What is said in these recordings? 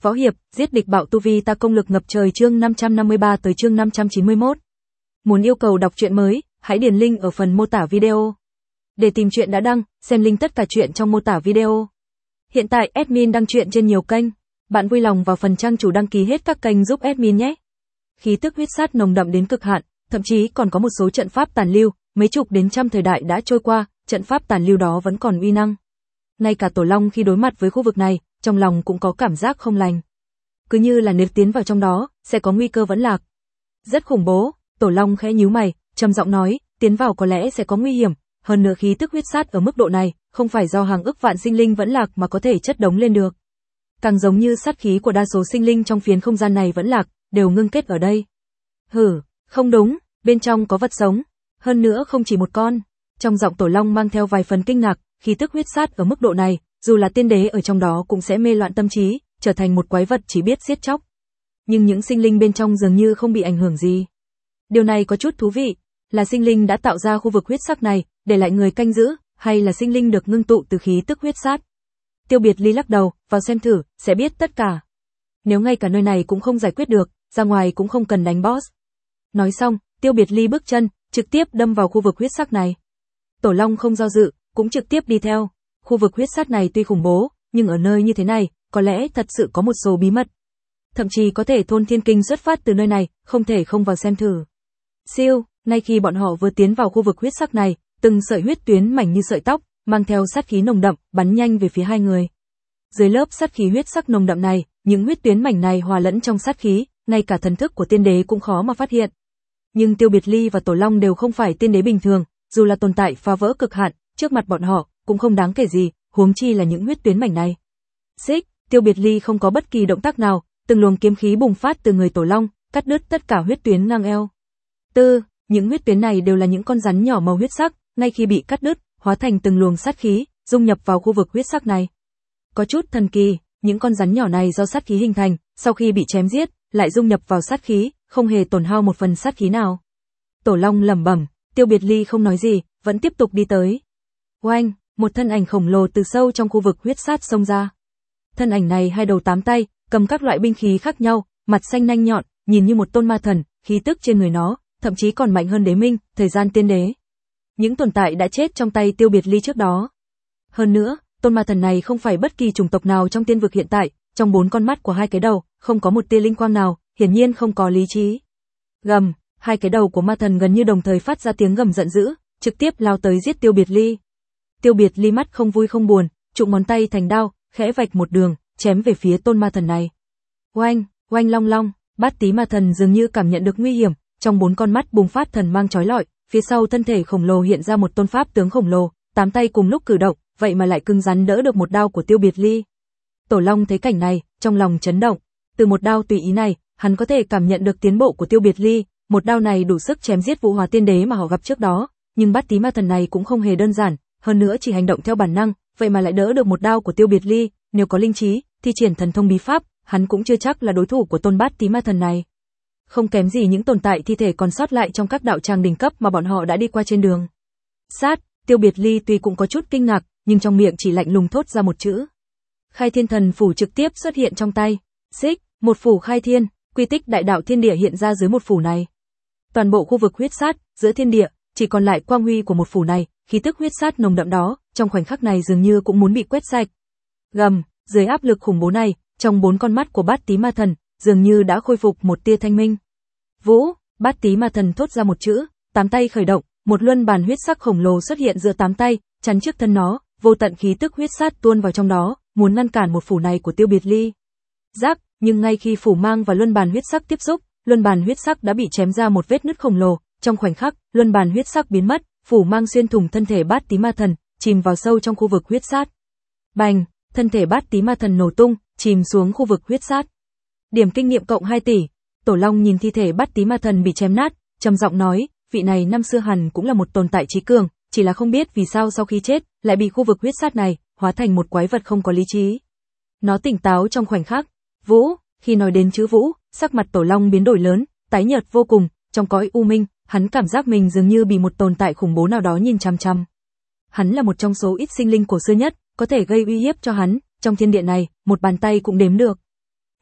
Võ hiệp, giết địch bạo tu vi ta công lực ngập trời chương 553 tới chương 591. Muốn yêu cầu đọc truyện mới, hãy điền link ở phần mô tả video. Để tìm truyện đã đăng, xem link tất cả truyện trong mô tả video. Hiện tại admin đăng truyện trên nhiều kênh, bạn vui lòng vào phần trang chủ đăng ký hết các kênh giúp admin nhé. Khí tức huyết sát nồng đậm đến cực hạn, thậm chí còn có một số trận pháp tàn lưu, mấy chục đến trăm thời đại đã trôi qua, trận pháp tàn lưu đó vẫn còn uy năng. Ngay cả Tổ Long khi đối mặt với khu vực này, trong lòng cũng có cảm giác không lành. Cứ như là nếu tiến vào trong đó, sẽ có nguy cơ vẫn lạc. Rất khủng bố, Tổ Long khẽ nhíu mày, trầm giọng nói, tiến vào có lẽ sẽ có nguy hiểm, hơn nữa khí tức huyết sát ở mức độ này, không phải do hàng ức vạn sinh linh vẫn lạc mà có thể chất đống lên được. Càng giống như sát khí của đa số sinh linh trong phiến không gian này vẫn lạc, đều ngưng kết ở đây. Không đúng, bên trong có vật sống, hơn nữa không chỉ một con. Trong giọng Tổ Long mang theo vài phần kinh ngạc, khí tức huyết sát ở mức độ này, dù là tiên đế ở trong đó cũng sẽ mê loạn tâm trí, trở thành một quái vật chỉ biết giết chóc. Nhưng những sinh linh bên trong dường như không bị ảnh hưởng gì. Điều này có chút thú vị, là sinh linh đã tạo ra khu vực huyết sắc này, để lại người canh giữ, hay là sinh linh được ngưng tụ từ khí tức huyết sát? Tiêu Biệt Ly lắc đầu, vào xem thử, sẽ biết tất cả. Nếu ngay cả nơi này cũng không giải quyết được, ra ngoài cũng không cần đánh boss. Nói xong, Tiêu Biệt Ly bước chân, trực tiếp đâm vào khu vực huyết sắc này. Tổ Long không do dự, cũng trực tiếp đi theo. Khu vực huyết sát này tuy khủng bố, nhưng ở nơi như thế này, có lẽ thật sự có một số bí mật. Thậm chí có thể thôn thiên kinh xuất phát từ nơi này, không thể không vào xem thử. Siêu, ngay khi bọn họ vừa tiến vào khu vực huyết sắc này, từng sợi huyết tuyến mảnh như sợi tóc, mang theo sát khí nồng đậm, bắn nhanh về phía hai người. Dưới lớp sát khí huyết sắc nồng đậm này, những huyết tuyến mảnh này hòa lẫn trong sát khí, ngay cả thần thức của tiên đế cũng khó mà phát hiện. Nhưng Tiêu Biệt Ly và Tổ Long đều không phải tiên đế bình thường, dù là tồn tại phá vỡ cực hạn, trước mặt bọn họ cũng không đáng kể gì, huống chi là những huyết tuyến mảnh này. Tiêu Biệt Ly không có bất kỳ động tác nào, từng luồng kiếm khí bùng phát từ người Tổ Long, cắt đứt tất cả huyết tuyến ngang eo. Những huyết tuyến này đều là những con rắn nhỏ màu huyết sắc, ngay khi bị cắt đứt, hóa thành từng luồng sát khí, dung nhập vào khu vực huyết sắc này. Có chút thần kỳ, những con rắn nhỏ này do sát khí hình thành, sau khi bị chém giết, lại dung nhập vào sát khí, không hề tổn hao một phần sát khí nào. Tổ Long lẩm bẩm, Tiêu Biệt Ly không nói gì, vẫn tiếp tục đi tới. Oanh, một thân ảnh khổng lồ từ sâu trong khu vực huyết sát xông ra. Thân ảnh này hai đầu tám tay, cầm các loại binh khí khác nhau, mặt xanh nanh nhọn, nhìn như một tôn ma thần, khí tức trên người nó, thậm chí còn mạnh hơn Đế Minh, thời gian tiên đế. Những tồn tại đã chết trong tay Tiêu Biệt Ly trước đó. Hơn nữa, tôn ma thần này không phải bất kỳ chủng tộc nào trong tiên vực hiện tại, trong bốn con mắt của hai cái đầu, không có một tia linh quang nào, hiển nhiên không có lý trí. Gầm, hai cái đầu của ma thần gần như đồng thời phát ra tiếng gầm giận dữ, trực tiếp lao tới giết Tiêu Biệt Ly. Tiêu Biệt Ly mắt không vui không buồn, trụng ngón tay thành đao, khẽ vạch một đường, chém về phía tôn ma thần này. Oanh, oanh long long, Bát Tí ma thần dường như cảm nhận được nguy hiểm, trong bốn con mắt bùng phát thần mang chói lọi, phía sau thân thể khổng lồ hiện ra một tôn pháp tướng khổng lồ, tám tay cùng lúc cử động, vậy mà lại cứng rắn đỡ được một đao của Tiêu Biệt Ly. Tổ Long thấy cảnh này, trong lòng chấn động, từ một đao tùy ý này, hắn có thể cảm nhận được tiến bộ của Tiêu Biệt Ly, một đao này đủ sức chém giết Vũ Hóa Tiên Đế mà họ gặp trước đó, nhưng Bát Tí ma thần này cũng không hề đơn giản, hơn nữa chỉ hành động theo bản năng, vậy mà lại đỡ được một đao của Tiêu Biệt Ly, nếu có linh trí, thi triển thần thông bí pháp, hắn cũng chưa chắc là đối thủ của tôn Bát Tí ma thần này. Không kém gì những tồn tại thi thể còn sót lại trong các đạo tràng đỉnh cấp mà bọn họ đã đi qua trên đường. Tiêu Biệt Ly tuy cũng có chút kinh ngạc, nhưng trong miệng chỉ lạnh lùng thốt ra một chữ. Khai Thiên Thần Phủ trực tiếp xuất hiện trong tay. Một phủ khai thiên, quy tích đại đạo thiên địa hiện ra dưới một phủ này. Toàn bộ khu vực huyết sát, giữa thiên địa, chỉ còn lại quang huy của một phủ này, khí tức huyết sát nồng đậm đó, trong khoảnh khắc này dường như cũng muốn bị quét sạch. Gầm, dưới áp lực khủng bố này, trong bốn con mắt của Bát Tí ma thần, dường như đã khôi phục một tia thanh minh. Bát Tí ma thần thốt ra một chữ, tám tay khởi động, một luân bàn huyết sắc khổng lồ xuất hiện giữa tám tay, chắn trước thân nó, vô tận khí tức huyết sát tuôn vào trong đó, muốn ngăn cản một phủ này của Tiêu Biệt Ly. Nhưng ngay khi phủ mang và luân bàn huyết sắc tiếp xúc, luân bàn huyết sắc đã bị chém ra một vết nứt khổng lồ, trong khoảnh khắc, luân bàn huyết sắc biến mất, phủ mang xuyên thủng thân thể Bát Tí ma thần, chìm vào sâu trong khu vực huyết sát. Bành, thân thể Bát Tí ma thần nổ tung, chìm xuống khu vực huyết sát. Điểm kinh nghiệm cộng 2 tỷ. Tổ Long nhìn thi thể Bát Tí ma thần bị chém nát, trầm giọng nói, vị này năm xưa hẳn cũng là một tồn tại trí cường, chỉ là không biết vì sao sau khi chết, lại bị khu vực huyết sát này hóa thành một quái vật không có lý trí. Nó tỉnh táo trong khoảnh khắc. Khi nói đến chữ Vũ, sắc mặt Tổ Long biến đổi lớn, tái nhợt vô cùng, trong cõi u minh, hắn cảm giác mình dường như bị một tồn tại khủng bố nào đó nhìn chằm chằm. Hắn là một trong số ít sinh linh cổ xưa nhất, có thể gây uy hiếp cho hắn, trong thiên địa này, một bàn tay cũng đếm được.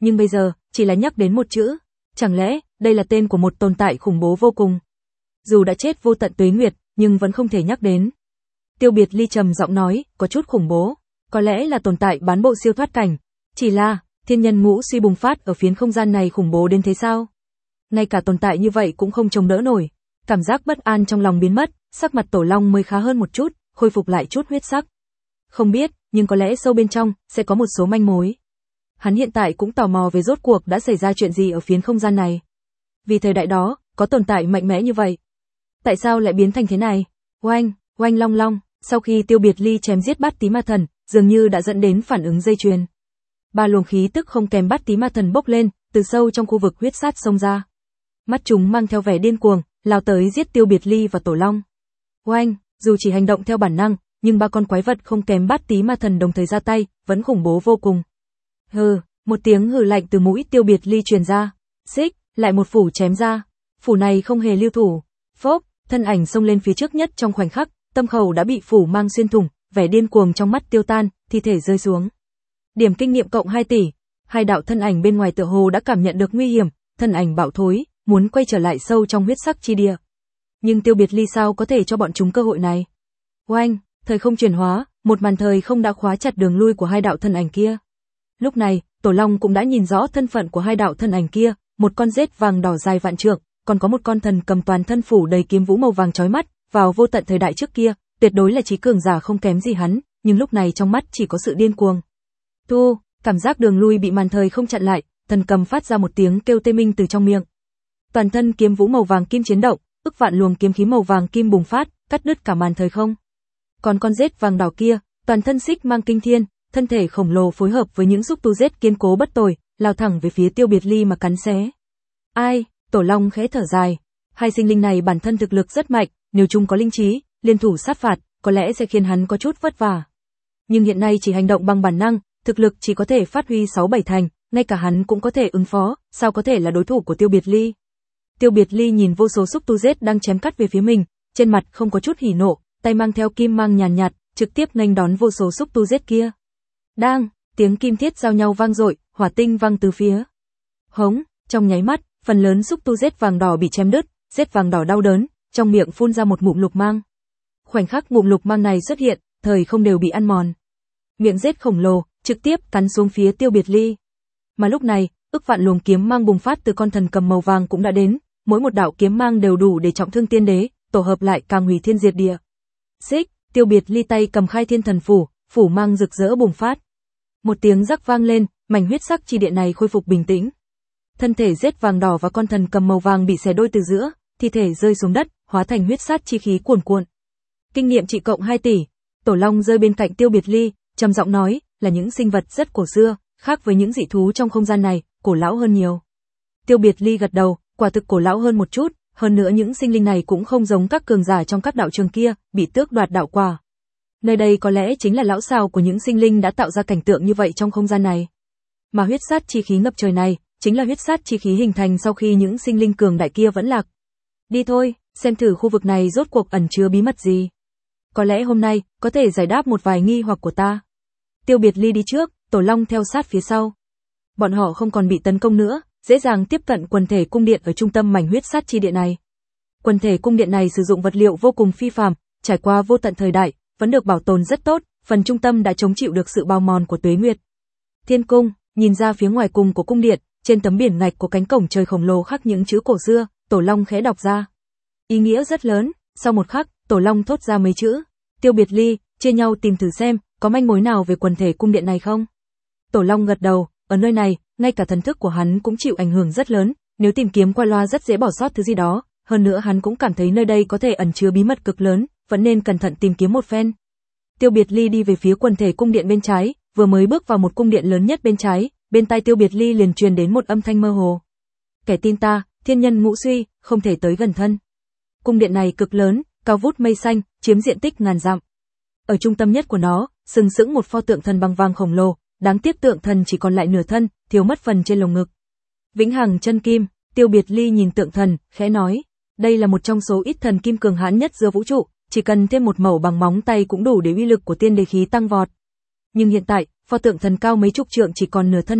Nhưng bây giờ, chỉ là nhắc đến một chữ. Chẳng lẽ, đây là tên của một tồn tại khủng bố vô cùng? Dù đã chết vô tận tuế nguyệt, nhưng vẫn không thể nhắc đến. Tiêu Biệt Ly trầm giọng nói, có chút khủng bố. Có lẽ là tồn tại bán bộ siêu thoát cảnh. Chỉ là, thiên nhân ngũ suy bùng phát ở phiến không gian này khủng bố đến thế sao? Ngay cả tồn tại như vậy cũng không chống đỡ nổi. Cảm giác bất an trong lòng biến mất, sắc mặt Tổ Long mới khá hơn một chút, khôi phục lại chút huyết sắc. Không biết, nhưng có lẽ sâu bên trong, sẽ có một số manh mối. Hắn hiện tại cũng tò mò về rốt cuộc đã xảy ra chuyện gì ở phiến không gian này. Vì thời đại đó, có tồn tại mạnh mẽ như vậy. Tại sao lại biến thành thế này? Oanh, oanh long long, sau khi Tiêu Biệt Ly chém giết Bát Tí Ma Thần, dường như đã dẫn đến phản ứng dây chuyền. Ba luồng khí tức không kém Bát Tí Ma Thần bốc lên, từ sâu trong khu vực huyết sát xông ra. Mắt chúng mang theo vẻ điên cuồng, lao tới giết Tiêu Biệt Ly và Tổ Long. Oanh, dù chỉ hành động theo bản năng, nhưng ba con quái vật không kém Bát Tí Ma Thần đồng thời ra tay, vẫn khủng bố vô cùng. Hừ, một tiếng hừ lạnh từ mũi Tiêu Biệt Ly truyền ra. Xích, lại một phủ chém ra. Phủ này không hề lưu thủ. Phốc, thân ảnh xông lên phía trước nhất trong khoảnh khắc, tâm khẩu đã bị phủ mang xuyên thủng, vẻ điên cuồng trong mắt tiêu tan, thi thể rơi xuống. Điểm kinh nghiệm cộng 2 tỷ. Hai đạo thân ảnh bên ngoài tựa hồ đã cảm nhận được nguy hiểm, thân ảnh bạo thối, muốn quay trở lại sâu trong huyết sắc chi địa. Nhưng Tiêu Biệt Ly sao có thể cho bọn chúng cơ hội này? Oanh, thời không chuyển hóa, một màn thời không đã khóa chặt đường lui của hai đạo thân ảnh kia. Lúc này, Tổ Long cũng đã nhìn rõ thân phận của hai đạo thân ảnh kia, một con rết vàng đỏ dài vạn trượng, còn có một con thần cầm toàn thân phủ đầy kiếm vũ màu vàng chói mắt, vào vô tận thời đại trước kia, tuyệt đối là trí cường giả không kém gì hắn, nhưng lúc này trong mắt chỉ có sự điên cuồng. Thu, cảm giác đường lui bị màn thời không chặn lại, thần cầm phát ra một tiếng kêu tê minh từ trong miệng. Toàn thân kiếm vũ màu vàng kim chiến động, ức vạn luồng kiếm khí màu vàng kim bùng phát, cắt đứt cả màn thời không. Còn con rết vàng đỏ kia, toàn thân xích mang kinh thiên, thân thể khổng lồ phối hợp với những xúc tu rết kiên cố bất tồi, lao thẳng về phía Tiêu Biệt Ly mà cắn xé. Ai, Tổ Long khẽ thở dài. Hai sinh linh này bản thân thực lực rất mạnh, nếu chúng có linh trí, liên thủ sát phạt, có lẽ sẽ khiến hắn có chút vất vả. Nhưng hiện nay chỉ hành động bằng bản năng, thực lực chỉ có thể phát huy 6-7 thành, ngay cả hắn cũng có thể ứng phó, sao có thể là đối thủ của Tiêu Biệt Ly. Tiêu Biệt Ly nhìn vô số xúc tu rết đang chém cắt về phía mình, trên mặt không có chút hỉ nộ, tay mang theo kim mang nhàn nhạt, trực tiếp nghênh đón vô số xúc tu rết kia. Đang, tiếng kim thiết giao nhau vang dội, hỏa tinh vang từ phía. Hống, trong nháy mắt, phần lớn xúc tu rết vàng đỏ bị chém đứt, rết vàng đỏ đau đớn, trong miệng phun ra một ngụm lục mang. Khoảnh khắc ngụm lục mang này xuất hiện, thời không đều bị ăn mòn. Miệng rết khổng lồ, trực tiếp cắn xuống phía Tiêu Biệt Ly. Mà lúc này, ức vạn luồng kiếm mang bùng phát từ con thần cầm màu vàng cũng đã đến, mỗi một đạo kiếm mang đều đủ để trọng thương tiên đế, tổ hợp lại càng hủy thiên diệt địa. Xích, Tiêu Biệt Ly tay cầm khai thiên thần phủ, phủ mang rực rỡ bùng phát. Một tiếng rắc vang lên, mảnh huyết sắc chi địa này khôi phục bình tĩnh. Thân thể rết vàng đỏ và con thần cầm màu vàng bị xé đôi từ giữa, thi thể rơi xuống đất, hóa thành huyết sát chi khí cuồn cuộn. Kinh nghiệm trị cộng 2 tỷ. Tổ Long rơi bên cạnh Tiêu Biệt Ly, trầm giọng nói, là những sinh vật rất cổ xưa, khác với những dị thú trong không gian này, cổ lão hơn nhiều. Tiêu Biệt Ly gật đầu, quả thực cổ lão hơn một chút, hơn nữa những sinh linh này cũng không giống các cường giả trong các đạo trường kia, bị tước đoạt đạo quả. Nơi đây có lẽ chính là lão sao của những sinh linh đã tạo ra cảnh tượng như vậy trong không gian này. Mà huyết sát chi khí ngập trời này, chính là huyết sát chi khí hình thành sau khi những sinh linh cường đại kia vẫn lạc. Đi thôi, xem thử khu vực này rốt cuộc ẩn chứa bí mật gì. Có lẽ hôm nay, có thể giải đáp một vài nghi hoặc của ta. Tiêu Biệt Ly đi trước, Tổ Long theo sát phía sau. Bọn họ không còn bị tấn công nữa, dễ dàng tiếp cận quần thể cung điện ở trung tâm mảnh huyết sát chi địa này. Quần thể cung điện này sử dụng vật liệu vô cùng phi phàm, trải qua vô tận thời đại, vẫn được bảo tồn rất tốt, phần trung tâm đã chống chịu được sự bào mòn của tuế nguyệt. Thiên cung, nhìn ra phía ngoài cùng của cung điện, trên tấm biển ngạch của cánh cổng trời khổng lồ khắc những chữ cổ xưa, Tổ Long khẽ đọc ra. Ý nghĩa rất lớn, sau một khắc, Tổ Long thốt ra mấy chữ. Tiêu Biệt Ly, chia nhau tìm thử xem, có manh mối nào về quần thể cung điện này không? Tổ Long gật đầu, ở nơi này, ngay cả thần thức của hắn cũng chịu ảnh hưởng rất lớn, nếu tìm kiếm qua loa rất dễ bỏ sót thứ gì đó, hơn nữa hắn cũng cảm thấy nơi đây có thể ẩn chứa bí mật cực lớn, vẫn nên cẩn thận tìm kiếm một phen. Tiêu Biệt Ly đi về phía quần thể cung điện bên trái, vừa mới bước vào một cung điện lớn nhất bên trái, bên tai Tiêu Biệt Ly liền truyền đến một âm thanh mơ hồ. Kẻ tin ta, thiên nhân ngũ suy, không thể tới gần thân. Cung điện này cực lớn, cao vút mây xanh, chiếm diện tích ngàn dặm. Ở trung tâm nhất của nó, sừng sững một pho tượng thần bằng vàng khổng lồ, đáng tiếc tượng thần chỉ còn lại nửa thân, thiếu mất phần trên lồng ngực. Vĩnh hằng chân kim, Tiêu Biệt Ly nhìn tượng thần, khẽ nói, đây là một trong số ít thần kim cường hãn nhất giữa vũ trụ, chỉ cần thêm một mẩu bằng móng tay cũng đủ để uy lực của tiên đế khí tăng vọt. Nhưng hiện tại, pho tượng thần cao mấy chục trượng chỉ còn nửa thân này,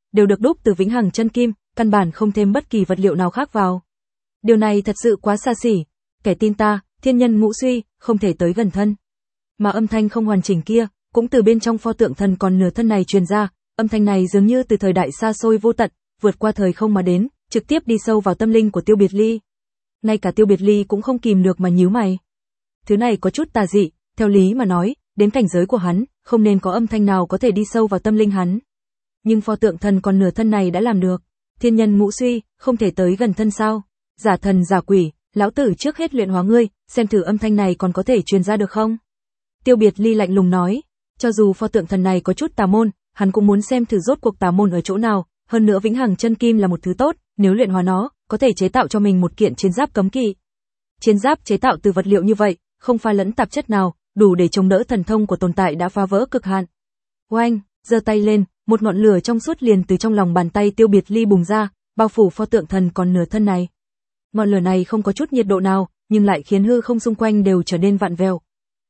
đều được đúc từ vĩnh hằng chân kim, căn bản không thêm bất kỳ vật liệu nào khác vào. Điều này thật sự quá xa xỉ. Kẻ tin ta, thiên nhân ngũ suy, không thể tới gần thân. Mà âm thanh không hoàn chỉnh kia, cũng từ bên trong pho tượng thần còn nửa thân này truyền ra, âm thanh này dường như từ thời đại xa xôi vô tận, vượt qua thời không mà đến, trực tiếp đi sâu vào tâm linh của Tiêu Biệt Ly. Ngay cả Tiêu Biệt Ly cũng không kìm được mà nhíu mày. Thứ này có chút tà dị, theo lý mà nói, đến cảnh giới của hắn, không nên có âm thanh nào có thể đi sâu vào tâm linh hắn. Nhưng pho tượng thần còn nửa thân này đã làm được. Thiên nhân ngũ suy, không thể tới gần thân sao? Giả thần giả quỷ, lão tử trước hết luyện hóa ngươi, xem thử âm thanh này còn có thể truyền ra được không? Tiêu Biệt Ly lạnh lùng nói, cho dù pho tượng thần này có chút tà môn, hắn cũng muốn xem thử rốt cuộc tà môn ở chỗ nào, hơn nữa vĩnh hằng chân kim là một thứ tốt, nếu luyện hóa nó, có thể chế tạo cho mình một kiện chiến giáp cấm kỵ. Chiến giáp chế tạo từ vật liệu như vậy, không pha lẫn tạp chất nào, đủ để chống đỡ thần thông của tồn tại đã phá vỡ cực hạn. Oanh, giơ tay lên, một ngọn lửa trong suốt liền từ trong lòng bàn tay Tiêu Biệt Ly bùng ra, bao phủ pho tượng thần còn nửa thân này. Ngọn lửa này không có chút nhiệt độ nào, nhưng lại khiến hư không xung quanh đều trở nên vặn vẹo.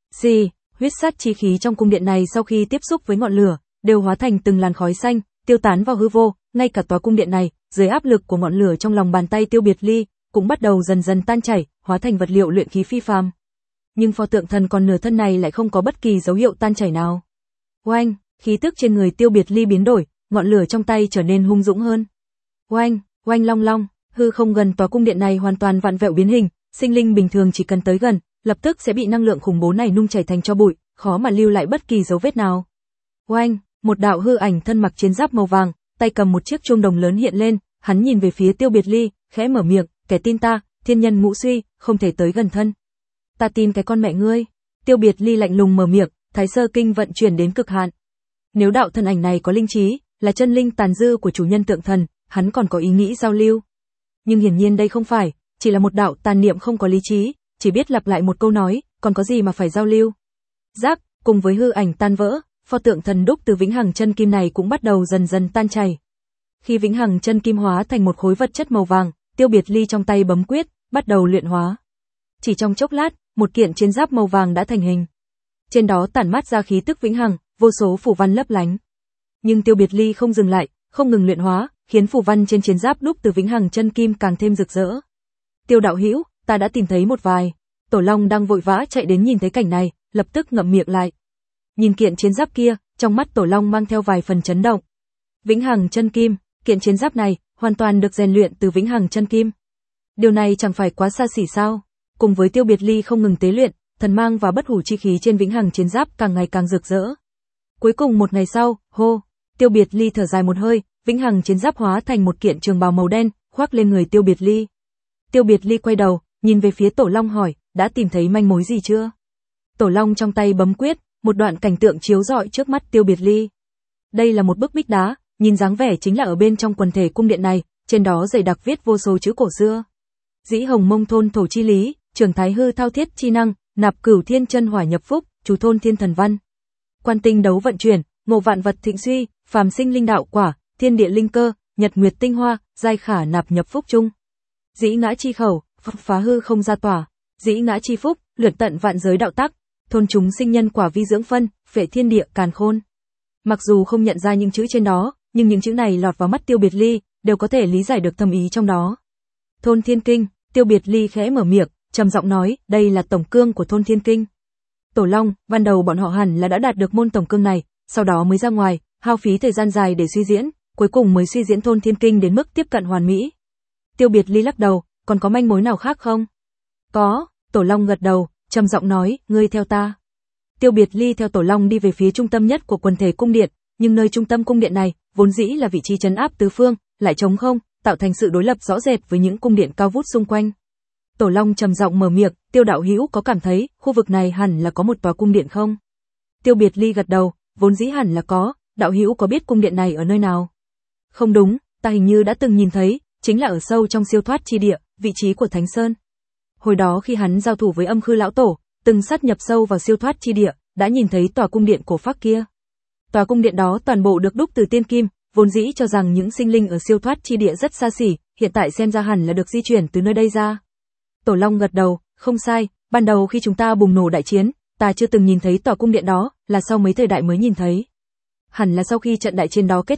Huyết sát chi khí trong cung điện này sau khi tiếp xúc với ngọn lửa, đều hóa thành từng làn khói xanh, tiêu tán vào hư vô, ngay cả tòa cung điện này, dưới áp lực của ngọn lửa trong lòng bàn tay Tiêu Biệt Ly, cũng bắt đầu dần dần tan chảy, hóa thành vật liệu luyện khí phi phàm. Nhưng pho tượng thần còn nửa thân này lại không có bất kỳ dấu hiệu tan chảy nào. Oanh, khí tức trên người Tiêu Biệt Ly biến đổi, ngọn lửa trong tay trở nên hung dũng hơn. Oanh, oanh long long, hư không gần tòa cung điện này hoàn toàn vặn vẹo biến hình, sinh linh bình thường chỉ cần tới gần, lập tức sẽ bị năng lượng khủng bố này nung chảy thành tro bụi, khó mà lưu lại bất kỳ dấu vết nào. Oanh, một đạo hư ảnh thân mặc chiến giáp màu vàng, tay cầm một chiếc chuông đồng lớn hiện lên, hắn nhìn về phía Tiêu Biệt Ly, khẽ mở miệng, kẻ tin ta, thiên nhân ngũ suy, không thể tới gần thân. Ta tin cái con mẹ ngươi. Tiêu Biệt Ly lạnh lùng mở miệng, Thái Sơ Kinh vận chuyển đến cực hạn. Nếu đạo thân ảnh này có linh trí, là chân linh tàn dư của chủ nhân tượng thần, hắn còn có ý nghĩ giao lưu. Nhưng hiển nhiên đây không phải, chỉ là một đạo tàn niệm không có lý trí, chỉ biết lặp lại một câu nói, còn có gì mà phải giao lưu. Rác, cùng với hư ảnh tan vỡ, pho tượng thần đúc từ vĩnh hằng chân kim này cũng bắt đầu dần dần tan chảy. Khi vĩnh hằng chân kim hóa thành một khối vật chất màu vàng, Tiêu Biệt Ly trong tay bấm quyết, bắt đầu luyện hóa. Chỉ trong chốc lát, một kiện chiến giáp màu vàng đã thành hình. Trên đó tản mát ra khí tức vĩnh hằng, vô số phù văn lấp lánh. Nhưng Tiêu Biệt Ly không dừng lại, không ngừng luyện hóa, khiến phù văn trên chiến giáp đúc từ vĩnh hằng chân kim càng thêm rực rỡ. Tiêu đạo hữu, ta đã tìm thấy một vài. Tổ Long đang vội vã chạy đến nhìn thấy cảnh này, lập tức ngậm miệng lại. Nhìn kiện chiến giáp kia, trong mắt Tổ Long mang theo vài phần chấn động. Vĩnh hằng chân kim, kiện chiến giáp này hoàn toàn được rèn luyện từ vĩnh hằng chân kim. Điều này chẳng phải quá xa xỉ sao? Cùng với Tiêu Biệt Ly không ngừng tế luyện, thần mang và bất hủ chi khí trên vĩnh hằng chiến giáp càng ngày càng rực rỡ. Cuối cùng một ngày sau, Tiêu Biệt Ly thở dài một hơi, vĩnh hằng chiến giáp hóa thành một kiện trường bào màu đen, khoác lên người Tiêu Biệt Ly. Tiêu Biệt Ly quay đầu, nhìn về phía Tổ Long hỏi, đã tìm thấy manh mối gì chưa? Tổ Long trong tay bấm quyết, một đoạn cảnh tượng chiếu rọi trước mắt Tiêu Biệt Ly. Đây là một bức bích đá, nhìn dáng vẻ chính là ở bên trong quần thể cung điện này, trên đó dày đặc viết vô số chữ cổ xưa. Dĩ Hồng Mông thôn thổ chi lý, Trường Thái hư thao thiết chi năng, nạp cửu thiên chân hỏa nhập phúc, chú thôn thiên thần văn. Quan tinh đấu vận chuyển, ngộ vạn vật thịnh suy, phàm sinh linh đạo quả, thiên địa linh cơ, nhật nguyệt tinh hoa, giai khả nạp nhập phúc chung. Dĩ ngã chi khẩu, phá hư không ra tỏa, dĩ ngã chi phúc, luyện tận vạn giới đạo tắc, thôn chúng sinh nhân quả vi dưỡng phân, phệ thiên địa càn khôn. Mặc dù không nhận ra những chữ trên đó, nhưng những chữ này lọt vào mắt Tiêu Biệt Ly, đều có thể lý giải được thâm ý trong đó. Thôn Thiên Kinh, Tiêu Biệt Ly khẽ mở miệng, trầm giọng nói, đây là tổng cương của thôn Thiên Kinh. Tổ Long, ban đầu bọn họ hẳn là đã đạt được môn tổng cương này, sau đó mới ra ngoài, hao phí thời gian dài để suy diễn, cuối cùng mới suy diễn thôn Thiên Kinh đến mức tiếp cận hoàn mỹ. Tiêu Biệt Ly lắc đầu, còn có manh mối nào khác không? Có, Tổ Long gật đầu, trầm giọng nói, ngươi theo ta. Tiêu Biệt Ly theo Tổ Long đi về phía trung tâm nhất của quần thể cung điện, nhưng nơi trung tâm cung điện này, vốn dĩ là vị trí trấn áp tứ phương, lại trống không, tạo thành sự đối lập rõ rệt với những cung điện cao vút xung quanh. Tổ Long trầm giọng mở miệng, Tiêu đạo hữu có cảm thấy khu vực này hẳn là có một tòa cung điện không? Tiêu Biệt Ly gật đầu, vốn dĩ hẳn là có, đạo hữu có biết cung điện này ở nơi nào? Không đúng, ta hình như đã từng nhìn thấy, chính là ở sâu trong siêu thoát chi địa, vị trí của Thánh Sơn. Hồi đó khi hắn giao thủ với Âm Khư lão tổ, từng sát nhập sâu vào siêu thoát chi địa, đã nhìn thấy tòa cung điện cổ phác kia. Tòa cung điện đó toàn bộ được đúc từ tiên kim, vốn dĩ cho rằng những sinh linh ở siêu thoát chi địa rất xa xỉ, hiện tại xem ra hẳn là được di chuyển từ nơi đây ra. Tổ Long gật đầu, không sai, ban đầu khi chúng ta bùng nổ đại chiến, ta chưa từng nhìn thấy tòa cung điện đó, là sau mấy thời đại mới nhìn thấy. Hẳn là sau khi trận đại chiến đó kết thúc,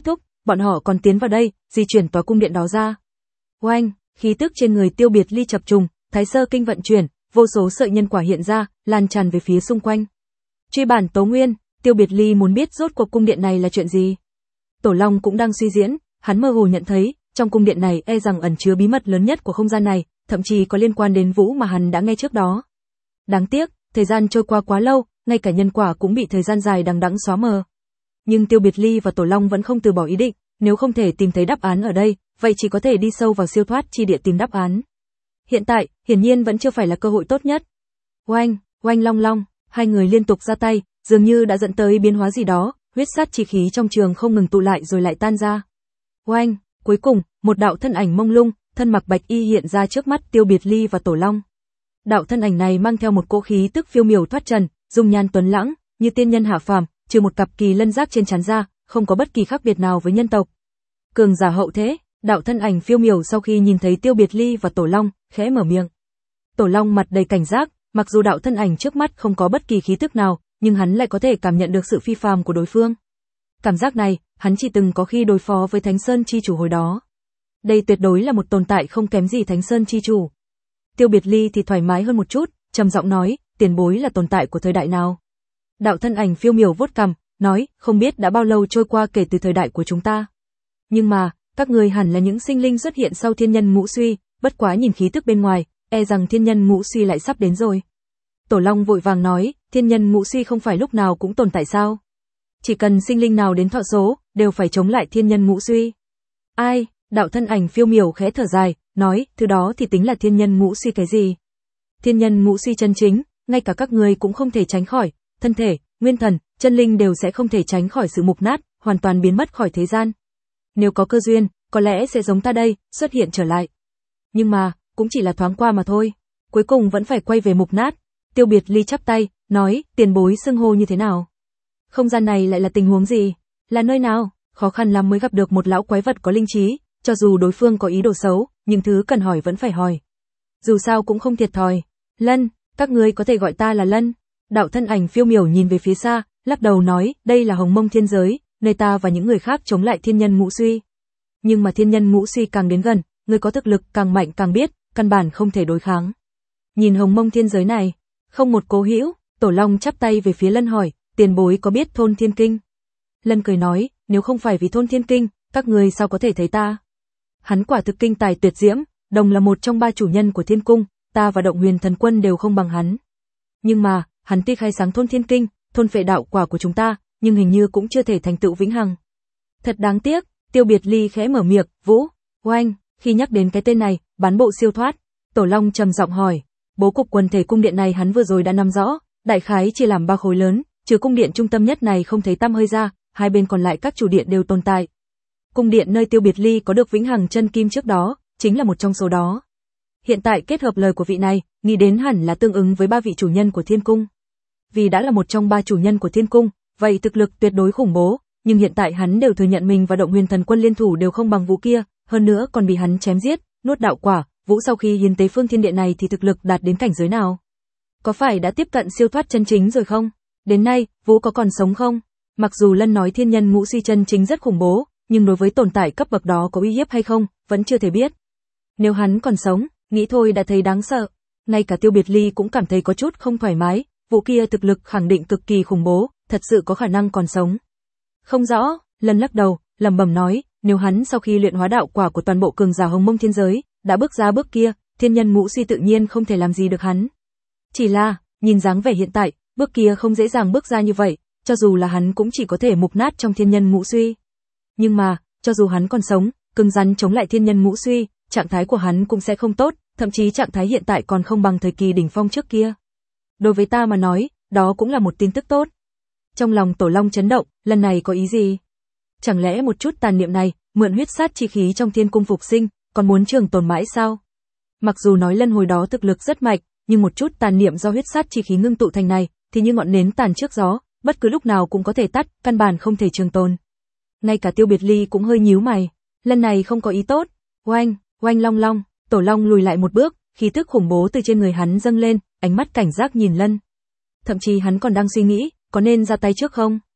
bọn họ còn tiến vào đây, di chuyển tòa cung điện đó ra. Oanh, khí tức trên người Tiêu Biệt Ly chập trùng, Thái Sơ Kinh vận chuyển, vô số sợi nhân quả hiện ra, lan tràn về phía xung quanh. Truy bản Tố Nguyên, Tiêu Biệt Ly muốn biết rốt cuộc cung điện này là chuyện gì. Tổ Long cũng đang suy diễn, hắn mơ hồ nhận thấy, trong cung điện này e rằng ẩn chứa bí mật lớn nhất của không gian này, thậm chí có liên quan đến Vũ mà hắn đã nghe trước đó. Đáng tiếc, thời gian trôi qua quá lâu, ngay cả nhân quả cũng bị thời gian dài đằng đẵng xóa mờ. Nhưng Tiêu Biệt Ly và Tổ Long vẫn không từ bỏ ý định, nếu không thể tìm thấy đáp án ở đây, vậy chỉ có thể đi sâu vào siêu thoát chi địa tìm đáp án. Hiện tại, hiển nhiên vẫn chưa phải là cơ hội tốt nhất. Oanh, oanh long long, hai người liên tục ra tay, dường như đã dẫn tới biến hóa gì đó, huyết sát chi khí trong trường không ngừng tụ lại rồi lại tan ra. Oanh, cuối cùng, một đạo thân ảnh mông lung, thân mặc bạch y hiện ra trước mắt Tiêu Biệt Ly và Tổ Long. Đạo thân ảnh này mang theo một cỗ khí tức phiêu miểu thoát trần, dung nhan tuấn lãng, như tiên nhân hạ phàm, trừ một cặp kỳ lân giác trên trán ra, không có bất kỳ khác biệt nào với nhân tộc. Cường giả hậu thế, đạo thân ảnh phiêu miểu sau khi nhìn thấy Tiêu Biệt Ly và Tổ Long, khẽ mở miệng. Tổ Long mặt đầy cảnh giác, mặc dù đạo thân ảnh trước mắt không có bất kỳ khí tức nào, nhưng hắn lại có thể cảm nhận được sự phi phàm của đối phương. Cảm giác này, hắn chỉ từng có khi đối phó với Thánh Sơn chi chủ hồi đó. Đây tuyệt đối là một tồn tại không kém gì Thánh Sơn chi chủ. Tiêu Biệt Ly thì thoải mái hơn một chút, trầm giọng nói, tiền bối là tồn tại của thời đại nào? Đạo thân ảnh phiêu miểu vuốt cằm, nói, không biết đã bao lâu trôi qua kể từ thời đại của chúng ta. Nhưng mà, các người hẳn là những sinh linh xuất hiện sau thiên nhân ngũ suy, bất quá nhìn khí tức bên ngoài, e rằng thiên nhân ngũ suy lại sắp đến rồi. Tổ Long vội vàng nói, thiên nhân ngũ suy không phải lúc nào cũng tồn tại sao? Chỉ cần sinh linh nào đến thọ số, đều phải chống lại thiên nhân ngũ suy. Ai? Đạo thân ảnh phiêu miểu khẽ thở dài, nói, thứ đó thì tính là thiên nhân ngũ suy cái gì? Thiên nhân ngũ suy chân chính, ngay cả các người cũng không thể tránh khỏi, thân thể, nguyên thần, chân linh đều sẽ không thể tránh khỏi sự mục nát, hoàn toàn biến mất khỏi thế gian. Nếu có cơ duyên, có lẽ sẽ giống ta đây, xuất hiện trở lại. Nhưng mà, cũng chỉ là thoáng qua mà thôi. Cuối cùng vẫn phải quay về mục nát. Tiêu Biệt Ly chắp tay, nói, tiền bối xưng hô như thế nào? Không gian này lại là tình huống gì? Là nơi nào? Khó khăn lắm mới gặp được một lão quái vật có linh trí, cho dù đối phương có ý đồ xấu, nhưng thứ cần hỏi vẫn phải hỏi. Dù sao cũng không thiệt thòi. Lân, các ngươi có thể gọi ta là Lân. Đạo thân ảnh phiêu miểu nhìn về phía xa, lắc đầu nói, đây là Hồng Mông Thiên Giới, nơi ta và những người khác chống lại thiên nhân ngũ suy. Nhưng mà thiên nhân ngũ suy càng đến gần, người có thực lực càng mạnh càng biết, căn bản không thể đối kháng. Nhìn Hồng Mông Thiên Giới này, không một cố hữu, Tổ Long chắp tay về phía Lân hỏi, tiền bối có biết thôn Thiên Kinh? Lân cười nói, nếu không phải vì thôn Thiên Kinh, các người sao có thể thấy ta? Hắn quả thực kinh tài tuyệt diễm, đồng là một trong 3 chủ nhân của Thiên Cung, ta và Động Huyền Thần Quân đều không bằng hắn. Nhưng mà, hắn tuy khai sáng thôn Thiên Kinh, thôn phệ đạo quả của chúng ta, nhưng hình như cũng chưa thể thành tựu vĩnh hằng. Thật đáng tiếc, Tiêu Biệt Ly khẽ mở miệng, Vũ, oanh, khi nhắc đến cái tên này, bán bộ siêu thoát, Tổ Long trầm giọng hỏi, bố cục quần thể cung điện này hắn vừa rồi đã nắm rõ, đại khái chia làm 3 khối lớn, trừ cung điện trung tâm nhất này không thấy tăm hơi ra, hai bên còn lại các chủ điện đều tồn tại. Cung điện nơi Tiêu Biệt Ly có được vĩnh hằng chân kim trước đó, chính là một trong số đó. Hiện tại kết hợp lời của vị này, nghĩ đến hẳn là tương ứng với 3 vị chủ nhân của Thiên Cung. Vì đã là một trong 3 chủ nhân của Thiên Cung, vậy thực lực tuyệt đối khủng bố, nhưng hiện tại hắn đều thừa nhận mình và Động Huyền Thần Quân liên thủ đều không bằng Vũ kia, hơn nữa còn bị hắn chém giết, nuốt đạo quả, Vũ sau khi hiến tế phương thiên điện này thì thực lực đạt đến cảnh giới nào? Có phải đã tiếp cận siêu thoát chân chính rồi không? Đến nay, Vũ có còn sống không? Mặc dù Lân nói thiên nhân ngũ suy chân chính rất khủng bố, nhưng đối với tồn tại cấp bậc đó có uy hiếp hay không, vẫn chưa thể biết. Nếu hắn còn sống, nghĩ thôi đã thấy đáng sợ. Ngay cả Tiêu Biệt Ly cũng cảm thấy có chút không thoải mái, Vũ kia thực lực khẳng định cực kỳ khủng bố, thật sự có khả năng còn sống. Không rõ, Lân lắc đầu, lẩm bẩm nói, nếu hắn sau khi luyện hóa đạo quả của toàn bộ cường giả Hồng Mông Thiên Giới, đã bước ra bước kia, thiên nhân ngũ suy tự nhiên không thể làm gì được hắn. Chỉ là, nhìn dáng vẻ hiện tại, bước kia không dễ dàng bước ra như vậy, cho dù là hắn cũng chỉ có thể mục nát trong thiên nhân ngũ suy. Nhưng mà, cho dù hắn còn sống, cứng rắn chống lại thiên nhân ngũ suy, trạng thái của hắn cũng sẽ không tốt, thậm chí trạng thái hiện tại còn không bằng thời kỳ đỉnh phong trước kia. Đối với ta mà nói, đó cũng là một tin tức tốt. Trong lòng Tổ Long chấn động, lần này có ý gì? Chẳng lẽ một chút tàn niệm này, mượn huyết sát chi khí trong Thiên Cung phục sinh, còn muốn trường tồn mãi sao? Mặc dù nói Lân hồi đó thực lực rất mạnh, nhưng một chút tàn niệm do huyết sát chi khí ngưng tụ thành này, thì như ngọn nến tàn trước gió, bất cứ lúc nào cũng có thể tắt, căn bản không thể trường tồn. Ngay cả Tiêu Biệt Ly cũng hơi nhíu mày, lần này không có ý tốt. Oanh, oanh long long, Tổ Long lùi lại một bước, khí tức khủng bố từ trên người hắn dâng lên, ánh mắt cảnh giác nhìn Lân. Thậm chí hắn còn đang suy nghĩ, có nên ra tay trước không?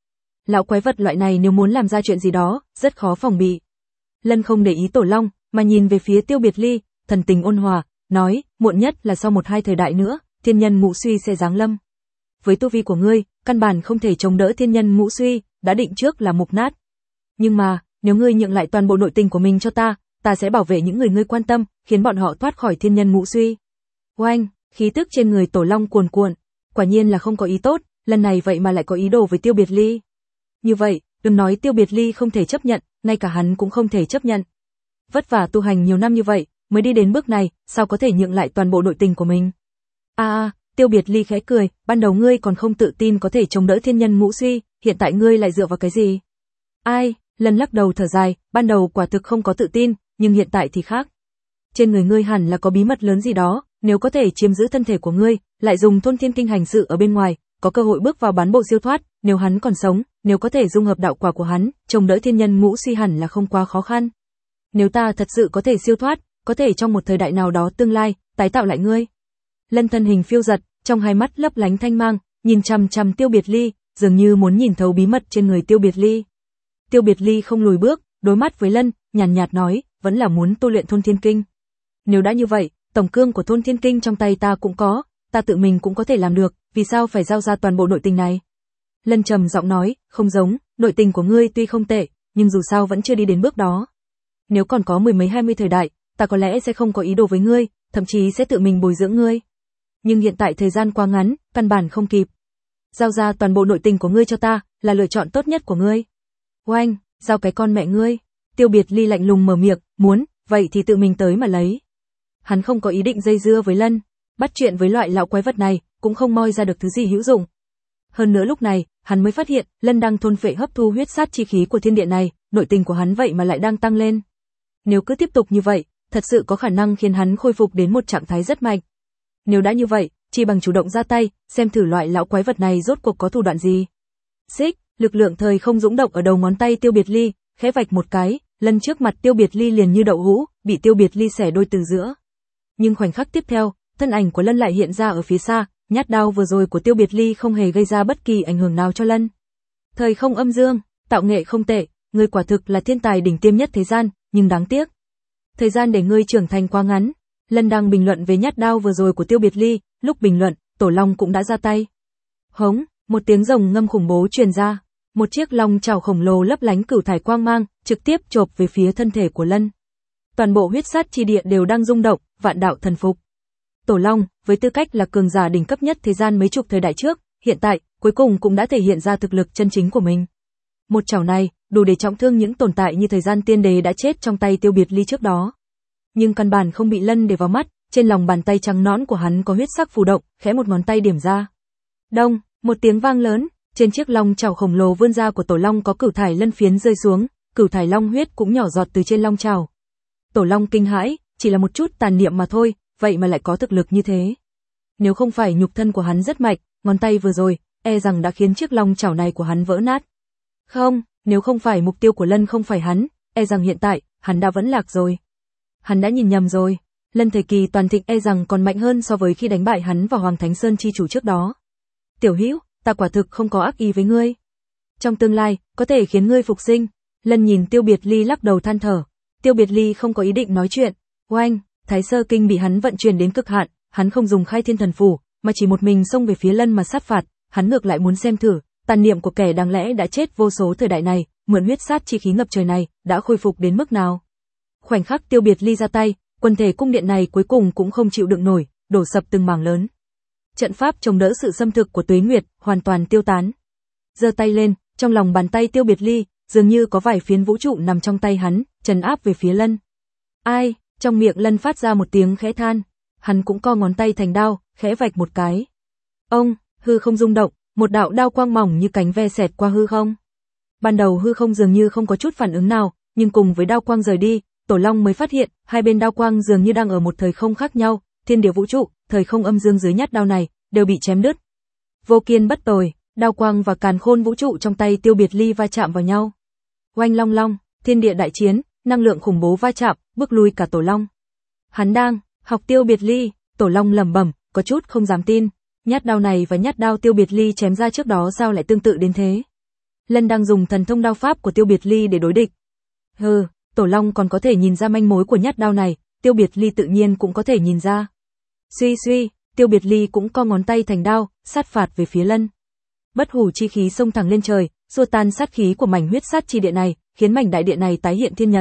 Lão quái vật loại này nếu muốn làm ra chuyện gì đó, rất khó phòng bị. Lân không để ý Tổ Long, mà nhìn về phía Tiêu Biệt Ly, thần tình ôn hòa, nói, muộn nhất là sau 1-2 thời đại nữa, thiên nhân ngũ suy sẽ giáng lâm. Với tu vi của ngươi, căn bản không thể chống đỡ thiên nhân ngũ suy, đã định trước là mục nát. Nhưng mà, nếu ngươi nhượng lại toàn bộ nội tình của mình cho ta, ta sẽ bảo vệ những người ngươi quan tâm, khiến bọn họ thoát khỏi thiên nhân ngũ suy. Oanh, khí tức trên người Tổ Long cuồn cuộn, quả nhiên là không có ý tốt, lần này vậy mà lại có ý đồ với Tiêu Biệt Ly. Như vậy, đừng nói Tiêu Biệt Ly không thể chấp nhận, ngay cả hắn cũng không thể chấp nhận. Vất vả tu hành nhiều năm như vậy, mới đi đến bước này, sao có thể nhượng lại toàn bộ nội tình của mình. Tiêu Biệt Ly khẽ cười, ban đầu ngươi còn không tự tin có thể chống đỡ thiên nhân ngũ suy, hiện tại ngươi lại dựa vào cái gì? Lân lắc đầu thở dài, ban đầu quả thực không có tự tin, nhưng hiện tại thì khác. Trên người ngươi hẳn là có bí mật lớn gì đó, nếu có thể chiếm giữ thân thể của ngươi, lại dùng thôn thiên kinh hành sự ở bên ngoài, có cơ hội bước vào bán bộ siêu thoát, nếu hắn còn sống, nếu có thể dung hợp đạo quả của hắn, chống đỡ thiên nhân ngũ suy hẳn là không quá khó khăn. Nếu ta thật sự có thể siêu thoát, có thể trong một thời đại nào đó tương lai, tái tạo lại ngươi. Lân thân hình phiêu giật, trong hai mắt lấp lánh thanh mang, nhìn chằm chằm Tiêu Biệt Ly, dường như muốn nhìn thấu bí mật trên người Tiêu Biệt Ly. Tiêu Biệt Ly không lùi bước, đối mắt với Lân, nhàn nhạt nói, vẫn là muốn tu luyện thôn thiên kinh. Nếu đã như vậy, tổng cương của thôn thiên kinh trong tay ta cũng có, ta tự mình cũng có thể làm được, vì sao phải giao ra toàn bộ nội tình này? Lân trầm giọng nói, không giống, nội tình của ngươi tuy không tệ, nhưng dù sao vẫn chưa đi đến bước đó. Nếu còn có 10 mấy 20 thời đại, ta có lẽ sẽ không có ý đồ với ngươi, thậm chí sẽ tự mình bồi dưỡng ngươi. Nhưng hiện tại thời gian quá ngắn, căn bản không kịp. Giao ra toàn bộ nội tình của ngươi cho ta, là lựa chọn tốt nhất của ngươi. Oanh, giao cái con mẹ ngươi. Tiêu Biệt Ly lạnh lùng mở miệng, muốn, vậy thì tự mình tới mà lấy. Hắn không có ý định dây dưa với Lân, bắt chuyện với loại lão quái vật này, cũng không moi ra được thứ gì hữu dụng. Hơn nữa lúc này, hắn mới phát hiện, Lân đang thôn phệ hấp thu huyết sát chi khí của thiên địa này, nội tình của hắn vậy mà lại đang tăng lên. Nếu cứ tiếp tục như vậy, thật sự có khả năng khiến hắn khôi phục đến một trạng thái rất mạnh. Nếu đã như vậy, chỉ bằng chủ động ra tay, xem thử loại lão quái vật này rốt cuộc có thủ đoạn gì. Xích, lực lượng thời không dũng động ở đầu ngón tay Tiêu Biệt Ly, khẽ vạch một cái, Lân trước mặt Tiêu Biệt Ly liền như đậu hũ, bị Tiêu Biệt Ly xẻ đôi từ giữa. Nhưng khoảnh khắc tiếp theo, thân ảnh của Lân lại hiện ra ở phía xa, nhát đao vừa rồi của Tiêu Biệt Ly không hề gây ra bất kỳ ảnh hưởng nào cho Lân. Thời không âm dương, tạo nghệ không tệ, ngươi quả thực là thiên tài đỉnh tiêm nhất thế gian, nhưng đáng tiếc. Thời gian để ngươi trưởng thành quá ngắn. Lân đang bình luận về nhát đao vừa rồi của Tiêu Biệt Ly, lúc bình luận, Tổ Long cũng đã ra tay. Hống, một tiếng rồng ngâm khủng bố truyền ra, một chiếc long chảo khổng lồ lấp lánh cửu thải quang mang, trực tiếp chộp về phía thân thể của Lân. Toàn bộ huyết sát chi địa đều đang rung động, vạn đạo thần phục. Tổ Long, với tư cách là cường giả đỉnh cấp nhất thế gian mấy chục thời đại trước, hiện tại, cuối cùng cũng đã thể hiện ra thực lực chân chính của mình. Một chảo này, đủ để trọng thương những tồn tại như thời gian tiên đế đã chết trong tay Tiêu Biệt Ly trước đó. Nhưng căn bản không bị Lân để vào mắt, trên lòng bàn tay trắng nõn của hắn có huyết sắc phù động, khẽ một ngón tay điểm ra. Đông, một tiếng vang lớn, trên chiếc long chảo khổng lồ vươn ra của Tổ Long có cửu thải lân phiến rơi xuống, cửu thải long huyết cũng nhỏ giọt từ trên long chảo. Tổ Long kinh hãi, chỉ là một chút tàn niệm mà thôi, vậy mà lại có thực lực như thế. Nếu không phải nhục thân của hắn rất mạnh, ngón tay vừa rồi, e rằng đã khiến chiếc long chảo này của hắn vỡ nát. Không, nếu không phải mục tiêu của Lân không phải hắn, e rằng hiện tại, hắn đã vẫn lạc rồi. Hắn đã nhìn nhầm rồi, Lân thời kỳ toàn thịnh e rằng còn mạnh hơn so với khi đánh bại hắn và Hoàng Thánh Sơn chi chủ trước đó. Tiểu Hữu, ta quả thực không có ác ý với ngươi. Trong tương lai, có thể khiến ngươi phục sinh. Lân nhìn Tiêu Biệt Ly lắc đầu than thở. Tiêu Biệt Ly không có ý định nói chuyện. Oanh, Thái Sơ Kinh bị hắn vận chuyển đến cực hạn, hắn không dùng Khai Thiên Thần Phủ, mà chỉ một mình xông về phía Lân mà sát phạt, hắn ngược lại muốn xem thử, tàn niệm của kẻ đáng lẽ đã chết vô số thời đại này, mượn huyết sát chi khí ngập trời này, đã khôi phục đến mức nào. Khoảnh khắc Tiêu Biệt Ly ra tay, quần thể cung điện này cuối cùng cũng không chịu đựng nổi, đổ sập từng mảng lớn. Trận pháp chống đỡ sự xâm thực của Tuế Nguyệt hoàn toàn tiêu tán. Giơ tay lên, trong lòng bàn tay Tiêu Biệt Ly, dường như có vài phiến vũ trụ nằm trong tay hắn, trấn áp về phía Lân. Ai, trong miệng Lân phát ra một tiếng khẽ than, hắn cũng co ngón tay thành đao, khẽ vạch một cái. Ông, hư không rung động, một đạo đao quang mỏng như cánh ve xẹt qua hư không. Ban đầu hư không dường như không có chút phản ứng nào, nhưng cùng với đao quang rời đi, Tổ Long mới phát hiện, hai bên đao quang dường như đang ở một thời không khác nhau, thiên địa vũ trụ, thời không âm dương dưới nhát đao này, đều bị chém đứt. Vô kiên bất tồi, đao quang và càn khôn vũ trụ trong tay Tiêu Biệt Ly va chạm vào nhau. Oanh long long, thiên địa đại chiến, năng lượng khủng bố va chạm, bước lui cả Tổ Long. Hắn đang học Tiêu Biệt Ly, Tổ Long lẩm bẩm, có chút không dám tin, nhát đao này và nhát đao Tiêu Biệt Ly chém ra trước đó sao lại tương tự đến thế. Lân đang dùng thần thông đao pháp của Tiêu Biệt Ly để đối địch. Tổ Long còn có thể nhìn ra manh mối của nhát đao này, Tiêu Biệt Ly tự nhiên cũng có thể nhìn ra. Suy suy, Tiêu Biệt Ly cũng co ngón tay thành đao, sát phạt về phía Lân. Bất hủ chi khí xông thẳng lên trời, xua tan sát khí của mảnh huyết sát chi địa này, khiến mảnh đại địa này tái hiện thiên nhật.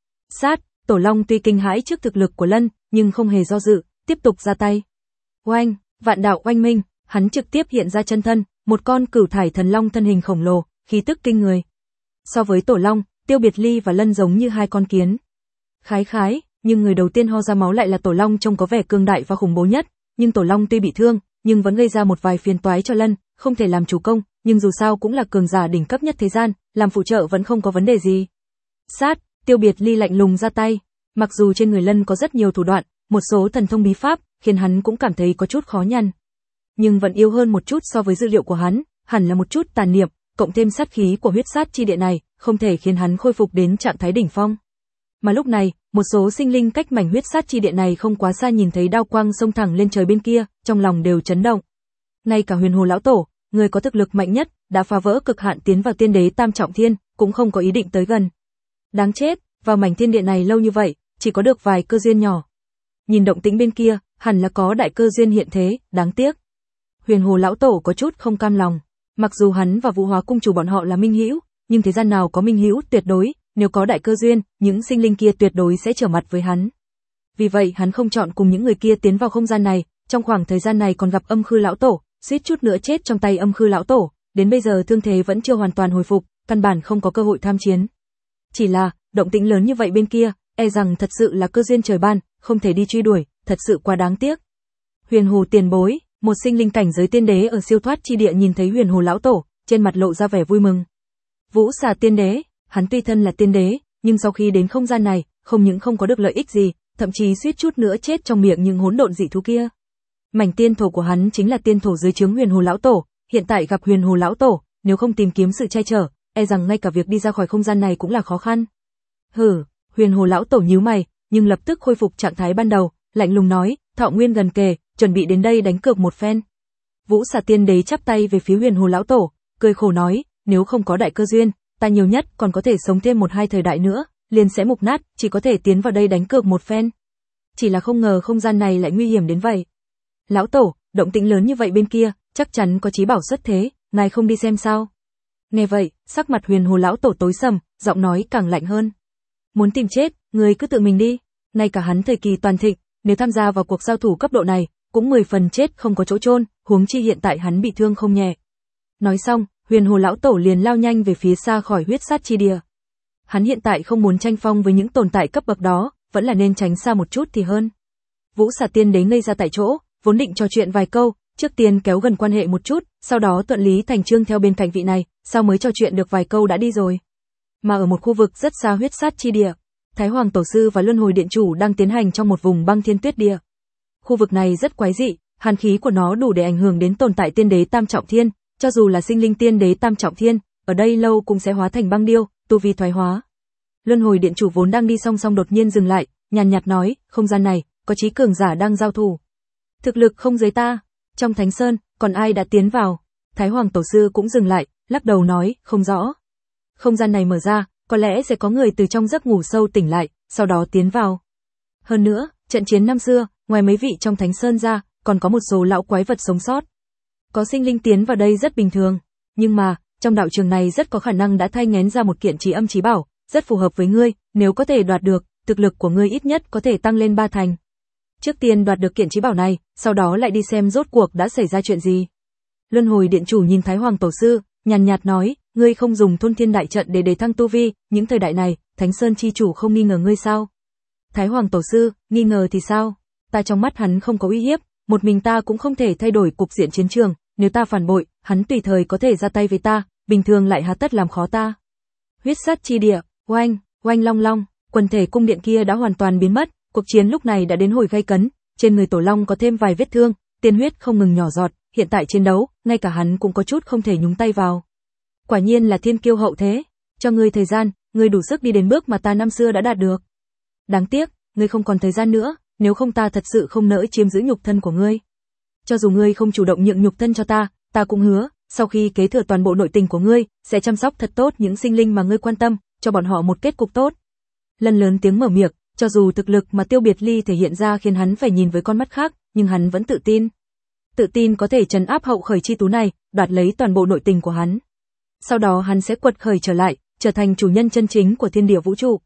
Tổ Long tuy kinh hãi trước thực lực của Lân, nhưng không hề do dự, tiếp tục ra tay. Oanh, vạn đạo oanh minh, hắn trực tiếp hiện ra chân thân, một con cửu thải thần long thân hình khổng lồ, khí tức kinh người. So với Tổ Long, Tiêu Biệt Ly và Lân giống như hai con kiến. Khái, nhưng người đầu tiên ho ra máu lại là Tổ Long, trông có vẻ cường đại và khủng bố nhất, nhưng Tổ Long tuy bị thương, nhưng vẫn gây ra một vài phiền toái cho Lân, không thể làm chủ công, nhưng dù sao cũng là cường giả đỉnh cấp nhất thế gian, làm phụ trợ vẫn không có vấn đề gì. Tiêu Biệt Ly lạnh lùng ra tay, mặc dù trên người Lân có rất nhiều thủ đoạn, một số thần thông bí pháp, khiến hắn cũng cảm thấy có chút khó nhằn. Nhưng vẫn yếu hơn một chút so với dữ liệu của hắn, hẳn là một chút tàn niệm, cộng thêm sát khí của huyết sát chi địa này, không thể khiến hắn khôi phục đến trạng thái đỉnh phong. Mà lúc này, một số sinh linh cách mảnh huyết sát chi địa này không quá xa nhìn thấy đao quang xông thẳng lên trời bên kia, trong lòng đều chấn động. Ngay cả Huyền Hồ lão tổ, người có thực lực mạnh nhất, đã phá vỡ cực hạn tiến vào tiên đế tam trọng thiên, cũng không có ý định tới gần. Đáng chết, vào mảnh thiên địa này lâu như vậy, chỉ có được vài cơ duyên nhỏ. Nhìn động tĩnh bên kia, hẳn là có đại cơ duyên hiện thế, đáng tiếc. Huyền Hồ lão tổ có chút không cam lòng, mặc dù hắn và Vũ Hóa cung chủ bọn họ là minh hữu, nhưng thế gian nào có minh hữu tuyệt đối, nếu có đại cơ duyên, những sinh linh kia tuyệt đối sẽ trở mặt với hắn. Vì vậy hắn không chọn cùng những người kia tiến vào không gian này, trong khoảng thời gian này còn gặp Âm Khư lão tổ, suýt chút nữa chết trong tay Âm Khư lão tổ, đến bây giờ thương thế vẫn chưa hoàn toàn hồi phục, căn bản không có cơ hội tham chiến. Chỉ là, động tĩnh lớn như vậy bên kia, e rằng thật sự là cơ duyên trời ban, không thể đi truy đuổi, thật sự quá đáng tiếc. Huyền Hồ tiền bối, một sinh linh cảnh giới tiên đế ở siêu thoát chi địa nhìn thấy Huyền Hồ lão tổ, trên mặt lộ ra vẻ vui mừng. Vũ Xà tiên đế, hắn tuy thân là tiên đế, nhưng sau khi đến không gian này, không những không có được lợi ích gì, thậm chí suýt chút nữa chết trong miệng những hỗn độn dị thú kia. Mảnh tiên thổ của hắn chính là tiên thổ dưới trướng Huyền Hồ lão tổ, hiện tại gặp Huyền Hồ lão tổ, nếu không tìm kiếm sự che chở, e rằng ngay cả việc đi ra khỏi không gian này cũng là khó khăn. Huyền Hồ lão tổ nhíu mày, nhưng lập tức khôi phục trạng thái ban đầu, lạnh lùng nói, thọ nguyên gần kề, chuẩn bị đến đây đánh cược một phen. Vũ Xà tiên đế chắp tay về phía Huyền Hồ lão tổ, cười khổ nói, nếu không có đại cơ duyên, ta nhiều nhất còn có thể sống thêm 1-2 thời đại nữa, liền sẽ mục nát, chỉ có thể tiến vào đây đánh cược một phen. Chỉ là không ngờ không gian này lại nguy hiểm đến vậy. Lão tổ, động tĩnh lớn như vậy bên kia, chắc chắn có chí bảo xuất thế, ngài không đi xem sao? Nghe vậy, sắc mặt Huyền Hồ lão tổ tối sầm, giọng nói càng lạnh hơn. Muốn tìm chết, người cứ tự mình đi. Ngay cả hắn thời kỳ toàn thịnh, nếu tham gia vào cuộc giao thủ cấp độ này, cũng 10 phần chết không có chỗ chôn, huống chi hiện tại hắn bị thương không nhẹ. Nói xong, Huyền Hồ lão tổ liền lao nhanh về phía xa khỏi huyết sát chi địa. Hắn hiện tại không muốn tranh phong với những tồn tại cấp bậc đó, vẫn là nên tránh xa một chút thì hơn. Vũ Xà tiên đế ngây ra tại chỗ, vốn định trò chuyện vài câu, trước tiên kéo gần quan hệ một chút, sau đó thuận lý thành chương theo bên cạnh vị này, sao mới trò chuyện được vài câu đã đi rồi. Mà ở một khu vực rất xa huyết sát chi địa, Thái Hoàng tổ sư và Luân Hồi điện chủ đang tiến hành trong một vùng băng thiên tuyết địa. Khu vực này rất quái dị, hàn khí của nó đủ để ảnh hưởng đến tồn tại tiên đế tam trọng thiên, cho dù là sinh linh tiên đế tam trọng thiên, ở đây lâu cũng sẽ hóa thành băng điêu, tu vi thoái hóa. Luân Hồi điện chủ vốn đang đi song song đột nhiên dừng lại, nhàn nhạt nói, không gian này, có chí cường giả đang giao thủ. Thực lực không dưới ta, trong Thánh Sơn, còn ai đã tiến vào? Thái Hoàng tổ sư cũng dừng lại, lắc đầu nói, không rõ. Không gian này mở ra, có lẽ sẽ có người từ trong giấc ngủ sâu tỉnh lại, sau đó tiến vào. Hơn nữa, trận chiến năm xưa, ngoài mấy vị trong Thánh Sơn ra, còn có một số lão quái vật sống sót. Có sinh linh tiến vào đây rất bình thường, nhưng mà, trong đạo trường này rất có khả năng đã thai nghén ra một kiện chí âm chí bảo, rất phù hợp với ngươi, nếu có thể đoạt được, thực lực của ngươi ít nhất có thể tăng lên 3 thành. Trước tiên đoạt được kiện chí bảo này, sau đó lại đi xem rốt cuộc đã xảy ra chuyện gì. Luân Hồi điện chủ nhìn Thái Hoàng tổ sư, nhàn nhạt nói, ngươi không dùng Thôn Thiên đại trận để đề thăng tu vi, những thời đại này, Thánh Sơn chi chủ không nghi ngờ ngươi sao? Thái Hoàng tổ sư, nghi ngờ thì sao? Ta trong mắt hắn không có uy hiếp, một mình ta cũng không thể thay đổi cục diện chiến trường, nếu ta phản bội, hắn tùy thời có thể ra tay với ta, bình thường lại hà tất làm khó ta. Huyết sát chi địa, oanh, oanh long long, quần thể cung điện kia đã hoàn toàn biến mất, cuộc chiến lúc này đã đến hồi gay cấn, trên người Tổ Long có thêm vài vết thương, tiên huyết không ngừng nhỏ giọt, hiện tại chiến đấu, ngay cả hắn cũng có chút không thể nhúng tay vào. Quả nhiên là thiên kiêu hậu thế, cho ngươi thời gian, ngươi đủ sức đi đến bước mà ta năm xưa đã đạt được. Đáng tiếc, ngươi không còn thời gian nữa, nếu không ta thật sự không nỡ chiếm giữ nhục thân của ngươi. Cho dù ngươi không chủ động nhượng nhục thân cho ta, ta cũng hứa, sau khi kế thừa toàn bộ nội tình của ngươi, sẽ chăm sóc thật tốt những sinh linh mà ngươi quan tâm, cho bọn họ một kết cục tốt. Lân lớn tiếng mở miệng, cho dù thực lực mà Tiêu Biệt Ly thể hiện ra khiến hắn phải nhìn với con mắt khác, nhưng hắn vẫn tự tin. Tự tin có thể trấn áp hậu khởi chi tú này, đoạt lấy toàn bộ nội tình của hắn. Sau đó hắn sẽ quật khởi trở lại, trở thành chủ nhân chân chính của thiên địa vũ trụ.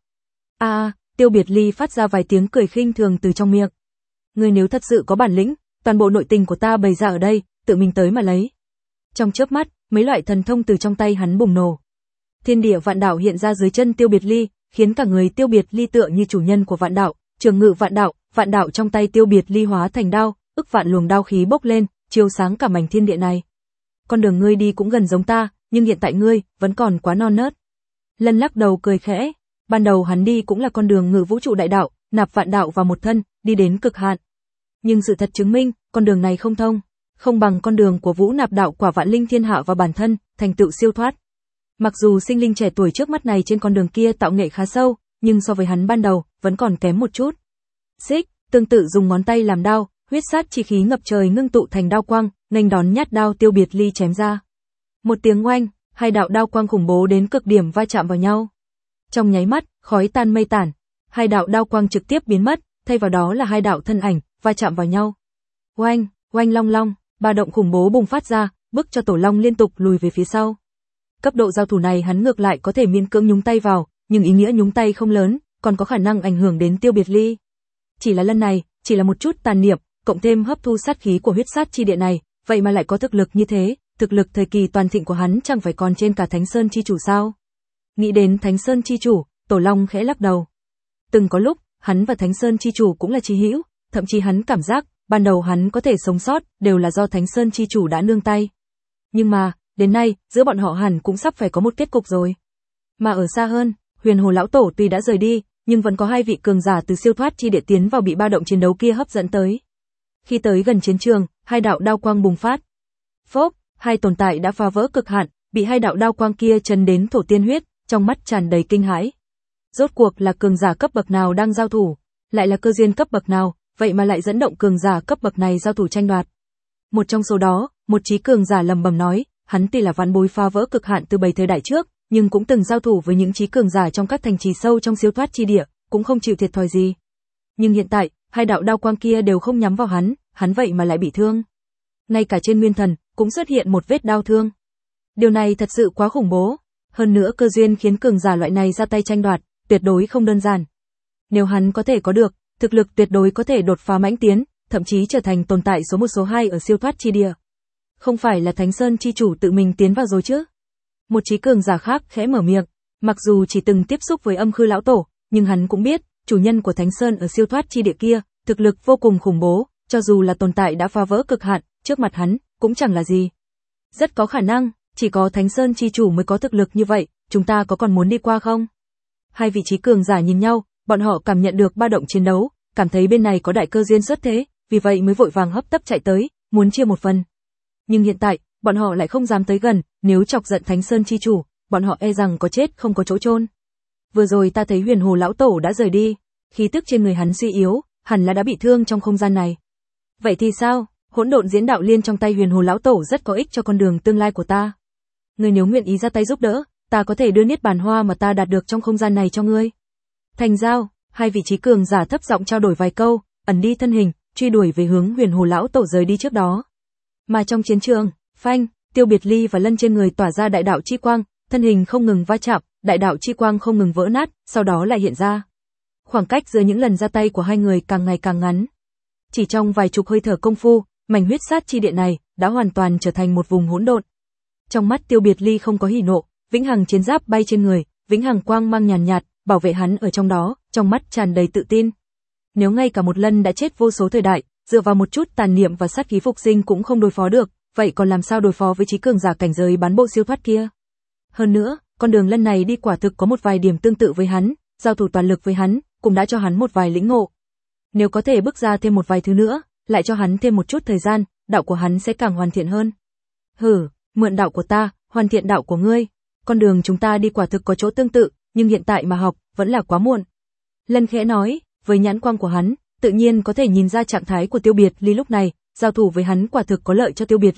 Tiêu Biệt Ly phát ra vài tiếng cười khinh thường từ trong miệng. Ngươi nếu thật sự có bản lĩnh, toàn bộ nội tình của ta bày ra ở đây, tự mình tới mà lấy. Trong chớp mắt, mấy loại thần thông từ trong tay hắn bùng nổ. Thiên địa vạn đạo hiện ra dưới chân Tiêu Biệt Ly, khiến cả người Tiêu Biệt Ly tựa như chủ nhân của vạn đạo, trường ngự vạn đạo trong tay Tiêu Biệt Ly hóa thành đao, ức vạn luồng đao khí bốc lên, chiếu sáng cả mảnh thiên địa này. Con đường ngươi đi cũng gần giống ta, nhưng hiện tại ngươi vẫn còn quá non nớt. Lân lắc đầu cười khẽ, ban đầu hắn đi cũng là con đường ngự vũ trụ đại đạo, nạp vạn đạo vào một thân, đi đến cực hạn. Nhưng sự thật chứng minh, con đường này không thông, không bằng con đường của Vũ nạp đạo quả vạn linh thiên hạ và bản thân, thành tựu siêu thoát. Mặc dù sinh linh trẻ tuổi trước mắt này trên con đường kia tạo nghệ khá sâu, nhưng so với hắn ban đầu, vẫn còn kém một chút. Xích, tương tự dùng ngón tay làm đao, huyết sát chi khí ngập trời ngưng tụ thành đao quang, nghênh đón nhát đao Tiêu Biệt Ly chém ra. Một tiếng oanh, hai đạo đao quang khủng bố đến cực điểm va chạm vào nhau. Trong nháy mắt, khói tan mây tản, hai đạo đao quang trực tiếp biến mất, thay vào đó là hai đạo thân ảnh va chạm vào nhau. Oanh, oanh long long, ba động khủng bố bùng phát ra, bức cho Tổ Long liên tục lùi về phía sau. Cấp độ giao thủ này hắn ngược lại có thể miễn cưỡng nhúng tay vào, nhưng ý nghĩa nhúng tay không lớn, còn có khả năng ảnh hưởng đến Tiêu Biệt Ly. Chỉ là lần này, chỉ là một chút tàn niệm, cộng thêm hấp thu sát khí của huyết sát chi địa này, vậy mà lại có thực lực như thế, thực lực thời kỳ toàn thịnh của hắn chẳng phải còn trên cả Thánh Sơn chi chủ sao? Nghĩ đến Thánh Sơn chi chủ, Tổ Long khẽ lắc đầu. Từng có lúc, hắn và Thánh Sơn chi chủ cũng là chí hữu, thậm chí hắn cảm giác, ban đầu hắn có thể sống sót, đều là do Thánh Sơn chi chủ đã nương tay. Nhưng mà, đến nay, giữa bọn họ hẳn cũng sắp phải có một kết cục rồi. Mà ở xa hơn, Huyền Hồ lão tổ tuy đã rời đi, nhưng vẫn có hai vị cường giả từ siêu thoát chi địa tiến vào bị ba động chiến đấu kia hấp dẫn tới. Khi tới gần chiến trường, hai đạo đao quang bùng phát. Phốc, hai tồn tại đã phá vỡ cực hạn, bị hai đạo đao quang kia chấn đến thổ tiên huyết, trong mắt tràn đầy kinh hãi. Rốt cuộc là cường giả cấp bậc nào đang giao thủ, lại là cơ duyên cấp bậc nào, vậy mà lại dẫn động cường giả cấp bậc này giao thủ tranh đoạt. Một trong số đó, một trí cường giả lầm bầm nói, hắn tuy là ván bối phá vỡ cực hạn từ 7 thời đại trước, nhưng cũng từng giao thủ với những trí cường giả trong các thành trì sâu trong siêu thoát chi địa, cũng không chịu thiệt thòi gì. Nhưng hiện tại, hai đạo đao quang kia đều không nhắm vào hắn vậy mà lại bị thương. Ngay cả trên nguyên thần, cũng xuất hiện một vết đao thương. Điều này thật sự quá khủng bố. Hơn nữa cơ duyên khiến cường giả loại này ra tay tranh đoạt, tuyệt đối không đơn giản. Nếu hắn có thể có được, thực lực tuyệt đối có thể đột phá mãnh tiến, thậm chí trở thành tồn tại số 1 số 2 ở siêu thoát chi địa. Không phải là Thánh Sơn chi chủ tự mình tiến vào rồi chứ? Một trí cường giả khác khẽ mở miệng, mặc dù chỉ từng tiếp xúc với Âm Khư lão tổ, nhưng hắn cũng biết, chủ nhân của Thánh Sơn ở siêu thoát chi địa kia, thực lực vô cùng khủng bố, cho dù là tồn tại đã phá vỡ cực hạn, trước mặt hắn, cũng chẳng là gì. Rất có khả năng, chỉ có Thánh Sơn chi chủ mới có thực lực như vậy, chúng ta có còn muốn đi qua không? Hai vị trí cường giả nhìn nhau, bọn họ cảm nhận được ba động chiến đấu, cảm thấy bên này có đại cơ duyên xuất thế, vì vậy mới vội vàng hấp tấp chạy tới, muốn chia một phần. Nhưng hiện tại, bọn họ lại không dám tới gần, nếu chọc giận Thánh Sơn chi chủ, bọn họ e rằng có chết không có chỗ chôn. Vừa rồi ta thấy Huyền Hồ lão tổ đã rời đi, khí tức trên người hắn suy yếu, hẳn là đã bị thương trong không gian này. Vậy thì sao? Hỗn độn diễn đạo liên trong tay Huyền Hồ lão tổ rất có ích cho con đường tương lai của ta. Ngươi nếu nguyện ý ra tay giúp đỡ, ta có thể đưa niết bàn hoa mà ta đạt được trong không gian này cho ngươi. Thành giao, hai vị trí cường giả thấp giọng trao đổi vài câu, ẩn đi thân hình, truy đuổi về hướng Huyền Hồ lão tổ rời đi trước đó. Mà trong chiến trường, phanh, Tiêu Biệt Ly và Lân trên người tỏa ra đại đạo chi quang, thân hình không ngừng va chạm, đại đạo chi quang không ngừng vỡ nát, sau đó lại hiện ra. Khoảng cách giữa những lần ra tay của hai người càng ngày càng ngắn. Chỉ trong vài chục hơi thở công phu, mảnh huyết sát chi địa này đã hoàn toàn trở thành một vùng hỗn độn. Trong mắt Tiêu Biệt Ly không có hỉ nộ, vĩnh hằng chiến giáp bay trên người, vĩnh hằng quang mang nhàn nhạt, bảo vệ hắn ở trong đó, trong mắt tràn đầy tự tin. Nếu ngay cả một Lân đã chết vô số thời đại, dựa vào một chút tàn niệm và sát khí phục sinh cũng không đối phó được, vậy còn làm sao đối phó với trí cường giả cảnh giới bán bộ siêu thoát kia? Hơn nữa, con đường Lân này đi quả thực có một vài điểm tương tự với hắn, giao thủ toàn lực với hắn, cũng đã cho hắn một vài lĩnh ngộ. Nếu có thể bước ra thêm một vài thứ nữa, lại cho hắn thêm một chút thời gian, đạo của hắn sẽ càng hoàn thiện hơn. Hử, mượn đạo của ta, hoàn thiện đạo của ngươi. Con đường chúng ta đi quả thực có chỗ tương tự, nhưng hiện tại mà học, vẫn là quá muộn. Lân khẽ nói, với nhãn quang của hắn, tự nhiên có thể nhìn ra trạng thái của Tiêu Biệt Ly lúc này, giao thủ với hắn quả thực có lợi cho Tiêu Biệt Ly,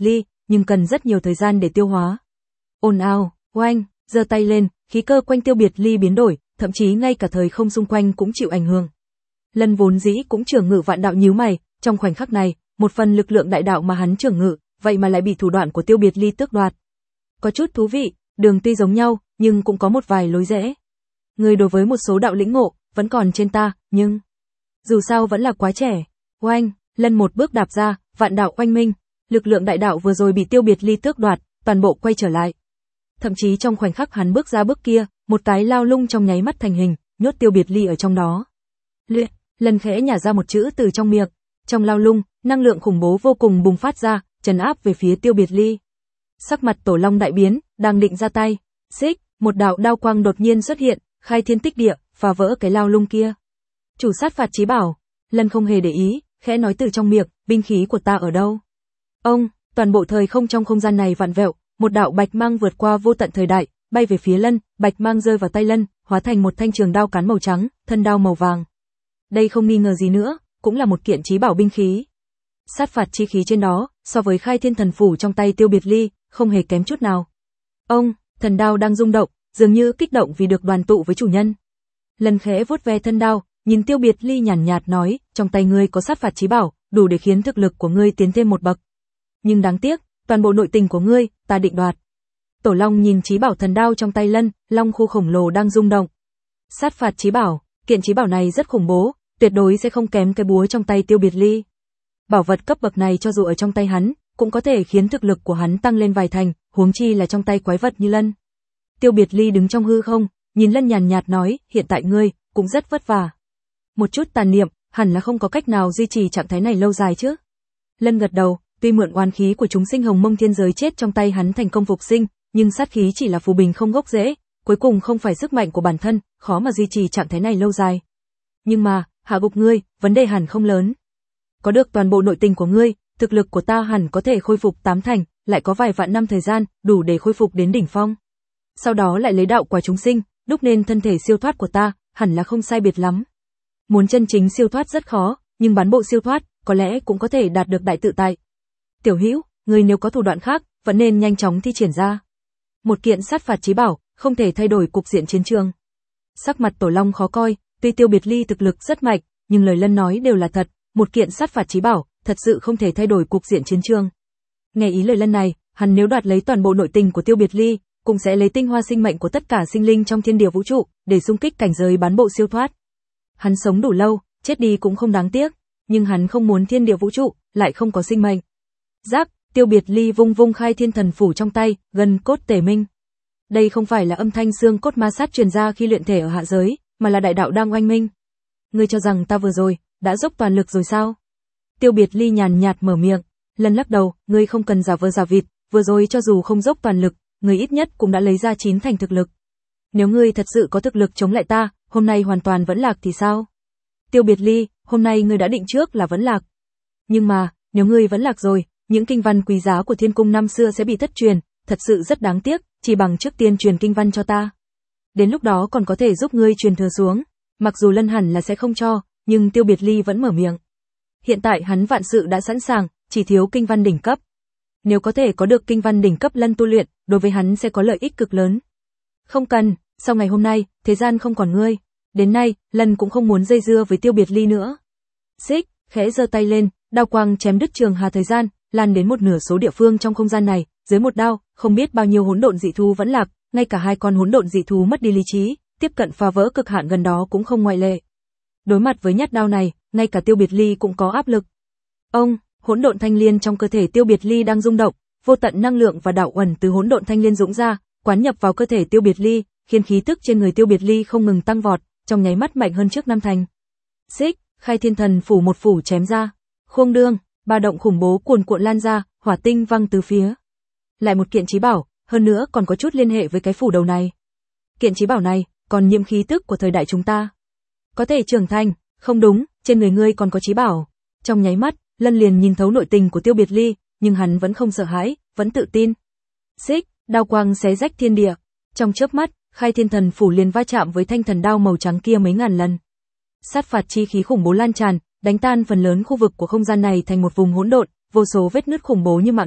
nhưng cần rất nhiều thời gian để tiêu hóa. Ồn ào, oanh, giơ tay lên, khí cơ quanh Tiêu Biệt Ly biến đổi, thậm chí ngay cả thời không xung quanh cũng chịu ảnh hưởng. Lân vốn dĩ cũng trưởng ngự vạn đạo nhíu mày, trong khoảnh khắc này, một phần lực lượng đại đạo mà hắn trưởng ngự, vậy mà lại bị thủ đoạn của Tiêu Biệt Ly tước đoạt. Có chút thú vị, đường tuy giống nhau, nhưng cũng có một vài lối rẽ. Người đối với một số đạo lĩnh ngộ, vẫn còn trên ta, nhưng dù sao vẫn là quá trẻ. Oanh, Lân một bước đạp ra, vạn đạo oanh minh, lực lượng đại đạo vừa rồi bị Tiêu Biệt Ly tước đoạt, toàn bộ quay trở lại. Thậm chí trong khoảnh khắc hắn bước ra bước kia, một cái lao lung trong nháy mắt thành hình, nhốt Tiêu Biệt Ly ở trong đó. Liệt, Lân khẽ nhả ra một chữ từ trong miệng, trong lao lung, năng lượng khủng bố vô cùng bùng phát ra, trấn áp về phía Tiêu Biệt Ly. Sắc mặt Tổ Long đại biến, đang định ra tay, xích, một đạo đao quang đột nhiên xuất hiện, khai thiên tích địa, phá vỡ cái lao lung kia. Chủ sát phạt chí bảo, Lân không hề để ý, khẽ nói từ trong miệng, binh khí của ta ở đâu? Ông, toàn bộ thời không trong không gian này vặn vẹo, một đạo bạch mang vượt qua vô tận thời đại, bay về phía Lân, bạch mang rơi vào tay Lân, hóa thành một thanh trường đao cán màu trắng, thân đao màu vàng. Đây không nghi ngờ gì nữa, cũng là một kiện chí bảo binh khí. Sát phạt chi khí trên đó, so với khai thiên thần phủ trong tay Tiêu Biệt Ly, không hề kém chút nào. Ông, thần đao đang rung động, dường như kích động vì được đoàn tụ với chủ nhân. Lân khẽ vuốt ve thân đao, nhìn Tiêu Biệt Ly nhàn nhạt nói, trong tay ngươi có sát phạt chí bảo, đủ để khiến thực lực của ngươi tiến thêm một bậc. Nhưng đáng tiếc, toàn bộ nội tình của ngươi, ta định đoạt. Tổ Long nhìn chí bảo thần đao trong tay Lân, long khu khổng lồ đang rung động. Sát phạt chí bảo, kiện chí bảo này rất khủng bố, tuyệt đối sẽ không kém cái búa trong tay Tiêu Biệt Ly. Bảo vật cấp bậc này cho dù ở trong tay hắn, cũng có thể khiến thực lực của hắn tăng lên vài thành, huống chi là trong tay quái vật như Lân. Tiêu Biệt Ly đứng trong hư không, nhìn Lân nhàn nhạt nói, hiện tại ngươi cũng rất vất vả. Một chút tàn niệm, hẳn là không có cách nào duy trì trạng thái này lâu dài chứ. Lân gật đầu, tuy mượn oán khí của chúng sinh hồng mông thiên giới chết trong tay hắn thành công phục sinh, nhưng sát khí chỉ là phù bình không gốc rễ, cuối cùng không phải sức mạnh của bản thân, khó mà duy trì trạng thái này lâu dài. Nhưng mà, hạ gục ngươi, vấn đề hẳn không lớn. Có được toàn bộ nội tình của ngươi, thực lực của ta hẳn có thể khôi phục 8 thành, lại có vài vạn năm thời gian, đủ để khôi phục đến đỉnh phong. Sau đó lại lấy đạo quả chúng sinh, đúc nên thân thể siêu thoát của ta, hẳn là không sai biệt lắm. Muốn chân chính siêu thoát rất khó, nhưng bán bộ siêu thoát, có lẽ cũng có thể đạt được đại tự tại. Tiểu Hữu, ngươi nếu có thủ đoạn khác, vẫn nên nhanh chóng thi triển ra. Một kiện sát phạt chí bảo, không thể thay đổi cục diện chiến trường. Sắc mặt Tổ Long khó coi, tuy Tiêu Biệt Ly thực lực rất mạnh, nhưng lời Lân nói đều là thật, một kiện sát phạt chí bảo, thật sự không thể thay đổi cục diện chiến trường. Nghe ý lời Lân này, hắn nếu đoạt lấy toàn bộ nội tình của Tiêu Biệt Ly, cũng sẽ lấy tinh hoa sinh mệnh của tất cả sinh linh trong thiên địa vũ trụ, để xung kích cảnh giới bán bộ siêu thoát. Hắn sống đủ lâu, chết đi cũng không đáng tiếc, nhưng hắn không muốn thiên địa vũ trụ, lại không có sinh mệnh. Rắc, Tiêu Biệt Ly vung vung khai thiên thần phủ trong tay, gần cốt tề minh. Đây không phải là âm thanh xương cốt ma sát truyền ra khi luyện thể ở hạ giới, mà là đại đạo đang oanh minh. Ngươi cho rằng ta vừa rồi, đã dốc toàn lực rồi sao? Tiêu Biệt Ly nhàn nhạt mở miệng, Lân lắc đầu, ngươi không cần giả vờ giả vịt, vừa rồi cho dù không dốc toàn lực, ngươi ít nhất cũng đã lấy ra 9 thành thực lực. Nếu ngươi thật sự có thực lực chống lại ta, hôm nay hoàn toàn vẫn lạc thì sao? Tiêu Biệt Ly, hôm nay ngươi đã định trước là vẫn lạc. Nhưng mà, nếu ngươi vẫn lạc rồi, những kinh văn quý giá của Thiên Cung năm xưa sẽ bị thất truyền, thật sự rất đáng tiếc, chỉ bằng trước tiên truyền kinh văn cho ta. Đến lúc đó còn có thể giúp ngươi truyền thừa xuống. Mặc dù Lân hẳn là sẽ không cho, nhưng Tiêu Biệt Ly vẫn mở miệng. Hiện tại hắn vạn sự đã sẵn sàng, chỉ thiếu kinh văn đỉnh cấp. Nếu có thể có được kinh văn đỉnh cấp Lân tu luyện, đối với hắn sẽ có lợi ích cực lớn. Không cần, sau ngày hôm nay, thế gian không còn ngươi. Đến nay, Lân cũng không muốn dây dưa với Tiêu Biệt Ly nữa. Xích, khẽ giơ tay lên, đao quang chém đứt trường hà thời gian, lan đến một nửa số địa phương trong không gian này, dưới một đao, không biết bao nhiêu hỗn độn dị thú vẫn lạc, ngay cả 2 con hỗn độn dị thú mất đi lý trí, tiếp cận phá vỡ cực hạn gần đó cũng không ngoại lệ. Đối mặt với nhát đao này, ngay cả Tiêu Biệt Ly cũng có áp lực. Ông, hỗn độn thanh liên trong cơ thể Tiêu Biệt Ly đang rung động, vô tận năng lượng và đạo uẩn từ hỗn độn thanh liên dũng ra, quán nhập vào cơ thể Tiêu Biệt Ly, khiến khí tức trên người Tiêu Biệt Ly không ngừng tăng vọt, trong nháy mắt mạnh hơn trước 5 thành. Xích, khai thiên thần phủ một phủ chém ra, khung đương, ba động khủng bố cuồn cuộn lan ra, hỏa tinh văng từ phía. Lại một kiện chí bảo, hơn nữa còn có chút liên hệ với cái phủ đầu này. Kiện chí bảo này còn nhiễm khí tức của thời đại chúng ta. Có thể trưởng thành, không đúng, trên người ngươi còn có chí bảo. Trong nháy mắt, Lân liền nhìn thấu nội tình của Tiêu Biệt Ly, nhưng hắn vẫn không sợ hãi, vẫn tự tin. Xích, đao quang xé rách thiên địa. Trong chớp mắt, khai thiên thần phủ liền va chạm với thanh thần đao màu trắng kia mấy ngàn lần. Sát phạt chi khí khủng bố lan tràn, đánh tan phần lớn khu vực của không gian này thành một vùng hỗn độn, vô số vết nứt khủng bố như mạng nhện,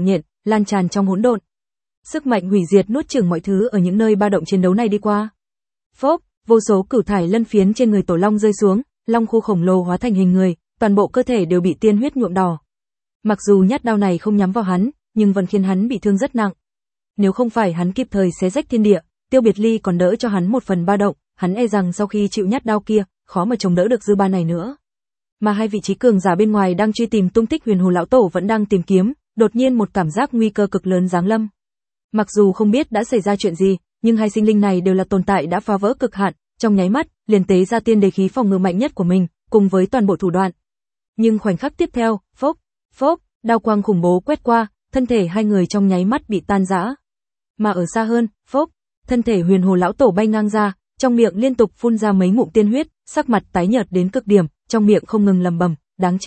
lan tràn trong hỗn độn. Sức mạnh hủy diệt nuốt chửng mọi thứ ở những nơi ba động chiến đấu này đi qua. Phốc, vô số cửu thải lân phiến trên người Tổ Long rơi xuống, long khu khổng lồ hóa thành hình người, toàn bộ cơ thể đều bị tiên huyết nhuộm đỏ. Mặc dù nhát đao này không nhắm vào hắn, nhưng vẫn khiến hắn bị thương rất nặng. Nếu không phải hắn kịp thời xé rách thiên địa, Tiêu Biệt Ly còn đỡ cho hắn một phần ba động, hắn e rằng sau khi chịu nhát đao kia, khó mà chống đỡ được dư ba này nữa. Mà hai vị trí cường giả bên ngoài đang truy tìm tung tích Huyền Hồ lão tổ vẫn đang tìm kiếm, đột nhiên một cảm giác nguy cơ cực lớn giáng lâm. Mặc dù không biết đã xảy ra chuyện gì, nhưng hai sinh linh này đều là tồn tại đã phá vỡ cực hạn, trong nháy mắt, liền tế ra tiên đế khí phòng ngự mạnh nhất của mình, cùng với toàn bộ thủ đoạn. Nhưng khoảnh khắc tiếp theo, phốc, đao quang khủng bố quét qua, thân thể hai người trong nháy mắt bị tan rã. Mà ở xa hơn, thân thể Huyền Hồ lão tổ bay ngang ra, trong miệng liên tục phun ra mấy ngụm tiên huyết, sắc mặt tái nhợt đến cực điểm, trong miệng không ngừng lẩm bẩm, đáng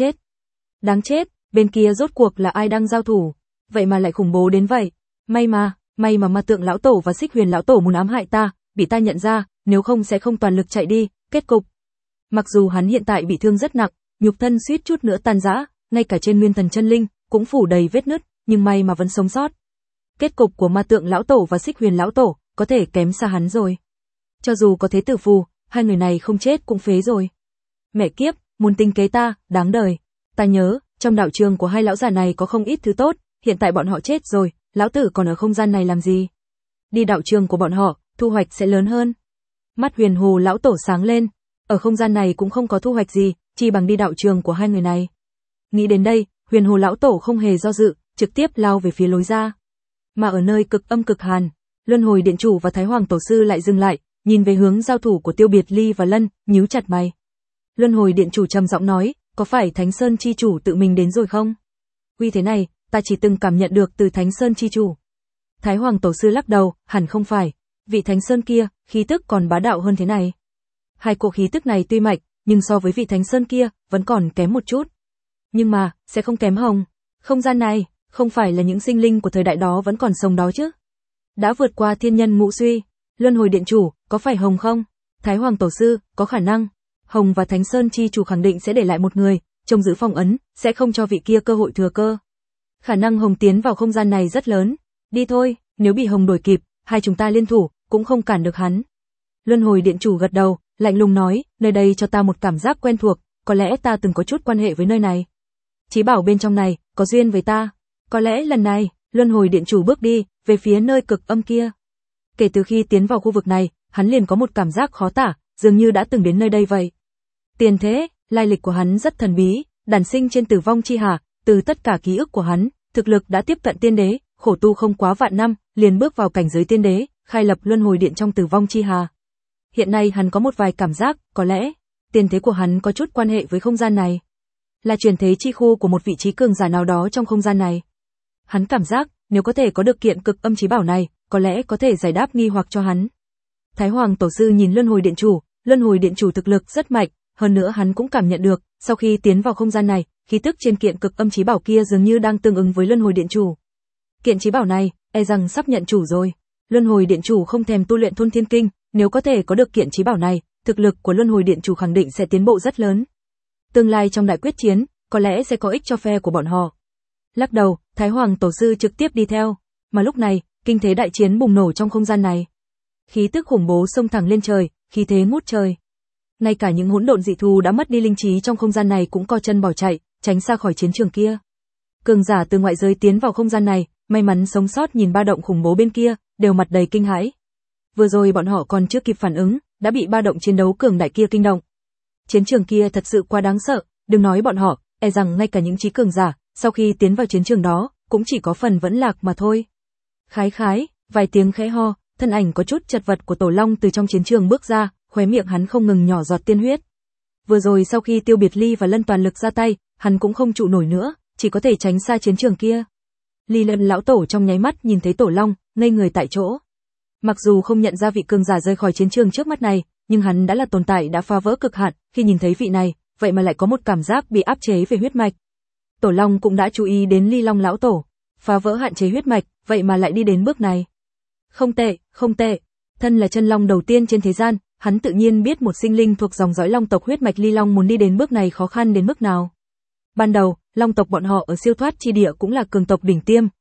chết, bên kia rốt cuộc là ai đang giao thủ, vậy mà lại khủng bố đến vậy. May mà Ma Tượng lão tổ và Xích Huyền lão tổ muốn ám hại ta, bị ta nhận ra, nếu không sẽ không toàn lực chạy đi. Kết cục, mặc dù hắn hiện tại bị thương rất nặng, nhục thân suýt chút nữa tan rã, ngay cả trên nguyên thần chân linh cũng phủ đầy vết nứt, nhưng may mà vẫn sống sót. Kết cục của Ma Tượng lão tổ và Xích Huyền lão tổ có thể kém xa hắn rồi. Cho dù có thế tử phù, hai người này không chết cũng phế rồi. Mẹ kiếp, muốn tính kế ta, đáng đời. Ta nhớ, trong đạo trường của hai lão già này có không ít thứ tốt, hiện tại bọn họ chết rồi, lão tử còn ở không gian này làm gì? Đi đạo trường của bọn họ, thu hoạch sẽ lớn hơn. Mắt Huyền Hồ lão tổ sáng lên, ở không gian này cũng không có thu hoạch gì, chỉ bằng đi đạo trường của hai người này. Nghĩ đến đây, Huyền Hồ lão tổ không hề do dự, trực tiếp lao về phía lối ra. Mà ở nơi cực âm cực hàn, Luân Hồi Điện chủ và Thái Hoàng tổ sư lại dừng lại, nhìn về hướng giao thủ của Tiêu Biệt Ly và Lân, nhíu chặt mày. Luân Hồi Điện chủ trầm giọng nói, có phải Thánh Sơn chi chủ tự mình đến rồi không? Uy thế này, ta chỉ từng cảm nhận được từ Thánh Sơn chi chủ. Thái Hoàng tổ sư lắc đầu, hẳn không phải, vị Thánh Sơn kia, khí tức còn bá đạo hơn thế này. Hai cỗ khí tức này tuy mạnh, nhưng so với vị Thánh Sơn kia, vẫn còn kém một chút. Nhưng mà, sẽ không kém Hồng. Không gian này, không phải là những sinh linh của thời đại đó vẫn còn sống đó chứ? Đã vượt qua thiên nhân ngũ suy. Luân Hồi Điện chủ, có phải Hồng không? Thái Hoàng tổ sư, có khả năng. Hồng và Thánh Sơn chi chủ khẳng định sẽ để lại một người, trông giữ phong ấn, sẽ không cho vị kia cơ hội thừa cơ. Khả năng Hồng tiến vào không gian này rất lớn. Đi thôi, nếu bị Hồng đuổi kịp, hai chúng ta liên thủ, cũng không cản được hắn. Luân Hồi Điện chủ gật đầu, lạnh lùng nói, nơi đây cho ta một cảm giác quen thuộc, có lẽ ta từng có chút quan hệ với nơi này. Chí bảo bên trong này, có duyên với ta. Có lẽ lần này, Luân Hồi Điện chủ bước đi, về phía nơi cực âm kia. Kể từ khi tiến vào khu vực này, hắn liền có một cảm giác khó tả, dường như đã từng đến nơi đây vậy. Tiền thế, lai lịch của hắn rất thần bí, đản sinh trên tử vong chi hà, từ tất cả ký ức của hắn, thực lực đã tiếp cận tiên đế, khổ tu không quá vạn năm, liền bước vào cảnh giới tiên đế, khai lập Luân Hồi Điện trong tử vong chi hà. Hiện nay hắn có một vài cảm giác, có lẽ tiền thế của hắn có chút quan hệ với không gian này, là chuyển thế chi khu của một vị trí cường giả nào đó trong không gian này. Hắn cảm giác, nếu có thể có được kiện cực âm chí bảo này, có lẽ có thể giải đáp nghi hoặc cho hắn. Thái Hoàng tổ sư nhìn Luân Hồi Điện chủ thực lực rất mạnh, hơn nữa hắn cũng cảm nhận được, sau khi tiến vào không gian này, khí tức trên kiện cực âm chí bảo kia dường như đang tương ứng với Luân Hồi Điện chủ. Kiện chí bảo này, e rằng sắp nhận chủ rồi. Luân Hồi Điện chủ không thèm tu luyện Thôn Thiên Kinh, nếu có thể có được kiện chí bảo này, thực lực của Luân Hồi Điện chủ khẳng định sẽ tiến bộ rất lớn. Tương lai trong đại quyết chiến, có lẽ sẽ có ích cho phe của bọn họ. Lắc đầu, Thái Hoàng tổ sư trực tiếp đi theo, mà lúc này, kinh thế đại chiến bùng nổ trong không gian này. Khí tức khủng bố xông thẳng lên trời, khí thế ngút trời. Ngay cả những hỗn độn dị thú đã mất đi linh trí trong không gian này cũng co chân bỏ chạy, tránh xa khỏi chiến trường kia. Cường giả từ ngoại giới tiến vào không gian này, may mắn sống sót nhìn ba động khủng bố bên kia, đều mặt đầy kinh hãi. Vừa rồi bọn họ còn chưa kịp phản ứng, đã bị ba động chiến đấu cường đại kia kinh động. Chiến trường kia thật sự quá đáng sợ, đừng nói bọn họ, e rằng ngay cả những trí cường giả, sau khi tiến vào chiến trường đó, cũng chỉ có phần vẫn lạc mà thôi. Khái, vài tiếng khẽ ho, thân ảnh có chút chật vật của Tổ Long từ trong chiến trường bước ra, khóe miệng hắn không ngừng nhỏ giọt tiên huyết. Vừa rồi sau khi Tiêu Biệt Ly và Lân toàn lực ra tay, hắn cũng không trụ nổi nữa, chỉ có thể tránh xa chiến trường kia. Ly Lân lão tổ trong nháy mắt nhìn thấy Tổ Long, ngây người tại chỗ. Mặc dù không nhận ra vị cường giả rời khỏi chiến trường trước mắt này, nhưng hắn đã là tồn tại đã phá vỡ cực hạn, khi nhìn thấy vị này, vậy mà lại có một cảm giác bị áp chế về huyết mạch. Tổ Long cũng đã chú ý đến Ly Long lão tổ, phá vỡ hạn chế huyết mạch, vậy mà lại đi đến bước này. Không tệ, thân là chân long đầu tiên trên thế gian, hắn tự nhiên biết một sinh linh thuộc dòng dõi long tộc huyết mạch Ly Long muốn đi đến bước này khó khăn đến mức nào. Ban đầu, long tộc bọn họ ở siêu thoát chi địa cũng là cường tộc đỉnh tiêm,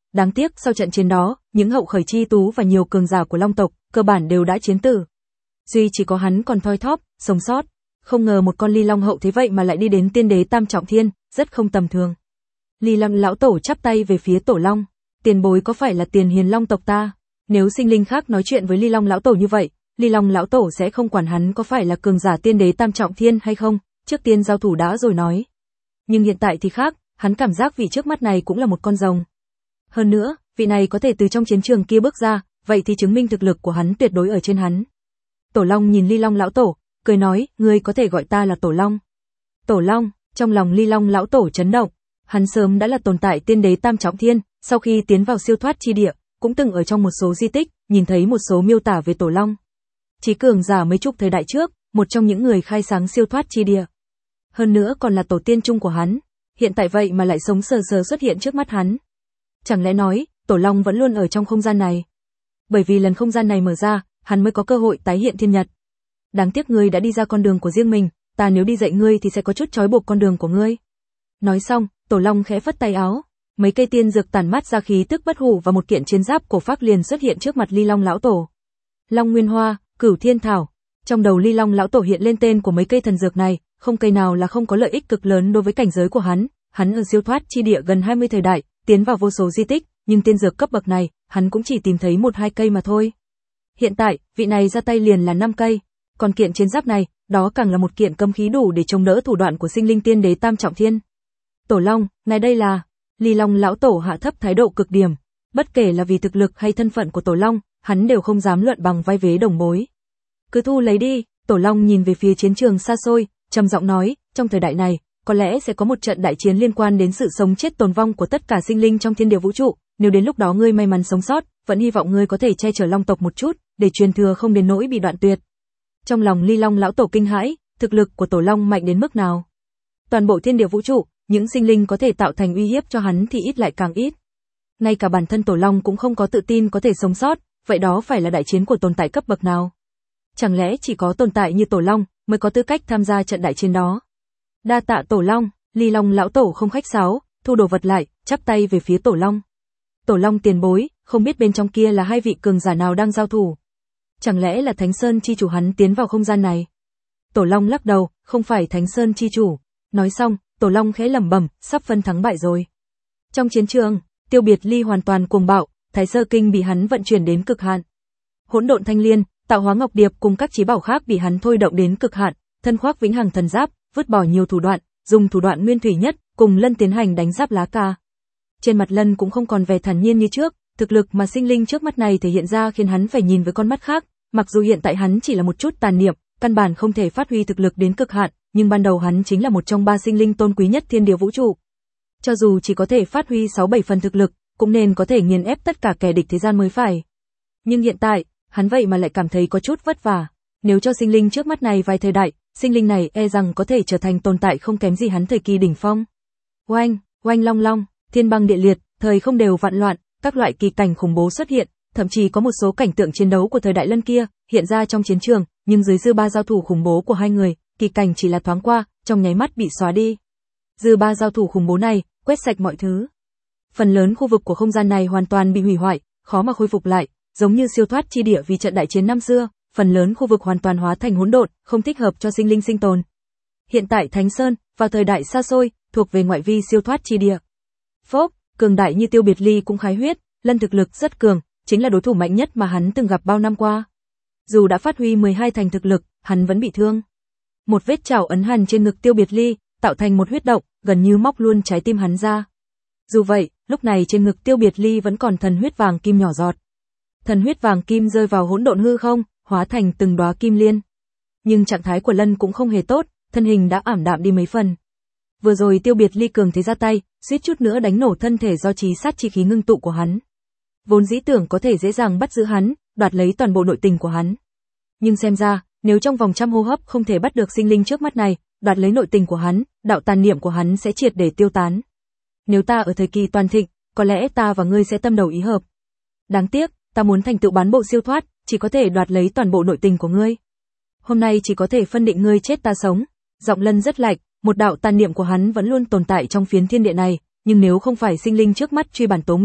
đáng tiếc sau trận chiến đó, những hậu khởi chi tú và nhiều cường giả của Long tộc, cơ bản đều đã chiến tử. Duy chỉ có hắn còn thoi thóp, sống sót. Không ngờ một con Ly Long hậu thế vậy mà lại đi đến tiên đế tam trọng thiên, rất không tầm thường. Ly Long lão tổ chắp tay về phía Tổ Long. Tiền bối có phải là tiền hiền Long tộc ta? Nếu sinh linh khác nói chuyện với Ly Long lão tổ như vậy, Ly Long lão tổ sẽ không quản hắn có phải là cường giả tiên đế tam trọng thiên hay không, trước tiên giao thủ đã rồi nói. Nhưng hiện tại thì khác, hắn cảm giác vị trước mắt này cũng là một con rồng. Hơn nữa, vị này có thể từ trong chiến trường kia bước ra, vậy thì chứng minh thực lực của hắn tuyệt đối ở trên hắn. Tổ Long nhìn Ly Long lão tổ, cười nói, ngươi có thể gọi ta là Tổ Long. Tổ Long, trong lòng Ly Long lão tổ chấn động, hắn sớm đã là tồn tại tiên đế tam trọng thiên, sau khi tiến vào siêu thoát chi địa, cũng từng ở trong một số di tích, nhìn thấy một số miêu tả về Tổ Long. Chí cường giả mấy chục thời đại trước, một trong những người khai sáng siêu thoát chi địa. Hơn nữa còn là tổ tiên chung của hắn, hiện tại vậy mà lại sống sờ sờ xuất hiện trước mắt hắn. Chẳng lẽ nói, Tổ Long vẫn luôn ở trong không gian này? Bởi vì lần không gian này mở ra, hắn mới có cơ hội tái hiện thiên nhật. Đáng tiếc ngươi đã đi ra con đường của riêng mình, ta nếu đi dạy ngươi thì sẽ có chút trói buộc con đường của ngươi. Nói xong, Tổ Long khẽ phất tay áo, mấy cây tiên dược tản mát ra khí tức bất hủ và một kiện chiến giáp cổ phác liền xuất hiện trước mặt Ly Long lão tổ. Long Nguyên Hoa, Cửu Thiên Thảo. Trong đầu Ly Long lão tổ hiện lên tên của mấy cây thần dược này, không cây nào là không có lợi ích cực lớn đối với cảnh giới của hắn. Hắn ở siêu thoát chi địa gần 20 thời đại, tiến vào vô số di tích, nhưng tiên dược cấp bậc này, hắn cũng chỉ tìm thấy 1-2 cây mà thôi. Hiện tại, vị này ra tay liền là 5 cây, còn kiện chiến giáp này, đó càng là một kiện cấm khí đủ để chống đỡ thủ đoạn của sinh linh tiên đế tam trọng thiên. Tổ Long, này đây là... Ly Long lão tổ hạ thấp thái độ cực điểm, bất kể là vì thực lực hay thân phận của Tổ Long, hắn đều không dám luận bằng vai vế đồng bối. Cứ thu lấy đi, Tổ Long nhìn về phía chiến trường xa xôi, trầm giọng nói, trong thời đại này, có lẽ sẽ có một trận đại chiến liên quan đến sự sống chết tồn vong của tất cả sinh linh trong thiên địa vũ trụ, nếu đến lúc đó ngươi may mắn sống sót, vẫn hy vọng ngươi có thể che chở Long tộc một chút, để truyền thừa không đến nỗi bị đoạn tuyệt. Trong lòng Ly Long lão tổ kinh hãi, thực lực của Tổ Long mạnh đến mức nào? Toàn bộ thiên địa vũ trụ, những sinh linh có thể tạo thành uy hiếp cho hắn thì ít lại càng ít. Ngay cả bản thân Tổ Long cũng không có tự tin có thể sống sót, vậy đó phải là đại chiến của tồn tại cấp bậc nào? Chẳng lẽ chỉ có tồn tại như Tổ Long mới có tư cách tham gia trận đại chiến đó? Đa tạ Tổ Long, Ly Long lão tổ không khách sáo, thu đồ vật lại, chắp tay về phía Tổ Long. Tổ Long tiền bối, không biết bên trong kia là hai vị cường giả nào đang giao thủ? Chẳng lẽ là Thánh Sơn chi chủ hắn tiến vào không gian này? Tổ Long lắc đầu, không phải Thánh Sơn chi chủ. Nói xong, Tổ Long khẽ lẩm bẩm, sắp phân thắng bại rồi. Trong chiến trường, Tiêu Biệt Ly hoàn toàn cuồng bạo, Thái Sơ Kinh bị hắn vận chuyển đến cực hạn. Hỗn Độn Thanh Liên, Tạo Hóa Ngọc Điệp cùng các chí bảo khác bị hắn thôi động đến cực hạn, thân khoác Vĩnh Hằng Thần Giáp, vứt bỏ nhiều thủ đoạn, dùng thủ đoạn nguyên thủy nhất, cùng Lân tiến hành đánh giáp lá ca. Trên mặt Lân cũng không còn vẻ thản nhiên như trước, thực lực mà sinh linh trước mắt này thể hiện ra khiến hắn phải nhìn với con mắt khác, mặc dù hiện tại hắn chỉ là một chút tàn niệm, căn bản không thể phát huy thực lực đến cực hạn, nhưng ban đầu hắn chính là một trong 3 sinh linh tôn quý nhất thiên địa vũ trụ. Cho dù chỉ có thể phát huy 6-7 phần thực lực, cũng nên có thể nghiền ép tất cả kẻ địch thế gian mới phải. Nhưng hiện tại, hắn vậy mà lại cảm thấy có chút vất vả. Nếu cho sinh linh trước mắt này vài thời đại, sinh linh này e rằng có thể trở thành tồn tại không kém gì hắn thời kỳ đỉnh phong. Oanh, oanh long long, thiên băng địa liệt, thời không đều vạn loạn, các loại kỳ cảnh khủng bố xuất hiện, thậm chí có một số cảnh tượng chiến đấu của thời đại Lân kia hiện ra trong chiến trường, nhưng dưới dư ba giao thủ khủng bố của hai người, kỳ cảnh chỉ là thoáng qua, trong nháy mắt bị xóa đi. Dư ba giao thủ khủng bố này quét sạch mọi thứ. Phần lớn khu vực của không gian này hoàn toàn bị hủy hoại, khó mà khôi phục lại, giống như siêu thoát chi địa vì trận đại chiến năm xưa, phần lớn khu vực hoàn toàn hóa thành hỗn độn, không thích hợp cho sinh linh sinh tồn. Hiện tại Thánh Sơn, vào thời đại xa xôi, thuộc về ngoại vi siêu thoát chi địa. Phốc, cường đại như Tiêu Biệt Ly cũng khái huyết, Lân thực lực rất cường, chính là đối thủ mạnh nhất mà hắn từng gặp bao năm qua. Dù đã phát huy 12 thành thực lực, hắn vẫn bị thương. Một vết chảo ấn hằn trên ngực Tiêu Biệt Ly, tạo thành một huyết động, gần như móc luôn trái tim hắn ra. Dù vậy, lúc này trên ngực Tiêu Biệt Ly vẫn còn thần huyết vàng kim nhỏ giọt. Thần huyết vàng kim rơi vào hỗn độn hư không, hóa thành từng đóa kim liên. Nhưng trạng thái của Lân cũng không hề tốt, thân hình đã ảm đạm đi mấy phần. Vừa rồi Tiêu Biệt Ly cường thế ra tay, suýt chút nữa đánh nổ thân thể do chí sát chi khí ngưng tụ của hắn. Vốn dĩ tưởng có thể dễ dàng bắt giữ hắn, đoạt lấy toàn bộ nội tình của hắn. Nhưng xem ra, nếu trong vòng trăm hô hấp không thể bắt được sinh linh trước mắt này, đoạt lấy nội tình của hắn, đạo tàn niệm của hắn sẽ triệt để tiêu tán. Nếu ta ở thời kỳ toàn thịnh, có lẽ ta và ngươi sẽ tâm đầu ý hợp. Đáng tiếc, ta muốn thành tựu bán bộ siêu thoát, chỉ có thể đoạt lấy toàn bộ nội tình của ngươi. Hôm nay chỉ có thể phân định ngươi chết ta sống. Giọng Lân rất lạnh, một đạo tàn niệm của hắn vẫn luôn tồn tại trong phiến thiên địa này, nhưng nếu không phải sinh linh trước mắt truy bản tố nguyên,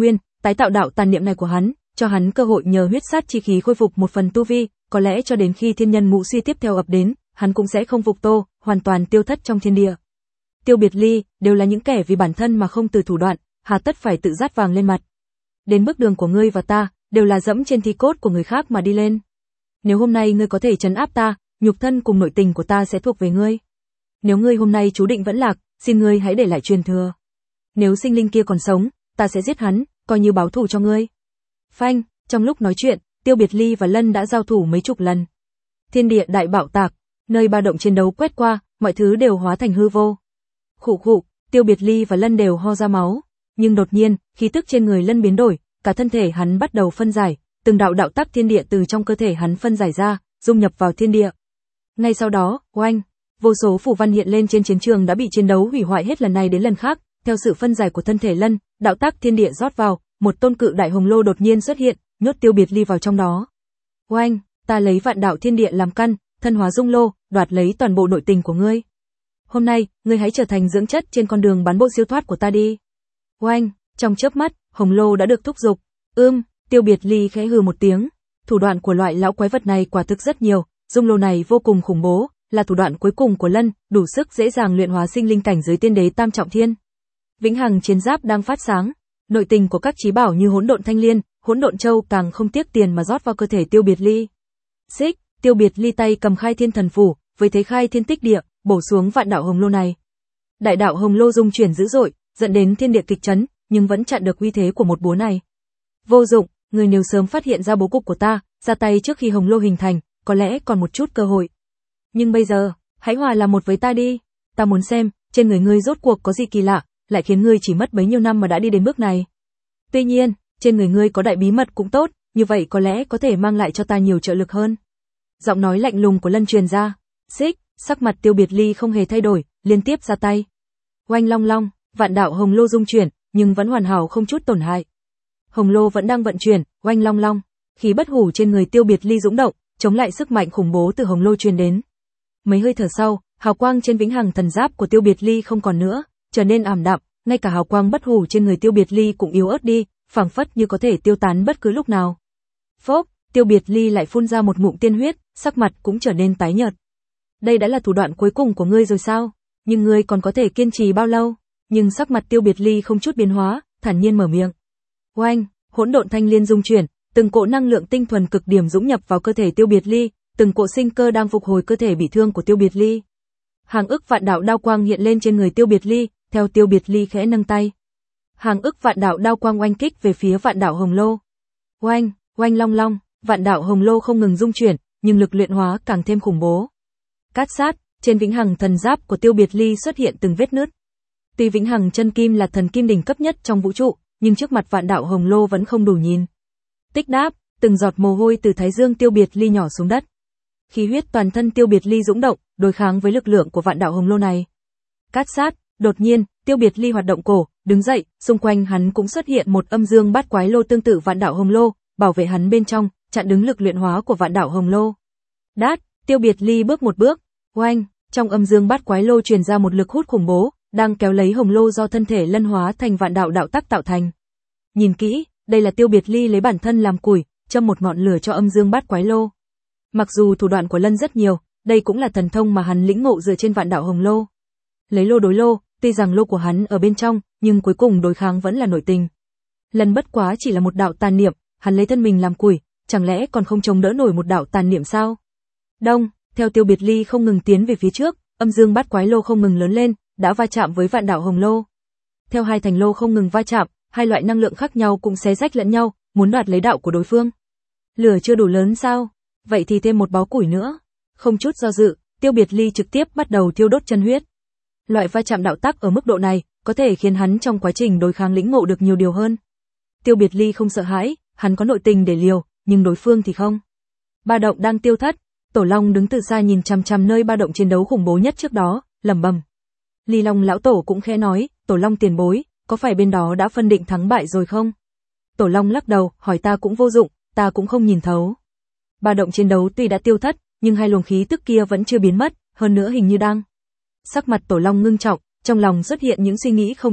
tái tạo đạo tàn niệm này của hắn, cho hắn cơ hội nhờ huyết sát chi khí khôi phục một phần tu vi, có lẽ cho đến khi thiên nhân ngũ suy tiếp theo ập đến, hắn cũng sẽ không phục tô, hoàn toàn tiêu thất trong thiên địa. Tiêu Biệt Ly, đều là những kẻ vì bản thân mà không từ thủ đoạn, hà tất phải tự dát vàng lên mặt. Đến bước đường của ngươi và ta, đều là dẫm trên thi cốt của người khác mà đi lên. Nếu hôm nay ngươi có thể trấn áp ta, nhục thân cùng nội tình của ta sẽ thuộc về ngươi. Nếu ngươi hôm nay chú định vẫn lạc, xin ngươi hãy để lại truyền thừa. Nếu sinh linh kia còn sống, ta sẽ giết hắn, coi như báo thù cho ngươi. Phanh, trong lúc nói chuyện, Tiêu Biệt Ly và Lân đã giao thủ mấy chục lần. Thiên địa đại bạo tạc, nơi ba động chiến đấu quét qua, mọi thứ đều hóa thành hư vô. Khụ khụ, Tiêu Biệt Ly và Lân đều ho ra máu, nhưng đột nhiên, khí tức trên người Lân biến đổi, cả thân thể hắn bắt đầu phân giải, từng đạo đạo tắc thiên địa từ trong cơ thể hắn phân giải ra, dung nhập vào thiên địa. Ngay sau đó, oanh, vô số phù văn hiện lên trên chiến trường đã bị chiến đấu hủy hoại hết lần này đến lần khác, theo sự phân giải của thân thể Lân, đạo tắc thiên địa rót vào, một tôn cự đại hồng lô đột nhiên xuất hiện, nhốt Tiêu Biệt Ly vào trong đó. Oanh, ta lấy vạn đạo thiên địa làm căn, thân hóa dung lô, đoạt lấy toàn bộ nội tình của ngươi. Hôm nay, ngươi hãy trở thành dưỡng chất trên con đường bán bộ siêu thoát của ta đi. Oanh, trong chớp mắt, hồng lô đã được thúc giục. Tiêu Biệt Ly khẽ hừ một tiếng. Thủ đoạn của loại lão quái vật này quả thực rất nhiều, dung lô này vô cùng khủng bố, là thủ đoạn cuối cùng của Lân, đủ sức dễ dàng luyện hóa sinh linh cảnh giới tiên đế tam trọng thiên. Vĩnh hằng chiến giáp đang phát sáng, nội tình của các chí bảo như hỗn độn thanh liên, hỗn độn châu càng không tiếc tiền mà rót vào cơ thể Tiêu Biệt Ly. Xích, Tiêu Biệt Ly tay cầm khai thiên thần phủ, với thế khai thiên tích địa, bổ xuống vạn đạo hồng lô này. Đại đạo hồng lô dung chuyển dữ dội, dẫn đến thiên địa kịch chấn, nhưng vẫn chặn được uy thế của một búa này. Vô dụng, người nếu sớm phát hiện ra bố cục của ta, ra tay trước khi hồng lô hình thành, có lẽ còn một chút cơ hội. Nhưng bây giờ, hãy hòa là một với ta đi. Ta muốn xem, trên người ngươi rốt cuộc có gì kỳ lạ, lại khiến ngươi chỉ mất bấy nhiêu năm mà đã đi đến bước này. Tuy nhiên, trên người ngươi có đại bí mật cũng tốt, như vậy có lẽ có thể mang lại cho ta nhiều trợ lực hơn. Giọng nói lạnh lùng của Lân truyền ra. Xích, sắc mặt Tiêu Biệt Ly không hề thay đổi, liên tiếp ra tay. Oanh long long, vạn đạo hồng lô dung chuyển, nhưng vẫn hoàn hảo không chút tổn hại. Hồng lô vẫn đang vận chuyển, oanh long long, khí bất hủ trên người Tiêu Biệt Ly dũng động, chống lại sức mạnh khủng bố từ hồng lô truyền đến. Mấy hơi thở sau, hào quang trên vĩnh hằng thần giáp của Tiêu Biệt Ly không còn nữa, trở nên ảm đạm, ngay cả hào quang bất hủ trên người Tiêu Biệt Ly cũng yếu ớt đi, phảng phất như có thể tiêu tán bất cứ lúc nào. Phốc, Tiêu Biệt Ly lại phun ra một ngụm tiên huyết, sắc mặt cũng trở nên tái nhợt. Đây đã là thủ đoạn cuối cùng của ngươi rồi sao? Nhưng ngươi còn có thể kiên trì bao lâu? Nhưng sắc mặt Tiêu Biệt Ly không chút biến hóa, thản nhiên mở miệng. Oanh, hỗn độn thanh liên dung chuyển, từng cỗ năng lượng tinh thuần cực điểm dũng nhập vào cơ thể Tiêu Biệt Ly, từng cỗ sinh cơ đang phục hồi cơ thể bị thương của Tiêu Biệt Ly. Hàng ức vạn đạo đao quang hiện lên trên người Tiêu Biệt Ly, theo Tiêu Biệt Ly khẽ nâng tay. Hàng ức vạn đạo đao quang oanh kích về phía vạn đạo hồng lô. Oanh, oanh long long, vạn đạo hồng lô không ngừng dung chuyển, nhưng lực luyện hóa càng thêm khủng bố. Cát sát, trên vĩnh hằng thần giáp của Tiêu Biệt Ly xuất hiện từng vết nứt. Tuy vĩnh hằng chân kim là thần kim đỉnh cấp nhất trong vũ trụ, nhưng trước mặt vạn đạo hồng lô vẫn không đủ nhìn. Tích đáp, từng giọt mồ hôi từ thái dương Tiêu Biệt Ly nhỏ xuống đất. Khí huyết toàn thân Tiêu Biệt Ly dũng động, đối kháng với lực lượng của vạn đạo hồng lô này. Cát sát, đột nhiên, Tiêu Biệt Ly hoạt động cổ, đứng dậy, xung quanh hắn cũng xuất hiện một âm dương bát quái lô tương tự vạn đạo hồng lô, bảo vệ hắn bên trong, chặn đứng lực luyện hóa của vạn đạo hồng lô. Đát, Tiêu Biệt Ly bước một bước, oanh, trong âm dương bát quái lô truyền ra một lực hút khủng bố, đang kéo lấy hồng lô do thân thể Lân hóa thành vạn đạo đạo tắc tạo thành. Nhìn kỹ, đây là Tiêu Biệt Ly lấy bản thân làm củi, châm một ngọn lửa cho âm dương bát quái lô. Mặc dù thủ đoạn của Lân rất nhiều, đây cũng là thần thông mà hắn lĩnh ngộ dựa trên vạn đạo hồng lô. Lấy lô đối lô, tuy rằng lô của hắn ở bên trong, nhưng cuối cùng đối kháng vẫn là nội tình. Lân bất quá chỉ là một đạo tàn niệm, hắn lấy thân mình làm củi, chẳng lẽ còn không chống đỡ nổi một đạo tàn niệm sao? Đông, theo Tiêu Biệt Ly không ngừng tiến về phía trước, âm dương bát quái lô không ngừng lớn lên, đã va chạm với vạn đạo hồng lô. Theo hai thành lô không ngừng va chạm, hai loại năng lượng khác nhau cũng xé rách lẫn nhau, muốn đoạt lấy đạo của đối phương. Lửa chưa đủ lớn sao? Vậy thì thêm một báu củi nữa. Không chút do dự, Tiêu Biệt Ly trực tiếp bắt đầu thiêu đốt chân huyết. Loại va chạm đạo tắc ở mức độ này, có thể khiến hắn trong quá trình đối kháng lĩnh ngộ được nhiều điều hơn. Tiêu Biệt Ly không sợ hãi, hắn có nội tình để liều, nhưng đối phương thì không. Ba động đang tiêu thất, Tổ Long đứng từ xa nhìn chằm chằm nơi ba động chiến đấu khủng bố nhất trước đó, lẩm bẩm. Ly Long lão tổ cũng khẽ nói, Tổ Long tiền bối, có phải bên đó đã phân định thắng bại rồi không? Tổ Long lắc đầu, hỏi ta cũng vô dụng, ta cũng không nhìn thấu. Ba động chiến đấu tuy đã tiêu thất, nhưng hai luồng khí tức kia vẫn chưa biến mất, hơn nữa hình như đang. Sắc mặt Tổ Long ngưng trọng, trong lòng xuất hiện những suy nghĩ không tốt,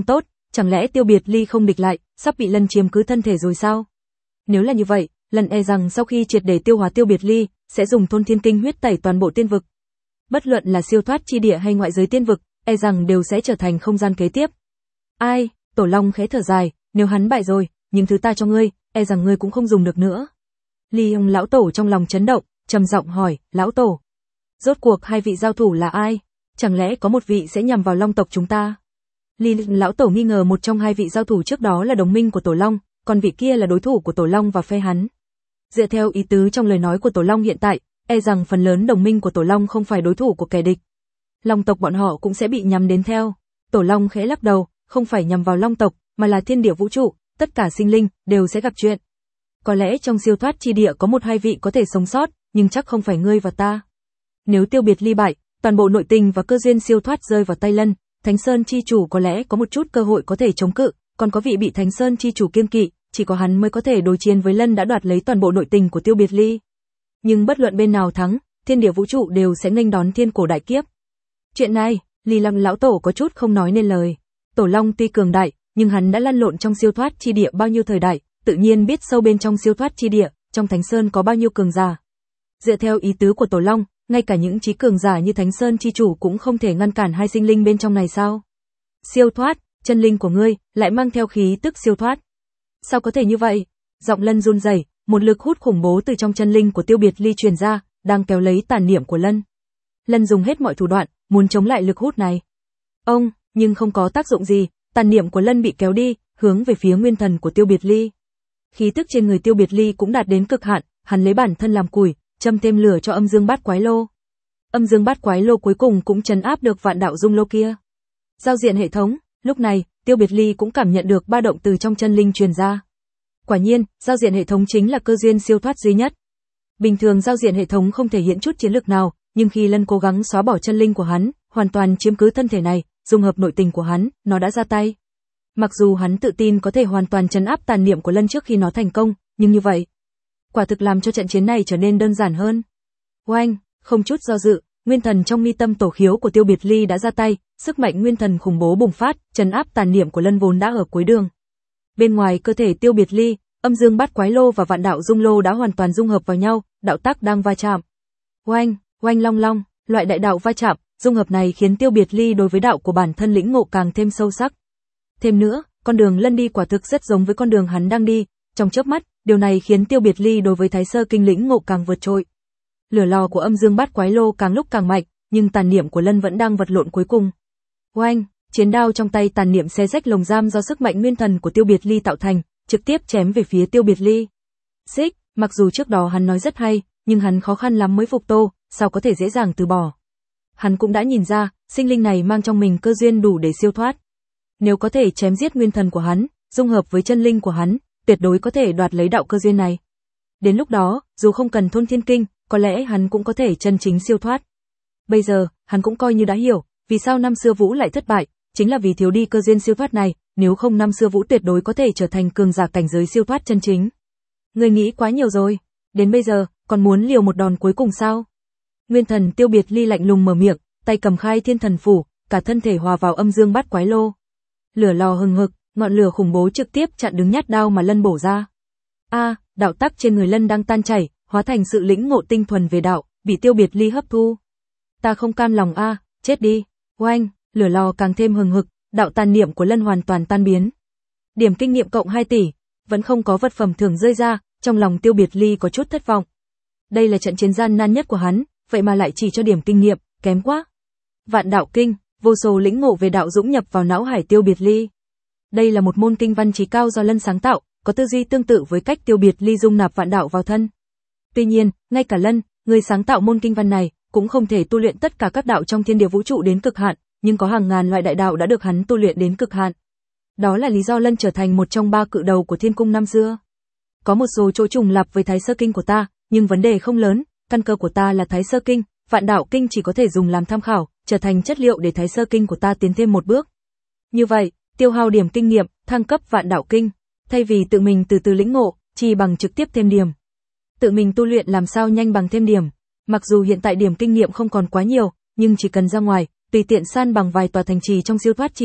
chẳng lẽ Tiêu Biệt Ly không địch lại, sắp bị Lân chiếm cứ thân thể rồi sao? Nếu là như vậy, Lân e rằng sau khi triệt để tiêu hóa Tiêu Biệt Ly, sẽ dùng thôn thiên kinh huyết tẩy toàn bộ tiên vực. Bất luận là siêu thoát chi địa hay ngoại giới tiên vực, e rằng đều sẽ trở thành không gian kế tiếp. Ai, Tổ Long khẽ thở dài, nếu hắn bại rồi, những thứ ta cho ngươi, e rằng ngươi cũng không dùng được nữa. Ly Hồng lão tổ trong lòng chấn động, trầm giọng hỏi, lão tổ, rốt cuộc hai vị giao thủ là ai? Chẳng lẽ có một vị sẽ nhằm vào Long tộc chúng ta? Ly lão tổ nghi ngờ một trong hai vị giao thủ trước đó là đồng minh của Tổ Long, còn vị kia là đối thủ của Tổ Long và phe hắn. Dựa theo ý tứ trong lời nói của Tổ Long hiện tại, e rằng phần lớn đồng minh của Tổ Long không phải đối thủ của kẻ địch. Long tộc bọn họ cũng sẽ bị nhắm đến theo. Tổ Long khẽ lắc đầu, không phải nhằm vào Long tộc, mà là thiên địa vũ trụ, tất cả sinh linh đều sẽ gặp chuyện. Có lẽ trong siêu thoát chi địa có một hai vị có thể sống sót, nhưng chắc không phải ngươi và ta. Nếu Tiêu Biệt Ly bại, toàn bộ nội tình và cơ duyên siêu thoát rơi vào tay Lân, Thánh Sơn chi chủ có lẽ có một chút cơ hội có thể chống cự, còn có vị bị Thánh Sơn chi chủ kiêng kỵ, chỉ có hắn mới có thể đối chiến với Lân đã đoạt lấy toàn bộ nội tình của Tiêu Biệt Ly. Nhưng bất luận bên nào thắng, thiên địa vũ trụ đều sẽ nghênh đón thiên cổ đại kiếp. Chuyện này, Ly Lăng lão tổ có chút không nói nên lời. Tổ Long tuy cường đại, nhưng hắn đã lăn lộn trong siêu thoát chi địa bao nhiêu thời đại, tự nhiên biết sâu bên trong siêu thoát chi địa, trong Thánh Sơn có bao nhiêu cường giả. Dựa theo ý tứ của Tổ Long, ngay cả những trí cường giả như Thánh Sơn chi chủ cũng không thể ngăn cản hai sinh linh bên trong này sao? Siêu thoát, chân linh của ngươi lại mang theo khí tức siêu thoát. Sao có thể như vậy? Giọng Lân run rẩy, một lực hút khủng bố từ trong chân linh của Tiêu Biệt Ly truyền ra, đang kéo lấy tàn niệm của Lân. Lân dùng hết mọi thủ đoạn, muốn chống lại lực hút này. Nhưng không có tác dụng gì, tàn niệm của Lân bị kéo đi, hướng về phía nguyên thần của Tiêu Biệt Ly. Khí tức trên người Tiêu Biệt Ly cũng đạt đến cực hạn, hắn lấy bản thân làm củi, châm thêm lửa cho âm dương bát quái lô. Âm dương bát quái lô cuối cùng cũng trấn áp được vạn đạo dung lô kia. Giao diện hệ thống, lúc này, Tiêu Biệt Ly cũng cảm nhận được ba động từ trong chân linh truyền ra. Quả nhiên, giao diện hệ thống chính là cơ duyên siêu thoát duy nhất. Bình thường giao diện hệ thống không thể hiện chút chiến lược nào, nhưng khi Lân cố gắng xóa bỏ chân linh của hắn, hoàn toàn chiếm cứ thân thể này, dung hợp nội tình của hắn, nó đã ra tay. Mặc dù hắn tự tin có thể hoàn toàn trấn áp tàn niệm của Lân trước khi nó thành công, nhưng như vậy, quả thực làm cho trận chiến này trở nên đơn giản hơn. Oanh, không chút do dự, nguyên thần trong mi tâm tổ khiếu của Tiêu Biệt Ly đã ra tay, sức mạnh nguyên thần khủng bố bùng phát, trấn áp tàn niệm của Lân vốn đã ở cuối đường. Bên ngoài cơ thể Tiêu Biệt Ly, âm dương bát quái lô và vạn đạo dung lô đã hoàn toàn dung hợp vào nhau, đạo tắc đang va chạm. Oanh, oanh long long, loại đại đạo va chạm, dung hợp này khiến Tiêu Biệt Ly đối với đạo của bản thân lĩnh ngộ càng thêm sâu sắc. Thêm nữa, con đường Lân đi quả thực rất giống với con đường hắn đang đi, trong chớp mắt, điều này khiến Tiêu Biệt Ly đối với Thái Sơ kinh lĩnh ngộ càng vượt trội. Lửa lò của âm dương bát quái lô càng lúc càng mạnh, nhưng tàn niệm của Lân vẫn đang vật lộn cuối cùng. Oanh, chiến đao trong tay tàn niệm xé rách lồng giam do sức mạnh nguyên thần của Tiêu Biệt Ly tạo thành, trực tiếp chém về phía Tiêu Biệt Ly. Xích, mặc dù trước đó hắn nói rất hay, nhưng hắn khó khăn lắm mới phục tô, sao có thể dễ dàng từ bỏ. Hắn cũng đã nhìn ra, sinh linh này mang trong mình cơ duyên đủ để siêu thoát. Nếu có thể chém giết nguyên thần của hắn, dung hợp với chân linh của hắn, tuyệt đối có thể đoạt lấy đạo cơ duyên này. Đến lúc đó, dù không cần thôn thiên kinh, có lẽ hắn cũng có thể chân chính siêu thoát. Bây giờ, hắn cũng coi như đã hiểu, vì sao năm xưa Vũ lại thất bại, chính là vì thiếu đi cơ duyên siêu thoát này, nếu không năm xưa Vũ tuyệt đối có thể trở thành cường giả cảnh giới siêu thoát chân chính. Ngươi nghĩ quá nhiều rồi, đến bây giờ, còn muốn liều một đòn cuối cùng sao? Nguyên thần Tiêu Biệt Ly lạnh lùng mở miệng, tay cầm khai thiên thần phủ, cả thân thể hòa vào âm dương bát quái lô. Lửa lò hừng hực, ngọn lửa khủng bố trực tiếp chặn đứng nhát đao mà Lân bổ ra. Đạo tắc trên người Lân đang tan chảy, hóa thành sự lĩnh ngộ tinh thuần về đạo, bị Tiêu Biệt Ly hấp thu. Ta không cam lòng chết đi. Oanh, lửa lò càng thêm hừng hực, đạo tàn niệm của Lân hoàn toàn tan biến. Điểm kinh nghiệm cộng 2 tỷ, vẫn không có vật phẩm thưởng rơi ra, trong lòng Tiêu Biệt Ly có chút thất vọng. Đây là trận chiến gian nan nhất của hắn, vậy mà lại chỉ cho điểm kinh nghiệm, kém quá. Vạn đạo kinh, vô số lĩnh ngộ về đạo dũng nhập vào não hải Tiêu Biệt Ly. Đây là một môn kinh văn trí cao do Lân sáng tạo, có tư duy tương tự với cách Tiêu Biệt Ly dung nạp vạn đạo vào thân. Tuy nhiên, ngay cả Lân, người sáng tạo môn kinh văn này, cũng không thể tu luyện tất cả các đạo trong thiên địa vũ trụ đến cực hạn, nhưng có hàng ngàn loại đại đạo đã được hắn tu luyện đến cực hạn. Đó là lý do Lân trở thành một trong 3 cự đầu của thiên cung năm xưa. Có một số chỗ trùng lặp với Thái Sơ kinh của ta, nhưng vấn đề không lớn, căn cơ của ta là Thái Sơ kinh, vạn đạo kinh chỉ có thể dùng làm tham khảo, trở thành chất liệu để Thái Sơ kinh của ta tiến thêm một bước. Như vậy, tiêu hao điểm kinh nghiệm, thăng cấp vạn đạo kinh, thay vì tự mình từ từ lĩnh ngộ, chỉ bằng trực tiếp thêm điểm. Tự mình tu luyện làm sao nhanh bằng thêm điểm. Mặc dù hiện tại điểm kinh nghiệm không còn quá nhiều, nhưng chỉ cần ra ngoài, tùy tiện san bằng vài tòa thành trì trong siêu thoát chi địa,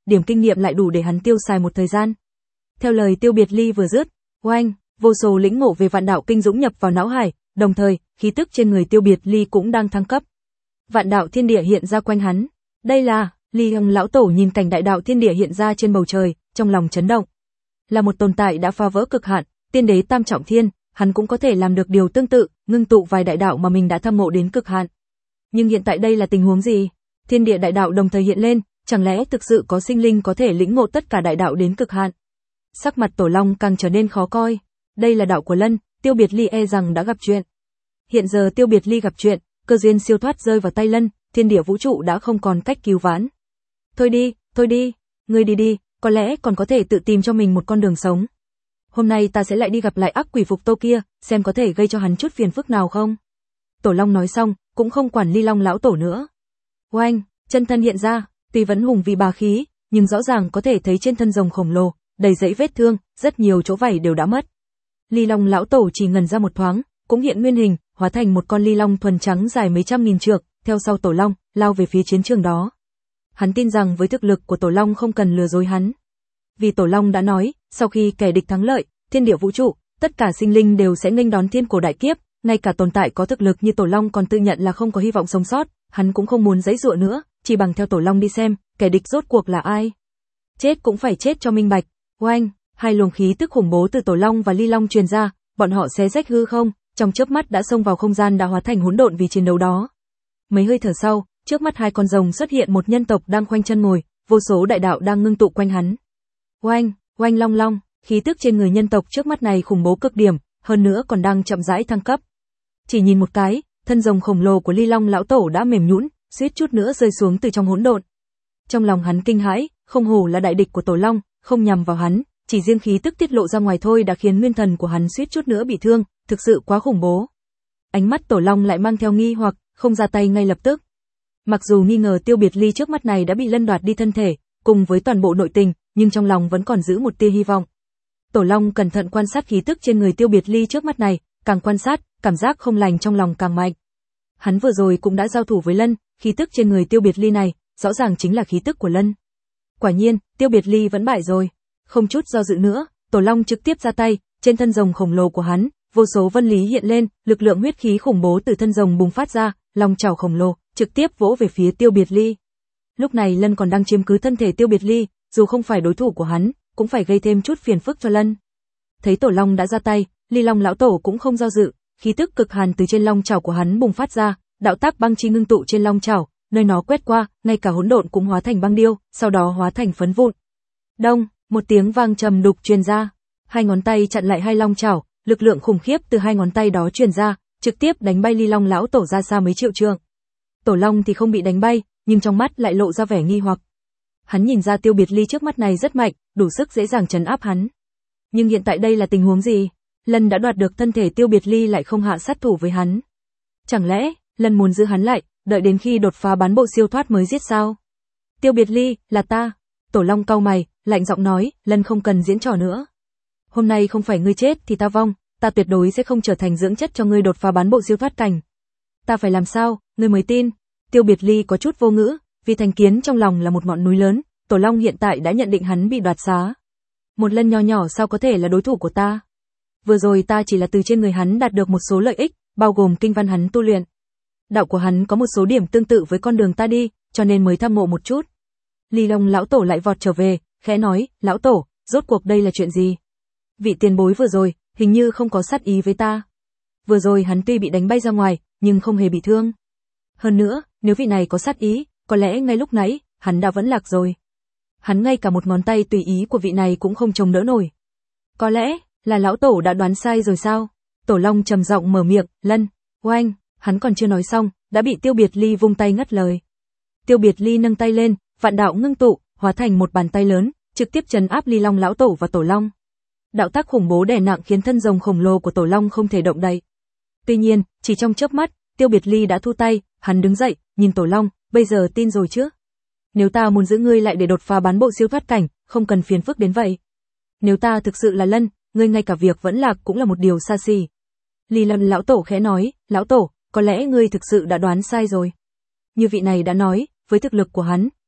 điểm kinh nghiệm lại đủ để hắn tiêu xài một thời gian. Theo lời Tiêu Biệt Ly vừa dứt, oanh, vô số lĩnh ngộ về vạn đạo kinh dũng nhập vào não hải, đồng thời, khí tức trên người Tiêu Biệt Ly cũng đang thăng cấp. Vạn đạo thiên địa hiện ra quanh hắn. Đây là, Ly Hằng lão tổ nhìn cảnh đại đạo thiên địa hiện ra trên bầu trời, trong lòng chấn động. Là một tồn tại đã phá vỡ cực hạn, tiên đế tam trọng thiên, hắn cũng có thể làm được điều tương tự, ngưng tụ vài đại đạo mà mình đã thâm ngộ đến cực hạn. Nhưng hiện tại đây là tình huống gì? Thiên địa đại đạo đồng thời hiện lên, chẳng lẽ thực sự có sinh linh có thể lĩnh ngộ tất cả đại đạo đến cực hạn? Sắc mặt Tổ Long càng trở nên khó coi. Đây là đạo của Lân, Tiêu Biệt Ly e rằng đã gặp chuyện. Hiện giờ Tiêu Biệt Ly gặp chuyện, cơ duyên siêu thoát rơi vào tay Lân, thiên địa vũ trụ đã không còn cách cứu vãn. Thôi đi, ngươi đi đi, có lẽ còn có thể tự tìm cho mình một con đường sống. Hôm nay ta sẽ lại đi gặp lại ác quỷ Phục Tô kia, xem có thể gây cho hắn chút phiền phức nào không. Tổ Long nói xong, cũng không quản Ly Long lão tổ nữa. Oanh, chân thân hiện ra, tuy vẫn hùng vì bá khí, nhưng rõ ràng có thể thấy trên thân rồng khổng lồ, đầy dẫy vết thương, rất nhiều chỗ vảy đều đã mất. Ly Long lão tổ chỉ ngần ra một thoáng, cũng hiện nguyên hình, hóa thành một con ly long thuần trắng dài mấy trăm nghìn trượng, theo sau Tổ Long, lao về phía chiến trường đó. Hắn tin rằng với thực lực của Tổ Long không cần lừa dối hắn. Vì Tổ Long đã nói, sau khi kẻ địch thắng lợi, thiên địa vũ trụ, tất cả sinh linh đều sẽ nghênh đón thiên cổ đại kiếp, ngay cả tồn tại có thực lực như Tổ Long còn tự nhận là không có hy vọng sống sót, hắn cũng không muốn giãy giụa nữa, chỉ bằng theo Tổ Long đi xem, kẻ địch rốt cuộc là ai. Chết cũng phải chết cho minh bạch. Oanh, hai luồng khí tức khủng bố từ Tổ Long và Ly Long truyền ra, bọn họ xé rách hư không, trong chớp mắt đã xông vào không gian đã hóa thành hỗn độn vì chiến đấu đó. Mấy hơi thở sau, trước mắt hai con rồng xuất hiện một nhân tộc đang khoanh chân ngồi, vô số đại đạo đang ngưng tụ quanh hắn. Oanh, oanh long long, khí tức trên người nhân tộc trước mắt này khủng bố cực điểm, hơn nữa còn đang chậm rãi thăng cấp. Chỉ nhìn một cái, thân rồng khổng lồ của Ly Long lão tổ đã mềm nhũn, suýt chút nữa rơi xuống từ trong hỗn độn. Trong lòng hắn kinh hãi, không hổ là đại địch của Tổ Long, không nhằm vào hắn, chỉ riêng khí tức tiết lộ ra ngoài thôi đã khiến nguyên thần của hắn suýt chút nữa bị thương, thực sự quá khủng bố. Ánh mắt Tổ Long lại mang theo nghi hoặc, không ra tay ngay lập tức. Mặc dù nghi ngờ Tiêu Biệt Ly trước mắt này đã bị Lân đoạt đi thân thể, cùng với toàn bộ nội tình, nhưng trong lòng vẫn còn giữ một tia hy vọng. Tổ Long cẩn thận quan sát khí tức trên người Tiêu Biệt Ly trước mắt này, càng quan sát, cảm giác không lành trong lòng càng mạnh. Hắn vừa rồi cũng đã giao thủ với Lân, khí tức trên người Tiêu Biệt Ly này, rõ ràng chính là khí tức của Lân. Quả nhiên, Tiêu Biệt Ly vẫn bại rồi. Không chút do dự nữa, Tổ Long trực tiếp ra tay, trên thân rồng khổng lồ của hắn, vô số vân lý hiện lên, lực lượng huyết khí khủng bố từ thân rồng bùng phát ra, long chảo khổng lồ, trực tiếp vỗ về phía Tiêu Biệt Ly. Lúc này Lân còn đang chiếm cứ thân thể Tiêu Biệt Ly, dù không phải đối thủ của hắn, cũng phải gây thêm chút phiền phức cho Lân. Thấy Tổ Long đã ra tay, Ly Long lão tổ cũng không do dự, khí tức cực hàn từ trên long chảo của hắn bùng phát ra, đạo tác băng chi ngưng tụ trên long chảo, nơi nó quét qua, ngay cả hỗn độn cũng hóa thành băng điêu, sau đó hóa thành phấn vụn. Đông, một tiếng vang trầm đục truyền ra, hai ngón tay chặn lại hai long chảo, lực lượng khủng khiếp từ hai ngón tay đó truyền ra, trực tiếp đánh bay Ly Long lão tổ ra xa mấy triệu trượng. Tổ Long thì không bị đánh bay, nhưng trong mắt lại lộ ra vẻ nghi hoặc. Hắn nhìn ra Tiêu Biệt Ly trước mắt này rất mạnh, đủ sức dễ dàng trấn áp hắn. Nhưng hiện tại đây là tình huống gì? Lân đã đoạt được thân thể Tiêu Biệt Ly lại không hạ sát thủ với hắn. Chẳng lẽ, Lân muốn giữ hắn lại, đợi đến khi đột phá bán bộ siêu thoát mới giết sao? Tiêu Biệt Ly, là ta. Tổ Long cau mày, lạnh giọng nói, Lân không cần diễn trò nữa. Hôm nay không phải ngươi chết thì ta vong, ta tuyệt đối sẽ không trở thành dưỡng chất cho ngươi đột phá bán bộ siêu thoát cảnh. Ta phải làm sao, ngươi mới tin? Tiêu Biệt Ly có chút vô ngữ, vì thành kiến trong lòng là một ngọn núi lớn, Tổ Long hiện tại đã nhận định hắn bị đoạt xá. Một Lân nho nhỏ sao có thể là đối thủ của ta? Vừa rồi ta chỉ là từ trên người hắn đạt được một số lợi ích, bao gồm kinh văn hắn tu luyện. Đạo của hắn có một số điểm tương tự với con đường ta đi, cho nên mới tham ngộ một chút. Ly Long lão tổ lại vọt trở về, khẽ nói, lão tổ, rốt cuộc đây là chuyện gì? Vị tiền bối vừa rồi, hình như không có sát ý với ta. Vừa rồi hắn tuy bị đánh bay ra ngoài, nhưng không hề bị thương. Hơn nữa, nếu vị này có sát ý, có lẽ ngay lúc nãy, hắn đã vẫn lạc rồi. Hắn ngay cả một ngón tay tùy ý của vị này cũng không chống đỡ nổi. Có lẽ, là lão tổ đã đoán sai rồi sao? Tổ Long trầm giọng mở miệng, Lân, oanh, hắn còn chưa nói xong, đã bị Tiêu Biệt Ly vung tay ngắt lời. Tiêu Biệt Ly nâng tay lên, vạn đạo ngưng tụ, hóa thành một bàn tay lớn, trực tiếp trấn áp Ly Long lão tổ và Tổ Long. Đạo tác khủng bố đè nặng khiến thân rồng khổng lồ của Tổ Long không thể động đậy. Tuy nhiên, chỉ trong chớp mắt, Tiêu Biệt Ly đã thu tay, hắn đứng dậy, nhìn Tổ Long, bây giờ tin rồi chứ? Nếu ta muốn giữ ngươi lại để đột phá bán bộ siêu thoát cảnh, không cần phiền phức đến vậy. Nếu ta thực sự là Lân, ngươi ngay cả việc vẫn lạc cũng là một điều xa xỉ. Ly Long lão tổ khẽ nói, lão tổ, có lẽ ngươi thực sự đã đoán sai rồi. Như vị này đã nói, với thực lực của hắn,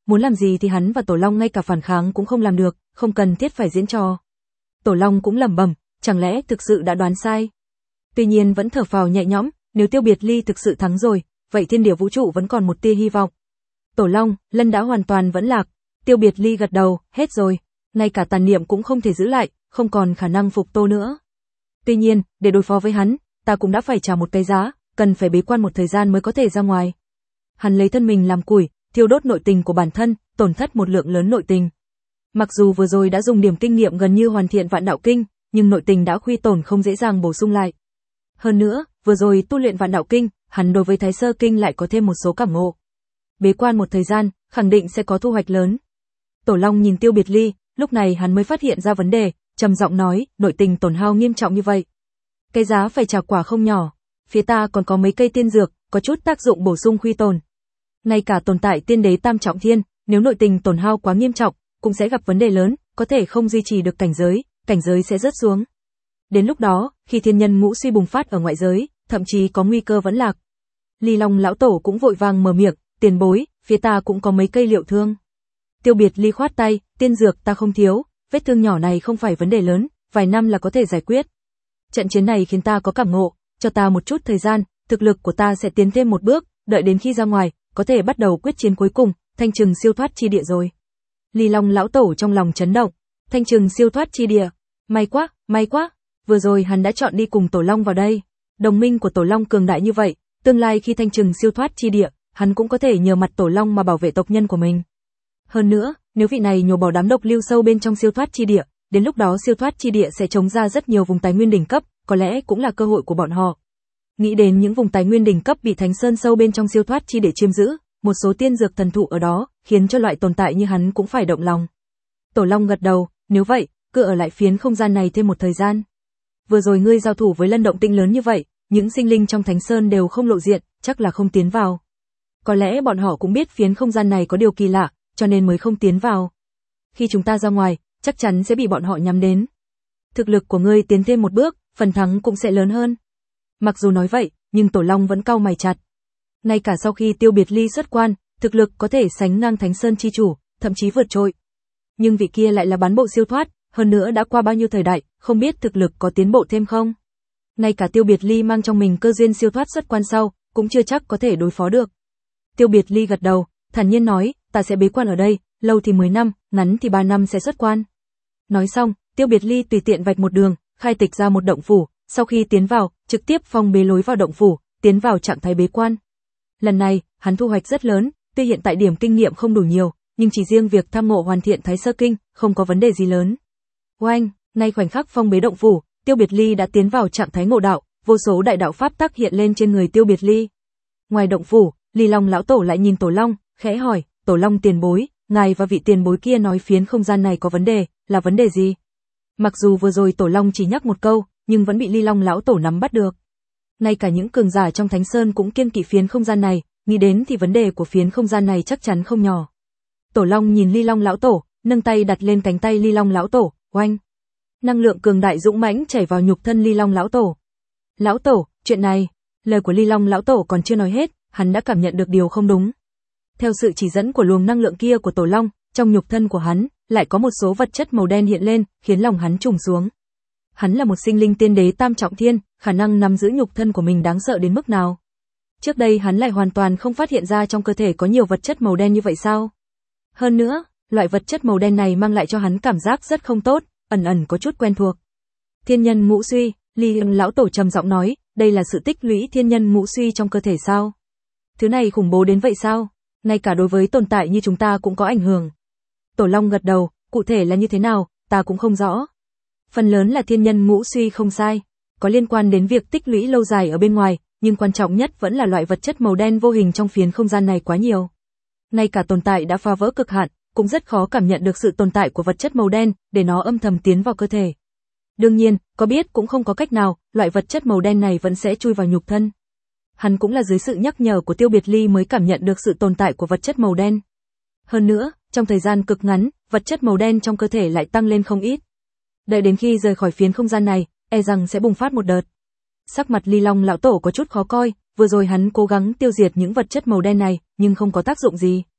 muốn làm gì thì hắn và Tổ Long ngay cả phản kháng cũng không làm được, không cần thiết phải diễn trò. Tổ Long cũng lẩm bẩm, chẳng lẽ thực sự đã đoán sai. Tuy nhiên vẫn thở phào nhẹ nhõm, nếu Tiêu Biệt Ly thực sự thắng rồi, vậy thiên địa vũ trụ vẫn còn một tia hy vọng. Tổ Long, Lân đã hoàn toàn vẫn lạc. Tiêu Biệt Ly gật đầu, hết rồi, ngay cả tàn niệm cũng không thể giữ lại, không còn khả năng phục tô nữa. Tuy nhiên, để đối phó với hắn, ta cũng đã phải trả một cái giá, cần phải bế quan một thời gian mới có thể ra ngoài. Hắn lấy thân mình làm củi, thiêu đốt nội tình của bản thân, tổn thất một lượng lớn nội tình. Mặc dù vừa rồi đã dùng điểm kinh nghiệm gần như hoàn thiện Vạn Đạo Kinh, nhưng nội tình đã khuy tổn không dễ dàng bổ sung lại. Hơn nữa, vừa rồi tu luyện Vạn Đạo Kinh, hắn đối với Thái Sơ Kinh lại có thêm một số cảm ngộ. Bế quan một thời gian, khẳng định sẽ có thu hoạch lớn. Tổ Long nhìn Tiêu Biệt Ly, lúc này hắn mới phát hiện ra vấn đề, trầm giọng nói, nội tình tổn hao nghiêm trọng như vậy. Cái giá phải trả quả không nhỏ, phía ta còn có mấy cây tiên dược, có chút tác dụng bổ sung khuy tổn. Ngay cả tồn tại tiên đế tam trọng thiên, nếu nội tình tổn hao quá nghiêm trọng, cũng sẽ gặp vấn đề lớn, có thể không duy trì được cảnh giới sẽ rớt xuống. Đến lúc đó, khi thiên nhân ngũ suy bùng phát ở ngoại giới, thậm chí có nguy cơ vẫn lạc. Ly Long lão tổ cũng vội vàng mở miệng, tiền bối, phía ta cũng có mấy cây liệu thương. Tiêu Biệt Ly khoát tay, tiên dược ta không thiếu, vết thương nhỏ này không phải vấn đề lớn, vài năm là có thể giải quyết. Trận chiến này khiến ta có cảm ngộ, cho ta một chút thời gian, thực lực của ta sẽ tiến thêm một bước, đợi đến khi ra ngoài, có thể bắt đầu quyết chiến cuối cùng, thanh trừng siêu thoát chi địa rồi. Ly Long lão tổ trong lòng chấn động, thanh trừng siêu thoát chi địa, may quá, vừa rồi hắn đã chọn đi cùng Tổ Long vào đây. Đồng minh của Tổ Long cường đại như vậy, tương lai khi thanh trừng siêu thoát chi địa, hắn cũng có thể nhờ mặt Tổ Long mà bảo vệ tộc nhân của mình. Hơn nữa, nếu vị này nhổ bỏ đám độc lưu sâu bên trong siêu thoát chi địa, đến lúc đó siêu thoát chi địa sẽ chống ra rất nhiều vùng tài nguyên đỉnh cấp, có lẽ cũng là cơ hội của bọn họ. Nghĩ đến những vùng tài nguyên đỉnh cấp bị Thánh Sơn sâu bên trong siêu thoát chi địa chiếm giữ, một số tiên dược thần thụ ở đó, khiến cho loại tồn tại như hắn cũng phải động lòng. Tổ Long gật đầu, nếu vậy, cứ ở lại phiến không gian này thêm một thời gian. Vừa rồi ngươi giao thủ với Lân động tĩnh lớn như vậy, những sinh linh trong Thánh Sơn đều không lộ diện, chắc là không tiến vào. Có lẽ bọn họ cũng biết phiến không gian này có điều kỳ lạ, cho nên mới không tiến vào. Khi chúng ta ra ngoài, chắc chắn sẽ bị bọn họ nhắm đến. Thực lực của ngươi tiến thêm một bước, phần thắng cũng sẽ lớn hơn. Mặc dù nói vậy, nhưng Tổ Long vẫn cau mày chặt. Ngay cả sau khi Tiêu Biệt Ly xuất quan, thực lực có thể sánh ngang Thánh Sơn chi chủ, thậm chí vượt trội. Nhưng vị kia lại là bán bộ siêu thoát, hơn nữa đã qua bao nhiêu thời đại, không biết thực lực có tiến bộ thêm không. Ngay cả Tiêu Biệt Ly mang trong mình cơ duyên siêu thoát xuất quan sau, cũng chưa chắc có thể đối phó được. Tiêu Biệt Ly gật đầu, thản nhiên nói, ta sẽ bế quan ở đây, lâu thì 10 năm, ngắn thì 3 năm sẽ xuất quan. Nói xong, Tiêu Biệt Ly tùy tiện vạch một đường, khai tịch ra một động phủ, sau khi tiến vào, trực tiếp phong bế lối vào động phủ, tiến vào trạng thái bế quan. Lần này, hắn thu hoạch rất lớn, tuy hiện tại điểm kinh nghiệm không đủ nhiều, nhưng chỉ riêng việc tham ngộ hoàn thiện Thái Sơ Kinh, không có vấn đề gì lớn. Oanh, ngay khoảnh khắc phong bế động phủ, Tiêu Biệt Ly đã tiến vào trạng thái ngộ đạo, vô số đại đạo pháp tắc hiện lên trên người Tiêu Biệt Ly. Ngoài động phủ, Ly Long lão tổ lại nhìn Tổ Long, khẽ hỏi, Tổ Long tiền bối, ngài và vị tiền bối kia nói phiến không gian này có vấn đề, là vấn đề gì? Mặc dù vừa rồi Tổ Long chỉ nhắc một câu, nhưng vẫn bị Ly Long lão tổ nắm bắt được. Ngay cả những cường giả trong Thánh Sơn cũng kiêng kỵ phiến không gian này, nghĩ đến thì vấn đề của phiến không gian này chắc chắn không nhỏ. Tổ Long nhìn Ly Long lão tổ, nâng tay đặt lên cánh tay Ly Long lão tổ, oanh. Năng lượng cường đại dũng mãnh chảy vào nhục thân Ly Long lão tổ. Lão tổ, chuyện này, lời của Ly Long lão tổ còn chưa nói hết, hắn đã cảm nhận được điều không đúng. Theo sự chỉ dẫn của luồng năng lượng kia của Tổ Long, trong nhục thân của hắn, lại có một số vật chất màu đen hiện lên, khiến lòng hắn trùng xuống. Hắn là một sinh linh tiên đế tam trọng thiên, khả năng nắm giữ nhục thân của mình đáng sợ đến mức nào. Trước đây hắn lại hoàn toàn không phát hiện ra trong cơ thể có nhiều vật chất màu đen như vậy sao? Hơn nữa, loại vật chất màu đen này mang lại cho hắn cảm giác rất không tốt, ẩn ẩn có chút quen thuộc. Thiên nhân ngũ suy, Ly lão tổ trầm giọng nói, đây là sự tích lũy thiên nhân ngũ suy trong cơ thể sao? Thứ này khủng bố đến vậy sao? Ngay cả đối với tồn tại như chúng ta cũng có ảnh hưởng. Tổ Long gật đầu, cụ thể là như thế nào, ta cũng không rõ. Phần lớn là thiên nhân ngũ suy không sai, có liên quan đến việc tích lũy lâu dài ở bên ngoài, nhưng quan trọng nhất vẫn là loại vật chất màu đen vô hình trong phiến không gian này quá nhiều. Ngay cả tồn tại đã phá vỡ cực hạn, cũng rất khó cảm nhận được sự tồn tại của vật chất màu đen, để nó âm thầm tiến vào cơ thể. Đương nhiên, có biết cũng không có cách nào, loại vật chất màu đen này vẫn sẽ chui vào nhục thân. Hắn cũng là dưới sự nhắc nhở của Tiêu Biệt Ly mới cảm nhận được sự tồn tại của vật chất màu đen. Hơn nữa, trong thời gian cực ngắn, vật chất màu đen trong cơ thể lại tăng lên không ít. Đợi đến khi rời khỏi phiến không gian này, e rằng sẽ bùng phát một đợt. Sắc mặt Ly Long lão tổ có chút khó coi, vừa rồi hắn cố gắng tiêu diệt những vật chất màu đen này, nhưng không có tác dụng gì.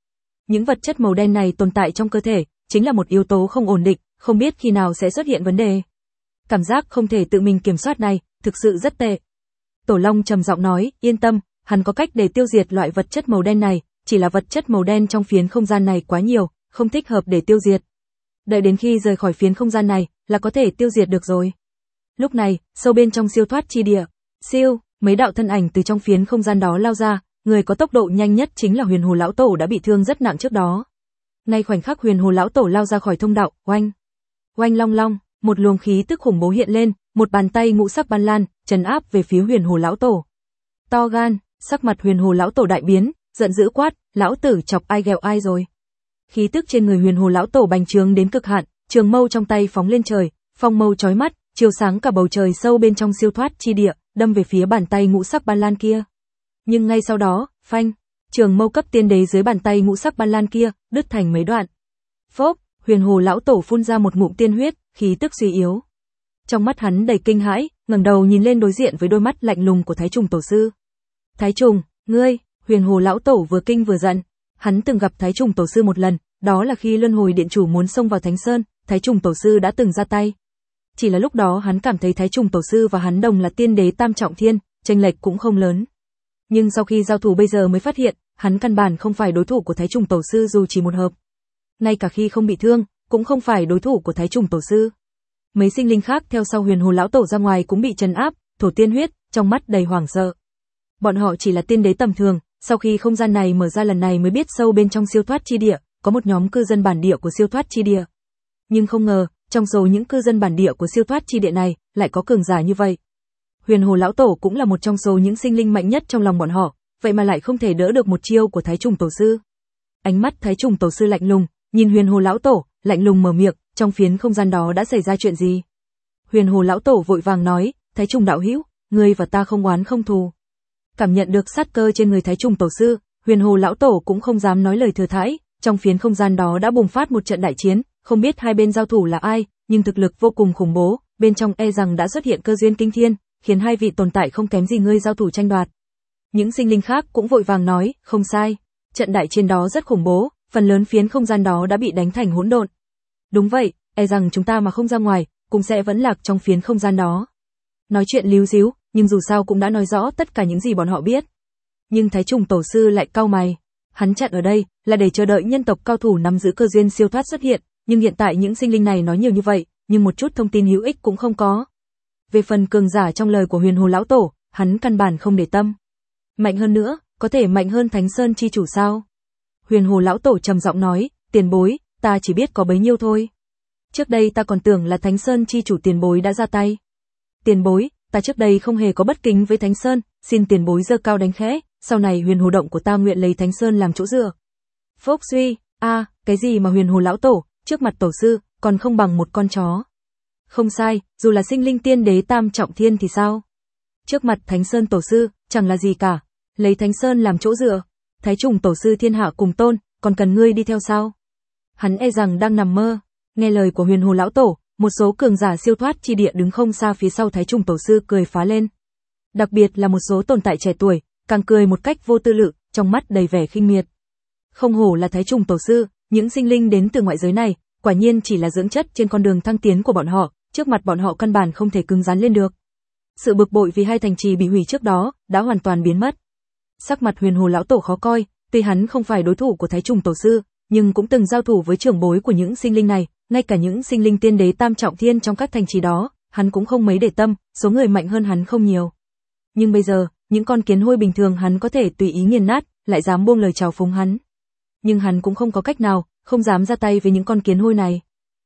Những vật chất màu đen này tồn tại trong cơ thể, chính là một yếu tố không ổn định, không biết khi nào sẽ xuất hiện vấn đề. Cảm giác không thể tự mình kiểm soát này, thực sự rất tệ. Tổ Long trầm giọng nói, yên tâm, hắn có cách để tiêu diệt loại vật chất màu đen này, chỉ là vật chất màu đen trong phiến không gian này quá nhiều, không thích hợp để tiêu diệt. Đợi đến khi rời khỏi phiến không gian này, là có thể tiêu diệt được rồi. Lúc này, sâu bên trong siêu thoát chi địa, siêu, mấy đạo thân ảnh từ trong phiến không gian đó lao ra, người có tốc độ nhanh nhất chính là Huyền Hồ lão tổ đã bị thương rất nặng trước đó. Ngay khoảnh khắc Huyền Hồ lão tổ lao ra khỏi thông đạo, oanh, oanh long long, một luồng khí tức khủng bố hiện lên, một bàn tay ngũ sắc ban lan, trấn áp về phía Huyền Hồ lão tổ. To gan, sắc mặt Huyền Hồ lão tổ đại biến, giận dữ quát, lão tử chọc ai ghẹo ai rồi. Khí tức trên người Huyền Hồ lão tổ bành trướng đến cực hạn, trường mâu trong tay phóng lên trời, phong mâu chói mắt, chiếu sáng cả bầu trời sâu bên trong siêu thoát chi địa, đâm về phía bàn tay ngũ sắc ban lan kia. Nhưng ngay sau đó, phanh, trường mâu cấp tiên đế dưới bàn tay ngũ sắc ban lan kia, đứt thành mấy đoạn. Phốc, Huyền Hồ lão tổ phun ra một ngụm tiên huyết, khí tức suy yếu. Trong mắt hắn đầy kinh hãi, ngẩng đầu nhìn lên đối diện với đôi mắt lạnh lùng của Thái Trùng tổ sư. Thái Trùng, ngươi, Huyền Hồ lão tổ vừa kinh vừa giận. Hắn từng gặp Thái Trùng tổ sư một lần, đó là khi Luân Hồi Điện chủ muốn xông vào Thánh Sơn, Thái Trùng tổ sư đã từng ra tay. Chỉ là lúc đó hắn cảm thấy Thái Trùng tổ sư và hắn đồng là tiên đế tam trọng thiên, chênh lệch cũng không lớn. Nhưng sau khi giao thủ bây giờ mới phát hiện, hắn căn bản không phải đối thủ của Thái Trùng tổ sư dù chỉ một hợp. Ngay cả khi không bị thương, cũng không phải đối thủ của Thái Trùng tổ sư. Mấy sinh linh khác theo sau Huyền Hồ lão tổ ra ngoài cũng bị trấn áp, thổ tiên huyết, trong mắt đầy hoảng sợ. Bọn họ chỉ là tiên đế tầm thường, sau khi không gian này mở ra lần này mới biết sâu bên trong siêu thoát chi địa, có một nhóm cư dân bản địa của siêu thoát chi địa. Nhưng không ngờ, trong số những cư dân bản địa của siêu thoát chi địa này, lại có cường giả như vậy. Huyền Hồ lão tổ cũng là một trong số những sinh linh mạnh nhất trong lòng bọn họ, vậy mà lại không thể đỡ được một chiêu của Thái Trùng tổ sư. Ánh mắt Thái Trùng tổ sư lạnh lùng, nhìn Huyền Hồ lão tổ, lạnh lùng mở miệng, trong phiến không gian đó đã xảy ra chuyện gì? Huyền Hồ lão tổ vội vàng nói, Thái Trùng đạo hữu, ngươi và ta không oán không thù. Cảm nhận được sát cơ trên người Thái Trùng tổ sư, Huyền Hồ lão tổ cũng không dám nói lời thừa thãi, trong phiến không gian đó đã bùng phát một trận đại chiến, không biết hai bên giao thủ là ai, nhưng thực lực vô cùng khủng bố, bên trong e rằng đã xuất hiện cơ duyên kinh thiên, khiến hai vị tồn tại không kém gì ngươi giao thủ tranh đoạt. Những sinh linh khác cũng vội vàng nói, không sai, trận đại chiến đó rất khủng bố, phần lớn phiến không gian đó đã bị đánh thành hỗn độn. Đúng vậy, e rằng chúng ta mà không ra ngoài, cũng sẽ vẫn lạc trong phiến không gian đó. Nói chuyện líu díu, nhưng dù sao cũng đã nói rõ tất cả những gì bọn họ biết. Nhưng Thái Trùng tổ sư lại cau mày, hắn chặn ở đây là để chờ đợi nhân tộc cao thủ nắm giữ cơ duyên siêu thoát xuất hiện, nhưng hiện tại những sinh linh này nói nhiều như vậy, nhưng một chút thông tin hữu ích cũng không có. Về phần cường giả trong lời của Huyền Hồ lão tổ, hắn căn bản không để tâm. Mạnh hơn nữa, có thể mạnh hơn Thánh Sơn chi chủ sao? Huyền Hồ lão tổ trầm giọng nói, tiền bối, ta chỉ biết có bấy nhiêu thôi. Trước đây ta còn tưởng là Thánh Sơn chi chủ tiền bối đã ra tay. Tiền bối, ta trước đây không hề có bất kính với Thánh Sơn, xin tiền bối giơ cao đánh khẽ, sau này Huyền Hồ động của ta nguyện lấy Thánh Sơn làm chỗ dựa. Phốc suy, cái gì mà Huyền Hồ lão tổ, trước mặt tổ sư, còn không bằng một con chó. Không sai, dù là sinh linh tiên đế tam trọng thiên thì sao? Trước mặt Thánh Sơn tổ sư, chẳng là gì cả, lấy Thánh Sơn làm chỗ dựa. Thái Trùng tổ sư thiên hạ cùng tôn, còn cần ngươi đi theo sao? Hắn e rằng đang nằm mơ. Nghe lời của Huyền Hồ lão tổ, một số cường giả siêu thoát chi địa đứng không xa phía sau Thái Trùng tổ sư cười phá lên. Đặc biệt là một số tồn tại trẻ tuổi, càng cười một cách vô tư lự, trong mắt đầy vẻ khinh miệt. Không hổ là Thái Trùng tổ sư, những sinh linh đến từ ngoại giới này, quả nhiên chỉ là dưỡng chất trên con đường thăng tiến của bọn họ, trước mặt bọn họ căn bản không thể cứng rắn lên được. Sự bực bội vì hai thành trì bị hủy trước đó đã hoàn toàn biến mất. Sắc mặt Huyền Hồ lão tổ khó coi, tuy hắn không phải đối thủ của Thái Trùng tổ sư, nhưng cũng từng giao thủ với trưởng bối của những sinh linh này, ngay cả những sinh linh tiên đế tam trọng thiên trong các thành trì đó, hắn cũng không mấy để tâm, số người mạnh hơn hắn không nhiều. Nhưng bây giờ, những con kiến hôi bình thường hắn có thể tùy ý nghiền nát, lại dám buông lời chào phúng hắn. Nhưng hắn cũng không có cách nào, không dám ra tay với những con kiến hôi này.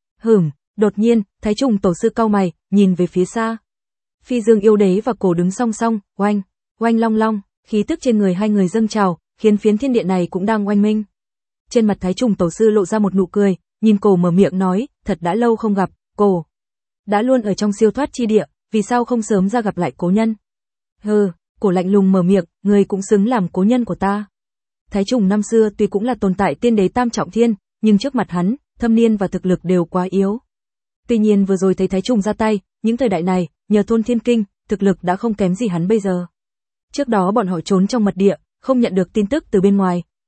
Đột nhiên, Thái Trùng tổ sư cau mày, nhìn về phía xa. Phi Dương yêu đế và Cổ đứng song song, oanh, oanh long long, khí tức trên người hai người dâng trào, khiến phiến thiên địa này cũng đang oanh minh. Trên mặt Thái Trùng tổ sư lộ ra một nụ cười, nhìn Cổ mở miệng nói, thật đã lâu không gặp, Cổ. Đã luôn ở trong siêu thoát chi địa, vì sao không sớm ra gặp lại cố nhân? Cổ lạnh lùng mở miệng, người cũng xứng làm cố nhân của ta. Thái Trùng năm xưa tuy cũng là tồn tại tiên đế tam trọng thiên, nhưng trước mặt hắn, thâm niên và thực lực đều quá yếu. Tuy nhiên vừa rồi thấy Thái Trùng ra tay, những thời đại này, nhờ thôn thiên kinh, thực lực đã không kém gì hắn bây giờ. Trước đó bọn họ trốn trong mật địa, không nhận được tin tức từ bên ngoài.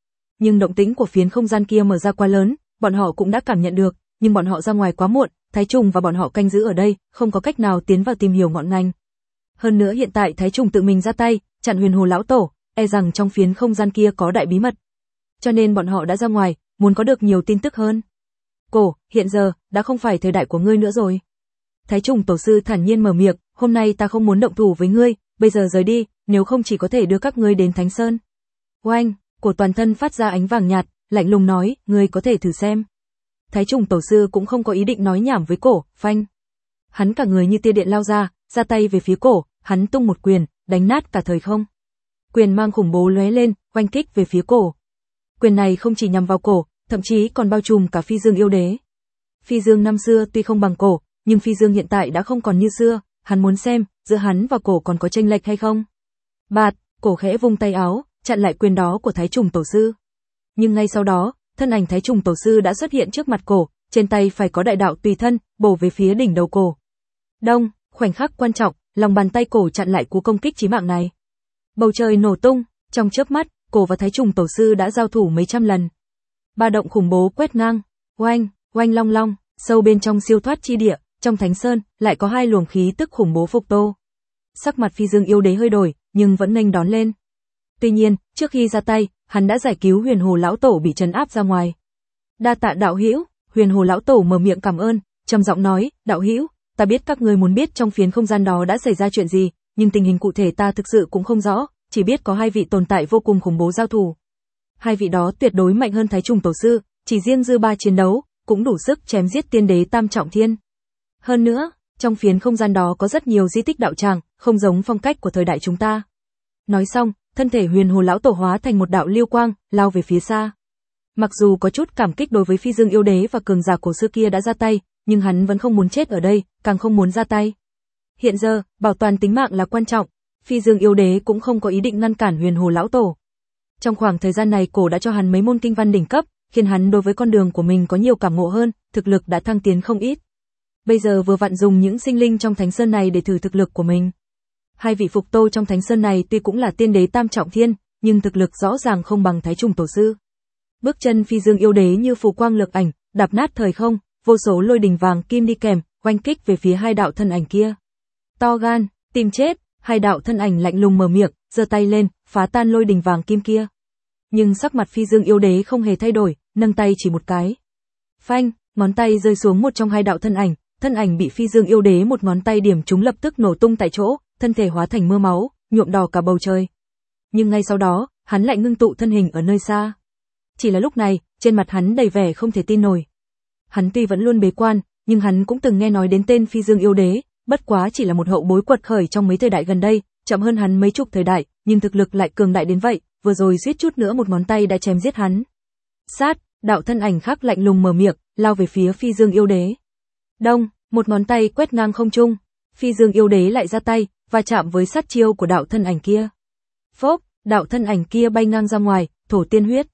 Nhưng động tĩnh của phiến không gian kia mở ra quá lớn, bọn họ cũng đã cảm nhận được, nhưng bọn họ ra ngoài quá muộn, Thái Trùng và bọn họ canh giữ ở đây, không có cách nào tiến vào tìm hiểu ngọn ngành. Hơn nữa hiện tại Thái Trùng tự mình ra tay, chặn Huyền Hồ lão tổ, e rằng trong phiến không gian kia có đại bí mật. Cho nên bọn họ đã ra ngoài, muốn có được nhiều tin tức hơn. Cổ, hiện giờ, đã không phải thời đại của ngươi nữa rồi. Thái Trùng tổ sư thản nhiên mở miệng, hôm nay ta không muốn động thủ với ngươi, bây giờ rời đi, nếu không chỉ có thể đưa các ngươi đến Thánh Sơn. Oanh, cổ toàn thân phát ra ánh vàng nhạt, lạnh lùng nói, ngươi có thể thử xem. Thái Trùng tổ sư cũng không có ý định nói nhảm với cổ, phanh. Hắn cả người như tia điện lao ra tay về phía cổ, hắn tung một quyền, đánh nát cả thời không. Quyền mang khủng bố lóe lên, oanh kích về phía cổ. Quyền này không chỉ nhằm vào cổ, thậm chí còn bao trùm cả Phi Dương yêu đế. Phi Dương năm xưa tuy không bằng cổ, nhưng Phi Dương hiện tại đã không còn như xưa, hắn muốn xem, giữa hắn và cổ còn có chênh lệch hay không. Bạt, cổ khẽ vung tay áo, chặn lại quyền đó của Thái Trùng tổ sư. Nhưng ngay sau đó, thân ảnh Thái Trùng tổ sư đã xuất hiện trước mặt cổ, trên tay phải có đại đạo tùy thân, bổ về phía đỉnh đầu cổ. Đông, khoảnh khắc quan trọng, lòng bàn tay cổ chặn lại cú công kích chí mạng này. Bầu trời nổ tung, trong chớp mắt, cổ và Thái Trùng tổ sư đã giao thủ mấy trăm lần. Ba động khủng bố quét ngang, oanh, oanh long long, sâu bên trong siêu thoát chi địa, trong Thánh Sơn, lại có hai luồng khí tức khủng bố phục tô. Sắc mặt Phi Dương yêu đế hơi đổi, nhưng vẫn nghênh đón lên. Tuy nhiên, trước khi ra tay, hắn đã giải cứu Huyền Hồ lão tổ bị trấn áp ra ngoài. Đa tạ đạo hữu, Huyền Hồ lão tổ mở miệng cảm ơn, trầm giọng nói, đạo hữu, ta biết các ngươi muốn biết trong phiến không gian đó đã xảy ra chuyện gì, nhưng tình hình cụ thể ta thực sự cũng không rõ, chỉ biết có hai vị tồn tại vô cùng khủng bố giao thủ. Hai vị đó tuyệt đối mạnh hơn Thái Trùng tổ sư, chỉ riêng dư ba chiến đấu, cũng đủ sức chém giết tiên đế tam trọng thiên. Hơn nữa, trong phiến không gian đó có rất nhiều di tích đạo tràng, không giống phong cách của thời đại chúng ta. Nói xong, thân thể Huyền Hồ lão tổ hóa thành một đạo lưu quang, lao về phía xa. Mặc dù có chút cảm kích đối với Phi Dương yêu đế và cường giả cổ xưa kia đã ra tay, nhưng hắn vẫn không muốn chết ở đây, càng không muốn ra tay. Hiện giờ, bảo toàn tính mạng là quan trọng, Phi Dương yêu đế cũng không có ý định ngăn cản Huyền Hồ lão tổ. Trong khoảng thời gian này cổ đã cho hắn mấy môn kinh văn đỉnh cấp, khiến hắn đối với con đường của mình có nhiều cảm ngộ hơn, thực lực đã thăng tiến không ít. Bây giờ vừa vặn dùng những sinh linh trong Thánh Sơn này để thử thực lực của mình. Hai vị phục tô trong Thánh Sơn này tuy cũng là tiên đế tam trọng thiên, nhưng thực lực rõ ràng không bằng Thái Trùng tổ sư. Bước chân Phi Dương yêu đế như phù quang lược ảnh, đạp nát thời không, vô số lôi đình vàng kim đi kèm, oanh kích về phía hai đạo thân ảnh kia. To gan, tìm chết, hai đạo thân ảnh lạnh lùng mở miệng, giơ tay lên, phá tan lôi đình vàng kim kia. Nhưng sắc mặt Phi Dương yêu đế không hề thay đổi, nâng tay chỉ một cái. Phanh, ngón tay rơi xuống một trong hai đạo thân ảnh bị Phi Dương yêu đế một ngón tay điểm trúng lập tức nổ tung tại chỗ, thân thể hóa thành mưa máu, nhuộm đỏ cả bầu trời. Nhưng ngay sau đó, hắn lại ngưng tụ thân hình ở nơi xa. Chỉ là lúc này, trên mặt hắn đầy vẻ không thể tin nổi. Hắn tuy vẫn luôn bế quan, nhưng hắn cũng từng nghe nói đến tên Phi Dương yêu đế, bất quá chỉ là một hậu bối quật khởi trong mấy thời đại gần đây, chậm hơn hắn mấy chục thời đại, nhưng thực lực lại cường đại đến vậy, vừa rồi suýt chút nữa một ngón tay đã chém giết hắn. Sát, đạo thân ảnh khác lạnh lùng mở miệng, lao về phía Phi Dương yêu đế. Đông, một ngón tay quét ngang không trung, Phi Dương yêu đế lại ra tay, và chạm với sát chiêu của đạo thân ảnh kia. Phốc, đạo thân ảnh kia bay ngang ra ngoài, thổ tiên huyết.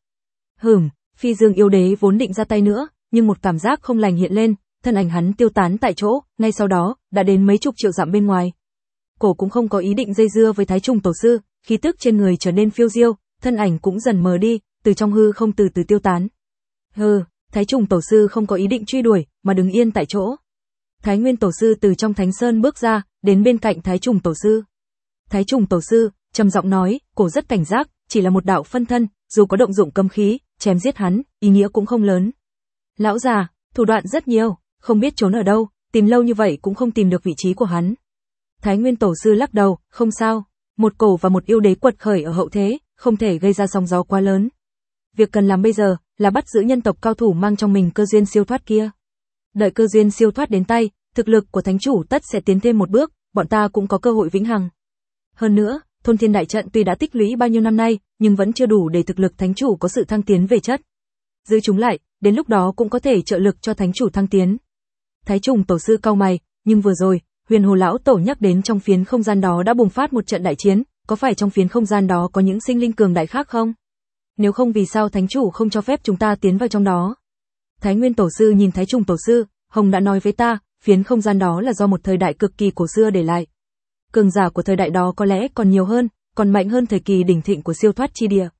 Phi Dương yêu đế vốn định ra tay nữa, nhưng một cảm giác không lành hiện lên, thân ảnh hắn tiêu tán tại chỗ, ngay sau đó, đã đến mấy chục triệu dặm bên ngoài. Cổ cũng không có ý định dây dưa với Thái Trùng tổ sư, khí tức trên người trở nên phiêu diêu, thân ảnh cũng dần mờ đi, từ trong hư không từ từ tiêu tán. Thái Trùng tổ sư không có ý định truy đuổi, mà đứng yên tại chỗ. Thái Nguyên tổ sư từ trong Thánh Sơn bước ra, đến bên cạnh Thái Trùng tổ sư. Thái Trùng tổ sư trầm giọng nói, cổ rất cảnh giác, chỉ là một đạo phân thân, dù có động dụng cấm khí, chém giết hắn, ý nghĩa cũng không lớn. Lão già, thủ đoạn rất nhiều, không biết trốn ở đâu, tìm lâu như vậy cũng không tìm được vị trí của hắn. Thái Nguyên tổ sư lắc đầu, không sao, một cổ và một yêu đế quật khởi ở hậu thế, không thể gây ra sóng gió quá lớn. Việc cần làm bây giờ là bắt giữ nhân tộc cao thủ mang trong mình cơ duyên siêu thoát kia. Đợi cơ duyên siêu thoát đến tay, thực lực của thánh chủ tất sẽ tiến thêm một bước, bọn ta cũng có cơ hội vĩnh hằng. Hơn nữa, Thôn Thiên đại trận tuy đã tích lũy bao nhiêu năm nay, nhưng vẫn chưa đủ để thực lực thánh chủ có sự thăng tiến về chất. Giữ chúng lại, đến lúc đó cũng có thể trợ lực cho thánh chủ thăng tiến. Thái Trùng tổ sư cau mày, nhưng vừa rồi, Huyền Hồ lão tổ nhắc đến trong phiến không gian đó đã bùng phát một trận đại chiến, có phải trong phiến không gian đó có những sinh linh cường đại khác không? Nếu không vì sao thánh chủ không cho phép chúng ta tiến vào trong đó? Thái Nguyên tổ sư nhìn Thái Trùng tổ sư, Hồng đã nói với ta, phiến không gian đó là do một thời đại cực kỳ cổ xưa để lại. Cường giả của thời đại đó có lẽ còn nhiều hơn, còn mạnh hơn thời kỳ đỉnh thịnh của siêu thoát chi địa.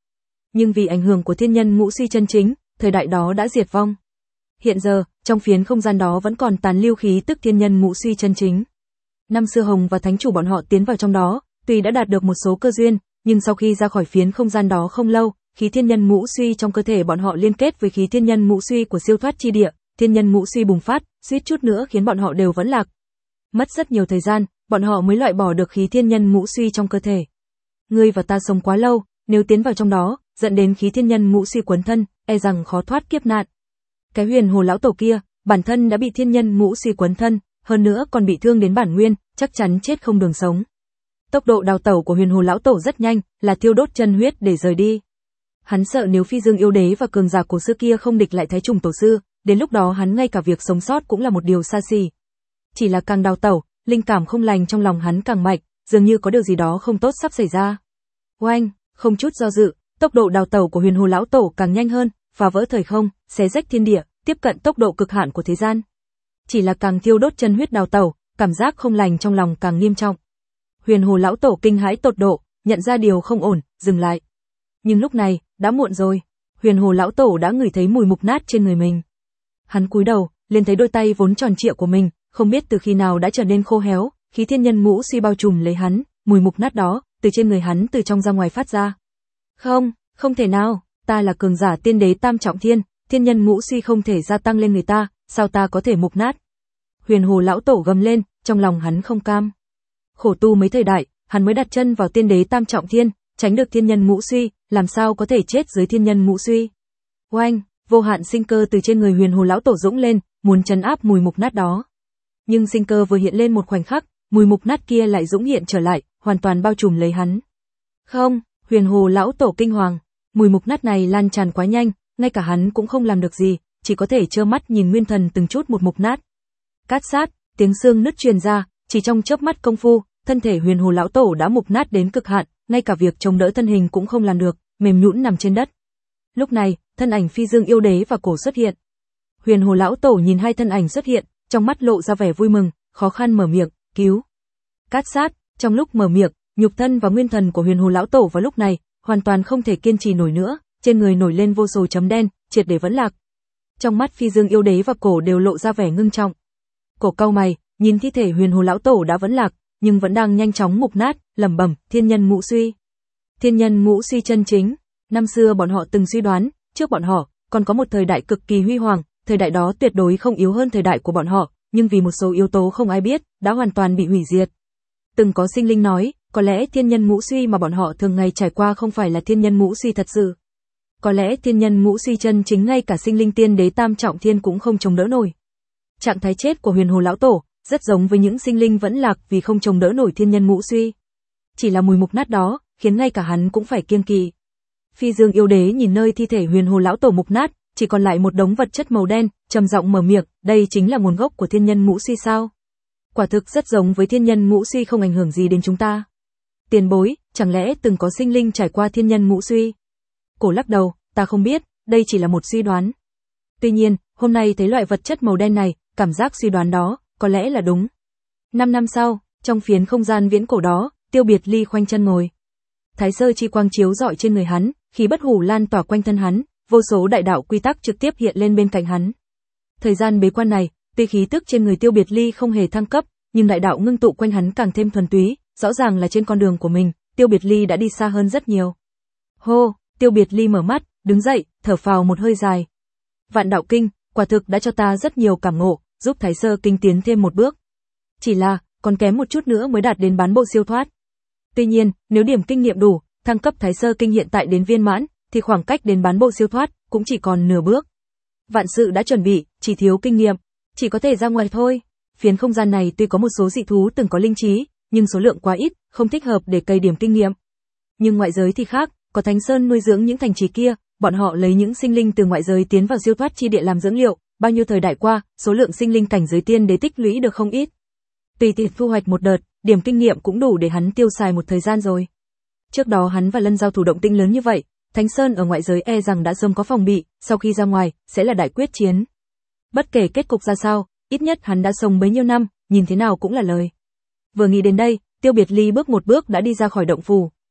Nhưng vì ảnh hưởng của thiên nhân ngũ suy chân chính, thời đại đó đã diệt vong. Hiện giờ, trong phiến không gian đó vẫn còn tàn lưu khí tức thiên nhân ngũ suy chân chính. Năm xưa Hồng và thánh chủ bọn họ tiến vào trong đó, tuy đã đạt được một số cơ duyên, nhưng sau khi ra khỏi phiến không gian đó không lâu, khí thiên nhân ngũ suy trong cơ thể bọn họ liên kết với khí thiên nhân ngũ suy của siêu thoát chi địa, thiên nhân ngũ suy bùng phát, suýt chút nữa khiến bọn họ đều vẫn lạc. Mất rất nhiều thời gian, bọn họ mới loại bỏ được khí thiên nhân ngũ suy trong cơ thể. Ngươi và ta sống quá lâu, nếu tiến vào trong đó, dẫn đến khí thiên nhân ngũ suy quấn thân, e rằng khó thoát kiếp nạn. Cái Huyền Hồ lão tổ kia, bản thân đã bị thiên nhân ngũ suy quấn thân, hơn nữa còn bị thương đến bản nguyên, chắc chắn chết không đường sống. Tốc độ đào tẩu của Huyền Hồ lão tổ rất nhanh, là thiêu đốt chân huyết để rời đi. Hắn sợ nếu Phi Dương yêu đế và cường giả cổ xưa kia không địch lại Thái Trùng tổ sư, đến lúc đó hắn ngay cả việc sống sót cũng là một điều xa xỉ. Chỉ là càng đào tẩu, linh cảm không lành trong lòng hắn càng mạnh, dường như có điều gì đó không tốt sắp xảy ra. Oanh, không chút do dự, tốc độ đào tẩu của Huyền Hồ lão tổ càng nhanh hơn, phá vỡ thời không, xé rách thiên địa, tiếp cận tốc độ cực hạn của thế gian. Chỉ là càng thiêu đốt chân huyết đào tẩu, cảm giác không lành trong lòng càng nghiêm trọng. Huyền Hồ lão tổ kinh hãi tột độ, nhận ra điều không ổn, dừng lại. Nhưng lúc này, đã muộn rồi. Huyền Hồ lão tổ đã ngửi thấy mùi mục nát trên người mình. Hắn cúi đầu, liền thấy đôi tay vốn tròn trịa của mình, không biết từ khi nào đã trở nên khô héo, khí thiên nhân ngũ suy bao trùm lấy hắn, mùi mục nát đó, từ trên người hắn từ trong ra ngoài phát ra. Không, không thể nào, ta là cường giả tiên đế tam trọng thiên, thiên nhân ngũ suy không thể gia tăng lên người ta, sao ta có thể mục nát? Huyền Hồ lão tổ gầm lên, trong lòng hắn không cam. Khổ tu mấy thời đại, hắn mới đặt chân vào tiên đế tam trọng thiên, tránh được thiên nhân ngũ suy, làm sao có thể chết dưới thiên nhân ngũ suy? Oanh, vô hạn sinh cơ từ trên người Huyền Hồ lão tổ dũng lên, muốn trấn áp mùi mục nát đó. Nhưng sinh cơ vừa hiện lên một khoảnh khắc, mùi mục nát kia lại dũng hiện trở lại, hoàn toàn bao trùm lấy hắn. Không, Huyền Hồ lão tổ kinh hoàng, mùi mục nát này lan tràn quá nhanh, ngay cả hắn cũng không làm được gì, chỉ có thể trơ mắt nhìn nguyên thần từng chút một mục nát. Cát sát, tiếng xương nứt truyền ra, chỉ trong chớp mắt công phu, thân thể Huyền Hồ lão tổ đã mục nát đến cực hạn, ngay cả việc chống đỡ thân hình cũng không làm được, mềm nhũn nằm trên đất. Lúc này, thân ảnh Phi Dương yêu đế và cổ xuất hiện. Huyền Hồ lão tổ nhìn hai thân ảnh xuất hiện, trong mắt lộ ra vẻ vui mừng, khó khăn mở miệng, cứu. Cát sát, trong lúc mở miệng, nhục thân và nguyên thần của Huyền Hồ lão tổ vào lúc này, hoàn toàn không thể kiên trì nổi nữa, trên người nổi lên vô số chấm đen, triệt để vẫn lạc. Trong mắt Phi Dương yêu đế và cổ đều lộ ra vẻ ngưng trọng. Cổ cau mày, nhìn thi thể Huyền Hồ lão tổ đã vẫn lạc, nhưng vẫn đang nhanh chóng mục nát, lẩm bẩm, thiên nhân ngũ suy. Thiên nhân ngũ suy chân chính, năm xưa bọn họ từng suy đoán, trước bọn họ còn có một thời đại cực kỳ huy hoàng, thời đại đó tuyệt đối không yếu hơn thời đại của bọn họ, nhưng vì một số yếu tố không ai biết, đã hoàn toàn bị hủy diệt. Từng có sinh linh nói, có lẽ thiên nhân ngũ suy mà bọn họ thường ngày trải qua không phải là thiên nhân ngũ suy thật sự. Có lẽ thiên nhân ngũ suy chân chính ngay cả sinh linh tiên đế tam trọng thiên cũng không chống đỡ nổi. Trạng thái chết của Huyền Hồ lão tổ rất giống với những sinh linh vẫn lạc vì không chống đỡ nổi thiên nhân ngũ suy. Chỉ là mùi mục nát đó, khiến ngay cả hắn cũng phải kiêng kỵ. Phi Dương yêu đế nhìn nơi thi thể Huyền Hồ lão tổ mục nát, chỉ còn lại một đống vật chất màu đen, trầm giọng mở miệng, đây chính là nguồn gốc của thiên nhân ngũ suy sao? Quả thực rất giống với thiên nhân ngũ suy không ảnh hưởng gì đến chúng ta. Tiền bối, chẳng lẽ từng có sinh linh trải qua thiên nhân ngũ suy? Cổ lắc đầu, ta không biết, đây chỉ là một suy đoán. Tuy nhiên, hôm nay thấy loại vật chất màu đen này, cảm giác suy đoán đó, có lẽ là đúng. 5 năm sau, trong phiến không gian viễn cổ đó, Tiêu Biệt Ly khoanh chân ngồi. Thái sơ chi quang chiếu rọi trên người hắn, khí bất hủ lan tỏa quanh thân hắn, vô số đại đạo quy tắc trực tiếp hiện lên bên cạnh hắn. Thời gian bế quan này, tuy khí tức trên người Tiêu Biệt Ly không hề thăng cấp, nhưng đại đạo ngưng tụ quanh hắn càng thêm thuần túy, rõ ràng là trên con đường của mình, Tiêu Biệt Ly đã đi xa hơn rất nhiều. Hô, Tiêu Biệt Ly mở mắt, đứng dậy, thở phào một hơi dài. Vạn đạo kinh, quả thực đã cho ta rất nhiều cảm ngộ, giúp Thái sơ kinh tiến thêm một bước. Chỉ là, còn kém một chút nữa mới đạt đến bán bộ siêu thoát. Tuy nhiên, nếu điểm kinh nghiệm đủ, thăng cấp Thái sơ kinh hiện tại đến viên mãn, thì khoảng cách đến bán bộ siêu thoát cũng chỉ còn nửa bước. Vạn sự đã chuẩn bị, chỉ thiếu kinh nghiệm, chỉ có thể ra ngoài thôi. Phiến không gian này tuy có một số dị thú từng có linh trí, nhưng số lượng quá ít, không thích hợp để cày điểm kinh nghiệm. Nhưng ngoại giới thì khác, có Thánh Sơn nuôi dưỡng những thành trì kia, bọn họ lấy những sinh linh từ ngoại giới tiến vào siêu thoát chi địa làm dưỡng liệu, bao nhiêu thời đại qua, số lượng sinh linh cảnh giới tiên đế tích lũy được không ít. Tùy tiện thu hoạch một đợt, điểm kinh nghiệm cũng đủ để hắn tiêu xài một thời gian rồi. Trước đó hắn và Lân giao thủ động tĩnh lớn như vậy, Thánh Sơn ở ngoại giới e rằng đã sớm có phòng bị, sau khi ra ngoài, sẽ là đại quyết chiến. Bất kể kết cục ra sao, ít nhất hắn đã sống bấy nhiêu năm, nhìn thế nào cũng là lời. Vừa nghĩ đến đây, Tiêu Biệt Ly bước một bước đã đi ra khỏi động phủ.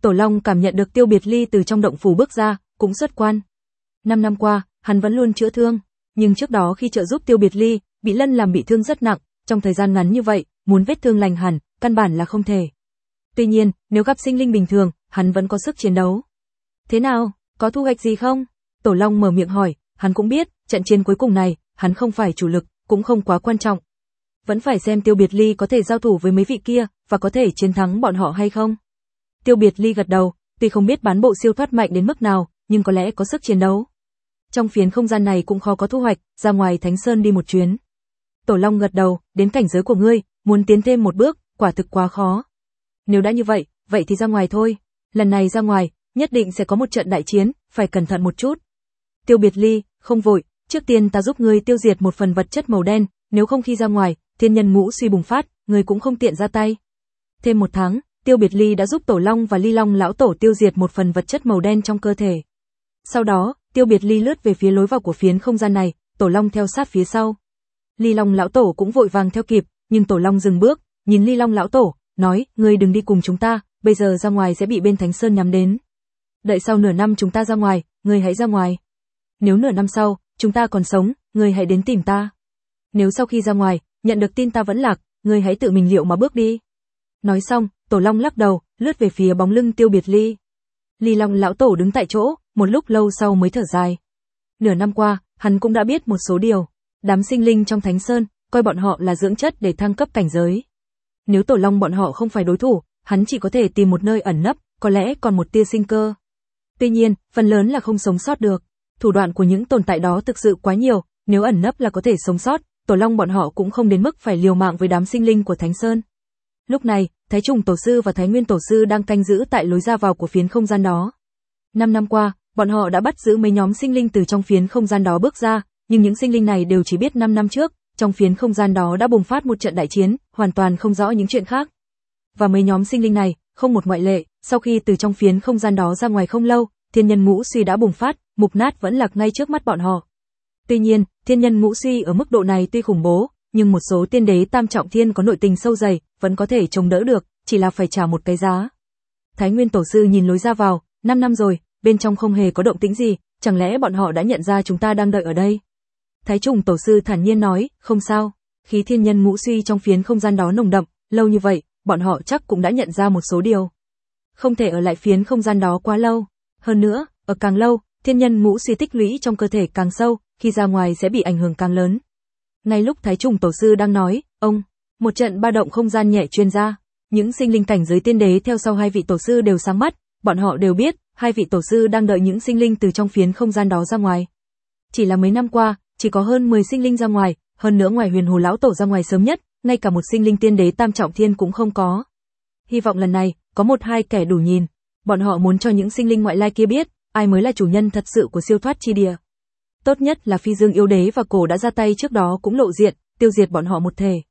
Tổ Long cảm nhận được Tiêu Biệt Ly từ trong động phủ bước ra, cũng xuất quan. 5 năm qua, hắn vẫn luôn chữa thương, nhưng trước đó khi trợ giúp Tiêu Biệt Ly, bị Lân làm bị thương rất nặng, trong thời gian ngắn như vậy, muốn vết thương lành hẳn, căn bản là không thể. Tuy nhiên, nếu gặp sinh linh bình thường, hắn vẫn có sức chiến đấu. Thế nào, có thu hoạch gì không? Tổ Long mở miệng hỏi, hắn cũng biết, trận chiến cuối cùng này, hắn không phải chủ lực, cũng không quá quan trọng. Vẫn phải xem Tiêu Biệt Ly có thể giao thủ với mấy vị kia, và có thể chiến thắng bọn họ hay không. Tiêu Biệt Ly gật đầu, tuy không biết bán bộ siêu thoát mạnh đến mức nào, nhưng có lẽ có sức chiến đấu. Trong phiến không gian này cũng khó có thu hoạch, ra ngoài Thánh Sơn đi một chuyến. Tổ Long gật đầu, đến cảnh giới của ngươi, muốn tiến thêm một bước, quả thực quá khó. Nếu đã như vậy, vậy thì ra ngoài thôi. Lần này ra ngoài, nhất định sẽ có một trận đại chiến, phải cẩn thận một chút. Tiêu Biệt Ly, không vội, trước tiên ta giúp ngươi tiêu diệt một phần vật chất màu đen, nếu không khi ra ngoài, thiên nhân ngũ suy bùng phát, ngươi cũng không tiện ra tay. Thêm 1 tháng, Tiêu Biệt Ly đã giúp Tổ Long và Ly Long lão tổ tiêu diệt một phần vật chất màu đen trong cơ thể. Sau đó, Tiêu Biệt Ly lướt về phía lối vào của phiến không gian này, Tổ Long theo sát phía sau. Ly Long lão tổ cũng vội vàng theo kịp, nhưng Tổ Long dừng bước, nhìn Ly Long lão tổ, nói, ngươi đừng đi cùng chúng ta, bây giờ ra ngoài sẽ bị bên Thánh Sơn nhắm đến. Đợi sau nửa năm chúng ta ra ngoài, ngươi hãy ra ngoài. Nếu nửa năm sau, chúng ta còn sống, ngươi hãy đến tìm ta. Nếu sau khi ra ngoài, nhận được tin ta vẫn lạc, ngươi hãy tự mình liệu mà bước đi. Nói xong, Tổ Long lắc đầu, lướt về phía bóng lưng Tiêu Biệt Ly. Ly Long lão tổ đứng tại chỗ, một lúc lâu sau mới thở dài. Nửa năm qua, hắn cũng đã biết một số điều. Đám sinh linh trong Thánh Sơn, coi bọn họ là dưỡng chất để thăng cấp cảnh giới. Nếu Tổ Long bọn họ không phải đối thủ, hắn chỉ có thể tìm một nơi ẩn nấp, có lẽ còn một tia sinh cơ. Tuy nhiên, phần lớn là không sống sót được. Thủ đoạn của những tồn tại đó thực sự quá nhiều, nếu ẩn nấp là có thể sống sót, Tổ Long bọn họ cũng không đến mức phải liều mạng với đám sinh linh của Thánh Sơn. Lúc này, Thái Trùng Tổ Sư và Thái Nguyên Tổ Sư đang canh giữ tại lối ra vào của phiến không gian đó. 5 năm qua, bọn họ đã bắt giữ mấy nhóm sinh linh từ trong phiến không gian đó bước ra, nhưng những sinh linh này đều chỉ biết 5 năm trước, trong phiến không gian đó đã bùng phát một trận đại chiến, hoàn toàn không rõ những chuyện khác. Và mấy nhóm sinh linh này, không một ngoại lệ, sau khi từ trong phiến không gian đó ra ngoài không lâu, thiên nhân ngũ suy đã bùng phát, mục nát vẫn lạc ngay trước mắt bọn họ. Tuy nhiên, thiên nhân ngũ suy ở mức độ này tuy khủng bố, nhưng một số tiên đế tam trọng thiên có nội tình sâu dày, vẫn có thể chống đỡ được, chỉ là phải trả một cái giá. Thái Nguyên Tổ Sư nhìn lối ra vào, 5 năm rồi, bên trong không hề có động tĩnh gì, chẳng lẽ bọn họ đã nhận ra chúng ta đang đợi ở đây? Thái Trùng Tổ Sư thản nhiên nói, không sao, khí thiên nhân ngũ suy trong phiến không gian đó nồng đậm, lâu như vậy, bọn họ chắc cũng đã nhận ra một số điều. Không thể ở lại phiến không gian đó quá lâu. Hơn nữa, ở càng lâu, thiên nhân ngũ suy tích lũy trong cơ thể càng sâu, khi ra ngoài sẽ bị ảnh hưởng càng lớn. Ngay lúc Thái Trùng Tổ Sư đang nói, một trận ba động không gian nhẹ truyền ra. Những sinh linh cảnh giới tiên đế theo sau hai vị tổ sư đều sáng mắt, bọn họ đều biết, hai vị tổ sư đang đợi những sinh linh từ trong phiến không gian đó ra ngoài. Chỉ là mấy năm qua, chỉ có hơn 10 sinh linh ra ngoài, hơn nữa ngoài Huyền Hồ lão tổ ra ngoài sớm nhất, ngay cả một sinh linh tiên đế tam trọng thiên cũng không có. Hy vọng lần này, có 1-2 kẻ đủ nhìn. Bọn họ muốn cho những sinh linh ngoại lai kia biết, ai mới là chủ nhân thật sự của siêu thoát chi địa. Tốt nhất là Phi Dương yêu đế và Cổ đã ra tay trước đó cũng lộ diện, tiêu diệt bọn họ một thể.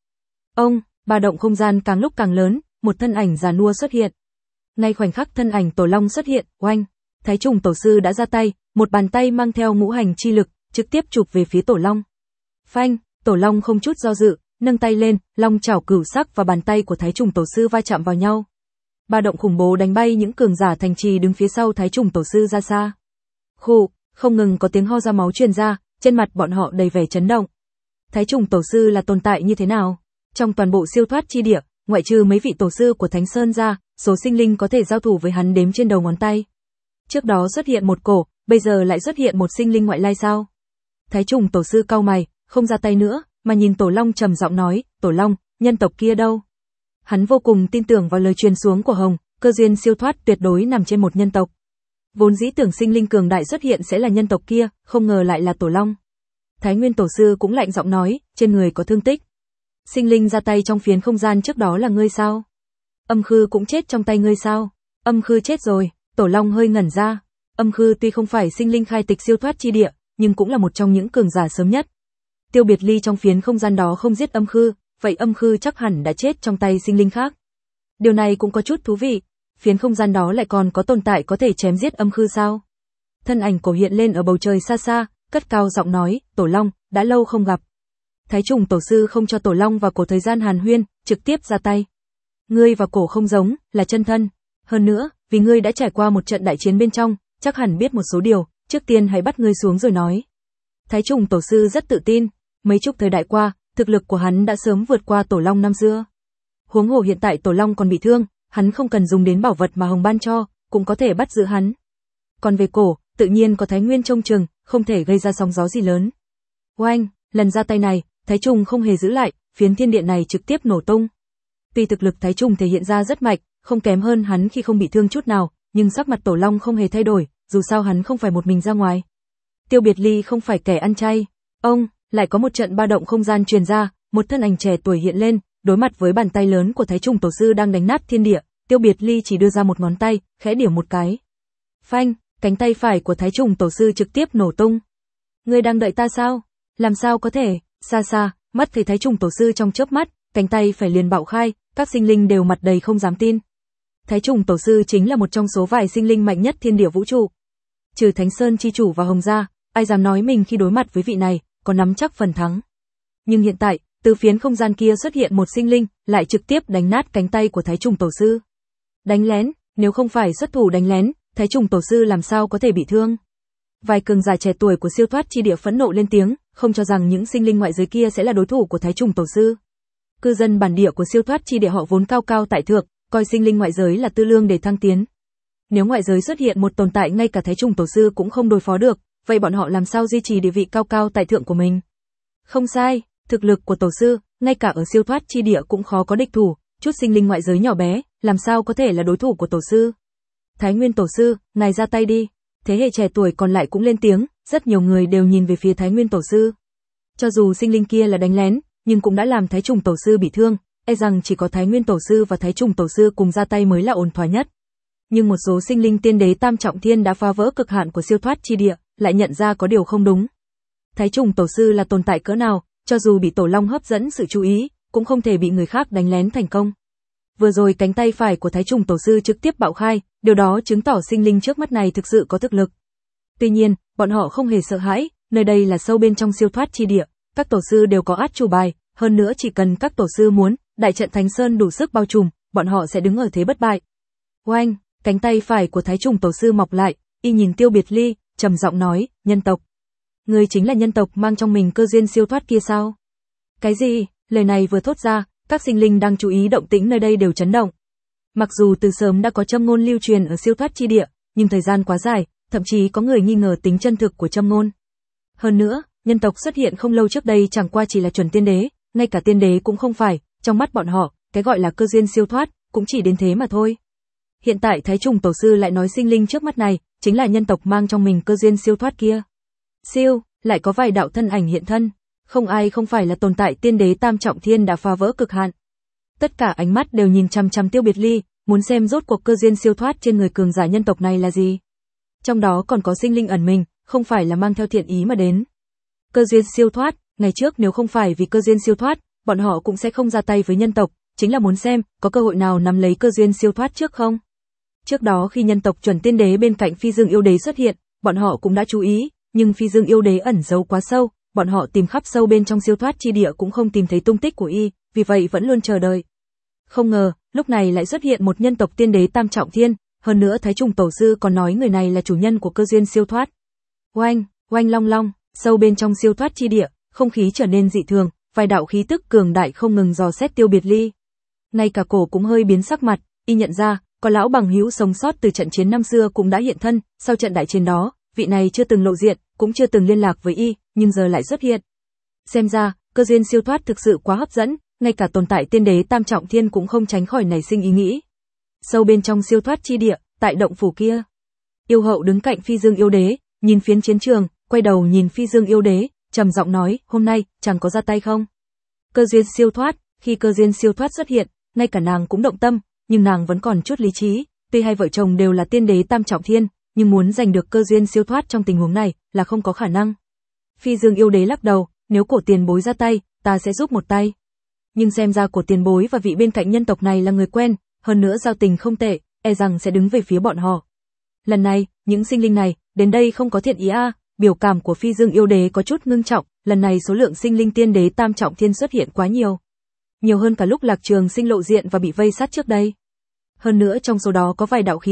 Ba động không gian càng lúc càng lớn, một thân ảnh già nua xuất hiện. Ngay khoảnh khắc thân ảnh Tổ Long xuất hiện, oanh, Thái Trùng Tổ Sư đã ra tay, một bàn tay mang theo ngũ hành chi lực, trực tiếp chụp về phía Tổ Long. Phanh, Tổ Long không chút do dự, nâng tay lên, long chảo cửu sắc và bàn tay của Thái Trùng Tổ Sư va chạm vào nhau. Ba động khủng bố đánh bay những cường giả thành trì đứng phía sau Thái Trùng Tổ Sư ra xa. Khụ, không ngừng có tiếng ho ra máu truyền ra, trên mặt bọn họ đầy vẻ chấn động. Thái Trùng Tổ Sư là tồn tại như thế nào? Trong toàn bộ siêu thoát chi địa, ngoại trừ mấy vị tổ sư của Thánh Sơn ra, số sinh linh có thể giao thủ với hắn đếm trên đầu ngón tay. Trước đó xuất hiện một cổ, bây giờ lại xuất hiện một sinh linh ngoại lai sao? Thái Trùng Tổ Sư cau mày, không ra tay nữa, mà nhìn Tổ Long trầm giọng nói, Tổ Long, nhân tộc kia đâu? Hắn vô cùng tin tưởng vào lời truyền xuống của Hồng, cơ duyên siêu thoát tuyệt đối nằm trên một nhân tộc. Vốn dĩ tưởng sinh linh cường đại xuất hiện sẽ là nhân tộc kia, không ngờ lại là Tổ Long. Thái Nguyên Tổ Sư cũng lạnh giọng nói, trên người có thương tích. Sinh linh ra tay trong phiến không gian trước đó là ngươi sao? Âm Khư cũng chết trong tay ngươi sao? Âm Khư chết rồi, Tổ Long hơi ngẩn ra. Âm Khư tuy không phải sinh linh khai tịch siêu thoát chi địa, nhưng cũng là một trong những cường giả sớm nhất. Tiêu Biệt Ly trong phiến không gian đó không giết Âm Khư, vậy Âm Khư chắc hẳn đã chết trong tay sinh linh khác. Điều này cũng có chút thú vị, phiến không gian đó lại còn có tồn tại có thể chém giết Âm Khư sao? Thân ảnh Cổ hiện lên ở bầu trời xa xa, cất cao giọng nói, Tổ Long, đã lâu không gặp. Thái Trùng Tổ Sư không cho Tổ Long và Cổ thời gian hàn huyên, trực tiếp ra tay. Ngươi và Cổ không giống, là chân thân. Hơn nữa, vì ngươi đã trải qua một trận đại chiến bên trong, chắc hẳn biết một số điều, trước tiên hãy bắt ngươi xuống rồi nói. Thái Trùng tổ sư rất tự tin, mấy chục thời đại qua, thực lực của hắn đã sớm vượt qua Tổ Long năm xưa. Huống hồ hiện tại Tổ Long còn bị thương, hắn không cần dùng đến bảo vật mà Hồng ban cho, cũng có thể bắt giữ hắn. Còn về cổ, tự nhiên có Thái Nguyên trông chừng, không thể gây ra sóng gió gì lớn. Oanh, lần ra tay này, Thái Trùng không hề giữ lại, phiến thiên điện này trực tiếp nổ tung. Tuy thực lực Thái Trùng thể hiện ra rất mạnh, không kém hơn hắn khi không bị thương chút nào, nhưng sắc mặt Tổ Long không hề thay đổi, dù sao hắn không phải một mình ra ngoài. Tiêu Biệt Ly không phải kẻ ăn chay. Ông, lại có một trận ba động không gian truyền ra, một thân ảnh trẻ tuổi hiện lên, đối mặt với bàn tay lớn của Thái Trùng tổ sư đang đánh nát thiên địa, Tiêu Biệt Ly chỉ đưa ra một ngón tay, khẽ điểm một cái. Phanh, cánh tay phải của Thái Trùng tổ sư trực tiếp nổ tung. Ngươi đang đợi ta sao? Làm sao có thể? Xa xa, mắt thấy Thái Trùng tổ sư trong chớp mắt, cánh tay phải liền bạo khai, các sinh linh đều mặt đầy không dám tin. Thái Trùng tổ sư chính là một trong số vài sinh linh mạnh nhất thiên địa vũ trụ. Trừ Thánh Sơn chi chủ và Hồng gia, ai dám nói mình khi đối mặt với vị này, có nắm chắc phần thắng. Nhưng hiện tại, từ phiến không gian kia xuất hiện một sinh linh, lại trực tiếp đánh nát cánh tay của Thái Trùng tổ sư. Đánh lén, nếu không phải xuất thủ đánh lén, Thái Trùng tổ sư làm sao có thể bị thương? Vài cường giả trẻ tuổi của siêu thoát chi địa phẫn nộ lên tiếng, không cho rằng những sinh linh ngoại giới kia sẽ là đối thủ của Thái Trùng tổ sư. Cư dân bản địa của siêu thoát chi địa họ vốn cao cao tại thượng, coi sinh linh ngoại giới là tư lương để thăng tiến. Nếu ngoại giới xuất hiện một tồn tại ngay cả Thái Trùng tổ sư cũng không đối phó được, vậy bọn họ làm sao duy trì địa vị cao cao tại thượng của mình? Không sai, thực lực của tổ sư, ngay cả ở siêu thoát chi địa cũng khó có địch thủ, chút sinh linh ngoại giới nhỏ bé, làm sao có thể là đối thủ của tổ sư? Thái Nguyên tổ sư, ngài ra tay đi. Thế hệ trẻ tuổi còn lại cũng lên tiếng, rất nhiều người đều nhìn về phía Thái Nguyên tổ sư. Cho dù sinh linh kia là đánh lén, nhưng cũng đã làm Thái Trùng tổ sư bị thương, e rằng chỉ có Thái Nguyên tổ sư và Thái Trùng tổ sư cùng ra tay mới là ổn thỏa nhất. Nhưng một số sinh linh tiên đế tam trọng thiên đã phá vỡ cực hạn của siêu thoát chi địa, lại nhận ra có điều không đúng. Thái Trùng tổ sư là tồn tại cỡ nào, cho dù bị Tổ Long hấp dẫn sự chú ý, cũng không thể bị người khác đánh lén thành công. Vừa rồi cánh tay phải của Thái Trùng tổ sư trực tiếp bạo khai, điều đó chứng tỏ sinh linh trước mắt này thực sự có thực lực. Tuy nhiên, bọn họ không hề sợ hãi, nơi đây là sâu bên trong siêu thoát chi địa, các tổ sư đều có át chủ bài, hơn nữa chỉ cần các tổ sư muốn, đại trận Thánh Sơn đủ sức bao trùm, bọn họ sẽ đứng ở thế bất bại. Oanh, cánh tay phải của Thái Trùng tổ sư mọc lại, y nhìn Tiêu Biệt Ly, trầm giọng nói, nhân tộc. Ngươi chính là nhân tộc mang trong mình cơ duyên siêu thoát kia sao? Cái gì? Lời này vừa thốt ra, các sinh linh đang chú ý động tĩnh nơi đây đều chấn động. Mặc dù từ sớm đã có châm ngôn lưu truyền ở siêu thoát chi địa, nhưng thời gian quá dài, thậm chí có người nghi ngờ tính chân thực của châm ngôn. Hơn nữa, nhân tộc xuất hiện không lâu trước đây chẳng qua chỉ là chuẩn tiên đế, ngay cả tiên đế cũng không phải, trong mắt bọn họ, cái gọi là cơ duyên siêu thoát, cũng chỉ đến thế mà thôi. Hiện tại Thái Trùng tổ sư lại nói sinh linh trước mắt này, chính là nhân tộc mang trong mình cơ duyên siêu thoát kia. Siêu, lại có vài đạo thân ảnh hiện thân, không ai không phải là tồn tại tiên đế tam trọng thiên đã phá vỡ cực hạn. Tất cả ánh mắt đều nhìn chằm chằm Tiêu Biệt Ly, muốn xem rốt cuộc cơ duyên siêu thoát trên người cường giả nhân tộc này là gì. Trong đó còn có sinh linh ẩn mình, không phải là mang theo thiện ý mà đến. Cơ duyên siêu thoát, ngày trước nếu không phải vì cơ duyên siêu thoát, bọn họ cũng sẽ không ra tay với nhân tộc, chính là muốn xem có cơ hội nào nắm lấy cơ duyên siêu thoát trước không. Trước đó khi nhân tộc chuẩn tiên đế bên cạnh Phi Dương yêu đế xuất hiện, bọn họ cũng đã chú ý, nhưng Phi Dương yêu đế ẩn giấu quá sâu, bọn họ tìm khắp sâu bên trong siêu thoát chi địa cũng không tìm thấy tung tích của y, vì vậy vẫn luôn chờ đợi. Không ngờ, lúc này lại xuất hiện một nhân tộc tiên đế tam trọng thiên, hơn nữa Thái Trùng tổ sư còn nói người này là chủ nhân của cơ duyên siêu thoát. Oanh, oanh long long, sâu bên trong siêu thoát chi địa, không khí trở nên dị thường, vài đạo khí tức cường đại không ngừng dò xét Tiêu Biệt Ly. Ngay cả cổ cũng hơi biến sắc mặt, y nhận ra, có lão bằng hữu sống sót từ trận chiến năm xưa cũng đã hiện thân, sau trận đại chiến đó, vị này chưa từng lộ diện, cũng chưa từng liên lạc với y, nhưng giờ lại xuất hiện. Xem ra, cơ duyên siêu thoát thực sự quá hấp dẫn, ngay cả tồn tại tiên đế tam trọng thiên cũng không tránh khỏi nảy sinh ý nghĩ. Sâu bên trong siêu thoát chi địa, tại động phủ kia, yêu hậu đứng cạnh Phi Dương yêu đế, nhìn phiến chiến trường, quay đầu nhìn Phi Dương yêu đế, trầm giọng nói, hôm nay, chẳng có ra tay không? Cơ duyên siêu thoát, khi cơ duyên siêu thoát xuất hiện, ngay cả nàng cũng động tâm, nhưng nàng vẫn còn chút lý trí, tuy hai vợ chồng đều là tiên đế tam trọng thiên, nhưng muốn giành được cơ duyên siêu thoát trong tình huống này là không có khả năng. Phi Dương yêu đế lắc đầu, nếu cổ tiền bối ra tay, ta sẽ giúp một tay. Nhưng xem ra cổ tiền bối và vị bên cạnh nhân tộc này là người quen, hơn nữa giao tình không tệ, e rằng sẽ đứng về phía bọn họ. Lần này, những sinh linh này, đến đây không có thiện ý a. Biểu cảm của Phi Dương yêu đế có chút ngưng trọng, lần này số lượng sinh linh tiên đế tam trọng thiên xuất hiện quá nhiều. Nhiều hơn cả lúc Lạc Trường Sinh lộ diện và bị vây sát trước đây. Hơn nữa trong số đó có vài đạo khí tức,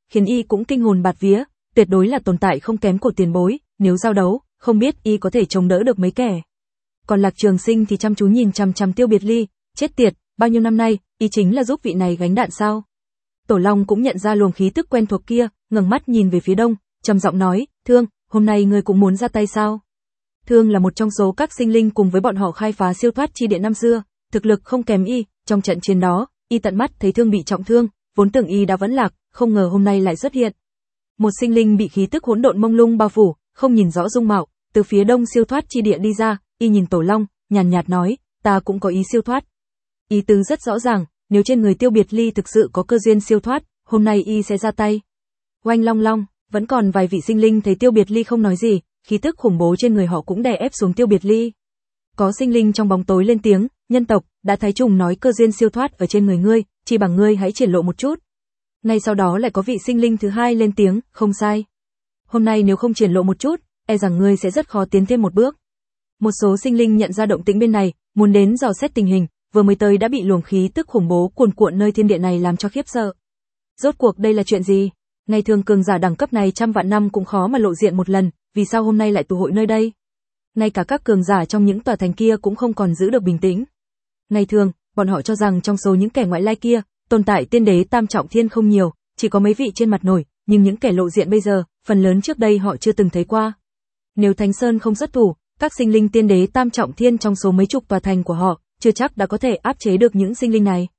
khiến y cũng kinh hồn bạt vía, tuyệt đối là tồn tại không kém của tiền bối, nếu giao đấu, không biết y có thể chống đỡ được mấy kẻ. Còn Lạc Trường Sinh thì chăm chú nhìn chằm chằm Tiêu Biệt Ly, chết tiệt, bao nhiêu năm nay, y chính là giúp vị này gánh đạn sao? Tổ Long cũng nhận ra luồng khí tức quen thuộc kia, ngẩng mắt nhìn về phía đông, trầm giọng nói, Thương, hôm nay ngươi cũng muốn ra tay sao? Thương là một trong số các sinh linh cùng với bọn họ khai phá siêu thoát chi địa năm xưa, thực lực không kém y, trong trận chiến đó, y tận mắt thấy Thương bị trọng thương, vốn tưởng y đã vẫn lạc, không ngờ hôm nay lại xuất hiện. Một sinh linh bị khí tức hỗn độn mông lung bao phủ, không nhìn rõ dung mạo, từ phía đông siêu thoát chi địa đi ra, y nhìn Tổ Long, nhàn nhạt nói, ta cũng có ý siêu thoát. Ý tứ rất rõ ràng, nếu trên người Tiêu Biệt Ly thực sự có cơ duyên siêu thoát, hôm nay y sẽ ra tay. Oanh long long, vẫn còn vài vị sinh linh thấy Tiêu Biệt Ly không nói gì, khí tức khủng bố trên người họ cũng đè ép xuống Tiêu Biệt Ly. Có sinh linh trong bóng tối lên tiếng, nhân tộc, đã Thái Trùng nói cơ duyên siêu thoát ở trên người ngươi, chỉ bằng ngươi hãy triển lộ một chút. Ngay sau đó lại có vị sinh linh thứ hai lên tiếng, không sai. Hôm nay nếu không triển lộ một chút, e rằng ngươi sẽ rất khó tiến thêm một bước. Một số sinh linh nhận ra động tĩnh bên này, muốn đến dò xét tình hình, vừa mới tới đã bị luồng khí tức khủng bố cuồn cuộn nơi thiên địa này làm cho khiếp sợ. Rốt cuộc đây là chuyện gì? Ngày thường cường giả đẳng cấp này trăm vạn năm cũng khó mà lộ diện một lần, vì sao hôm nay lại tụ hội nơi đây? Ngay cả các cường giả trong những tòa thành kia cũng không còn giữ được bình tĩnh. Ngày thường, bọn họ cho rằng trong số những kẻ ngoại lai kia, tồn tại tiên đế tam trọng thiên không nhiều, chỉ có mấy vị trên mặt nổi, nhưng những kẻ lộ diện bây giờ, phần lớn trước đây họ chưa từng thấy qua. Nếu Thánh Sơn không xuất thủ, các sinh linh tiên đế tam trọng thiên trong số mấy chục tòa thành của họ, chưa chắc đã có thể áp chế được những sinh linh này.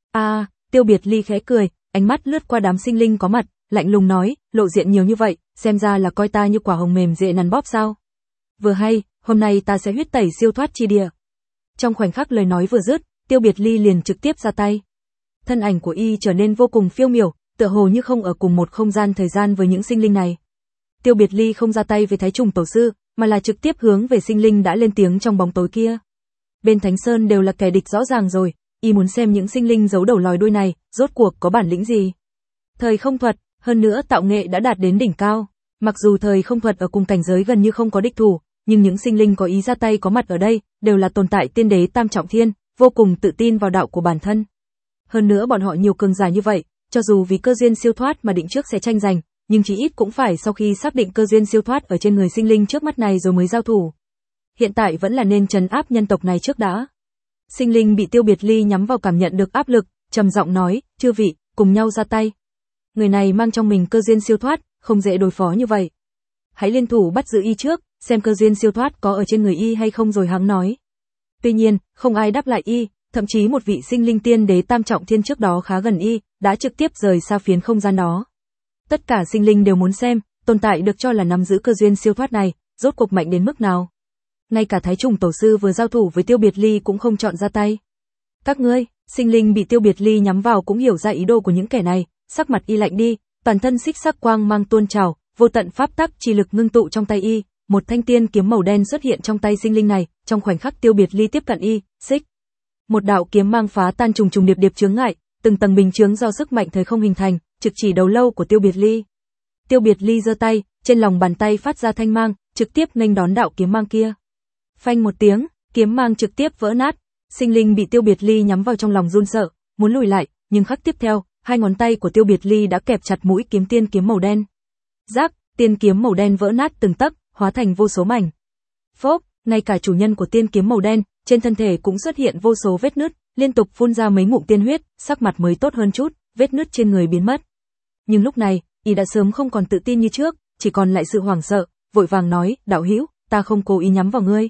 Tiêu Biệt Ly khẽ cười, ánh mắt lướt qua đám sinh linh có mặt, lạnh lùng nói, lộ diện nhiều như vậy, xem ra là coi ta như quả hồng mềm dễ nắn bóp sao? Vừa hay, hôm nay ta sẽ huyết tẩy siêu thoát chi địa. Trong khoảnh khắc lời nói vừa dứt, Tiêu Biệt Ly liền trực tiếp ra tay. Thân ảnh của y trở nên vô cùng phiêu miểu, tựa hồ như không ở cùng một không gian thời gian với những sinh linh này. Tiêu Biệt Ly không ra tay với Thái Trùng tổ sư, mà là trực tiếp hướng về sinh linh đã lên tiếng trong bóng tối kia. Bên Thánh Sơn đều là kẻ địch rõ ràng rồi, y muốn xem những sinh linh giấu đầu lòi đuôi này, rốt cuộc có bản lĩnh gì. Thời không thuật, hơn nữa tạo nghệ đã đạt đến đỉnh cao. Mặc dù thời không thuật ở cùng cảnh giới gần như không có địch thủ, nhưng những sinh linh có ý ra tay có mặt ở đây, đều là tồn tại tiên đế tam trọng thiên, vô cùng tự tin vào đạo của bản thân. Hơn nữa bọn họ nhiều cường giả như vậy, cho dù vì cơ duyên siêu thoát mà định trước sẽ tranh giành, nhưng chỉ ít cũng phải sau khi xác định cơ duyên siêu thoát ở trên người sinh linh trước mắt này rồi mới giao thủ. Hiện tại vẫn là nên trấn áp nhân tộc này trước đã. Sinh linh bị Tiêu Biệt Ly nhắm vào cảm nhận được áp lực, trầm giọng nói, chư vị, cùng nhau ra tay. Người này mang trong mình cơ duyên siêu thoát, không dễ đối phó như vậy. Hãy liên thủ bắt giữ y trước, xem cơ duyên siêu thoát có ở trên người y hay không rồi hắng nói. Tuy nhiên, không ai đáp lại y, thậm chí một vị sinh linh tiên đế tam trọng thiên trước đó khá gần y, đã trực tiếp rời xa phiến không gian đó. Tất cả sinh linh đều muốn xem, tồn tại được cho là nắm giữ cơ duyên siêu thoát này, rốt cuộc mạnh đến mức nào. Ngay cả Thái Trùng tổ sư vừa giao thủ với Tiêu Biệt Ly cũng không chọn ra tay. Các ngươi, sinh linh bị Tiêu Biệt Ly nhắm vào cũng hiểu ra ý đồ của những kẻ này, sắc mặt y lạnh đi, toàn thân xích sắc quang mang tuôn trào, vô tận pháp tắc chi lực ngưng tụ trong tay y, một thanh tiên kiếm màu đen xuất hiện trong tay sinh linh này, trong khoảnh khắc Tiêu Biệt Ly tiếp cận y, xích. Một đạo kiếm mang phá tan trùng trùng điệp điệp chướng ngại, từng tầng bình chướng do sức mạnh thời không hình thành, trực chỉ đầu lâu của Tiêu Biệt Ly. Tiêu Biệt Ly giơ tay, trên lòng bàn tay phát ra thanh mang, trực tiếp nghênh đón đạo kiếm mang kia. Phanh một tiếng, kiếm mang trực tiếp vỡ nát, sinh linh bị Tiêu Biệt Ly nhắm vào trong lòng run sợ, muốn lùi lại, nhưng khắc tiếp theo, hai ngón tay của Tiêu Biệt Ly đã kẹp chặt mũi kiếm tiên kiếm màu đen. Rác, tiên kiếm màu đen vỡ nát từng tấc, hóa thành vô số mảnh. Phốc, ngay cả chủ nhân của tiên kiếm màu đen, trên thân thể cũng xuất hiện vô số vết nứt, liên tục phun ra mấy ngụm tiên huyết, sắc mặt mới tốt hơn chút, vết nứt trên người biến mất. Nhưng lúc này, y đã sớm không còn tự tin như trước, chỉ còn lại sự hoảng sợ, vội vàng nói, đạo hữu, ta không cố ý nhắm vào ngươi.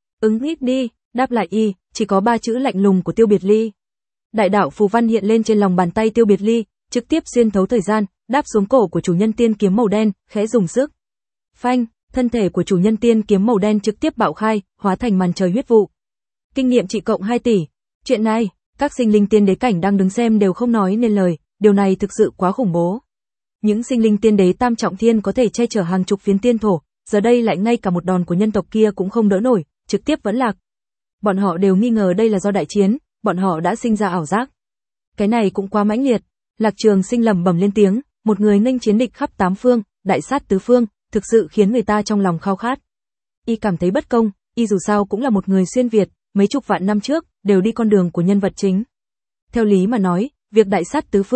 Ít đi, đáp lại y, chỉ có 3 chữ lạnh lùng của Tiêu Biệt Ly. Đại đạo phù văn hiện lên trên lòng bàn tay Tiêu Biệt Ly, trực tiếp xuyên thấu thời gian, đáp xuống cổ của chủ nhân tiên kiếm màu đen, khẽ dùng sức. Phanh, thân thể của chủ nhân tiên kiếm màu đen trực tiếp bạo khai, hóa thành màn trời huyết vụ. Kinh nghiệm trị cộng 2 tỷ. Chuyện này, các sinh linh tiên đế cảnh đang đứng xem đều không nói nên lời, điều này thực sự quá khủng bố. Những sinh linh tiên đế tam trọng thiên có thể che chở hàng chục phiến tiên thổ, giờ đây lại ngay cả một đòn của nhân tộc kia cũng không đỡ nổi, trực tiếp vẫn lạc. Bọn họ đều nghi ngờ đây là do đại chiến, bọn họ đã sinh ra ảo giác. Cái này cũng quá mãnh liệt. Lạc Trường Sinh lẩm bẩm lên tiếng, một người nghênh chiến địch khắp 8 phương, đại sát tứ phương, thực sự khiến người ta trong lòng khao khát. Y cảm thấy bất công, y dù sao cũng là một người xuyên Việt, mấy chục vạn năm trước đều đi con đường của nhân vật chính. Theo lý mà nói, việc đại sát tứ phương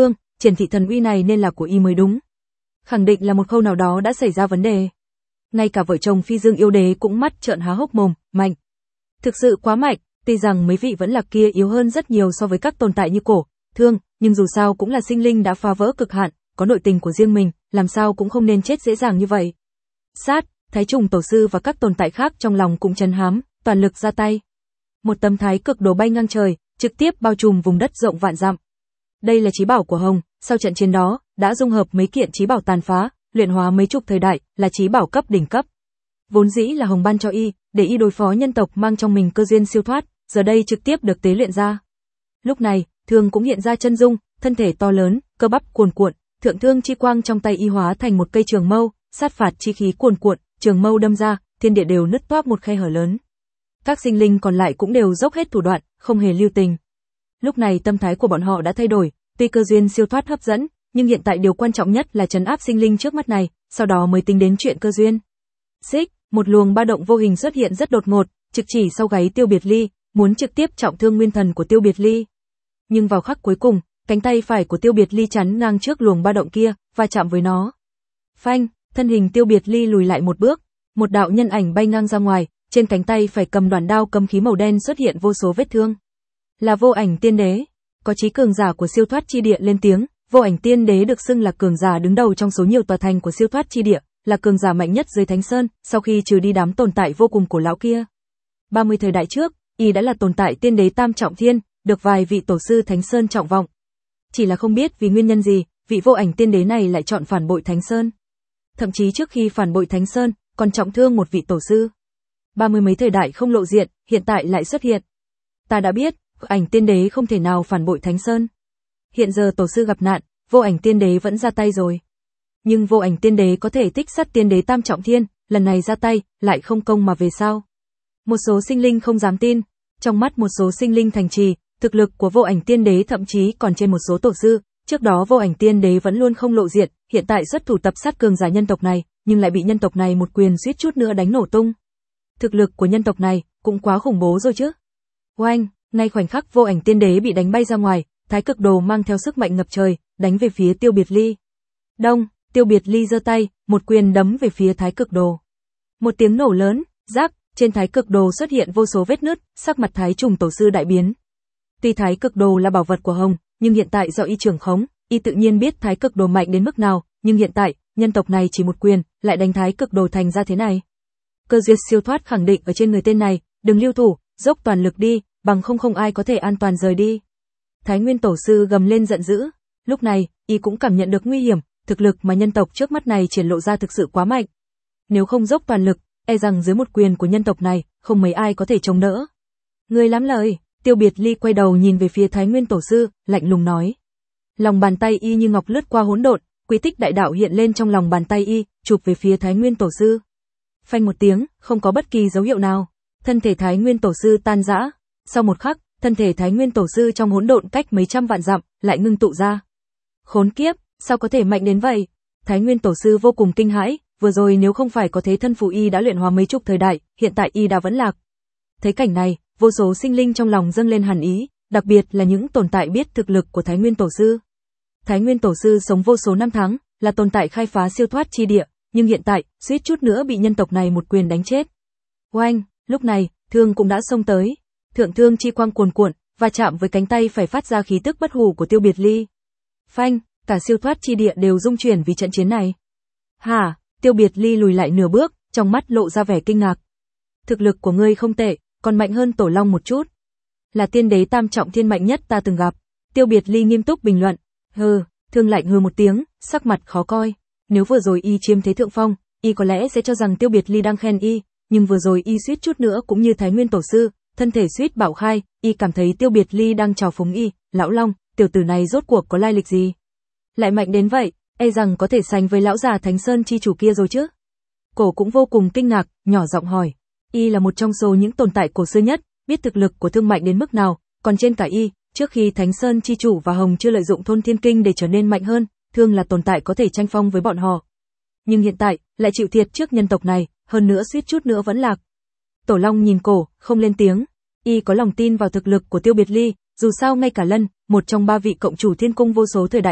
triển thị thần uy này nên là của y mới đúng. Khẳng định là một khâu nào đó đã xảy ra vấn đề. Ngay cả vợ chồng Phi Dương yêu đế cũng mắt trợn há hốc mồm, mạnh. Thực sự quá mạnh, tuy rằng mấy vị vẫn là kia yếu hơn rất nhiều so với các tồn tại như Cổ, Thương, nhưng dù sao cũng là sinh linh đã phá vỡ cực hạn, có nội tình của riêng mình, làm sao cũng không nên chết dễ dàng như vậy. Sát, Thái Trùng tổ sư và các tồn tại khác trong lòng cũng chấn hám, toàn lực ra tay. Một tấm thái cực đồ bay ngang trời, trực tiếp bao trùm vùng đất rộng vạn dặm. Đây là chí bảo của Hồng, sau trận chiến đó, đã dung hợp mấy kiện chí bảo tàn phá, luyện hóa mấy chục thời đại, là chí bảo cấp đỉnh cấp. Vốn dĩ là Hồng ban cho y, để y đối phó nhân tộc mang trong mình cơ duyên siêu thoát, giờ đây trực tiếp được tế luyện ra. Lúc này, Thương cũng hiện ra chân dung, thân thể to lớn, cơ bắp cuồn cuộn, thượng thương chi quang trong tay y hóa thành một cây trường mâu, sát phạt chi khí cuồn cuộn, trường mâu đâm ra, thiên địa đều nứt toác một khe hở lớn. Các sinh linh còn lại cũng đều dốc hết thủ đoạn, không hề lưu tình. Lúc này tâm thái của bọn họ đã thay đổi, tuy cơ duyên siêu thoát hấp dẫn, nhưng hiện tại điều quan trọng nhất là trấn áp sinh linh trước mắt này, sau đó mới tính đến chuyện cơ duyên. Xích, một luồng ba động vô hình xuất hiện rất đột ngột, trực chỉ sau gáy Tiêu Biệt Ly, muốn trực tiếp trọng thương nguyên thần của Tiêu Biệt Ly. Nhưng vào khắc cuối cùng, cánh tay phải của Tiêu Biệt Ly chắn ngang trước luồng ba động kia, va chạm với nó. Phanh, thân hình Tiêu Biệt Ly lùi lại một bước, một đạo nhân ảnh bay ngang ra ngoài, trên cánh tay phải cầm đoạn đao cấm khí màu đen xuất hiện vô số vết thương. Là Vô Ảnh Tiên Đế, có chí cường giả của siêu thoát chi địa lên tiếng, Vô Ảnh Tiên Đế được xưng là cường giả đứng đầu trong số nhiều tòa thành của siêu thoát chi địa, là cường giả mạnh nhất dưới Thánh Sơn, sau khi trừ đi đám tồn tại vô cùng cổ lão kia. 30 thời đại trước, y đã là tồn tại tiên đế tam trọng thiên, được vài vị tổ sư Thánh Sơn trọng vọng. Chỉ là không biết vì nguyên nhân gì, vị Vô Ảnh Tiên Đế này lại chọn phản bội Thánh Sơn. Thậm chí trước khi phản bội Thánh Sơn, còn trọng thương một vị tổ sư. 30 mấy thời đại không lộ diện, hiện tại lại xuất hiện. Ta đã biết, Vô Ảnh Tiên Đế không thể nào phản bội Thánh Sơn. Hiện giờ tổ sư gặp nạn, Vô Ảnh Tiên Đế vẫn ra tay rồi. Nhưng Vô Ảnh Tiên Đế có thể tích sát tiên đế tam trọng thiên, lần này ra tay, lại không công mà về sao? Một số sinh linh không dám tin, trong mắt một số sinh linh thành trì, thực lực của Vô Ảnh Tiên Đế thậm chí còn trên một số tổ sư, trước đó Vô Ảnh Tiên Đế vẫn luôn không lộ diện, hiện tại xuất thủ tập sát cường giả nhân tộc này, nhưng lại bị nhân tộc này một quyền suýt chút nữa đánh nổ tung. Thực lực của nhân tộc này cũng quá khủng bố rồi chứ. Oanh, ngay khoảnh khắc Vô Ảnh Tiên Đế bị đánh bay ra ngoài, thái cực đồ mang theo sức mạnh ngập trời, đánh về phía Tiêu Biệt Ly. Đông, Tiêu Biệt Ly giơ tay, một quyền đấm về phía thái cực đồ. Một tiếng nổ lớn, rắc, trên thái cực đồ xuất hiện vô số vết nứt, sắc mặt Thái Trùng tổ sư đại biến. Tuy thái cực đồ là bảo vật của Hồng, nhưng hiện tại do y trưởng khống, y tự nhiên biết thái cực đồ mạnh đến mức nào, nhưng hiện tại, nhân tộc này chỉ một quyền, lại đánh thái cực đồ thành ra thế này. Cơ duyên siêu thoát khẳng định ở trên người tên này, đừng lưu thủ, dốc toàn lực đi, bằng không ai có thể an toàn rời đi. Thái Nguyên tổ sư gầm lên giận dữ, lúc này, y cũng cảm nhận được nguy hiểm, thực lực mà nhân tộc trước mắt này triển lộ ra thực sự quá mạnh. Nếu không dốc toàn lực, e rằng dưới một quyền của nhân tộc này, không mấy ai có thể chống đỡ. Ngươi lắm lời, Tiêu Biệt Ly quay đầu nhìn về phía Thái Nguyên tổ sư, lạnh lùng nói. Lòng bàn tay y như ngọc lướt qua hỗn độn, quy tích đại đạo hiện lên trong lòng bàn tay y, chụp về phía Thái Nguyên tổ sư. Phanh một tiếng, không có bất kỳ dấu hiệu nào, thân thể Thái Nguyên tổ sư tan rã. Sau một khắc, thân thể Thái Nguyên tổ sư trong hỗn độn cách mấy trăm vạn dặm, lại ngưng tụ ra. Khốn kiếp, sao có thể mạnh đến vậy? Thái Nguyên tổ sư vô cùng kinh hãi, vừa rồi nếu không phải có thế thân phù y đã luyện hóa mấy chục thời đại, hiện tại y đã vẫn lạc. Thấy cảnh này, vô số sinh linh trong lòng dâng lên hàn ý, đặc biệt là những tồn tại biết thực lực của Thái Nguyên tổ sư. Thái Nguyên tổ sư sống vô số năm tháng, là tồn tại khai phá siêu thoát chi địa, nhưng hiện tại, suýt chút nữa bị nhân tộc này một quyền đánh chết. Oanh, lúc này, thương cũng đã xông tới. Thượng thương chi quang cuồn cuộn, và chạm với cánh tay phải phát ra khí tức bất hủ của Tiêu Biệt Ly. Phanh, cả siêu thoát chi địa đều rung chuyển vì trận chiến này. Hả? Tiêu Biệt Ly lùi lại nửa bước, trong mắt lộ ra vẻ kinh ngạc. Thực lực của ngươi không tệ, còn mạnh hơn Tổ Long một chút. Là tiên đế tam trọng thiên mạnh nhất ta từng gặp. Tiêu Biệt Ly nghiêm túc bình luận. Hừ, thương lạnh hừ một tiếng, sắc mặt khó coi. Nếu vừa rồi y chiếm thế thượng phong, y có lẽ sẽ cho rằng Tiêu Biệt Ly đang khen y, nhưng vừa rồi y suýt chút nữa cũng như Thái Nguyên tổ sư, thân thể suýt bạo khai, y cảm thấy Tiêu Biệt Ly đang trào phúng y, lão Long, tiểu tử này rốt cuộc có lai lịch gì? Lại mạnh đến vậy, e rằng có thể sánh với lão già Thánh Sơn chi chủ kia rồi chứ? Cổ cũng vô cùng kinh ngạc, nhỏ giọng hỏi. Y là một trong số những tồn tại cổ xưa nhất, biết thực lực của thương mạnh đến mức nào, còn trên cả y, trước khi Thánh Sơn chi chủ và Hồng chưa lợi dụng thôn thiên kinh để trở nên mạnh hơn, thương là tồn tại có thể tranh phong với bọn họ. Nhưng hiện tại, lại chịu thiệt trước nhân tộc này, hơn nữa suýt chút nữa vẫn lạc. Tổ Long nhìn cổ, không lên tiếng. Y có lòng tin vào thực lực của Tiêu Biệt Ly, dù sao ngay cả Lân, một trong ba vị cộng chủ thiên cung vô số thời đại trước,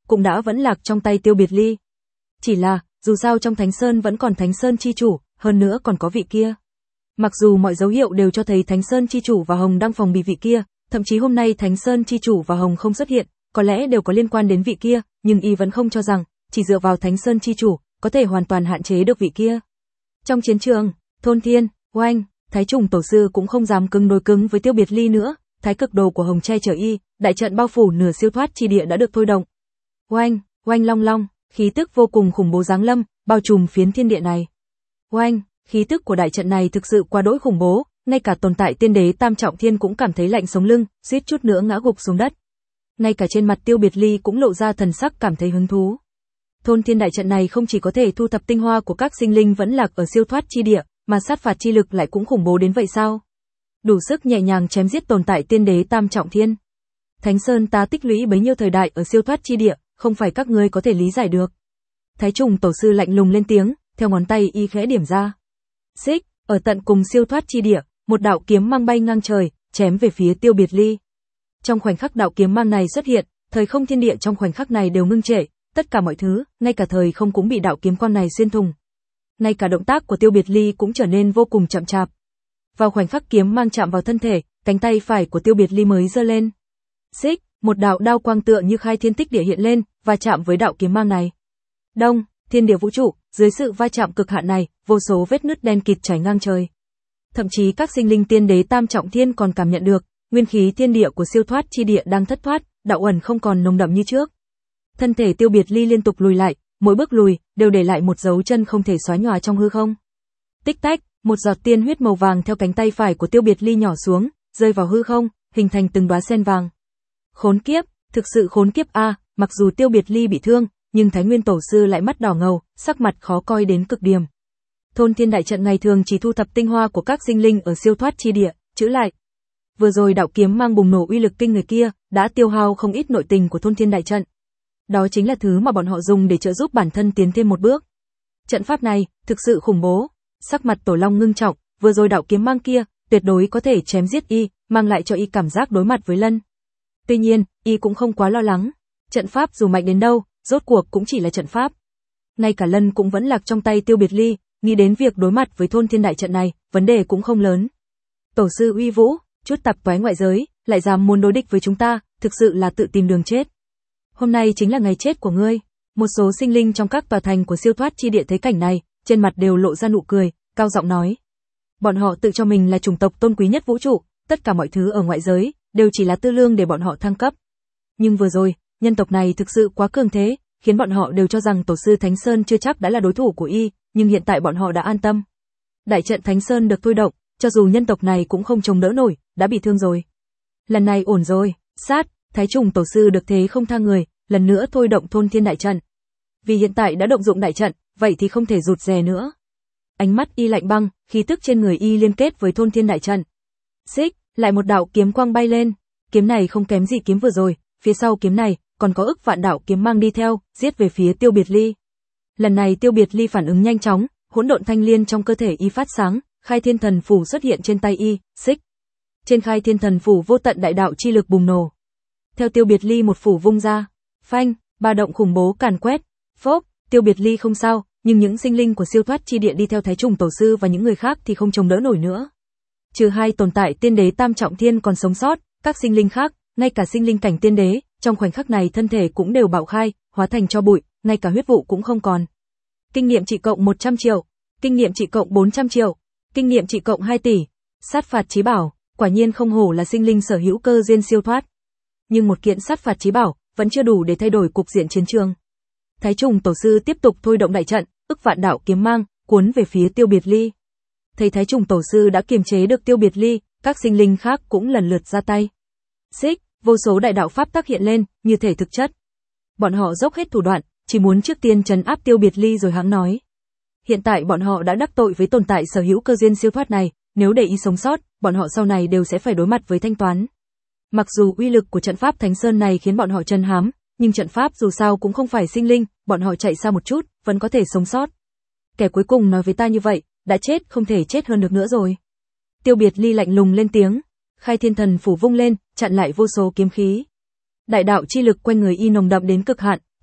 cũng đã vẫn lạc trong tay Tiêu Biệt Ly. Chỉ là, dù sao trong Thánh Sơn vẫn còn Thánh Sơn chi chủ, hơn nữa còn có vị kia. Mặc dù mọi dấu hiệu đều cho thấy Thánh Sơn chi chủ và Hồng đang phòng bị vị kia, thậm chí hôm nay Thánh Sơn chi chủ và Hồng không xuất hiện, có lẽ đều có liên quan đến vị kia, nhưng y vẫn không cho rằng, chỉ dựa vào Thánh Sơn chi chủ, có thể hoàn toàn hạn chế được vị kia. Trong chiến trường, Thôn Thiên, oanh, Thái Trùng Tổ sư cũng không dám cứng đối cứng với Tiêu Biệt Ly nữa, Thái Cực Đồ của Hồng che chở y, đại trận bao phủ nửa siêu thoát chi địa đã được thôi động. Oanh, oanh long long, khí tức vô cùng khủng bố giáng lâm, bao trùm phiến thiên địa này. Oanh, khí tức của đại trận này thực sự quá đỗi khủng bố, ngay cả tồn tại tiên đế Tam Trọng Thiên cũng cảm thấy lạnh sống lưng, suýt chút nữa ngã gục xuống đất. Ngay cả trên mặt Tiêu Biệt Ly cũng lộ ra thần sắc cảm thấy hứng thú. Thôn Thiên đại trận này không chỉ có thể thu thập tinh hoa của các sinh linh vẫn lạc ở siêu thoát chi địa, mà sát phạt chi lực lại cũng khủng bố đến vậy sao? Đủ sức nhẹ nhàng chém giết tồn tại tiên đế Tam Trọng Thiên. Thánh Sơn ta tích lũy bấy nhiêu thời đại ở siêu thoát chi địa, không phải các ngươi có thể lý giải được. Thái Trùng Tổ sư lạnh lùng lên tiếng, theo ngón tay y khẽ điểm ra. Xích, ở tận cùng siêu thoát chi địa, một đạo kiếm mang bay ngang trời, chém về phía Tiêu Biệt Ly. Trong khoảnh khắc đạo kiếm mang này xuất hiện, thời không thiên địa trong khoảnh khắc này đều ngưng trệ, tất cả mọi thứ, ngay cả thời không cũng bị đạo kiếm quang này xuyên thủng. Ngay cả động tác của Tiêu Biệt Ly cũng trở nên vô cùng chậm chạp. Vào khoảnh khắc kiếm mang chạm vào thân thể, cánh tay phải của Tiêu Biệt Ly mới giơ lên. Xích, một đạo đao quang tựa như khai thiên tích địa hiện lên, và chạm với đạo kiếm mang này. Đông, thiên địa vũ trụ, dưới sự va chạm cực hạn này, vô số vết nứt đen kịt chảy ngang trời. Thậm chí các sinh linh tiên đế Tam Trọng Thiên còn cảm nhận được, nguyên khí thiên địa của siêu thoát chi địa đang thất thoát, đạo ẩn không còn nồng đậm như trước. Thân thể Tiêu Biệt Ly liên tục lùi lại, mỗi bước lùi đều để lại một dấu chân không thể xóa nhòa trong hư không. Tích tách, một giọt tiên huyết màu vàng theo cánh tay phải của Tiêu Biệt Ly nhỏ xuống, rơi vào hư không, hình thành từng đóa sen vàng. Khốn kiếp, thực sự khốn kiếp a, mặc dù Tiêu Biệt Ly bị thương, nhưng Thái Nguyên Tổ sư lại mắt đỏ ngầu, sắc mặt khó coi đến cực điểm. Thôn Thiên đại trận ngày thường chỉ thu thập tinh hoa của các sinh linh ở siêu thoát chi địa, chữ lại. Vừa rồi đạo kiếm mang bùng nổ uy lực kinh người kia, đã tiêu hao không ít nội tình của Thôn Thiên đại trận. Đó chính là thứ mà bọn họ dùng để trợ giúp bản thân tiến thêm một bước. Trận pháp này, thực sự khủng bố. Sắc mặt Tổ Long ngưng trọng, vừa rồi đạo kiếm mang kia, tuyệt đối có thể chém giết y, mang lại cho y cảm giác đối mặt với Lân. Tuy nhiên, y cũng không quá lo lắng. Trận pháp dù mạnh đến đâu, rốt cuộc cũng chỉ là trận pháp. Ngay cả Lân cũng vẫn lạc trong tay Tiêu Biệt Ly, nghĩ đến việc đối mặt với Thôn Thiên đại trận này, vấn đề cũng không lớn. Tổ sư uy vũ, chút tạp toái ngoại giới, lại dám muốn đối địch với chúng ta, thực sự là tự tìm đường chết. Hôm nay chính là ngày chết của ngươi. Một số sinh linh trong các tòa thành của siêu thoát chi địa thấy cảnh này, trên mặt đều lộ ra nụ cười, cao giọng nói. Bọn họ tự cho mình là chủng tộc tôn quý nhất vũ trụ, tất cả mọi thứ ở ngoại giới, đều chỉ là tư lương để bọn họ thăng cấp. Nhưng vừa rồi, nhân tộc này thực sự quá cường thế, khiến bọn họ đều cho rằng Tổ sư Thánh Sơn chưa chắc đã là đối thủ của y, nhưng hiện tại bọn họ đã an tâm. Đại trận Thánh Sơn được thôi động, cho dù nhân tộc này cũng không chống đỡ nổi, đã bị thương rồi. Lần này ổn rồi, sát, Thái Trùng Tổ sư được thế không tha người, lần nữa thôi động Thôn Thiên đại trận. Vì hiện tại đã động dụng đại trận, vậy thì không thể rụt rè nữa. Ánh mắt y lạnh băng, khí tức trên người y liên kết với Thôn Thiên đại trận. Xích, lại một đạo kiếm quang bay lên, kiếm này không kém gì kiếm vừa rồi, phía sau kiếm này còn có ức vạn đạo kiếm mang đi theo, giết về phía Tiêu Biệt Ly. Lần này Tiêu Biệt Ly phản ứng nhanh chóng, hỗn độn thanh liên trong cơ thể y phát sáng, Khai Thiên Thần Phủ xuất hiện trên tay y, xích. Trên Khai Thiên Thần Phủ vô tận đại đạo chi lực bùng nổ. Theo Tiêu Biệt Ly một phủ vung ra, phanh, ba động khủng bố càn quét, phốc, Tiêu Biệt Ly không sao, nhưng những sinh linh của siêu thoát chi địa đi theo Thái Trùng Tổ sư và những người khác thì không chống đỡ nổi nữa. Trừ hai tồn tại tiên đế Tam Trọng Thiên còn sống sót, các sinh linh khác, ngay cả sinh linh cảnh tiên đế, trong khoảnh khắc này thân thể cũng đều bạo khai, hóa thành tro bụi, ngay cả huyết vụ cũng không còn. Kinh nghiệm trị cộng 100 triệu, kinh nghiệm trị cộng 400 triệu, kinh nghiệm trị cộng 2 tỷ. Sát phạt chí bảo, quả nhiên không hổ là sinh linh sở hữu cơ duyên siêu thoát. Nhưng một kiện sát phạt chí bảo vẫn chưa đủ để thay đổi cục diện chiến trường. Thái Trùng Tổ sư tiếp tục thôi động đại trận, ức vạn đạo kiếm mang cuốn về phía Tiêu Biệt Ly. Thấy Thái Trùng Tổ sư đã kiềm chế được Tiêu Biệt Ly, các sinh linh khác cũng lần lượt ra tay. Xích, vô số đại đạo pháp tác hiện lên, như thể thực chất. Bọn họ dốc hết thủ đoạn, chỉ muốn trước tiên trấn áp Tiêu Biệt Ly rồi hãng nói. Hiện tại bọn họ đã đắc tội với tồn tại sở hữu cơ duyên siêu thoát này, nếu để ý sống sót, bọn họ sau này đều sẽ phải đối mặt với thanh toán. Mặc dù uy lực của trận pháp Thánh Sơn này khiến bọn họ trần hám, nhưng trận pháp dù sao cũng không phải sinh linh, bọn họ chạy xa một chút, vẫn có thể sống sót. Kẻ cuối cùng nói với ta như vậy, đã chết không thể chết hơn được nữa rồi. Tiêu Biệt Ly lạnh lùng lên tiếng, Khai Thiên Thần Phủ vung lên, chặn lại vô số kiếm khí. Đại đạo chi lực quanh người y nồng đậm đến cực hạn,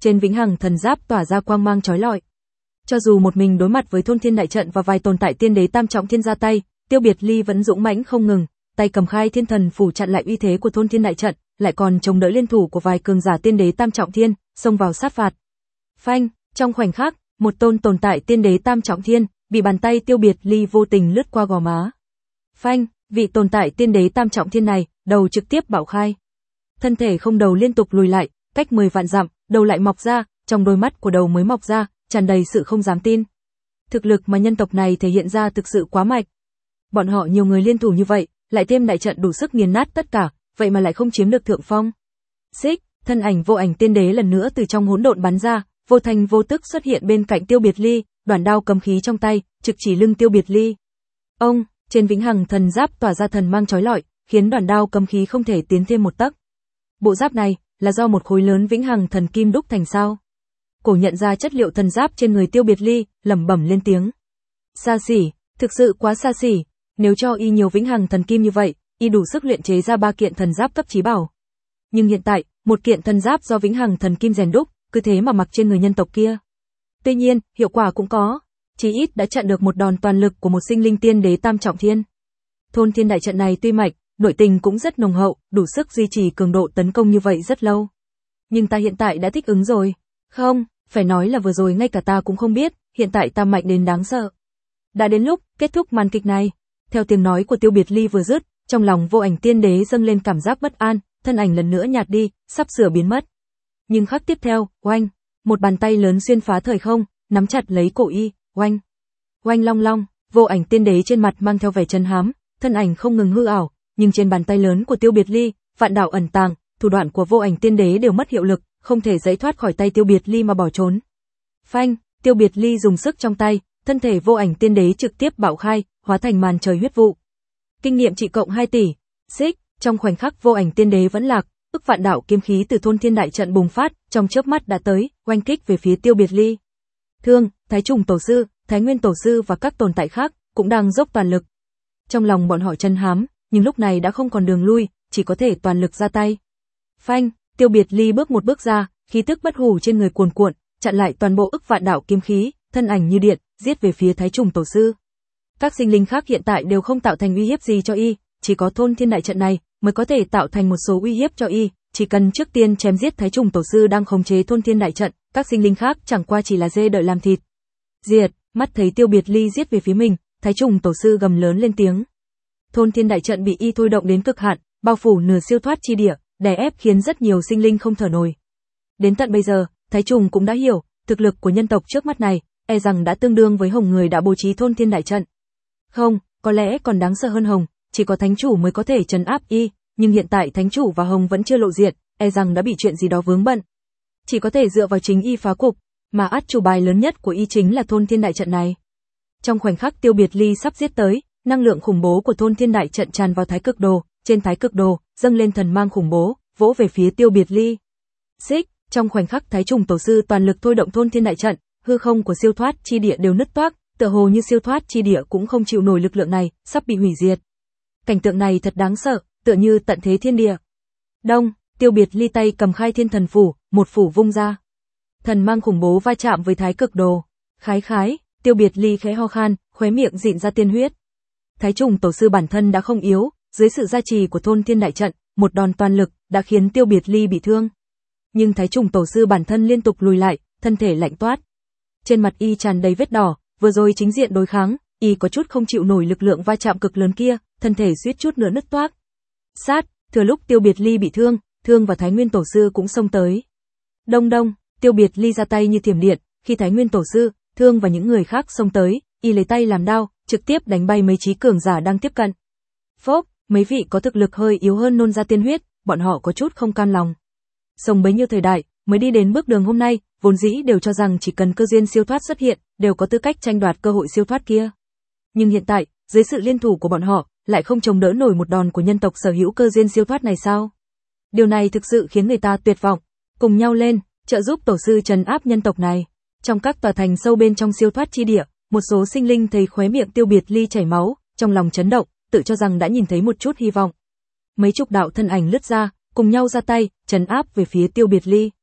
trên vĩnh hằng thần giáp tỏa ra quang mang chói lọi. Cho dù một mình đối mặt với thôn thiên đại trận và vài tồn tại tiên đế tam trọng thiên ra tay, Tiêu Biệt Ly vẫn dũng mãnh không ngừng, tay cầm khai thiên thần phủ chặn lại uy thế của thôn thiên đại trận, lại còn chống đỡ liên thủ của vài cường giả tiên đế tam trọng thiên, xông vào sát phạt. Phanh, trong khoảnh khắc, một tồn tại tiên đế tam trọng thiên bị bàn tay Tiêu Biệt Ly vô tình lướt qua gò má. Phanh, vị tồn tại tiên đế tam trọng thiên này, đầu trực tiếp bạo khai. Thân thể không đầu liên tục lùi lại, cách 10 vạn dặm, đầu lại mọc ra, trong đôi mắt của đầu mới mọc ra, tràn đầy sự không dám tin. Thực lực mà nhân tộc này thể hiện ra thực sự quá mạnh. Bọn họ nhiều người liên thủ như vậy, lại thêm đại trận đủ sức nghiền nát tất cả, vậy mà lại không chiếm được thượng phong. Xích, thân ảnh vô ảnh tiên đế lần nữa từ trong hỗn độn bắn ra, vô thành vô tức xuất hiện bên cạnh Tiêu Biệt Ly, đoản đao cầm khí trong tay, trực chỉ lưng Tiêu Biệt Ly. Ông, trên vĩnh hằng thần giáp tỏa ra thần mang chói lọi, khiến đoản đao cầm khí không thể tiến thêm một tấc. Bộ giáp này là do một khối lớn vĩnh hằng thần kim đúc thành sao? Cổ nhận ra chất liệu thần giáp trên người Tiêu Biệt Ly, lẩm bẩm lên tiếng. Xa xỉ, thực sự quá xa xỉ, nếu cho y nhiều vĩnh hằng thần kim như vậy, y đủ sức luyện chế ra 3 kiện thần giáp cấp chí bảo. Nhưng hiện tại, một kiện thần giáp do vĩnh hằng thần kim rèn đúc, cứ thế mà mặc trên người nhân tộc kia. Tuy nhiên, hiệu quả cũng có, chí ít đã chặn được một đòn toàn lực của một sinh linh tiên đế tam trọng thiên. Thôn thiên đại trận này tuy mạnh, nội tình cũng rất nồng hậu, đủ sức duy trì cường độ tấn công như vậy rất lâu. Nhưng ta hiện tại đã thích ứng rồi. Không, phải nói là vừa rồi ngay cả ta cũng không biết, hiện tại ta mạnh đến đáng sợ. Đã đến lúc kết thúc màn kịch này. Theo tiếng nói của Tiêu Biệt Ly vừa dứt, trong lòng vô ảnh tiên đế dâng lên cảm giác bất an, thân ảnh lần nữa nhạt đi, sắp sửa biến mất. Nhưng khắc tiếp theo, oanh, một bàn tay lớn xuyên phá thời không, nắm chặt lấy cổ y, oanh. Oanh long long, vô ảnh tiên đế trên mặt mang theo vẻ trấn hám, thân ảnh không ngừng hư ảo, nhưng trên bàn tay lớn của Tiêu Biệt Ly, vạn đạo ẩn tàng, thủ đoạn của vô ảnh tiên đế đều mất hiệu lực, không thể giãy thoát khỏi tay Tiêu Biệt Ly mà bỏ trốn. Phanh, Tiêu Biệt Ly dùng sức trong tay, thân thể vô ảnh tiên đế trực tiếp bạo khai, hóa thành màn trời huyết vụ. Kinh nghiệm trị cộng 2 tỷ. Xích, trong khoảnh khắc vô ảnh tiên đế vẫn lạc, ức vạn đạo kiếm khí từ thôn thiên đại trận bùng phát, trong chớp mắt đã tới, oanh kích về phía Tiêu Biệt Ly. Thương, Thái Trùng tổ sư, Thái Nguyên tổ sư và các tồn tại khác cũng đang dốc toàn lực. Trong lòng bọn họ chân hám, nhưng lúc này đã không còn đường lui, chỉ có thể toàn lực ra tay. Phanh, Tiêu Biệt Ly bước một bước ra, khí tức bất hủ trên người cuồn cuộn, chặn lại toàn bộ ức vạn đạo kiếm khí, thân ảnh như điện, giết về phía Thái Trùng tổ sư. Các sinh linh khác hiện tại đều không tạo thành uy hiếp gì cho y, chỉ có thôn thiên đại trận này mới có thể tạo thành một số uy hiếp cho y, chỉ cần trước tiên chém giết Thái Trùng tổ sư đang khống chế thôn thiên đại trận, các sinh linh khác chẳng qua chỉ là dê đợi làm thịt. Diệt, mắt thấy Tiêu Biệt Ly giết về phía mình, Thái Trùng tổ sư gầm lớn lên tiếng. Thôn thiên đại trận bị y thôi động đến cực hạn, bao phủ nửa siêu thoát chi địa, đè ép khiến rất nhiều sinh linh không thở nổi. Đến tận bây giờ, Thái Trùng cũng đã hiểu, thực lực của nhân tộc trước mắt này, e rằng đã tương đương với Hồng người đã bố trí thôn thiên đại trận. Không, có lẽ còn đáng sợ hơn Hồng, chỉ có thánh chủ mới có thể trấn áp y, nhưng hiện tại thánh chủ và Hồng vẫn chưa lộ diện, e rằng đã bị chuyện gì đó vướng bận. Chỉ có thể dựa vào chính y phá cục, mà át chủ bài lớn nhất của y chính là thôn thiên đại trận này. Trong khoảnh khắc Tiêu Biệt Ly sắp giết tới, năng lượng khủng bố của thôn thiên đại trận tràn vào thái cực đồ, trên thái cực đồ dâng lên thần mang khủng bố, vỗ về phía Tiêu Biệt Ly. Xích, trong khoảnh khắc Thái Trùng tổ sư toàn lực thôi động thôn thiên đại trận, hư không của siêu thoát chi địa đều nứt toác, tựa hồ như siêu thoát chi địa cũng không chịu nổi lực lượng này, sắp bị hủy diệt. Cảnh tượng này thật đáng sợ, tựa như tận thế thiên địa. Đông, Tiêu Biệt Ly tay cầm khai thiên thần phủ, một phủ vung ra. Thần mang khủng bố va chạm với thái cực đồ. Khái khái, Tiêu Biệt Ly khẽ ho khan, khóe miệng dịn ra tiên huyết. Thái Trùng tổ sư bản thân đã không yếu, dưới sự gia trì của thôn thiên đại trận, một đòn toàn lực đã khiến Tiêu Biệt Ly bị thương. Nhưng Thái Trùng tổ sư bản thân liên tục lùi lại, thân thể lạnh toát. Trên mặt y tràn đầy vết đỏ, vừa rồi chính diện đối kháng, y có chút không chịu nổi lực lượng va chạm cực lớn kia, thân thể suýt chút nữa nứt toác. Sát, thừa lúc Tiêu Biệt Ly bị thương, Thương và Thái Nguyên tổ sư cũng xông tới. Đông đông, Tiêu Biệt Ly ra tay như thiểm điện, khi Thái Nguyên tổ sư, Thương và những người khác xông tới, y lấy tay làm đao, trực tiếp đánh bay mấy trí cường giả đang tiếp cận. Phốc, mấy vị có thực lực hơi yếu hơn nôn ra tiên huyết, bọn họ có chút không cam lòng. Sống bấy nhiêu thời đại, mới đi đến bước đường hôm nay, vốn dĩ đều cho rằng chỉ cần cơ duyên siêu thoát xuất hiện, đều có tư cách tranh đoạt cơ hội siêu thoát kia. Nhưng hiện tại, dưới sự liên thủ của bọn họ, lại không chống đỡ nổi một đòn của nhân tộc sở hữu cơ duyên siêu thoát này sao? Điều này thực sự khiến người ta tuyệt vọng. Cùng nhau lên, trợ giúp tổ sư trấn áp nhân tộc này. Trong các tòa thành sâu bên trong siêu thoát chi địa, một số sinh linh thấy khóe miệng Tiêu Biệt Ly chảy máu, trong lòng chấn động, tự cho rằng đã nhìn thấy một chút hy vọng. Mấy chục đạo thân ảnh lướt ra, cùng nhau ra tay, trấn áp về phía Tiêu Biệt Ly.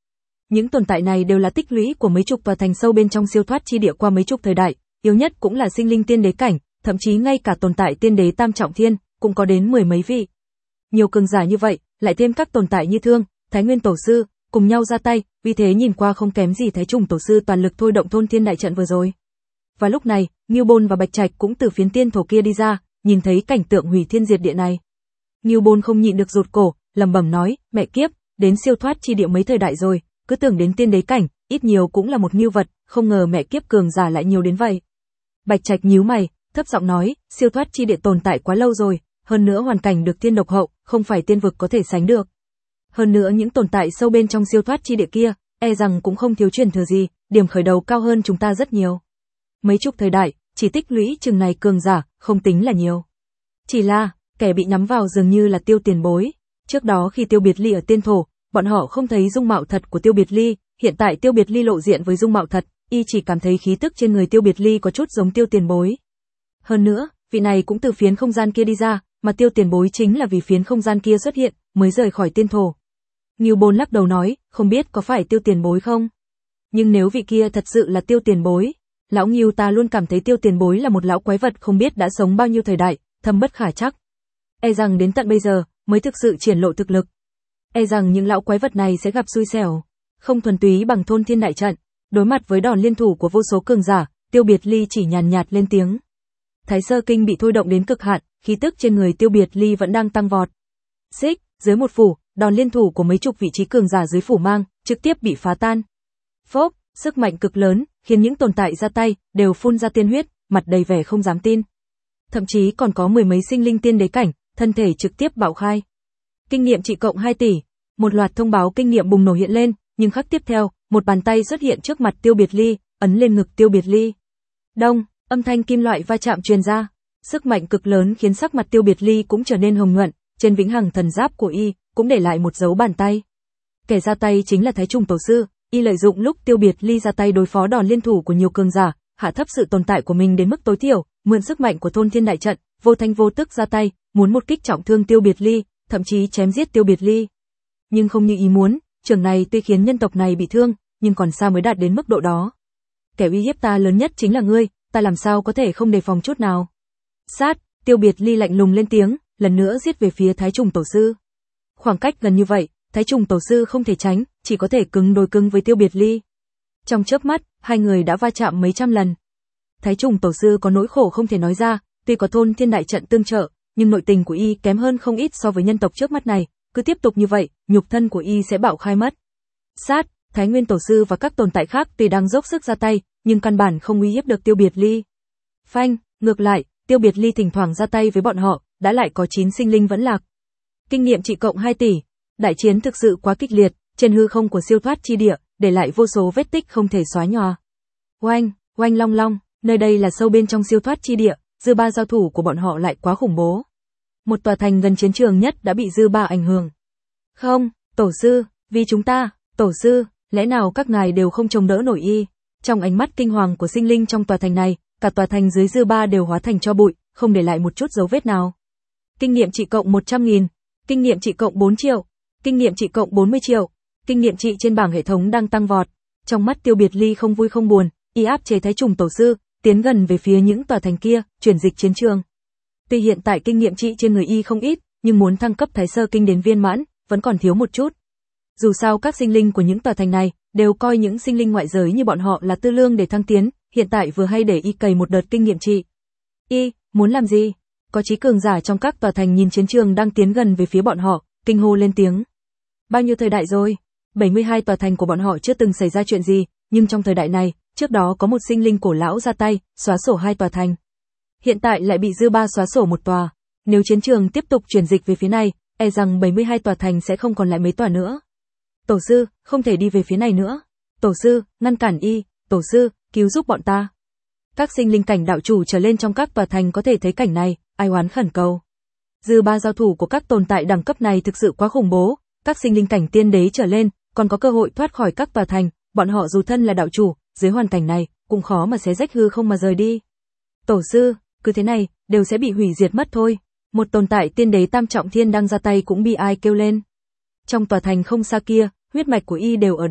Những tồn tại này đều là tích lũy của mấy chục tòa thành sâu bên trong siêu thoát chi địa qua mấy chục thời đại, yếu nhất cũng là sinh linh tiên đế cảnh, thậm chí ngay cả tồn tại tiên đế tam trọng thiên cũng có đến mười mấy vị. Nhiều cường giả như vậy, lại thêm các tồn tại như Thương, Thái Nguyên tổ sư, cùng nhau ra tay, uy thế nhìn qua không kém gì Thái Trùng tổ sư toàn lực thôi động thôn thiên đại trận vừa rồi. Và lúc này, Ngưu Bôn và Bạch Trạch cũng từ phiến tiên thổ kia đi ra, nhìn thấy cảnh tượng hủy thiên diệt địa này. Ngưu Bôn không nhịn được rụt cổ, lẩm bẩm nói, mẹ kiếp, đến siêu thoát chi địa mấy thời đại rồi, cứ tưởng đến tiên đế cảnh, ít nhiều cũng là một ngưu vật, không ngờ mẹ kiếp cường giả lại nhiều đến vậy. Bạch Trạch nhíu mày, thấp giọng nói, siêu thoát chi địa tồn tại quá lâu rồi, hơn nữa hoàn cảnh được tiên độc hậu, không phải tiên vực có thể sánh được. Hơn nữa những tồn tại sâu bên trong siêu thoát chi địa kia, e rằng cũng không thiếu truyền thừa gì, điểm khởi đầu cao hơn chúng ta rất nhiều. Mấy chục thời đại, chỉ tích lũy chừng này cường giả, không tính là nhiều. Chỉ là, kẻ bị nhắm vào dường như là Tiêu Tiền Bối. Trước đó khi Tiêu Biệt Ly ở tiên thổ, bọn họ không thấy dung mạo thật của Tiêu Biệt Ly, hiện tại Tiêu Biệt Ly lộ diện với dung mạo thật, y chỉ cảm thấy khí tức trên người Tiêu Biệt Ly có chút giống Tiêu Tiền Bối. Hơn nữa, vị này cũng từ phiến không gian kia đi ra, mà Tiêu Tiền Bối chính là vì phiến không gian kia xuất hiện, mới rời khỏi tiên thổ. Ngưu Bôn lắc đầu nói, không biết có phải Tiêu Tiền Bối không? Nhưng nếu vị kia thật sự là Tiêu Tiền Bối, lão Ngưu ta luôn cảm thấy Tiêu Tiền Bối là một lão quái vật không biết đã sống bao nhiêu thời đại, thâm bất khả trắc. E rằng đến tận bây giờ, mới thực sự triển lộ thực lực. E rằng những lão quái vật này sẽ gặp xui xẻo, không thuần túy bằng thôn thiên đại trận, đối mặt với đòn liên thủ của vô số cường giả, Tiêu Biệt Ly chỉ nhàn nhạt lên tiếng. Thái Sơ Kinh bị thôi động đến cực hạn, khí tức trên người Tiêu Biệt Ly vẫn đang tăng vọt. Xích, dưới một phủ, đòn liên thủ của mấy chục vị trí cường giả dưới phủ mang, trực tiếp bị phá tan. Phốc, sức mạnh cực lớn, khiến những tồn tại ra tay, đều phun ra tiên huyết, mặt đầy vẻ không dám tin. Thậm chí còn có mười mấy sinh linh tiên đế cảnh, thân thể trực tiếp bạo khai. Kinh nghiệm trị cộng 2 tỷ, một loạt thông báo kinh nghiệm bùng nổ hiện lên, nhưng khắc tiếp theo, một bàn tay xuất hiện trước mặt Tiêu Biệt Ly, ấn lên ngực Tiêu Biệt Ly. Đông, âm thanh kim loại va chạm truyền ra, sức mạnh cực lớn khiến sắc mặt Tiêu Biệt Ly cũng trở nên hồng nhuận, trên vĩnh hằng thần giáp của y cũng để lại một dấu bàn tay. Kẻ ra tay chính là Thái Trùng tổ sư, y lợi dụng lúc Tiêu Biệt Ly ra tay đối phó đòn liên thủ của nhiều cường giả, hạ thấp sự tồn tại của mình đến mức tối thiểu, mượn sức mạnh của thôn thiên đại trận, vô thanh vô tức ra tay, muốn một kích trọng thương Tiêu Biệt Ly, thậm chí chém giết Tiêu Biệt Ly. Nhưng không như ý muốn, trường này tuy khiến nhân tộc này bị thương, nhưng còn xa mới đạt đến mức độ đó. Kẻ uy hiếp ta lớn nhất chính là ngươi, ta làm sao có thể không đề phòng chút nào. Sát, Tiêu Biệt Ly lạnh lùng lên tiếng, lần nữa giết về phía Thái Trùng tổ sư. Khoảng cách gần như vậy, Thái Trùng tổ sư không thể tránh, chỉ có thể cứng đối cứng với Tiêu Biệt Ly. Trong chớp mắt, hai người đã va chạm mấy trăm lần. Thái Trùng tổ sư có nỗi khổ không thể nói ra, tuy có thôn thiên đại trận tương trợ, nhưng nội tình của y kém hơn không ít so với nhân tộc trước mắt này, cứ tiếp tục như vậy, nhục thân của y sẽ bạo khai mất. Sát, Thái Nguyên tổ sư và các tồn tại khác tuy đang dốc sức ra tay, nhưng căn bản không uy hiếp được Tiêu Biệt Ly. Phanh, ngược lại, Tiêu Biệt Ly thỉnh thoảng ra tay với bọn họ, đã lại có 9 sinh linh vẫn lạc. Kinh nghiệm trị cộng 2 tỷ. Đại chiến thực sự quá kịch liệt, trên hư không của siêu thoát chi địa, để lại vô số vết tích không thể xóa nhòa. Oanh, oanh long long, nơi đây là sâu bên trong siêu thoát chi địa, dư ba giao thủ của bọn họ lại quá khủng bố. Một tòa thành gần chiến trường nhất đã bị dư ba ảnh hưởng. Không, tổ sư, vì chúng ta, tổ sư, lẽ nào các ngài đều không chống đỡ nổi y? Trong ánh mắt kinh hoàng của sinh linh trong tòa thành này, cả tòa thành dưới dư ba đều hóa thành tro bụi, không để lại một chút dấu vết nào. Kinh nghiệm trị cộng 100.000, kinh nghiệm trị cộng 4 triệu, kinh nghiệm trị cộng 40 triệu, kinh nghiệm trị trên bảng hệ thống đang tăng vọt. Trong mắt Tiêu Biệt Ly không vui không buồn, y áp chế Thái Trùng tổ sư, tiến gần về phía những tòa thành kia, chuyển dịch chiến trường. Tuy hiện tại kinh nghiệm trị trên người y không ít, nhưng muốn thăng cấp Thái Sơ Kinh đến viên mãn, vẫn còn thiếu một chút. Dù sao các sinh linh của những tòa thành này đều coi những sinh linh ngoại giới như bọn họ là tư lương để thăng tiến, hiện tại vừa hay để y cày một đợt kinh nghiệm trị. Y muốn làm gì? Có chí cường giả trong các tòa thành nhìn chiến trường đang tiến gần về phía bọn họ, kinh hô lên tiếng. Bao nhiêu thời đại rồi? 72 tòa thành của bọn họ chưa từng xảy ra chuyện gì, nhưng trong thời đại này, trước đó có một sinh linh cổ lão ra tay, xóa sổ 2 tòa thành. Hiện tại lại bị dư ba xóa sổ một tòa. Nếu chiến trường tiếp tục chuyển dịch về phía này, e rằng 72 tòa thành sẽ không còn lại mấy tòa nữa. Tổ sư, không thể đi về phía này nữa. Tổ sư, ngăn cản y. Tổ sư, cứu giúp bọn ta. Các sinh linh cảnh đạo chủ trở lên trong các tòa thành có thể thấy cảnh này, ai oán khẩn cầu. Dư ba giao thủ của các tồn tại đẳng cấp này thực sự quá khủng bố, các sinh linh cảnh tiên đế trở lên còn có cơ hội thoát khỏi các tòa thành, bọn họ dù thân là đạo chủ, dưới hoàn cảnh này cũng khó mà xé rách hư không mà rời đi. Tổ sư, cứ thế này, đều sẽ bị hủy diệt mất thôi. Một tồn tại tiên đế tam trọng thiên đang ra tay cũng bị ai kêu lên. Trong tòa thành không xa kia, huyết mạch của y đều ở đó,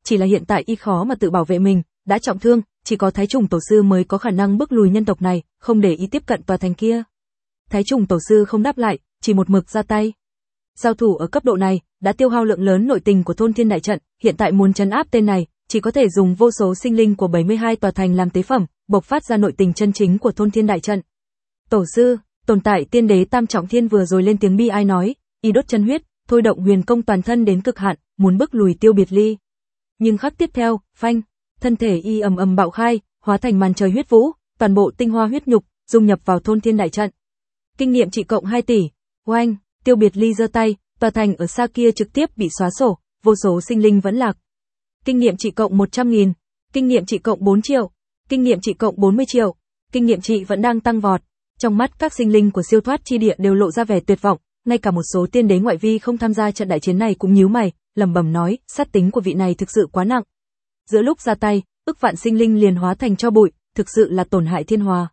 chỉ là hiện tại y khó mà tự bảo vệ mình, đã trọng thương, chỉ có Thái Trùng Tổ sư mới có khả năng bức lùi nhân tộc này, không để y tiếp cận tòa thành kia. Thái Trùng Tổ sư không đáp lại, chỉ một mực ra tay. Giao thủ ở cấp độ này, đã tiêu hao lượng lớn nội tình của Thôn Thiên Đại Trận, hiện tại muốn trấn áp tên này, chỉ có thể dùng vô số sinh linh của 72 tòa thành làm tế phẩm, bộc phát ra nội tình chân chính của Thôn Thiên Đại Trận. Tổ sư, tồn tại tiên đế Tam Trọng Thiên vừa rồi lên tiếng bi ai nói, y đốt chân huyết, thôi động huyền công toàn thân đến cực hạn, muốn bức lùi Tiêu Biệt Ly. Nhưng khắc tiếp theo, phanh, thân thể y ầm ầm bạo khai, hóa thành màn trời huyết vũ, toàn bộ tinh hoa huyết nhục dung nhập vào Thôn Thiên Đại Trận. Kinh nghiệm trị cộng 2 tỷ. Oanh, Tiêu Biệt Ly giơ tay, tòa thành ở xa kia trực tiếp bị xóa sổ, vô số sinh linh vẫn lạc. Kinh nghiệm trị cộng 100.000, kinh nghiệm trị cộng 4 triệu, kinh nghiệm trị cộng 40 triệu, kinh nghiệm trị vẫn đang tăng vọt. Trong mắt các sinh linh của siêu thoát chi địa đều lộ ra vẻ tuyệt vọng, ngay cả một số tiên đế ngoại vi không tham gia trận đại chiến này cũng nhíu mày, lẩm bẩm nói, sát tính của vị này thực sự quá nặng. Giữa lúc ra tay, ức vạn sinh linh liền hóa thành tro bụi, thực sự là tổn hại thiên hòa.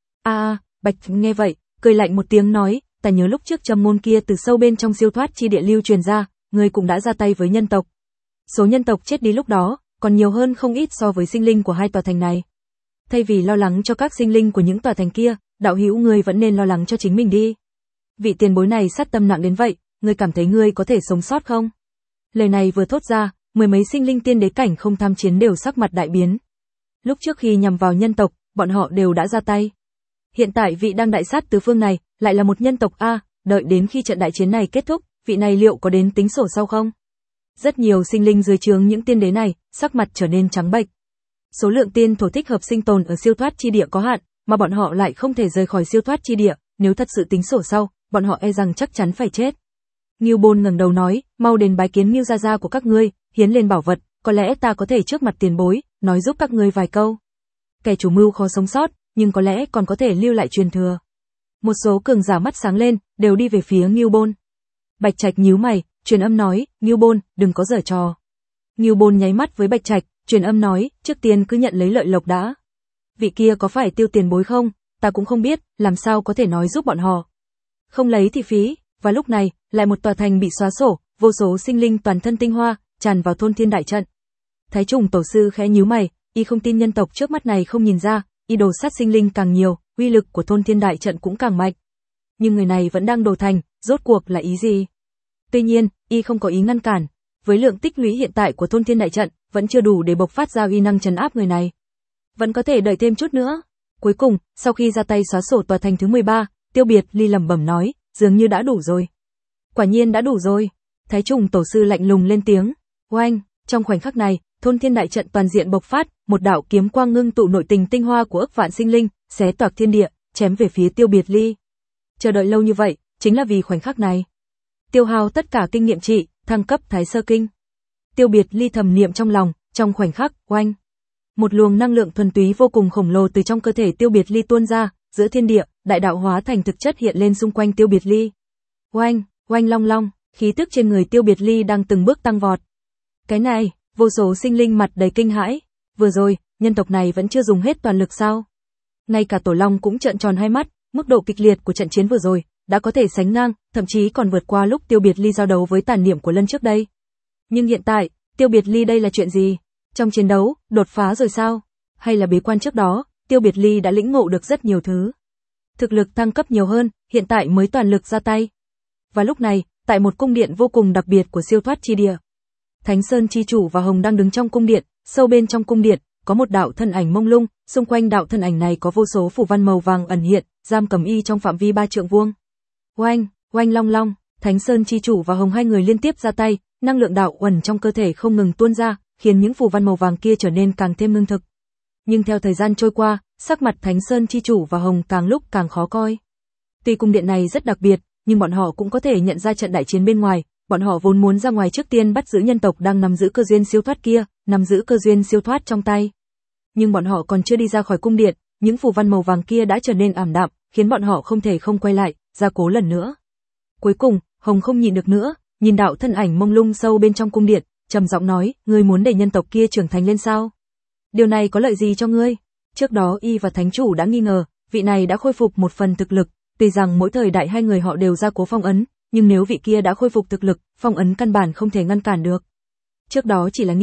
Bạch nghe vậy, cười lạnh một tiếng nói, ta nhớ lúc trước châm ngôn kia từ sâu bên trong siêu thoát chi địa lưu truyền ra, ngươi cũng đã ra tay với nhân tộc. Số nhân tộc chết đi lúc đó, còn nhiều hơn không ít so với sinh linh của hai tòa thành này. Thay vì lo lắng cho các sinh linh của những tòa thành kia, đạo hữu ngươi vẫn nên lo lắng cho chính mình đi. Vị tiền bối này sát tâm nặng đến vậy, ngươi cảm thấy ngươi có thể sống sót không? Lời này vừa thốt ra, mười mấy sinh linh tiên đế cảnh không tham chiến đều sắc mặt đại biến. Lúc trước khi nhằm vào nhân tộc, bọn họ đều đã ra tay. Hiện tại vị đang đại sát tứ phương này, lại là một nhân tộc đợi đến khi trận đại chiến này kết thúc, vị này liệu có đến tính sổ sau không? Rất nhiều sinh linh dưới trướng những tiên đế này, sắc mặt trở nên trắng bệch. Số lượng tiên thổ thích hợp sinh tồn ở siêu thoát chi địa có hạn, mà bọn họ lại không thể rời khỏi siêu thoát chi địa, nếu thật sự tính sổ sau, bọn họ e rằng chắc chắn phải chết. Ngưu Bôn ngẩng đầu nói, mau đến bái kiến Ngưu gia gia của các ngươi, hiến lên bảo vật, có lẽ ta có thể trước mặt tiền bối, nói giúp các ngươi vài câu. Kẻ chủ mưu khó sống sót, nhưng có lẽ còn có thể lưu lại truyền thừa. Một số cường giả mắt sáng lên, đều đi về phía Ngưu Bôn. Bạch Trạch nhíu mày, truyền âm nói, Ngưu Bôn, đừng có giở trò. Ngưu Bôn nháy mắt với Bạch Trạch, truyền âm nói, trước tiên cứ nhận lấy lợi lộc đã. Vị kia có phải Tiêu tiền bối không? Ta cũng không biết, làm sao có thể nói giúp bọn họ. Không lấy thì phí, và lúc này, lại một tòa thành bị xóa sổ, vô số sinh linh toàn thân tinh hoa, tràn vào Thôn Thiên Đại Trận. Thái Trùng Tổ sư khẽ nhíu mày, y không tin nhân tộc trước mắt này không nhìn ra, y đồ sát sinh linh càng nhiều, uy lực của Thôn Thiên Đại Trận cũng càng mạnh. Nhưng người này vẫn đang đồ thành, rốt cuộc là ý gì? Tuy nhiên, y không có ý ngăn cản, với lượng tích lũy hiện tại của Thôn Thiên Đại Trận, vẫn chưa đủ để bộc phát ra uy năng trấn áp người này. Vẫn có thể đợi thêm chút nữa. Cuối cùng, sau khi ra tay xóa sổ tòa thành thứ 13, Tiêu Biệt Ly lẩm bẩm nói, dường như đã đủ rồi. Quả nhiên đã đủ rồi. Thái Trùng Tổ sư lạnh lùng lên tiếng. Oanh, trong khoảnh khắc này, Thôn Thiên Đại Trận toàn diện bộc phát, một đạo kiếm quang ngưng tụ nội tình tinh hoa của ức vạn sinh linh, xé toạc thiên địa, chém về phía Tiêu Biệt Ly. Chờ đợi lâu như vậy, chính là vì khoảnh khắc này. Tiêu hao tất cả kinh nghiệm trị, thăng cấp Thái Sơ Kinh. Tiêu Biệt Ly thầm niệm trong lòng, trong khoảnh khắc, oanh. Một luồng năng lượng thuần túy vô cùng khổng lồ từ trong cơ thể Tiêu Biệt Ly tuôn ra, giữa thiên địa, đại đạo hóa thành thực chất hiện lên xung quanh Tiêu Biệt Ly. Oanh, oanh long long, khí tức trên người Tiêu Biệt Ly đang từng bước tăng vọt. Cái này, vô số sinh linh mặt đầy kinh hãi. Vừa rồi, nhân tộc này vẫn chưa dùng hết toàn lực sao? Ngay cả Tổ Long cũng trợn tròn hai mắt, mức độ kịch liệt của trận chiến vừa rồi đã có thể sánh ngang, thậm chí còn vượt qua lúc Tiêu Biệt Ly giao đấu với tàn niệm của lần trước đây. Nhưng hiện tại, Tiêu Biệt Ly đây là chuyện gì? Trong chiến đấu, đột phá rồi sao? Hay là bế quan trước đó, Tiêu Biệt Ly đã lĩnh ngộ được rất nhiều thứ. Thực lực tăng cấp nhiều hơn, hiện tại mới toàn lực ra tay. Và lúc này, tại một cung điện vô cùng đặc biệt của siêu thoát chi địa, Thánh Sơn chi chủ và Hồng đang đứng trong cung điện, sâu bên trong cung điện, có một đạo thân ảnh mông lung, xung quanh đạo thân ảnh này có vô số phù văn màu vàng ẩn hiện, giam cầm y trong phạm vi 3 trượng vuông. Oanh, oanh long long, Thánh Sơn chi chủ và Hồng hai người liên tiếp ra tay, năng lượng đạo uẩn trong cơ thể không ngừng tuôn ra, khiến những phù văn màu vàng kia trở nên càng thêm ngưng thực. Nhưng theo thời gian trôi qua, sắc mặt Thánh Sơn chi chủ và Hồng càng lúc càng khó coi. Tuy cung điện này rất đặc biệt, nhưng bọn họ cũng có thể nhận ra trận đại chiến bên ngoài, bọn họ vốn muốn ra ngoài trước tiên bắt giữ nhân tộc đang nắm giữ cơ duyên siêu thoát kia, nắm giữ cơ duyên siêu thoát trong tay. Nhưng bọn họ còn chưa đi ra khỏi cung điện, những phù văn màu vàng kia đã trở nên ảm đạm, khiến bọn họ không thể không quay lại, ra cố lần nữa. Cuối cùng, Hồng không nhịn được nữa, nhìn đạo thân ảnh mông lung sâu bên trong cung điện, trầm giọng nói, ngươi muốn để nhân tộc kia trưởng thành lên sao? Điều này có lợi gì cho ngươi? Trước đó y và thánh chủ đã nghi ngờ, vị này đã khôi phục một phần thực lực, tuy rằng mỗi thời đại hai người họ đều ra cố phong ấn, nhưng nếu vị kia đã khôi phục thực lực, phong ấn căn bản không thể ngăn cản được. Trước đó chỉ là nghi ngờ,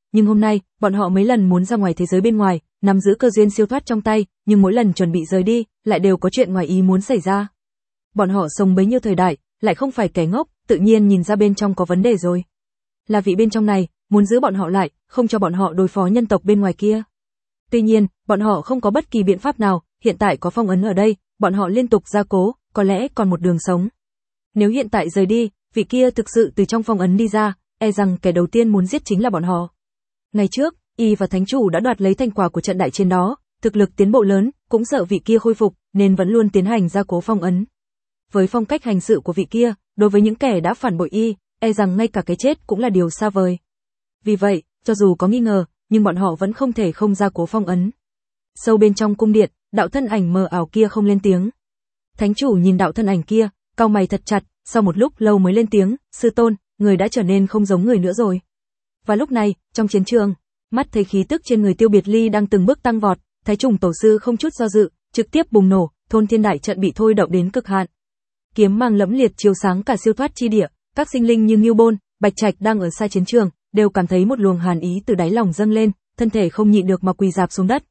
nhưng hôm nay, bọn họ mấy lần muốn ra ngoài thế giới bên ngoài, nắm giữ cơ duyên siêu thoát trong tay, nhưng mỗi lần chuẩn bị rời đi, lại đều có chuyện ngoài ý muốn xảy ra. Bọn họ sống bấy nhiêu thời đại, lại không phải kẻ ngốc, tự nhiên nhìn ra bên trong có vấn đề rồi. Là vị bên trong này, muốn giữ bọn họ lại, không cho bọn họ đối phó nhân tộc bên ngoài kia. Tuy nhiên, bọn họ không có bất kỳ biện pháp nào, hiện tại có phong ấn ở đây, bọn họ liên tục gia cố, có lẽ còn một đường sống. Nếu hiện tại rời đi, vị kia thực sự từ trong phong ấn đi ra, e rằng kẻ đầu tiên muốn giết chính là bọn họ. Ngày trước, y và thánh chủ đã đoạt lấy thành quả của trận đại chiến đó, thực lực tiến bộ lớn, cũng sợ vị kia khôi phục, nên vẫn luôn tiến hành gia cố phong ấn. Với phong cách hành sự của vị kia, đối với những kẻ đã phản bội y, e rằng ngay cả cái chết cũng là điều xa vời. Vì vậy, cho dù có nghi ngờ, nhưng bọn họ vẫn không thể không gia cố phong ấn. Sâu bên trong cung điện, đạo thân ảnh mờ ảo kia không lên tiếng. Thánh chủ nhìn đạo thân ảnh kia, cau mày thật chặt, sau một lúc lâu mới lên tiếng, sư tôn, người đã trở nên không giống người nữa rồi. Và lúc này, trong chiến trường, mắt thấy khí tức trên người Tiêu Biệt Ly đang từng bước tăng vọt, Thái Trùng tổ sư không chút do dự, trực tiếp bùng nổ, thôn thiên đại trận bị thôi động đến cực hạn. Kiếm mang lẫm liệt chiếu sáng cả siêu thoát chi địa, các sinh linh như Ngưu Bôn, Bạch Trạch đang ở xa chiến trường, đều cảm thấy một luồng hàn ý từ đáy lòng dâng lên, thân thể không nhịn được mà quỳ rạp xuống đất.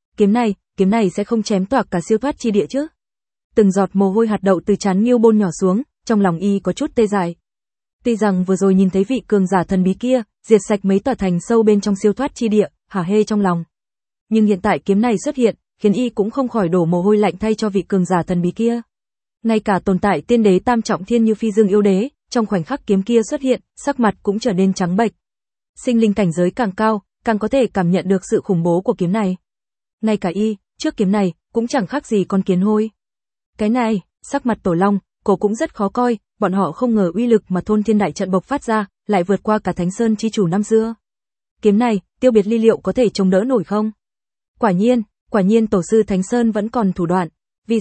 Kiếm này sẽ không chém toạc cả siêu thoát chi địa chứ? Từng giọt mồ hôi hạt đậu từ trán Ngưu Bôn nhỏ xuống, trong lòng y có chút tê dại. Tuy rằng vừa rồi nhìn thấy vị cường giả thần bí kia, diệt sạch mấy tòa thành sâu bên trong siêu thoát chi địa, hả hê trong lòng. Nhưng hiện tại kiếm này xuất hiện, khiến y cũng không khỏi đổ mồ hôi lạnh thay cho vị cường giả thần bí kia. Ngay cả tồn tại tiên đế tam trọng thiên như Phi Dương yêu đế, trong khoảnh khắc kiếm kia xuất hiện, sắc mặt cũng trở nên trắng bệch. Sinh linh cảnh giới càng cao, càng có thể cảm nhận được sự khủng bố của kiếm này. Ngay cả y, trước kiếm này, cũng chẳng khác gì con kiến hôi. Cái này, sắc mặt Tổ Long, cổ cũng rất khó coi, bọn họ không ngờ uy lực mà thôn thiên đại trận bộc phát ra, lại vượt qua cả Thánh Sơn chi chủ năm xưa. Kiếm này, Tiêu Biệt Ly liệu có thể chống đỡ nổi không? Quả nhiên tổ sư Thánh Sơn vẫn còn thủ đoạn.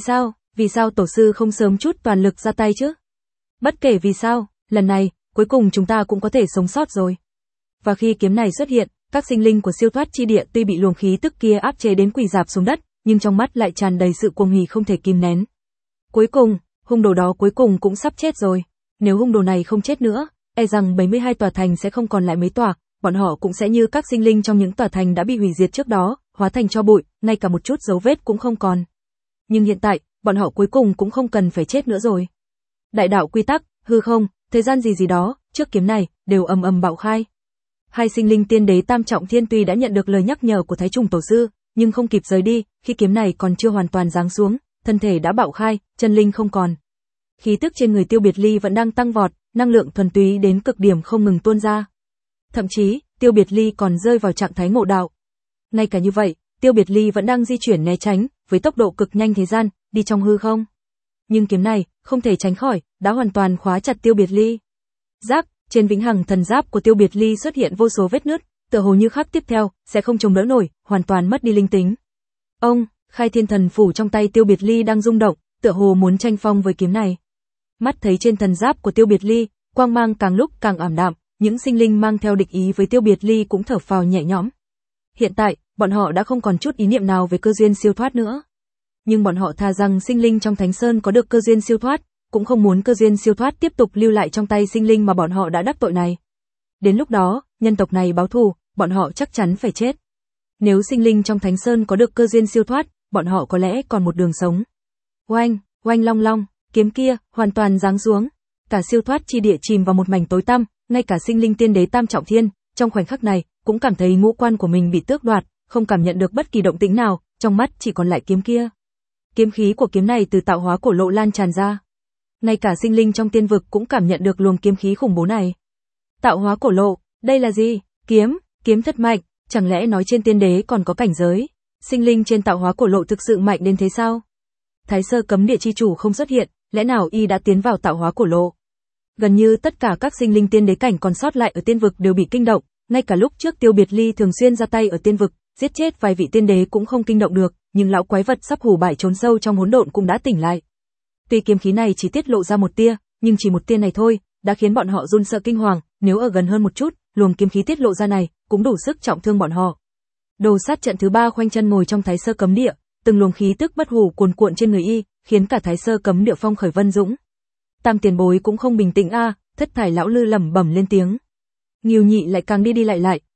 Vì sao tổ sư không sớm chút toàn lực ra tay chứ? Bất kể vì sao, lần này, cuối cùng chúng ta cũng có thể sống sót rồi. Và khi kiếm này xuất hiện, các sinh linh của siêu thoát chi địa tuy bị luồng khí tức kia áp chế đến quỳ rạp xuống đất, nhưng trong mắt lại tràn đầy sự cuồng hỉ không thể kìm nén. Cuối cùng, hung đồ đó cuối cùng cũng sắp chết rồi. Nếu hung đồ này không chết nữa, e rằng 72 tòa thành sẽ không còn lại mấy tòa, bọn họ cũng sẽ như các sinh linh trong những tòa thành đã bị hủy diệt trước đó, hóa thành tro bụi, ngay cả một chút dấu vết cũng không còn. Nhưng hiện tại, bọn họ cuối cùng cũng không cần phải chết nữa rồi. Đại đạo quy tắc, hư không, thời gian gì đó, trước kiếm này, đều ầm ầm bạo khai. Hai sinh linh tiên đế tam trọng thiên tuy đã nhận được lời nhắc nhở của Thái Trùng tổ sư, nhưng không kịp rời đi, khi kiếm này còn chưa hoàn toàn giáng xuống, thân thể đã bạo khai, chân linh không còn. Khí tức trên người Tiêu Biệt Ly vẫn đang tăng vọt, năng lượng thuần túy đến cực điểm không ngừng tuôn ra. Thậm chí, Tiêu Biệt Ly còn rơi vào trạng thái ngộ đạo. Ngay cả như vậy, Tiêu Biệt Ly vẫn đang di chuyển né tránh, với tốc độ cực nhanh thế gian, đi trong hư không. Nhưng kiếm này, không thể tránh khỏi, đã hoàn toàn khóa chặt Tiêu Biệt Ly. Giáp, trên vĩnh hằng thần giáp của Tiêu Biệt Ly xuất hiện vô số vết nứt, tựa hồ như khắc tiếp theo, sẽ không chống đỡ nổi, hoàn toàn mất đi linh tính. Ông, Khai Thiên Thần Phủ trong tay Tiêu Biệt Ly đang rung động, tựa hồ muốn tranh phong với kiếm này. Mắt thấy trên thần giáp của Tiêu Biệt Ly, quang mang càng lúc càng ảm đạm, những sinh linh mang theo địch ý với Tiêu Biệt Ly cũng thở phào nhẹ nhõm. Hiện tại, bọn họ đã không còn chút ý niệm nào về cơ duyên siêu thoát nữa. Nhưng bọn họ thà rằng sinh linh trong Thánh Sơn có được cơ duyên siêu thoát, cũng không muốn cơ duyên siêu thoát tiếp tục lưu lại trong tay sinh linh mà bọn họ đã đắc tội này. Đến lúc đó, nhân tộc này báo thù, bọn họ chắc chắn phải chết. Nếu sinh linh trong Thánh Sơn có được cơ duyên siêu thoát, bọn họ có lẽ còn một đường sống. Oanh, oanh long long, kiếm kia hoàn toàn giáng xuống, cả siêu thoát chi địa chìm vào một mảnh tối tăm, ngay cả sinh linh tiên đế tam trọng thiên, trong khoảnh khắc này, cũng cảm thấy ngũ quan của mình bị tước đoạt, không cảm nhận được bất kỳ động tĩnh nào, trong mắt chỉ còn lại kiếm kia. Kiếm khí của kiếm này từ tạo hóa cổ lộ lan tràn ra. Ngay cả sinh linh trong tiên vực cũng cảm nhận được luồng kiếm khí khủng bố này. Tạo hóa cổ lộ, đây là gì? Kiếm thật mạnh, chẳng lẽ nói trên tiên đế còn có cảnh giới? Sinh linh trên tạo hóa cổ lộ thực sự mạnh đến thế sao? Thái Sơ Cấm Địa chi chủ không xuất hiện, lẽ nào y đã tiến vào tạo hóa cổ lộ? Gần như tất cả các sinh linh tiên đế cảnh còn sót lại ở tiên vực đều bị kinh động, ngay cả lúc trước Tiêu Biệt Ly thường xuyên ra tay ở tiên vực, giết chết vài vị tiên đế cũng không kinh động được, nhưng lão quái vật sắp hủ bại trốn sâu trong hỗn độn cũng đã tỉnh lại. Tuy kiếm khí này chỉ tiết lộ ra một tia, nhưng chỉ một tia này thôi, đã khiến bọn họ run sợ kinh hoàng, nếu ở gần hơn một chút, luồng kiếm khí tiết lộ ra này cũng đủ sức trọng thương bọn họ. Đồ sát trận thứ 3 khoanh chân ngồi trong Thái Sơ Cấm Địa, từng luồng khí tức bất hủ cuồn cuộn trên người y, khiến cả Thái Sơ Cấm Địa phong khởi vân dũng. Tam tiền bối cũng không bình tĩnh a, Thất Thải lão lư lẩm bẩm lên tiếng. Ngưu Nhị lại càng đi lại,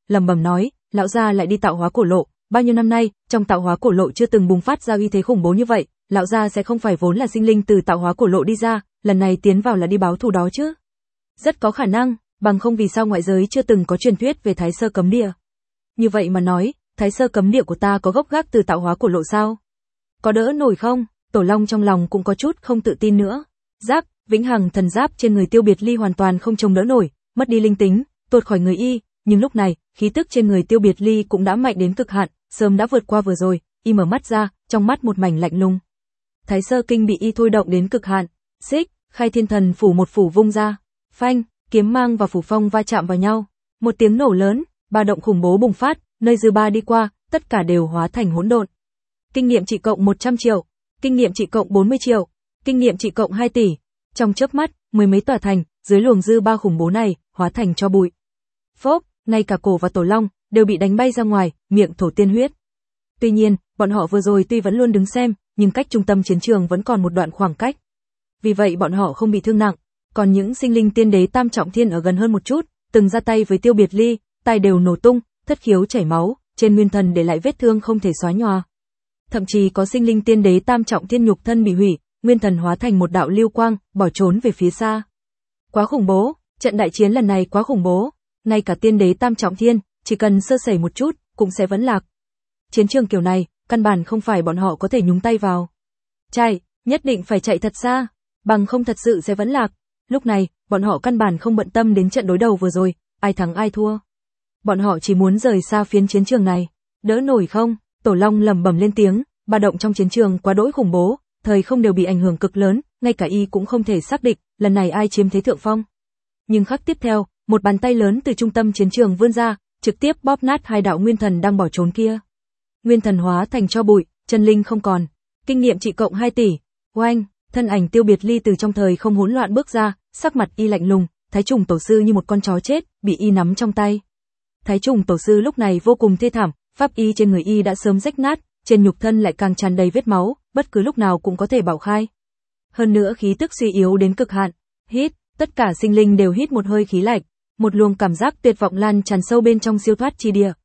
lẩm bẩm nói, lão gia lại đi tạo hóa cổ lộ, bao nhiêu năm nay, trong tạo hóa cổ lộ chưa từng bùng phát ra uy thế khủng bố như vậy, lão gia sẽ không phải vốn là sinh linh từ tạo hóa cổ lộ đi ra, lần này tiến vào là đi báo thù đó chứ? Rất có khả năng, bằng không vì sao ngoại giới chưa từng có truyền thuyết về Thái Sơ Cấm Địa. Như vậy mà nói, Thái Sơ Cấm Địa của ta có gốc gác từ tạo hóa cổ lộ sao? Có đỡ nổi không? Tổ Long trong lòng cũng có chút không tự tin nữa. Giáp, vĩnh hằng thần giáp trên người Tiêu Biệt Ly hoàn toàn không chống đỡ nổi, mất đi linh tính, tuột khỏi người y, nhưng lúc này, khí tức trên người Tiêu Biệt Ly cũng đã mạnh đến cực hạn, sớm đã vượt qua vừa rồi, y mở mắt ra, trong mắt một mảnh lạnh lùng. Thái Sơ Kinh bị y thôi động đến cực hạn, xích, Khai Thiên Thần phủ một phủ vung ra, phanh, kiếm mang và phủ phong va chạm vào nhau, một tiếng nổ lớn, ba động khủng bố bùng phát, nơi dư ba đi qua, tất cả đều hóa thành hỗn độn. Kinh nghiệm trị cộng 100 triệu, kinh nghiệm trị cộng 40 triệu, kinh nghiệm trị cộng 2 tỷ. Trong chớp mắt, mười mấy tòa thành, dưới luồng dư ba khủng bố này, hóa thành tro bụi. Phốc, ngay cả cổ và Tổ Long đều bị đánh bay ra ngoài, miệng thổ tiên huyết. Tuy nhiên, bọn họ vừa rồi tuy vẫn luôn đứng xem, nhưng cách trung tâm chiến trường vẫn còn một đoạn khoảng cách. Vì vậy bọn họ không bị thương nặng, còn những sinh linh tiên đế tam trọng thiên ở gần hơn một chút, từng ra tay với Tiêu Biệt Ly, tai đều nổ tung, thất khiếu chảy máu, trên nguyên thần để lại vết thương không thể xóa nhòa. Thậm chí có sinh linh tiên đế tam trọng thiên nhục thân bị hủy, nguyên thần hóa thành một đạo lưu quang, bỏ trốn về phía xa. Quá khủng bố, trận đại chiến lần này quá khủng bố, ngay cả tiên đế tam trọng thiên, chỉ cần sơ sẩy một chút, cũng sẽ vẫn lạc. Chiến trường kiểu này, căn bản không phải bọn họ có thể nhúng tay vào. Chạy, nhất định phải chạy thật xa, bằng không thật sự sẽ vẫn lạc. Lúc này, bọn họ căn bản không bận tâm đến trận đối đầu vừa rồi, ai thắng ai thua. Bọn họ chỉ muốn rời xa phiến chiến trường này. Đỡ nổi không? Tổ Long lẩm bẩm lên tiếng, ba động trong chiến trường quá đỗi khủng bố, thời không đều bị ảnh hưởng cực lớn, ngay cả y cũng không thể xác định, lần này ai chiếm thế thượng phong. Nhưng khắc tiếp theo, một bàn tay lớn từ trung tâm chiến trường vươn ra, trực tiếp bóp nát hai đạo nguyên thần đang bỏ trốn kia. Nguyên thần hóa thành tro bụi, chân linh không còn. Kinh nghiệm trị cộng 2 tỷ. Oanh, thân ảnh Tiêu Biệt Ly từ trong thời không hỗn loạn bước ra, sắc mặt y lạnh lùng, Thái Trùng Tổ sư như một con chó chết, bị y nắm trong tay. Thái Trùng Tổ sư lúc này vô cùng thê thảm, pháp y trên người y đã sớm rách nát, trên nhục thân lại càng tràn đầy vết máu, bất cứ lúc nào cũng có thể bạo khai. Hơn nữa khí tức suy yếu đến cực hạn. Hít, tất cả sinh linh đều hít một hơi khí lạnh, một luồng cảm giác tuyệt vọng lan tràn sâu bên trong siêu thoát chi địa.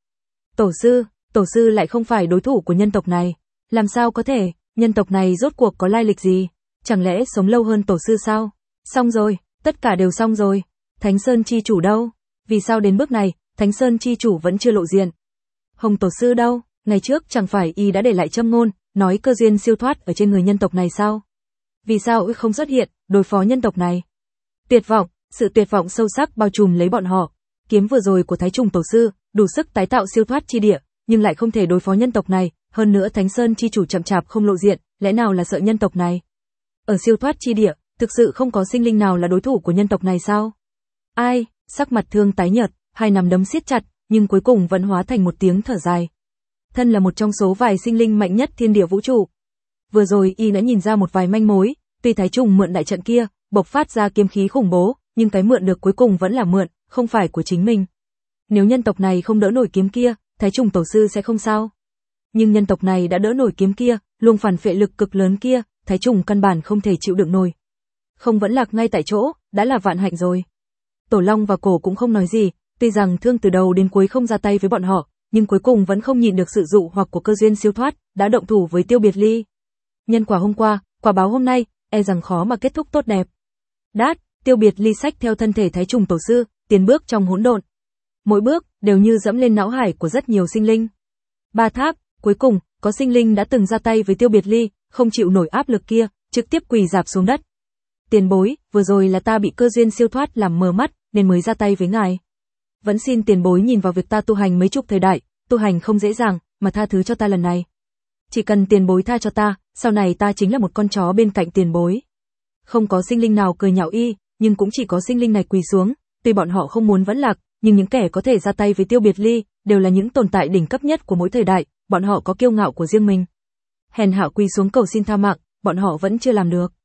Tổ sư lại không phải đối thủ của nhân tộc này. Làm sao có thể, nhân tộc này rốt cuộc có lai lịch gì? Chẳng lẽ sống lâu hơn tổ sư sao? Xong rồi, tất cả đều xong rồi. Thánh Sơn chi chủ đâu? Vì sao đến bước này, Thánh Sơn chi chủ vẫn chưa lộ diện? Hồng tổ sư đâu? Ngày trước chẳng phải y đã để lại châm ngôn, nói cơ duyên siêu thoát ở trên người nhân tộc này sao? Vì sao y không xuất hiện, đối phó nhân tộc này? Tuyệt vọng, sự tuyệt vọng sâu sắc bao trùm lấy bọn họ. Kiếm vừa rồi của Thái Trùng Tổ sư, đủ sức tái tạo siêu thoát chi địa, nhưng lại không thể đối phó nhân tộc này, hơn nữa Thánh Sơn chi chủ chậm chạp không lộ diện, lẽ nào là sợ nhân tộc này? Ở siêu thoát chi địa, thực sự không có sinh linh nào là đối thủ của nhân tộc này sao? Ai? Sắc mặt Thương tái nhợt, hai nắm đấm siết chặt, nhưng cuối cùng vẫn hóa thành một tiếng thở dài. Thân là một trong số vài sinh linh mạnh nhất thiên địa vũ trụ. Vừa rồi y đã nhìn ra một vài manh mối, tuy Thái Trùng mượn đại trận kia, bộc phát ra kiếm khí khủng bố, nhưng cái mượn được cuối cùng vẫn là mượn, không phải của chính mình. Nếu nhân tộc này không đỡ nổi kiếm kia, Thái Trùng Tổ sư sẽ không sao. Nhưng nhân tộc này đã đỡ nổi kiếm kia, luồng phản phệ lực cực lớn kia, Thái Trùng căn bản không thể chịu đựng nổi. Không vẫn lạc ngay tại chỗ, đã là vạn hạnh rồi. Tổ Long và Cổ cũng không nói gì, tuy rằng Thương từ đầu đến cuối không ra tay với bọn họ, nhưng cuối cùng vẫn không nhịn được sự dụ hoặc của cơ duyên siêu thoát, đã động thủ với Tiêu Biệt Ly. Nhân quả hôm qua, quả báo hôm nay, e rằng khó mà kết thúc tốt đẹp. Đát, Tiêu Biệt Ly xách theo thân thể Thái Trùng Tổ sư, tiến bước trong hỗn độn. Mỗi bước đều như dẫm lên não hải của rất nhiều sinh linh. Ba tháp, cuối cùng, có sinh linh đã từng ra tay với Tiêu Biệt Ly, không chịu nổi áp lực kia, trực tiếp quỳ rạp xuống đất. Tiền bối, vừa rồi là ta bị cơ duyên siêu thoát làm mờ mắt, nên mới ra tay với ngài. Vẫn xin tiền bối nhìn vào việc ta tu hành mấy chục thời đại, tu hành không dễ dàng, mà tha thứ cho ta lần này. Chỉ cần tiền bối tha cho ta, sau này ta chính là một con chó bên cạnh tiền bối. Không có sinh linh nào cười nhạo y, nhưng cũng chỉ có sinh linh này quỳ xuống, tuy bọn họ không muốn vẫn lạc, nhưng những kẻ có thể ra tay với Tiêu Biệt Ly, đều là những tồn tại đỉnh cấp nhất của mỗi thời đại, bọn họ có kiêu ngạo của riêng mình. Hèn hạ quỳ xuống cầu xin tha mạng, bọn họ vẫn chưa làm được.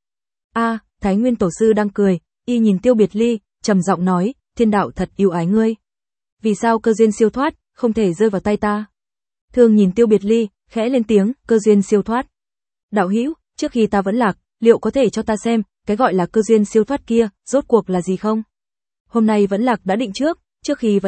Thái Nguyên Tổ sư đang cười, y nhìn Tiêu Biệt Ly, trầm giọng nói, thiên đạo thật yêu ái ngươi. Vì sao cơ duyên siêu thoát, không thể rơi vào tay ta? Thương nhìn Tiêu Biệt Ly, khẽ lên tiếng, cơ duyên siêu thoát. Đạo hữu, trước khi ta vẫn lạc, liệu có thể cho ta xem, cái gọi là cơ duyên siêu thoát kia, rốt cuộc là gì không? Hôm nay vẫn lạc đã định trước khi vẫn lạc,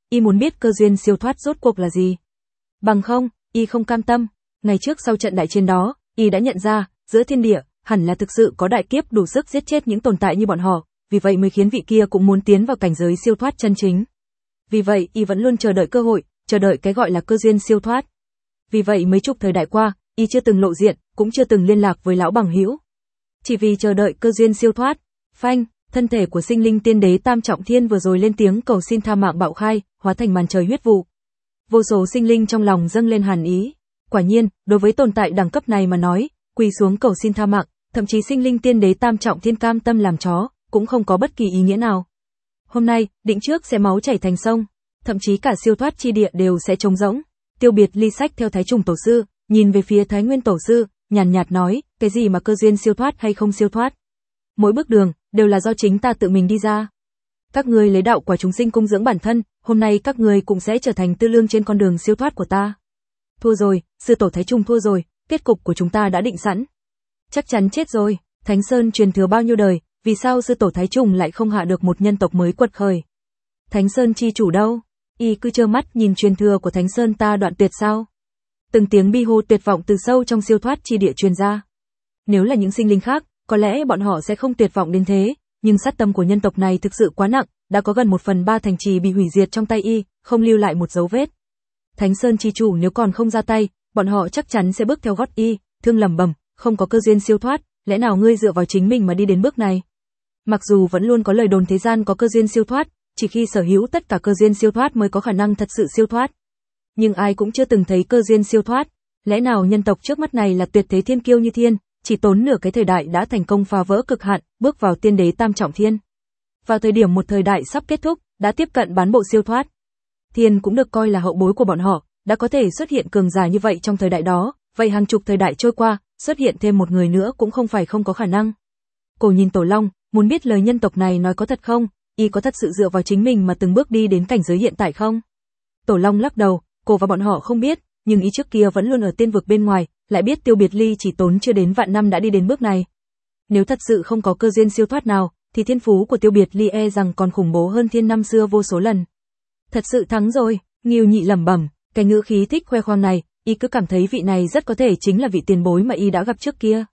y muốn biết cơ duyên siêu thoát rốt cuộc là gì. Bằng không, y không cam tâm. Ngày trước sau trận đại chiến đó, y đã nhận ra, giữa thiên địa, hẳn là thực sự có đại kiếp đủ sức giết chết những tồn tại như bọn họ, vì vậy mới khiến vị kia cũng muốn tiến vào cảnh giới siêu thoát chân chính. Vì vậy, y vẫn luôn chờ đợi cơ hội, chờ đợi cái gọi là cơ duyên siêu thoát. Vì vậy mấy chục thời đại qua, y chưa từng lộ diện, cũng chưa từng liên lạc với lão bằng hữu. Chỉ vì chờ đợi cơ duyên siêu thoát. Phanh, thân thể của sinh linh tiên đế Tam Trọng Thiên vừa rồi lên tiếng cầu xin tha mạng bạo khai, hóa thành màn trời huyết vụ. Vô số sinh linh trong lòng dâng lên hàn ý. Quả nhiên, đối với tồn tại đẳng cấp này mà nói, quỳ xuống cầu xin tha mạng, thậm chí sinh linh tiên đế Tam Trọng Thiên cam tâm làm chó, cũng không có bất kỳ ý nghĩa nào. Hôm nay, định trước sẽ máu chảy thành sông, thậm chí cả siêu thoát chi địa đều sẽ trống rỗng. Tiêu Biệt Ly sách theo Thái Trùng tổ sư, nhìn về phía Thái Nguyên tổ sư, nhàn nhạt nói, cái gì mà cơ duyên siêu thoát hay không siêu thoát? Mỗi bước đường đều là do chính ta tự mình đi ra. Các ngươi lấy đạo quả chúng sinh cung dưỡng bản thân, hôm nay các ngươi cũng sẽ trở thành tư lương trên con đường siêu thoát của ta. Thua rồi, sư tổ Thái Trùng thua rồi, kết cục của chúng ta đã định sẵn. Chắc chắn chết rồi, Thánh Sơn truyền thừa bao nhiêu đời, vì sao sư tổ Thái Trùng lại không hạ được một nhân tộc mới quật khởi? Thánh Sơn chi chủ đâu? Y cứ trơ mắt nhìn truyền thừa của Thánh Sơn ta đoạn tuyệt sao? Từng tiếng bi hô tuyệt vọng từ sâu trong siêu thoát chi địa truyền ra. Nếu là những sinh linh khác, có lẽ bọn họ sẽ không tuyệt vọng đến thế, nhưng sát tâm của nhân tộc này thực sự quá nặng, đã có gần 1/3 thành trì bị hủy diệt trong tay y, không lưu lại một dấu vết. Thánh Sơn chi chủ nếu còn không ra tay, bọn họ chắc chắn sẽ bước theo gót y, thương lẩm bẩm, không có cơ duyên siêu thoát, lẽ nào ngươi dựa vào chính mình mà đi đến bước này? Mặc dù vẫn luôn có lời đồn thế gian có cơ duyên siêu thoát, chỉ khi sở hữu tất cả cơ duyên siêu thoát mới có khả năng thật sự siêu thoát. Nhưng ai cũng chưa từng thấy cơ duyên siêu thoát, lẽ nào nhân tộc trước mắt này là tuyệt thế thiên kiêu như thiên, chỉ tốn nửa cái thời đại đã thành công phá vỡ cực hạn, bước vào tiên đế Tam Trọng Thiên. Vào thời điểm một thời đại sắp kết thúc, đã tiếp cận bán bộ siêu thoát. Thiên cũng được coi là hậu bối của bọn họ, đã có thể xuất hiện cường giả như vậy trong thời đại đó, vậy hàng chục thời đại trôi qua, xuất hiện thêm một người nữa cũng không phải không có khả năng. Cổ nhìn Tổ Long, muốn biết lời nhân tộc này nói có thật không, y có thật sự dựa vào chính mình mà từng bước đi đến cảnh giới hiện tại không? Tổ Long lắc đầu, cổ và bọn họ không biết, nhưng ý trước kia vẫn luôn ở tiên vực bên ngoài, lại biết Tiêu Biệt Ly chỉ tốn chưa đến vạn năm đã đi đến bước này. Nếu thật sự không có cơ duyên siêu thoát nào, thì thiên phú của Tiêu Biệt Ly e rằng còn khủng bố hơn thiên năm xưa vô số lần. Thật sự thắng rồi, Ngưu Nhị lẩm bẩm, cái ngữ khí thích khoe khoang này, y cứ cảm thấy vị này rất có thể chính là vị tiền bối mà y đã gặp trước kia.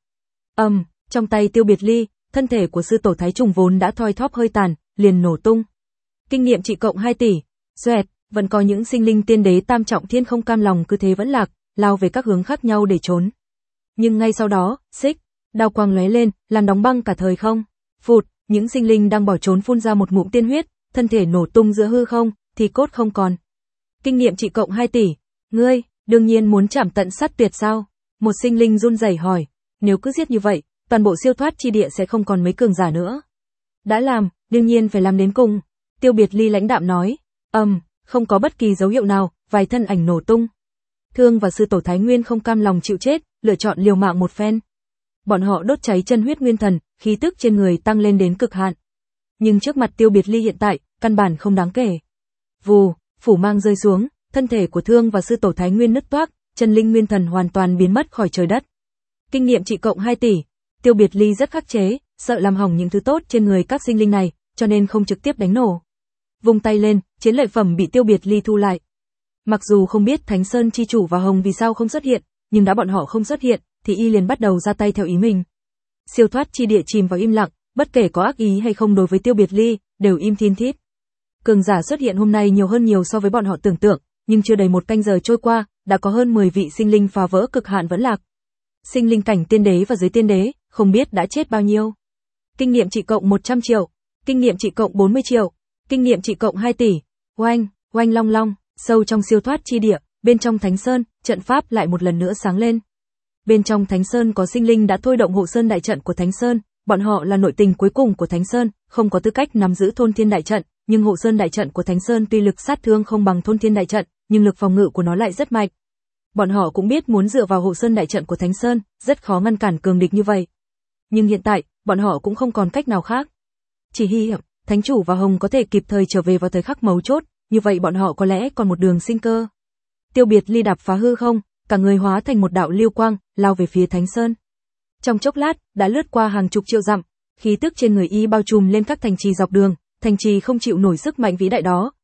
Trong tay Tiêu Biệt Ly, thân thể của sư tổ Thái Trùng vốn đã thoi thóp hơi tàn, liền nổ tung. Kinh nghiệm trị cộng 2 tỷ. Xoẹt, vẫn có những sinh linh tiên đế Tam Trọng Thiên không cam lòng cứ thế vẫn lạc, lao về các hướng khác nhau để trốn. Nhưng ngay sau đó, xích, đao quang lóe lên, làm đóng băng cả thời không. Phụt, những sinh linh đang bỏ trốn phun ra một ngụm tiên huyết, thân thể nổ tung giữa hư không, thì cốt không còn. Kinh nghiệm trị cộng 2 tỷ. Ngươi, đương nhiên muốn chảm tận sát tuyệt sao? Một sinh linh run rẩy hỏi, nếu cứ giết như vậy, toàn bộ siêu thoát chi địa sẽ không còn mấy cường giả nữa. Đã làm, đương nhiên phải làm đến cùng. Tiêu Biệt Ly lãnh đạm nói, không có bất kỳ dấu hiệu nào, vài thân ảnh nổ tung. Thương và sư tổ Thái Nguyên không cam lòng chịu chết, lựa chọn liều mạng một phen. Bọn họ đốt cháy chân huyết nguyên thần, khí tức trên người tăng lên đến cực hạn. Nhưng trước mặt Tiêu Biệt Ly hiện tại, căn bản không đáng kể. Vù, phủ mang rơi xuống, thân thể của Thương và sư tổ Thái Nguyên nứt toác, chân linh nguyên thần hoàn toàn biến mất khỏi trời đất. Kinh nghiệm trị cộng 2 tỷ. Tiêu Biệt Ly rất khắc chế, sợ làm hỏng những thứ tốt trên người các sinh linh này, cho nên không trực tiếp đánh nổ. Vung tay lên, chiến lợi phẩm bị Tiêu Biệt Ly thu lại. Mặc dù không biết Thánh Sơn chi chủ và Hồng vì sao không xuất hiện, nhưng đã bọn họ không xuất hiện, thì y liền bắt đầu ra tay theo ý mình. Siêu thoát chi địa chìm vào im lặng, bất kể có ác ý hay không đối với Tiêu Biệt Ly, đều im thiên thít. Cường giả xuất hiện hôm nay nhiều hơn nhiều so với bọn họ tưởng tượng, nhưng chưa đầy một canh giờ trôi qua, đã có hơn 10 vị sinh linh phá vỡ cực hạn vẫn lạc. Sinh linh cảnh tiên đế và dưới tiên đế, không biết đã chết bao nhiêu. Kinh nghiệm trị cộng 100 triệu, kinh nghiệm trị cộng 40 triệu, kinh nghiệm trị cộng 2 tỷ. Oanh, oanh long long, sâu trong siêu thoát chi địa, bên trong Thánh Sơn, trận pháp lại một lần nữa sáng lên. Bên trong Thánh Sơn có sinh linh đã thôi động hộ sơn đại trận của Thánh Sơn, bọn họ là nội tình cuối cùng của Thánh Sơn, không có tư cách nắm giữ thôn thiên đại trận, nhưng hộ sơn đại trận của Thánh Sơn tuy lực sát thương không bằng thôn thiên đại trận, nhưng lực phòng ngự của nó lại rất mạnh. Bọn họ cũng biết muốn dựa vào hộ sơn đại trận của Thánh Sơn, rất khó ngăn cản cường địch như vậy. Nhưng hiện tại, bọn họ cũng không còn cách nào khác. Chỉ hy vọng Thánh chủ và Hồng có thể kịp thời trở về vào thời khắc mấu chốt, như vậy bọn họ có lẽ còn một đường sinh cơ. Tiêu Biệt Ly đạp phá hư không, cả người hóa thành một đạo lưu quang, lao về phía Thánh Sơn. Trong chốc lát, đã lướt qua hàng chục triệu dặm, khí tức trên người y bao trùm lên các thành trì dọc đường, thành trì không chịu nổi sức mạnh vĩ đại đó,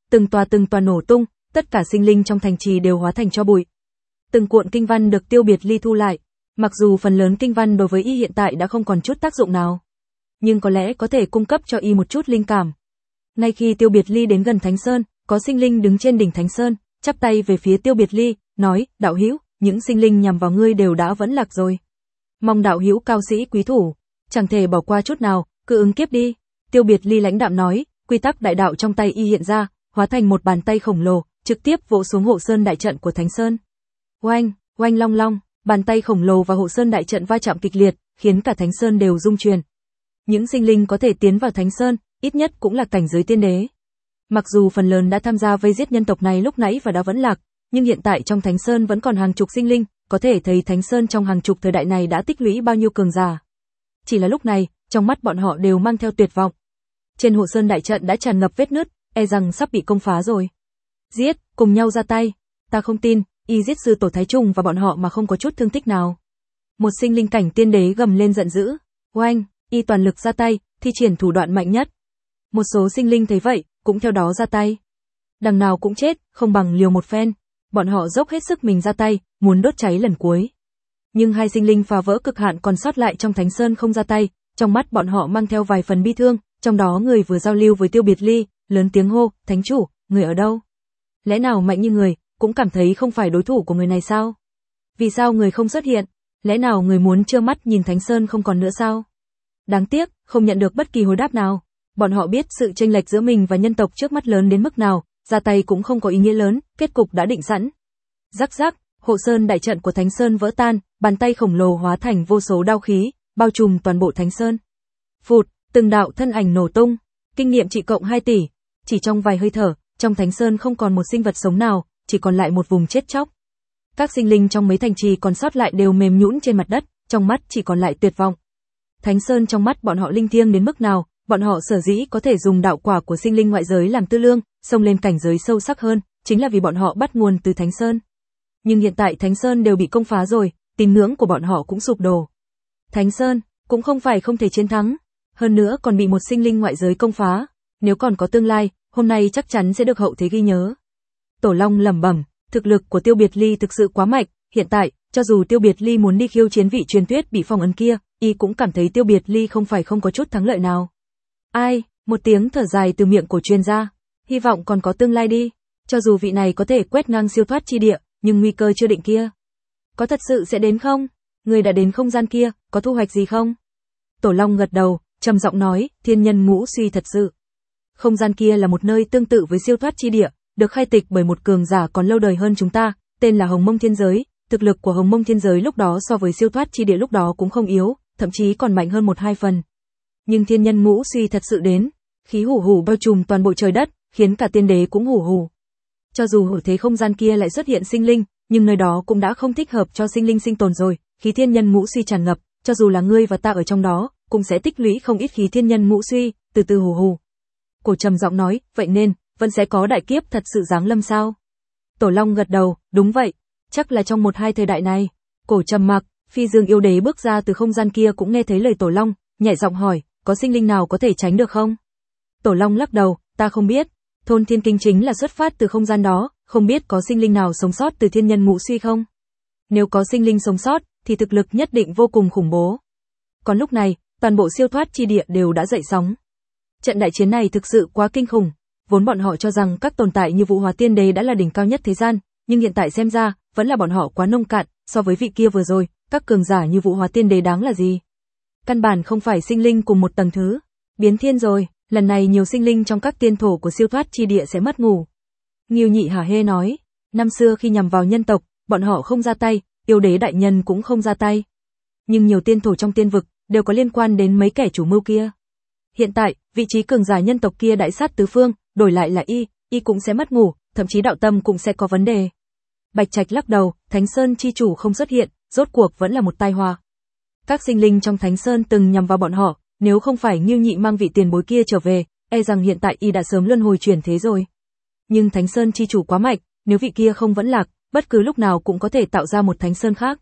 từng tòa nổ tung, tất cả sinh linh trong thành trì đều hóa thành tro bụi. Từng cuộn kinh văn được Tiêu Biệt Ly thu lại, mặc dù phần lớn kinh văn đối với y hiện tại đã không còn chút tác dụng nào, nhưng có lẽ có thể cung cấp cho y một chút linh cảm. Ngay khi Tiêu Biệt Ly đến gần Thánh Sơn, có sinh linh đứng trên đỉnh Thánh Sơn, chắp tay về phía Tiêu Biệt Ly, nói: "Đạo hữu, những sinh linh nhằm vào ngươi đều đã vẫn lạc rồi. Mong đạo hữu cao sĩ quý thủ, chẳng thể bỏ qua chút nào, cứ ứng kiếp đi." Tiêu Biệt Ly lãnh đạm nói, quy tắc đại đạo trong tay y hiện ra, hóa thành một bàn tay khổng lồ, trực tiếp vỗ xuống hộ sơn đại trận của Thánh Sơn. Oanh, oanh long long, bàn tay khổng lồ và hộ sơn đại trận va chạm kịch liệt, khiến cả Thánh Sơn đều rung chuyển. Những sinh linh có thể tiến vào Thánh Sơn, ít nhất cũng là cảnh giới tiên đế. Mặc dù phần lớn đã tham gia vây giết nhân tộc này lúc nãy và đã vẫn lạc, nhưng hiện tại trong Thánh Sơn vẫn còn hàng chục sinh linh, có thể thấy Thánh Sơn trong hàng chục thời đại này đã tích lũy bao nhiêu cường giả. Chỉ là lúc này, trong mắt bọn họ đều mang theo tuyệt vọng. Trên hộ sơn đại trận đã tràn ngập vết nứt, e rằng sắp bị công phá rồi. Giết, cùng nhau ra tay. Ta không tin, y giết sư tổ Thái Trùng và bọn họ mà không có chút thương tích nào. Một sinh linh cảnh tiên đế gầm lên giận dữ. Oanh, y toàn lực ra tay, thi triển thủ đoạn mạnh nhất. Một số sinh linh thấy vậy, cũng theo đó ra tay. Đằng nào cũng chết, không bằng liều một phen. Bọn họ dốc hết sức mình ra tay, muốn đốt cháy lần cuối. Nhưng hai sinh linh phá vỡ cực hạn còn sót lại trong Thánh Sơn không ra tay, trong mắt bọn họ mang theo vài phần bi thương, trong đó người vừa giao lưu với Tiêu Biệt Ly, lớn tiếng hô: "Thánh chủ, người ở đâu? Lẽ nào mạnh như người, cũng cảm thấy không phải đối thủ của người này sao? Vì sao người không xuất hiện? Lẽ nào người muốn trơ mắt nhìn Thánh Sơn không còn nữa sao?" Đáng tiếc, không nhận được bất kỳ hồi đáp nào. Bọn họ biết sự chênh lệch giữa mình và nhân tộc trước mắt lớn đến mức nào, ra tay cũng không có ý nghĩa lớn, kết cục đã định sẵn. Rắc rắc, hộ sơn đại trận của Thánh Sơn vỡ tan, bàn tay khổng lồ hóa thành vô số đao khí, bao trùm toàn bộ Thánh Sơn. Phụt, từng đạo thân ảnh nổ tung, kinh nghiệm trị cộng 2 tỷ, chỉ trong vài hơi thở, trong Thánh Sơn không còn một sinh vật sống nào, chỉ còn lại một vùng chết chóc. Các sinh linh trong mấy thành trì còn sót lại đều mềm nhũn trên mặt đất, trong mắt chỉ còn lại tuyệt vọng. Thánh Sơn trong mắt bọn họ linh thiêng đến mức nào, bọn họ sở dĩ có thể dùng đạo quả của sinh linh ngoại giới làm tư lương, xông lên cảnh giới sâu sắc hơn, chính là vì bọn họ bắt nguồn từ Thánh Sơn. Nhưng hiện tại Thánh Sơn đều bị công phá rồi, tín ngưỡng của bọn họ cũng sụp đổ. Thánh Sơn cũng không phải không thể chiến thắng, hơn nữa còn bị một sinh linh ngoại giới công phá, nếu còn có tương lai, hôm nay chắc chắn sẽ được hậu thế ghi nhớ. Tổ Long lẩm bẩm, thực lực của Tiêu Biệt Ly thực sự quá mạnh, hiện tại, cho dù Tiêu Biệt Ly muốn đi khiêu chiến vị truyền thuyết bị phong ấn kia, y cũng cảm thấy Tiêu Biệt Ly không phải không có chút thắng lợi nào. Ai, một tiếng thở dài từ miệng của truyền ra, hy vọng còn có tương lai đi, cho dù vị này có thể quét ngang siêu thoát chi địa, nhưng nguy cơ chưa định kia. Có thật sự sẽ đến không? Người đã đến không gian kia, có thu hoạch gì không? Tổ Long gật đầu, trầm giọng nói, thiên nhân ngũ suy thật sự. Không gian kia là một nơi tương tự với siêu thoát chi địa, được khai tịch bởi một cường giả còn lâu đời hơn chúng ta, tên là Hồng Mông Thiên Giới. Thực lực của Hồng Mông Thiên Giới lúc đó so với siêu thoát chi địa lúc đó cũng không yếu, thậm chí còn mạnh hơn 1-2 phần. Nhưng thiên nhân ngũ suy thật sự đến, khí hủ hủ bao trùm toàn bộ trời đất, khiến cả tiên đế cũng hủ hủ. Cho dù ở thế không gian kia lại xuất hiện sinh linh, nhưng nơi đó cũng đã không thích hợp cho sinh linh sinh tồn rồi, khí thiên nhân ngũ suy tràn ngập, cho dù là ngươi và ta ở trong đó, cũng sẽ tích lũy không ít khí thiên nhân ngũ suy, từ từ hủ hủ. Cổ trầm giọng nói, vậy nên, vẫn sẽ có đại kiếp thật sự giáng lâm sao? Tổ Long gật đầu, đúng vậy, chắc là trong 1-2 thời đại này. Cổ trầm mặc, Phi Dương yêu đế bước ra từ không gian kia cũng nghe thấy lời Tổ Long, nhẹ giọng hỏi, có sinh linh nào có thể tránh được không? Tổ Long lắc đầu, ta không biết, thôn thiên kinh chính là xuất phát từ không gian đó, không biết có sinh linh nào sống sót từ thiên nhân ngũ suy không? Nếu có sinh linh sống sót, thì thực lực nhất định vô cùng khủng bố. Còn lúc này, toàn bộ siêu thoát chi địa đều đã dậy sóng. Trận đại chiến này thực sự quá kinh khủng, vốn bọn họ cho rằng các tồn tại như Vũ Hóa Tiên Đế đã là đỉnh cao nhất thế gian, nhưng hiện tại xem ra, vẫn là bọn họ quá nông cạn, so với vị kia vừa rồi, các cường giả như Vũ Hóa Tiên Đế đáng là gì? Căn bản không phải sinh linh cùng một tầng thứ. Biến thiên rồi, lần này nhiều sinh linh trong các tiên thổ của siêu thoát chi địa sẽ mất ngủ. Ngưu Nhị hả hê nói, năm xưa khi nhằm vào nhân tộc, bọn họ không ra tay, yêu đế đại nhân cũng không ra tay. Nhưng nhiều tiên thổ trong tiên vực, đều có liên quan đến mấy kẻ chủ mưu kia. Hiện tại, vị trí cường giả nhân tộc kia đại sát tứ phương, đổi lại là y cũng sẽ mất ngủ, thậm chí đạo tâm cũng sẽ có vấn đề. Bạch Trạch lắc đầu, Thánh Sơn chi chủ không xuất hiện, rốt cuộc vẫn là một tai họa. Các sinh linh trong Thánh Sơn từng nhằm vào bọn họ, nếu không phải Ngưu Nhị mang vị tiền bối kia trở về, e rằng hiện tại y đã sớm luân hồi chuyển thế rồi. Nhưng Thánh Sơn chi chủ quá mạnh, nếu vị kia không vẫn lạc, bất cứ lúc nào cũng có thể tạo ra một Thánh Sơn khác.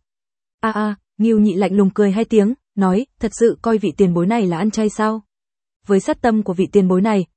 Ngưu Nhị lạnh lùng cười 2 tiếng, nói, thật sự coi vị tiền bối này là ăn chay sao? Với sát tâm của vị tiền bối này,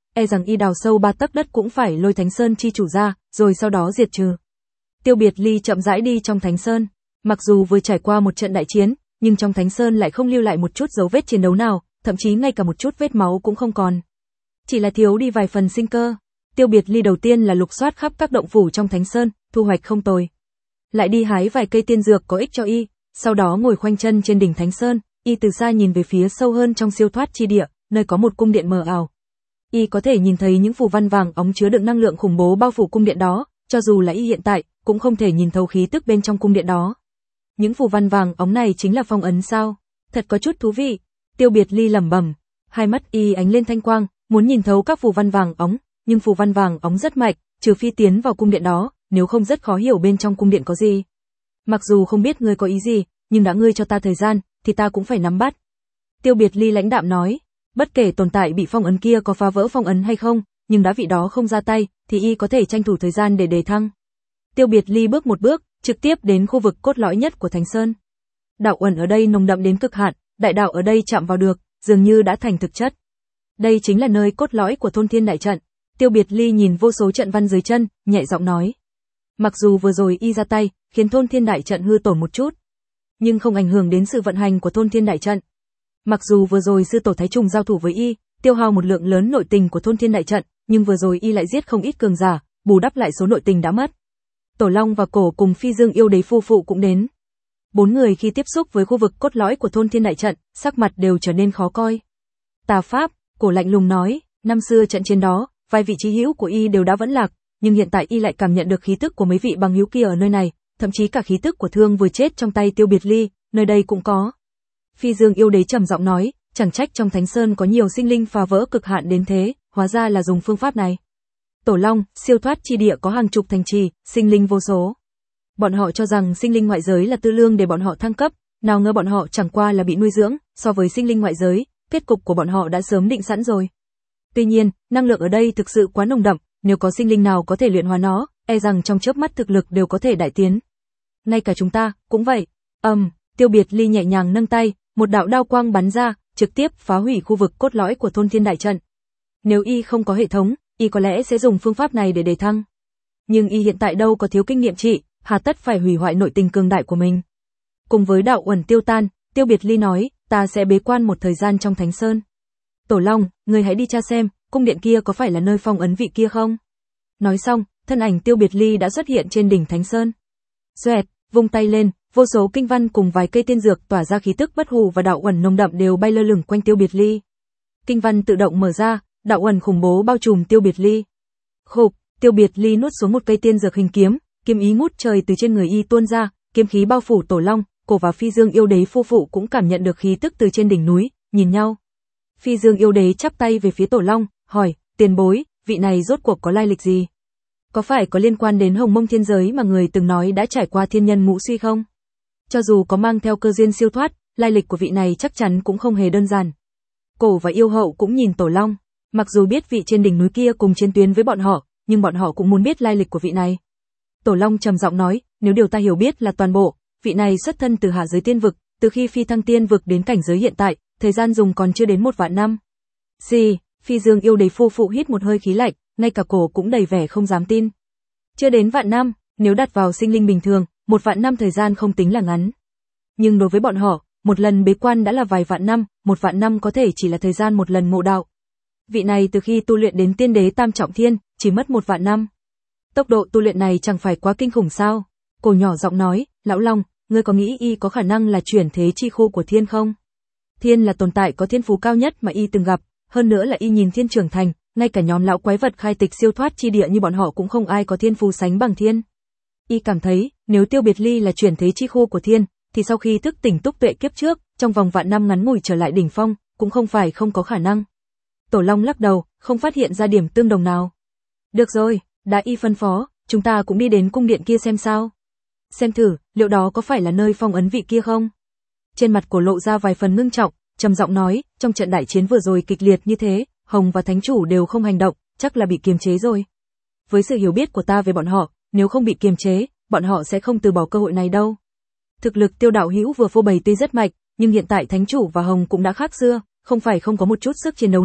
e rằng y đào sâu 3 tấc đất cũng phải lôi Thánh Sơn chi chủ ra, rồi sau đó diệt trừ. Tiêu Biệt Ly chậm rãi đi trong Thánh Sơn, mặc dù vừa trải qua một trận đại chiến, nhưng trong Thánh Sơn lại không lưu lại một chút dấu vết chiến đấu nào, thậm chí ngay cả một chút vết máu cũng không còn. Chỉ là thiếu đi vài phần sinh cơ. Tiêu Biệt Ly đầu tiên là lục soát khắp các động phủ trong Thánh Sơn, thu hoạch không tồi. Lại đi hái vài cây tiên dược có ích cho y, sau đó ngồi khoanh chân trên đỉnh Thánh Sơn, y từ xa nhìn về phía sâu hơn trong siêu thoát chi địa, nơi có một cung điện mờ ảo. Y có thể nhìn thấy những phù văn vàng óng chứa đựng năng lượng khủng bố bao phủ cung điện đó, cho dù là y hiện tại, cũng không thể nhìn thấu khí tức bên trong cung điện đó. Những phù văn vàng óng này chính là phong ấn sao? Thật có chút thú vị. Tiêu Biệt Ly lẩm bẩm, hai mắt y ánh lên thanh quang, muốn nhìn thấu các phù văn vàng óng, nhưng phù văn vàng óng rất mạnh, trừ phi tiến vào cung điện đó, nếu không rất khó hiểu bên trong cung điện có gì. Mặc dù không biết ngươi có ý gì, nhưng đã ngươi cho ta thời gian, thì ta cũng phải nắm bắt. Tiêu Biệt Ly lãnh đạm nói, bất kể tồn tại bị phong ấn kia có phá vỡ phong ấn hay không, nhưng đã vị đó không ra tay, thì y có thể tranh thủ thời gian để đề thăng. Tiêu Biệt Ly bước một bước, trực tiếp đến khu vực cốt lõi nhất của Thánh Sơn. Đạo uẩn ở đây nồng đậm đến cực hạn, đại đạo ở đây chạm vào được, dường như đã thành thực chất. Đây chính là nơi cốt lõi của Thôn Thiên Đại Trận. Tiêu Biệt Ly nhìn vô số trận văn dưới chân, nhẹ giọng nói. Mặc dù vừa rồi y ra tay, khiến Thôn Thiên Đại Trận hư tổn một chút, nhưng không ảnh hưởng đến sự vận hành của Thôn Thiên Đại Trận. Mặc dù vừa rồi sư tổ Thái Trùng giao thủ với y, tiêu hao một lượng lớn nội tình của Thôn Thiên Đại Trận, nhưng vừa rồi y lại giết không ít cường giả, bù đắp lại số nội tình đã mất. Tổ Long và Cổ cùng Phi Dương yêu đế phu phụ cũng đến. 4 người khi tiếp xúc với khu vực cốt lõi của Thôn Thiên Đại Trận, sắc mặt đều trở nên khó coi. Tà Pháp, Cổ lạnh lùng nói, năm xưa trận chiến đó, vài vị chí hữu của y đều đã vẫn lạc, nhưng hiện tại y lại cảm nhận được khí tức của mấy vị bằng hữu kia ở nơi này, thậm chí cả khí tức của Thương vừa chết trong tay Tiêu Biệt Ly, nơi đây cũng có. Phi Dương yêu đế trầm giọng nói, chẳng trách trong Thánh Sơn có nhiều sinh linh phá vỡ cực hạn đến thế, hóa ra là dùng phương pháp này. Tổ Long, siêu thoát chi địa có hàng chục thành trì, sinh linh vô số. Bọn họ cho rằng sinh linh ngoại giới là tư lương để bọn họ thăng cấp, nào ngờ bọn họ chẳng qua là bị nuôi dưỡng, so với sinh linh ngoại giới, kết cục của bọn họ đã sớm định sẵn rồi. Tuy nhiên, năng lượng ở đây thực sự quá nồng đậm, nếu có sinh linh nào có thể luyện hóa nó, e rằng trong chớp mắt thực lực đều có thể đại tiến. Ngay cả chúng ta, cũng vậy. Tiêu Biệt Ly nhẹ nhàng nâng tay, một đạo đao quang bắn ra, trực tiếp phá hủy khu vực cốt lõi của Thôn Thiên Đại Trận. Nếu y không có hệ thống, y có lẽ sẽ dùng phương pháp này để đề thăng. Nhưng y hiện tại đâu có thiếu kinh nghiệm trị, hà tất phải hủy hoại nội tình cường đại của mình. Cùng với đạo uẩn tiêu tan, Tiêu Biệt Ly nói, ta sẽ bế quan một thời gian trong Thánh Sơn. Tổ Long, ngươi hãy đi tra xem, cung điện kia có phải là nơi phong ấn vị kia không? Nói xong, thân ảnh Tiêu Biệt Ly đã xuất hiện trên đỉnh Thánh Sơn. Xoẹt, vung tay lên, vô số kinh văn cùng vài cây tiên dược tỏa ra khí tức bất hủ và đạo uẩn nồng đậm đều bay lơ lửng quanh Tiêu Biệt Ly. Kinh văn tự động mở ra, đạo uẩn khủng bố bao trùm Tiêu Biệt Ly. Khục, Tiêu Biệt Ly nuốt xuống một cây tiên dược hình kiếm, kiếm ý ngút trời từ trên người y tuôn ra, kiếm khí bao phủ Tổ Long, Cổ và Phi Dương yêu đế phu phụ cũng cảm nhận được khí tức từ trên đỉnh núi, nhìn nhau. Phi Dương yêu đế chắp tay về phía Tổ Long, hỏi, tiền bối, vị này rốt cuộc có lai lịch gì? Có phải có liên quan đến Hồng Mông thiên giới mà người từng nói đã trải qua thiên nhân ngũ suy không? Cho dù có mang theo cơ duyên siêu thoát, lai lịch của vị này chắc chắn cũng không hề đơn giản. Cổ và yêu hậu cũng nhìn Tổ Long, mặc dù biết vị trên đỉnh núi kia cùng chiến tuyến với bọn họ, nhưng bọn họ cũng muốn biết lai lịch của vị này. Tổ Long trầm giọng nói, nếu điều ta hiểu biết là toàn bộ, vị này xuất thân từ hạ giới tiên vực, từ khi phi thăng tiên vực đến cảnh giới hiện tại, thời gian dùng còn chưa đến 1 vạn năm. Gì? Phi Dương yêu đế phu phụ hít một hơi khí lạnh, ngay cả Cổ cũng đầy vẻ không dám tin. Chưa đến vạn năm, nếu đặt vào sinh linh bình thường, 1 vạn năm thời gian không tính là ngắn. Nhưng đối với bọn họ, một lần bế quan đã là vài vạn năm, 1 vạn năm có thể chỉ là thời gian một lần ngộ đạo. Vị này từ khi tu luyện đến tiên đế tam trọng thiên, chỉ mất 1 vạn năm. Tốc độ tu luyện này chẳng phải quá kinh khủng sao? Cổ nhỏ giọng nói, Lão Long, ngươi có nghĩ y có khả năng là chuyển thế chi khu của thiên không? Thiên là tồn tại có thiên phú cao nhất mà y từng gặp, hơn nữa là y nhìn thiên trưởng thành, ngay cả nhóm lão quái vật khai tịch siêu thoát chi địa như bọn họ cũng không ai có thiên phú sánh bằng thiên. Y cảm thấy, nếu Tiêu Biệt Ly là chuyển thế chi khu của thiên, thì sau khi thức tỉnh túc tuệ kiếp trước, trong vòng vạn năm ngắn ngủi trở lại đỉnh phong, cũng không phải không có khả năng. Tổ Long lắc đầu, không phát hiện ra điểm tương đồng nào. Được rồi, đã y phân phó, chúng ta cũng đi đến cung điện kia xem sao. Xem thử, liệu đó có phải là nơi phong ấn vị kia không? Trên mặt Cổ lộ ra vài phần ngưng trọng, trầm giọng nói, trong trận đại chiến vừa rồi kịch liệt như thế, Hồng và Thánh Chủ đều không hành động, chắc là bị kiềm chế rồi. Với sự hiểu biết của ta về bọn họ, nếu không bị kiềm chế, bọn họ sẽ không từ bỏ cơ hội này đâu. Thực lực Tiêu đạo hữu vừa phô bày tuy rất mạnh, nhưng hiện tại Thánh Chủ và Hồng cũng đã khác xưa, không phải không có một chút sức chiến đấu nào,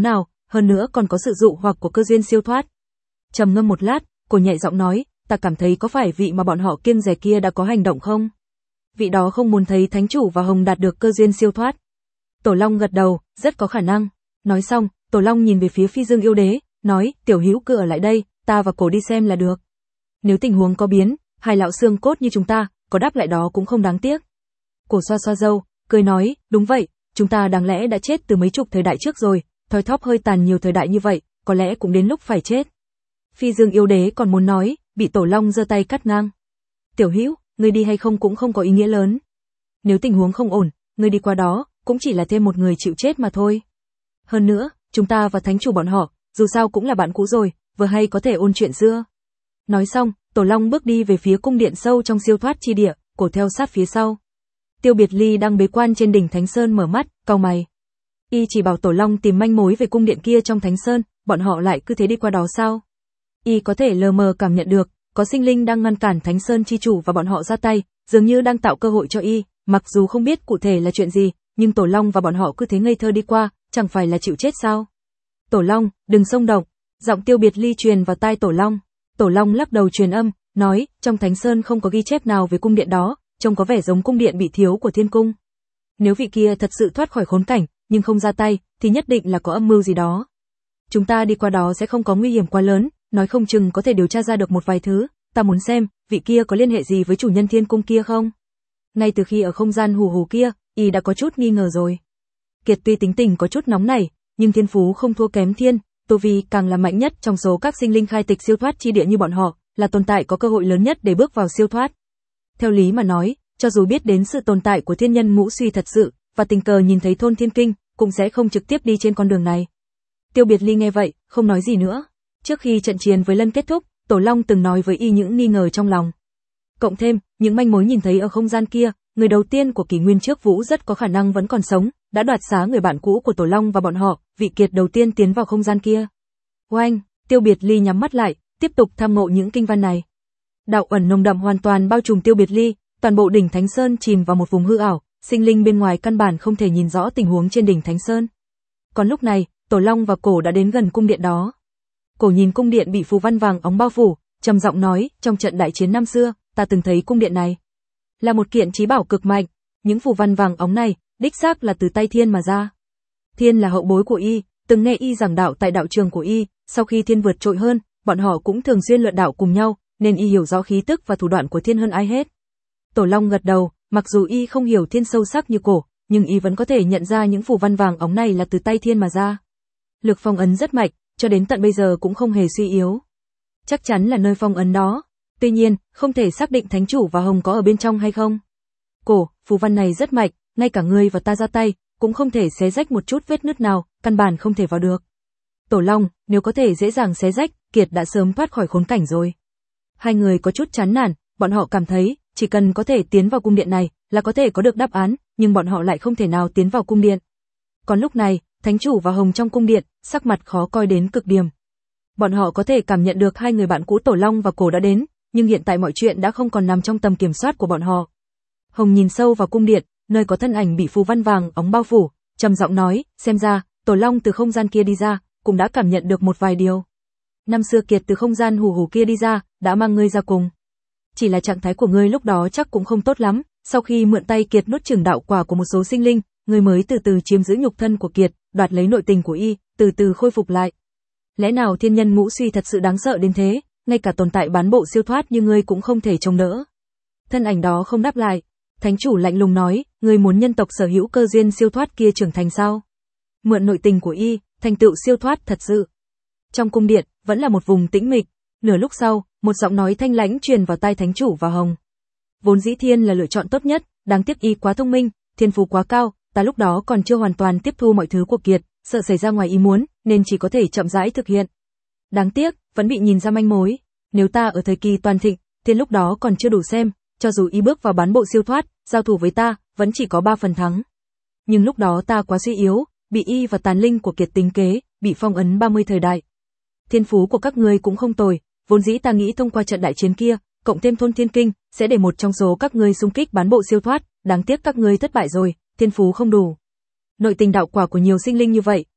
hơn nữa còn có sự dụ hoặc của cơ duyên siêu thoát. Trầm ngâm một lát, cô nhẹ giọng nói, ta cảm thấy có phải vị mà bọn họ kiêng dè kia đã có hành động không? Vị đó không muốn thấy thánh chủ và Hồng đạt được cơ duyên siêu thoát. Tổ Long gật đầu, rất có khả năng. Nói xong, Tổ Long nhìn về phía Phi Dương yêu đế, nói, Tiểu Hữu cứ ở lại đây, ta và cổ đi xem là được. Nếu tình huống có biến, hai lão xương cốt như chúng ta, có đáp lại đó cũng không đáng tiếc. Cổ xoa xoa râu, cười nói, đúng vậy, chúng ta đáng lẽ đã chết từ mấy chục thời đại trước rồi, thoi thóp hơi tàn nhiều thời đại như vậy, có lẽ cũng đến lúc phải chết. Phi Dương yêu đế còn muốn nói, bị Tổ Long giơ tay cắt ngang. Tiểu Hữu, ngươi đi hay không cũng không có ý nghĩa lớn. Nếu tình huống không ổn, ngươi đi qua đó, cũng chỉ là thêm một người chịu chết mà thôi. Hơn nữa, chúng ta và thánh chủ bọn họ, dù sao cũng là bạn cũ rồi, vừa hay có thể ôn chuyện xưa. Nói xong, Tổ Long bước đi về phía cung điện sâu trong siêu thoát chi địa, cổ theo sát phía sau. Tiêu Biệt Ly đang bế quan trên đỉnh Thánh Sơn mở mắt, cau mày. Y chỉ bảo Tổ Long tìm manh mối về cung điện kia trong Thánh Sơn, bọn họ lại cứ thế đi qua đó sao? Y có thể lờ mờ cảm nhận được, có sinh linh đang ngăn cản Thánh Sơn chi chủ và bọn họ ra tay, dường như đang tạo cơ hội cho Y, mặc dù không biết cụ thể là chuyện gì, nhưng Tổ Long và bọn họ cứ thế ngây thơ đi qua, chẳng phải là chịu chết sao? Tổ Long, đừng xông động. Giọng Tiêu Biệt Ly truyền vào tai Tổ Long. Tổ Long lắc đầu truyền âm, nói, trong Thánh Sơn không có ghi chép nào về cung điện đó, trông có vẻ giống cung điện bị thiếu của Thiên Cung. Nếu vị kia thật sự thoát khỏi khốn cảnh, nhưng không ra tay, thì nhất định là có âm mưu gì đó. Chúng ta đi qua đó sẽ không có nguy hiểm quá lớn, nói không chừng có thể điều tra ra được một vài thứ, ta muốn xem, vị kia có liên hệ gì với chủ nhân Thiên Cung kia không? Ngay từ khi ở không gian hù hù kia, y đã có chút nghi ngờ rồi. Kiệt tuy tính tình có chút nóng nảy, nhưng thiên phú không thua kém Thiên, tu vi càng là mạnh nhất trong số các sinh linh khai tịch siêu thoát chi địa như bọn họ, là tồn tại có cơ hội lớn nhất để bước vào siêu thoát. Theo lý mà nói, cho dù biết đến sự tồn tại của thiên nhân ngũ suy thật sự, và tình cờ nhìn thấy thôn Thiên Kinh, cũng sẽ không trực tiếp đi trên con đường này. Tiêu Biệt Ly nghe vậy, không nói gì nữa. Trước khi trận chiến với Lân kết thúc, Tổ Long từng nói với y những nghi ngờ trong lòng. Cộng thêm, những manh mối nhìn thấy ở không gian kia, người đầu tiên của kỷ nguyên trước Vũ rất có khả năng vẫn còn sống, đã đoạt xá người bạn cũ của Tổ Long và bọn họ, vị kiệt đầu tiên tiến vào không gian kia. Oanh, Tiêu Biệt Ly nhắm mắt lại, tiếp tục tham ngộ những kinh văn này. Đạo ẩn nồng đậm hoàn toàn bao trùm Tiêu Biệt Ly, toàn bộ đỉnh Thánh Sơn chìm vào một vùng hư ảo, sinh linh bên ngoài căn bản không thể nhìn rõ tình huống trên đỉnh Thánh Sơn. Còn lúc này, Tổ Long và Cổ đã đến gần cung điện đó. Cổ nhìn cung điện bị phù văn vàng óng bao phủ, trầm giọng nói, trong trận đại chiến năm xưa, ta từng thấy cung điện này. Là một kiện trí bảo cực mạnh, những phù văn vàng óng này, đích xác là từ tay Thiên mà ra. Thiên là hậu bối của y, từng nghe y giảng đạo tại đạo trường của y, sau khi Thiên vượt trội hơn, bọn họ cũng thường xuyên luận đạo cùng nhau, nên y hiểu rõ khí tức và thủ đoạn của Thiên hơn ai hết. Tổ Long gật đầu, mặc dù y không hiểu Thiên sâu sắc như Cổ, nhưng y vẫn có thể nhận ra những phù văn vàng óng này là từ tay Thiên mà ra. Lực phong ấn rất mạnh, cho đến tận bây giờ cũng không hề suy yếu. Chắc chắn là nơi phong ấn đó. Tuy nhiên, không thể xác định thánh chủ và Hồng có ở bên trong hay không. Cổ, phù văn này rất mạnh, ngay cả ngươi và ta ra tay, cũng không thể xé rách một chút vết nứt nào, căn bản không thể vào được. Tổ Long, nếu có thể dễ dàng xé rách, Kiệt đã sớm thoát khỏi khốn cảnh rồi. Hai người có chút chán nản, bọn họ cảm thấy, chỉ cần có thể tiến vào cung điện này, là có thể có được đáp án, nhưng bọn họ lại không thể nào tiến vào cung điện. Còn lúc này, thánh chủ và Hồng trong cung điện, sắc mặt khó coi đến cực điểm. Bọn họ có thể cảm nhận được hai người bạn cũ Tổ Long và Cổ đã đến, nhưng hiện tại mọi chuyện đã không còn nằm trong tầm kiểm soát của bọn họ. Hồng nhìn sâu vào cung điện, nơi có thân ảnh bị phù văn vàng óng bao phủ, trầm giọng nói, xem ra, Tổ Long từ không gian kia đi ra, cũng đã cảm nhận được một vài điều. Năm xưa Kiệt từ không gian hù hù kia đi ra, đã mang ngươi ra cùng. Chỉ là trạng thái của ngươi lúc đó chắc cũng không tốt lắm, sau khi mượn tay Kiệt nuốt chửng đạo quả của một số sinh linh, ngươi mới từ từ chiếm giữ nhục thân của Kiệt, đoạt lấy nội tình của y, từ từ khôi phục lại. Lẽ nào thiên nhân ngũ suy thật sự đáng sợ đến thế, ngay cả tồn tại bán bộ siêu thoát như ngươi cũng không thể chống đỡ. Thân ảnh đó không đáp lại. Thánh chủ lạnh lùng nói, ngươi muốn nhân tộc sở hữu cơ duyên siêu thoát kia trưởng thành sao? Mượn nội tình của y, thành tựu siêu thoát thật sự. Trong cung điện, vẫn là một vùng tĩnh mịch. Nửa lúc sau, một giọng nói thanh lãnh truyền vào tai thánh chủ và Hồng. Vốn dĩ Thiên là lựa chọn tốt nhất, đáng tiếc y quá thông minh, thiên phú quá cao, ta lúc đó còn chưa hoàn toàn tiếp thu mọi thứ của Kiệt, sợ xảy ra ngoài ý muốn, nên chỉ có thể chậm rãi thực hiện. Đáng tiếc, vẫn bị nhìn ra manh mối. Nếu ta ở thời kỳ toàn thịnh, Thiên lúc đó còn chưa đủ xem, cho dù y bước vào bán bộ siêu thoát, giao thủ với ta, vẫn chỉ có 3 phần thắng. Nhưng lúc đó ta quá suy yếu, bị y và tàn linh của Kiệt tính kế, bị phong ấn 30 thời đại. Thiên phú của các ngươi cũng không tồi, vốn dĩ ta nghĩ thông qua trận đại chiến kia, cộng thêm thôn Thiên Kinh, sẽ để một trong số các ngươi xung kích bán bộ siêu thoát, đáng tiếc các ngươi thất bại rồi, thiên phú không đủ. Nội tình đạo quả của nhiều sinh linh như vậy,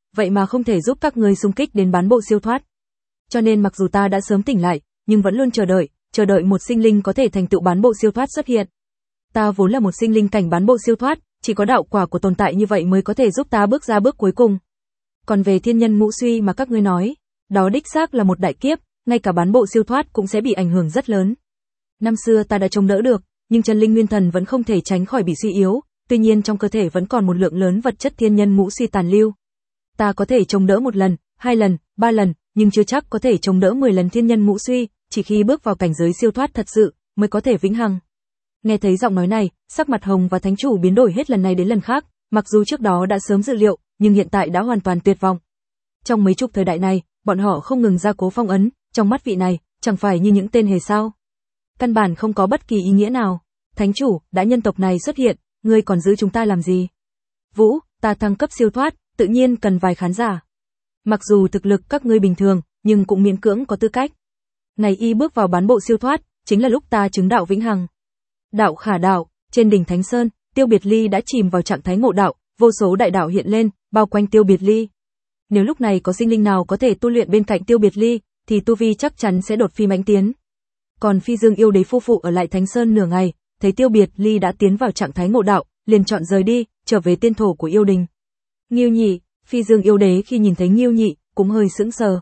vậy mà không thể giúp các ngươi xung kích đến bán bộ siêu thoát. Cho nên mặc dù ta đã sớm tỉnh lại, nhưng vẫn luôn chờ đợi một sinh linh có thể thành tựu bán bộ siêu thoát xuất hiện. Ta vốn là một sinh linh cảnh bán bộ siêu thoát, chỉ có đạo quả của tồn tại như vậy mới có thể giúp ta bước ra bước cuối cùng. Còn về thiên nhân ngũ suy mà các ngươi nói, đó đích xác là một đại kiếp, ngay cả bán bộ siêu thoát cũng sẽ bị ảnh hưởng rất lớn. Năm xưa ta đã chống đỡ được, nhưng chân linh nguyên thần vẫn không thể tránh khỏi bị suy yếu, tuy nhiên trong cơ thể vẫn còn một lượng lớn vật chất thiên nhân ngũ suy tàn lưu. Ta có thể chống đỡ 1 lần, 2 lần, 3 lần, nhưng chưa chắc có thể chống đỡ 10 lần thiên nhân ngũ suy, chỉ khi bước vào cảnh giới siêu thoát thật sự mới có thể vĩnh hằng. Nghe thấy giọng nói này, sắc mặt Hồng và Thánh chủ biến đổi hết lần này đến lần khác, mặc dù trước đó đã sớm dự liệu, nhưng hiện tại đã hoàn toàn tuyệt vọng. Trong mấy chục thời đại này, bọn họ không ngừng gia cố phong ấn, trong mắt vị này, chẳng phải như những tên hề sao? Căn bản không có bất kỳ ý nghĩa nào. Thánh chủ, đã nhân tộc này xuất hiện, ngươi còn giữ chúng ta làm gì? Vũ, ta thăng cấp siêu thoát, tự nhiên cần vài khán giả. Mặc dù thực lực các ngươi bình thường, nhưng cũng miễn cưỡng có tư cách. Ngày y bước vào bán bộ siêu thoát, chính là lúc ta chứng đạo vĩnh hằng. Đạo khả đạo, trên đỉnh Thánh Sơn, Tiêu Biệt Ly đã chìm vào trạng thái ngộ đạo, vô số đại đạo hiện lên, bao quanh Tiêu Biệt Ly. Nếu lúc này có sinh linh nào có thể tu luyện bên cạnh Tiêu Biệt Ly, thì tu vi chắc chắn sẽ đột phi mãnh tiến. Còn Phi Dương yêu đế phu phụ ở lại Thánh Sơn nửa ngày, thấy Tiêu Biệt Ly đã tiến vào trạng thái ngộ đạo, liền chọn rời đi, trở về tiên thổ của yêu đình. Ngưu Nhị, Phi Dương yêu đế khi nhìn thấy Ngưu Nhị, cũng hơi sững sờ.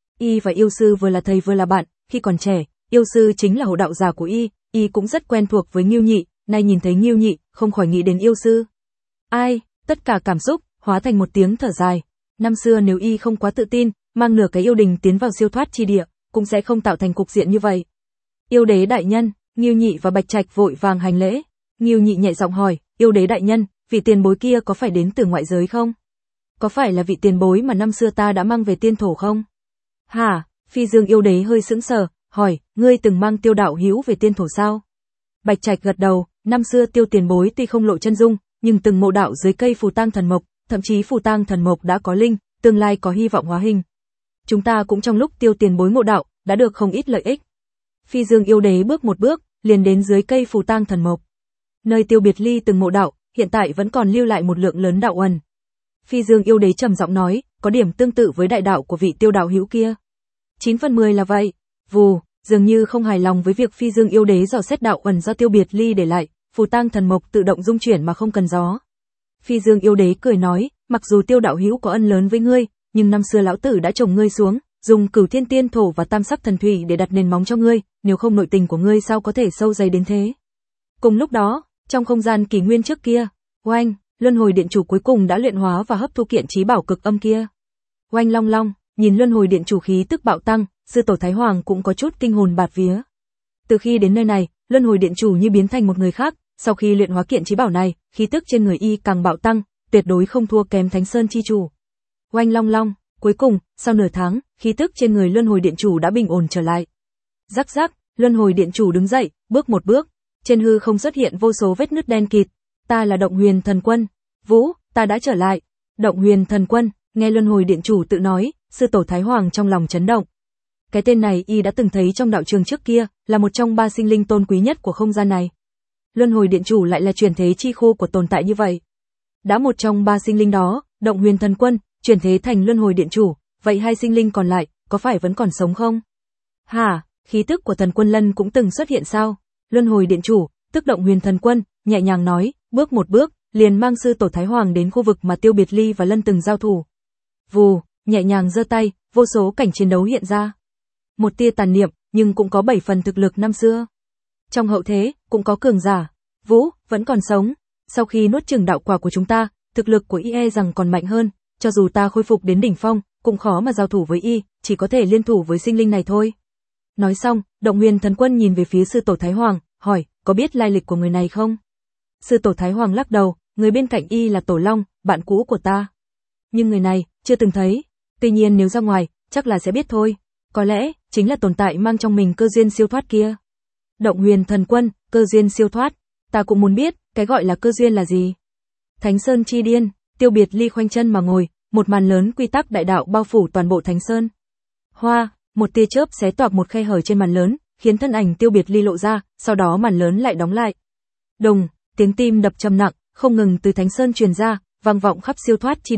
Y và yêu sư vừa là thầy vừa là bạn, khi còn trẻ, yêu sư chính là hộ đạo giả của y cũng rất quen thuộc với Ngưu Nhị, nay nhìn thấy Ngưu Nhị, không khỏi nghĩ đến yêu sư. Ai, tất cả cảm xúc hóa thành một tiếng thở dài. Năm xưa nếu y không quá tự tin, mang nửa cái yêu đình tiến vào siêu thoát chi địa, cũng sẽ không tạo thành cục diện như vậy. Yêu đế đại nhân, Ngưu Nhị và Bạch Trạch vội vàng hành lễ. Ngưu Nhị nhẹ giọng hỏi, yêu đế đại nhân, vị tiền bối kia có phải đến từ ngoại giới không? Có phải là vị tiền bối mà năm xưa ta đã mang về tiên thổ không? Hả? Phi Dương yêu đế hơi sững sờ, hỏi, ngươi từng mang Tiêu đạo hữu về tiên thổ sao? Bạch Trạch gật đầu, năm xưa Tiêu tiền bối tuy không lộ chân dung, nhưng từng ngộ đạo dưới cây phù tang thần mộc, thậm chí phù tang thần mộc đã có linh, tương lai có hy vọng hóa hình. Chúng ta cũng trong lúc Tiêu tiền bối ngộ đạo, đã được không ít lợi ích. Phi Dương yêu đế bước một bước, liền đến dưới cây phù tang thần mộc. Nơi Tiêu Biệt Ly từng ngộ đạo, hiện tại vẫn còn lưu lại một lượng lớn đạo uẩn. Phi Dương yêu đế trầm giọng nói, có điểm tương tự với đại đạo của vị Tiêu đạo hữu kia. 9/10 là vậy. Vù, dường như không hài lòng với việc Phi Dương yêu đế dò xét đạo uẩn do Tiêu Biệt Ly để lại, phù tang thần mộc tự động dung chuyển mà không cần gió. Phi Dương yêu đế cười nói, mặc dù Tiêu đạo hữu có ân lớn với ngươi, nhưng năm xưa lão tử đã trồng ngươi xuống, dùng Cửu Thiên Tiên Thổ và Tam Sắc Thần Thủy để đặt nền móng cho ngươi, nếu không nội tình của ngươi sao có thể sâu dày đến thế. Cùng lúc đó, trong không gian kỷ nguyên trước kia, oanh, Luân Hồi Điện chủ cuối cùng đã luyện hóa và hấp thu kiện chí bảo cực âm kia. Oanh long long, nhìn Luân Hồi Điện chủ khí tức bạo tăng, sư tổ Thái Hoàng cũng có chút kinh hồn bạt vía. Từ khi đến nơi này, Luân Hồi Điện chủ như biến thành một người khác, sau khi luyện hóa kiện chí bảo này, khí tức trên người y càng bạo tăng, tuyệt đối không thua kém Thánh Sơn chi chủ. Oanh long long, cuối cùng, sau nửa tháng, khí tức trên người Luân Hồi Điện chủ đã bình ổn trở lại. Rắc rắc, Luân Hồi Điện chủ đứng dậy, bước một bước, trên hư không xuất hiện vô số vết nứt đen kịt. Ta là Động Huyền Thần Quân. Vũ, ta đã trở lại. Động Huyền Thần Quân, nghe Luân Hồi Điện chủ tự nói, sư tổ Thái Hoàng trong lòng chấn động. Cái tên này y đã từng thấy trong đạo trường trước kia, là một trong 3 sinh linh tôn quý nhất của không gian này. Luân Hồi Điện chủ lại là chuyển thế chi khu của tồn tại như vậy. Đã một trong 3 sinh linh đó, Động Huyền Thần Quân, chuyển thế thành Luân Hồi Điện chủ, vậy 2 sinh linh còn lại, có phải vẫn còn sống không? Hả, khí tức của Thần Quân Lân cũng từng xuất hiện sao? Luân Hồi Điện chủ, tức Động Huyền Thần Quân, nhẹ nhàng nói, bước một bước, liền mang sư tổ Thái Hoàng đến khu vực mà Tiêu Biệt Ly và Lân từng giao thủ. Vù, nhẹ nhàng giơ tay, vô số cảnh chiến đấu hiện ra. Một tia tàn niệm, nhưng cũng có 7 phần thực lực năm xưa. Trong hậu thế, cũng có cường giả. Vũ, vẫn còn sống. Sau khi nuốt chửng đạo quả của chúng ta, thực lực của y e rằng còn mạnh hơn, cho dù ta khôi phục đến đỉnh phong, cũng khó mà giao thủ với y, chỉ có thể liên thủ với sinh linh này thôi. Nói xong, Động Huyền Thần Quân nhìn về phía sư tổ Thái Hoàng, hỏi, có biết lai lịch của người này không? Sư tổ Thái Hoàng lắc đầu, người bên cạnh y là Tổ Long, bạn cũ của ta. Nhưng người này, chưa từng thấy. Tuy nhiên nếu ra ngoài, chắc là sẽ biết thôi. Có lẽ, chính là tồn tại mang trong mình cơ duyên siêu thoát kia. Động Huyền Thần Quân, cơ duyên siêu thoát. Ta cũng muốn biết, cái gọi là cơ duyên là gì? Thánh Sơn chi điên, Tiêu Biệt Ly khoanh chân mà ngồi, một màn lớn quy tắc đại đạo bao phủ toàn bộ Thánh Sơn. Hoa, một tia chớp xé toạc một khe hở trên màn lớn, khiến thân ảnh Tiêu Biệt Ly lộ ra, sau đó màn lớn lại đóng lại. Đùng, tiếng tim đập trầm nặng, không ngừng từ Thánh Sơn truyền ra, vang vọng khắp siêu thoát chi địa,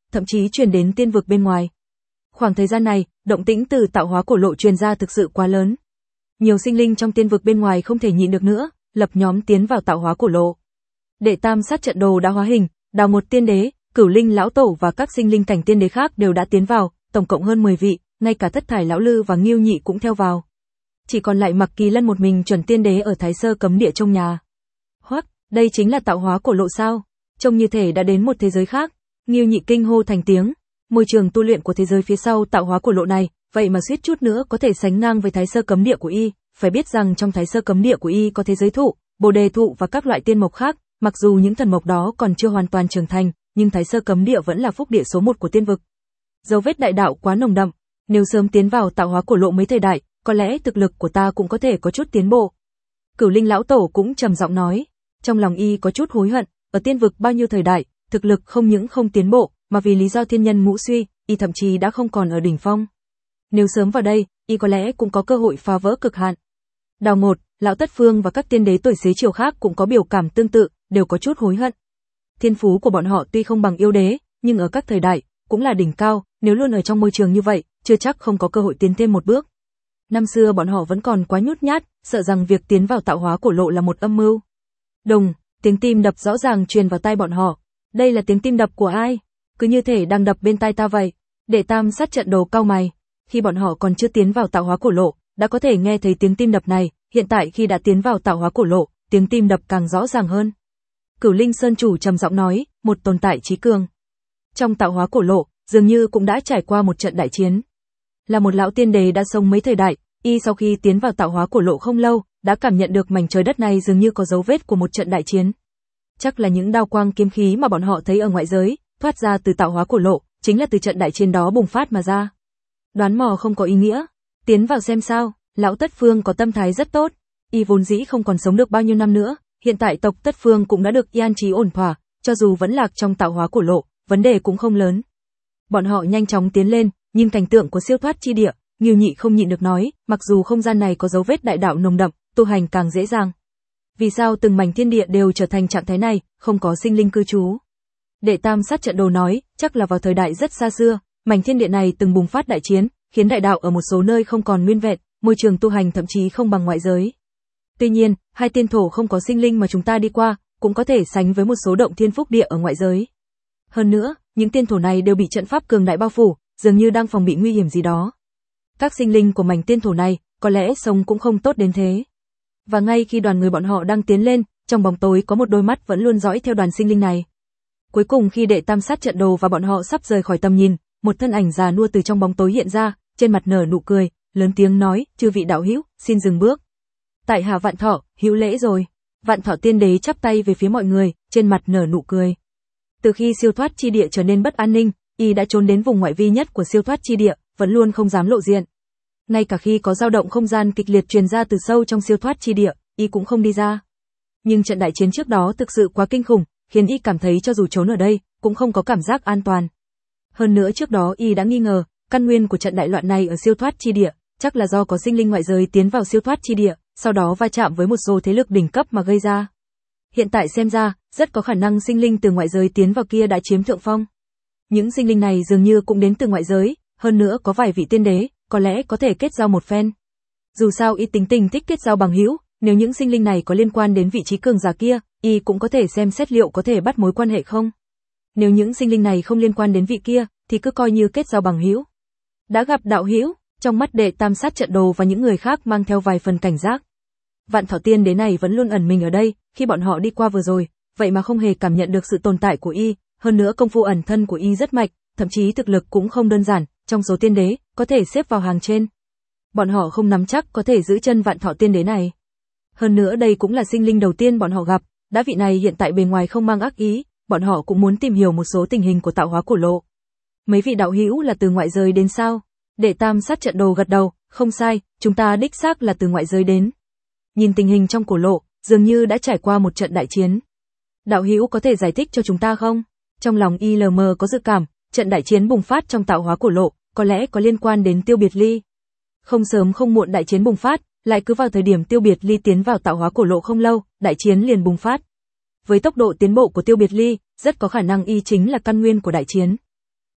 thậm chí truyền đến tiên vực bên ngoài. Khoảng thời gian này, động tĩnh từ tạo hóa cổ lộ truyền ra thực sự quá lớn. Nhiều sinh linh trong tiên vực bên ngoài không thể nhịn được nữa, lập nhóm tiến vào tạo hóa cổ lộ. Đệ tam sát trận đồ đã hóa hình, Đào một tiên đế, Cửu Linh lão tổ và các sinh linh cảnh tiên đế khác đều đã tiến vào, tổng cộng hơn 10 vị, ngay cả Thất Thải lão lư và Ngưu Nhị cũng theo vào. Chỉ còn lại Mặc Kỳ Lân một mình chuẩn tiên đế ở Thái Sơ cấm địa trong nhà. Hoắc, đây chính là tạo hóa cổ lộ sao? Trông như thể đã đến một thế giới khác. Ngưu Nhị kinh hô thành tiếng. Môi trường tu luyện của thế giới phía sau tạo hóa cổ lộ này, vậy mà suýt chút nữa có thể sánh ngang với Thái Sơ cấm địa của y. Phải biết rằng trong Thái Sơ cấm địa của y có thế giới thụ, bồ đề thụ và các loại tiên mộc khác. Mặc dù những thần mộc đó còn chưa hoàn toàn trưởng thành, nhưng Thái Sơ cấm địa vẫn là phúc địa số 1 của tiên vực. Dấu vết đại đạo quá nồng đậm, nếu sớm tiến vào tạo hóa cổ lộ mấy thời đại, có lẽ thực lực của ta cũng có thể có chút tiến bộ. Cửu Linh lão tổ cũng trầm giọng nói, trong lòng y có chút hối hận, ở tiên vực bao nhiêu thời đại, thực lực không những không tiến bộ, mà vì lý do thiên nhân ngũ suy, y thậm chí đã không còn ở đỉnh phong. Nếu sớm vào đây, y có lẽ cũng có cơ hội phá vỡ cực hạn. Đào Ngột, Lão Tất Phương và các tiên đế tuổi xế chiều khác cũng có biểu cảm tương tự, đều có chút hối hận. Thiên phú của bọn họ tuy không bằng yêu đế, nhưng ở các thời đại, cũng là đỉnh cao, nếu luôn ở trong môi trường như vậy, chưa chắc không có cơ hội tiến thêm một bước. Năm xưa bọn họ vẫn còn quá nhút nhát, sợ rằng việc tiến vào tạo hóa cổ lộ là một âm mưu. Đùng, tiếng tim đập rõ ràng truyền vào tai bọn họ. Đây là tiếng tim đập của ai? Cứ như thể đang đập bên tai ta vậy. Đệ tam sát trận đồ cau mày. Khi bọn họ còn chưa tiến vào tạo hóa cổ lộ, đã có thể nghe thấy tiếng tim đập này, hiện tại khi đã tiến vào tạo hóa cổ lộ, tiếng tim đập càng rõ ràng hơn. Cửu Linh Sơn chủ trầm giọng nói, một tồn tại trí cường. Trong tạo hóa cổ lộ, dường như cũng đã trải qua một trận đại chiến. Là một lão tiên đế đã sống mấy thời đại, y sau khi tiến vào tạo hóa cổ lộ không lâu, đã cảm nhận được mảnh trời đất này dường như có dấu vết của một trận đại chiến. Chắc là những đao quang kiếm khí mà bọn họ thấy ở ngoại giới, thoát ra từ tạo hóa cổ lộ, chính là từ trận đại chiến đó bùng phát mà ra. Đoán mò không có ý nghĩa, tiến vào xem sao. Lão Tất Phương có tâm thái rất tốt, y vốn dĩ không còn sống được bao nhiêu năm nữa, hiện tại tộc Tất Phương cũng đã được an trí ổn thỏa, cho dù vẫn lạc trong tạo hóa cổ lộ, vấn đề cũng không lớn. Bọn họ nhanh chóng tiến lên, nhìn cảnh tượng của siêu thoát chi địa, Ngưu Nhị không nhịn được nói, mặc dù không gian này có dấu vết đại đạo nồng đậm, tu hành càng dễ dàng. Vì sao từng mảnh thiên địa đều trở thành trạng thái này, không có sinh linh cư trú? Đệ tam sát trận đồ nói, chắc là vào thời đại rất xa xưa, mảnh thiên địa này từng bùng phát đại chiến, khiến đại đạo ở một số nơi không còn nguyên vẹn, môi trường tu hành thậm chí không bằng ngoại giới. Tuy nhiên, hai tiên thổ không có sinh linh mà chúng ta đi qua, cũng có thể sánh với một số động thiên phúc địa ở ngoại giới. Hơn nữa, những tiên thổ này đều bị trận pháp cường đại bao phủ, dường như đang phòng bị nguy hiểm gì đó. Các sinh linh của mảnh tiên thổ này, có lẽ sống cũng không tốt đến thế. Và ngay khi đoàn người bọn họ đang tiến lên, trong bóng tối có một đôi mắt vẫn luôn dõi theo đoàn sinh linh này. Cuối cùng khi đệ tam sát trận đồ và bọn họ sắp rời khỏi tầm nhìn, một thân ảnh già nua từ trong bóng tối hiện ra, trên mặt nở nụ cười, lớn tiếng nói, chư vị đạo hữu, xin dừng bước. Tại hạ Vạn Thọ, hữu lễ rồi. Vạn Thọ tiên đế chắp tay về phía mọi người, trên mặt nở nụ cười. Từ khi siêu thoát chi địa trở nên bất an ninh, y đã trốn đến vùng ngoại vi nhất của siêu thoát chi địa, vẫn luôn không dám lộ diện. Ngay cả khi có dao động không gian kịch liệt truyền ra từ sâu trong siêu thoát chi địa, y cũng không đi ra. Nhưng trận đại chiến trước đó thực sự quá kinh khủng, khiến y cảm thấy cho dù trốn ở đây, cũng không có cảm giác an toàn. Hơn nữa trước đó y đã nghi ngờ, căn nguyên của trận đại loạn này ở siêu thoát chi địa, chắc là do có sinh linh ngoại giới tiến vào siêu thoát chi địa, sau đó va chạm với một số thế lực đỉnh cấp mà gây ra. Hiện tại xem ra, rất có khả năng sinh linh từ ngoại giới tiến vào kia đã chiếm thượng phong. Những sinh linh này dường như cũng đến từ ngoại giới, hơn nữa có vài vị tiên đế, có lẽ có thể kết giao một phen. Dù sao y tính tình thích kết giao bằng hữu, nếu những sinh linh này có liên quan đến vị trí cường giả kia, y cũng có thể xem xét liệu có thể bắt mối quan hệ không. Nếu những sinh linh này không liên quan đến vị kia, thì cứ coi như kết giao bằng hữu. Đã gặp đạo hữu, trong mắt đệ tam sát trận đồ và những người khác mang theo vài phần cảnh giác. Vạn Thọ tiên đế này vẫn luôn ẩn mình ở đây, khi bọn họ đi qua vừa rồi, vậy mà không hề cảm nhận được sự tồn tại của y, hơn nữa công phu ẩn thân của y rất mạnh, thậm chí thực lực cũng không đơn giản, trong số tiên đế, có thể xếp vào hàng trên. Bọn họ không nắm chắc có thể giữ chân Vạn Thọ tiên đế này. Hơn nữa đây cũng là sinh linh đầu tiên bọn họ gặp, đã vị này hiện tại bề ngoài không mang ác ý, bọn họ cũng muốn tìm hiểu một số tình hình của tạo hóa cổ lộ. Mấy vị đạo hữu là từ ngoại giới đến sao? Đệ tam sát trận đồ gật đầu, không sai, chúng ta đích xác là từ ngoại giới đến. Nhìn tình hình trong cổ lộ, dường như đã trải qua một trận đại chiến. Đạo hữu có thể giải thích cho chúng ta không? Trong lòng ILM có dự cảm, trận đại chiến bùng phát trong tạo hóa cổ lộ, có lẽ có liên quan đến Tiêu Biệt Ly. Không sớm không muộn đại chiến bùng phát, lại cứ vào thời điểm Tiêu Biệt Ly tiến vào tạo hóa cổ lộ không lâu, đại chiến liền bùng phát. Với tốc độ tiến bộ của Tiêu Biệt Ly, rất có khả năng y chính là căn nguyên của đại chiến.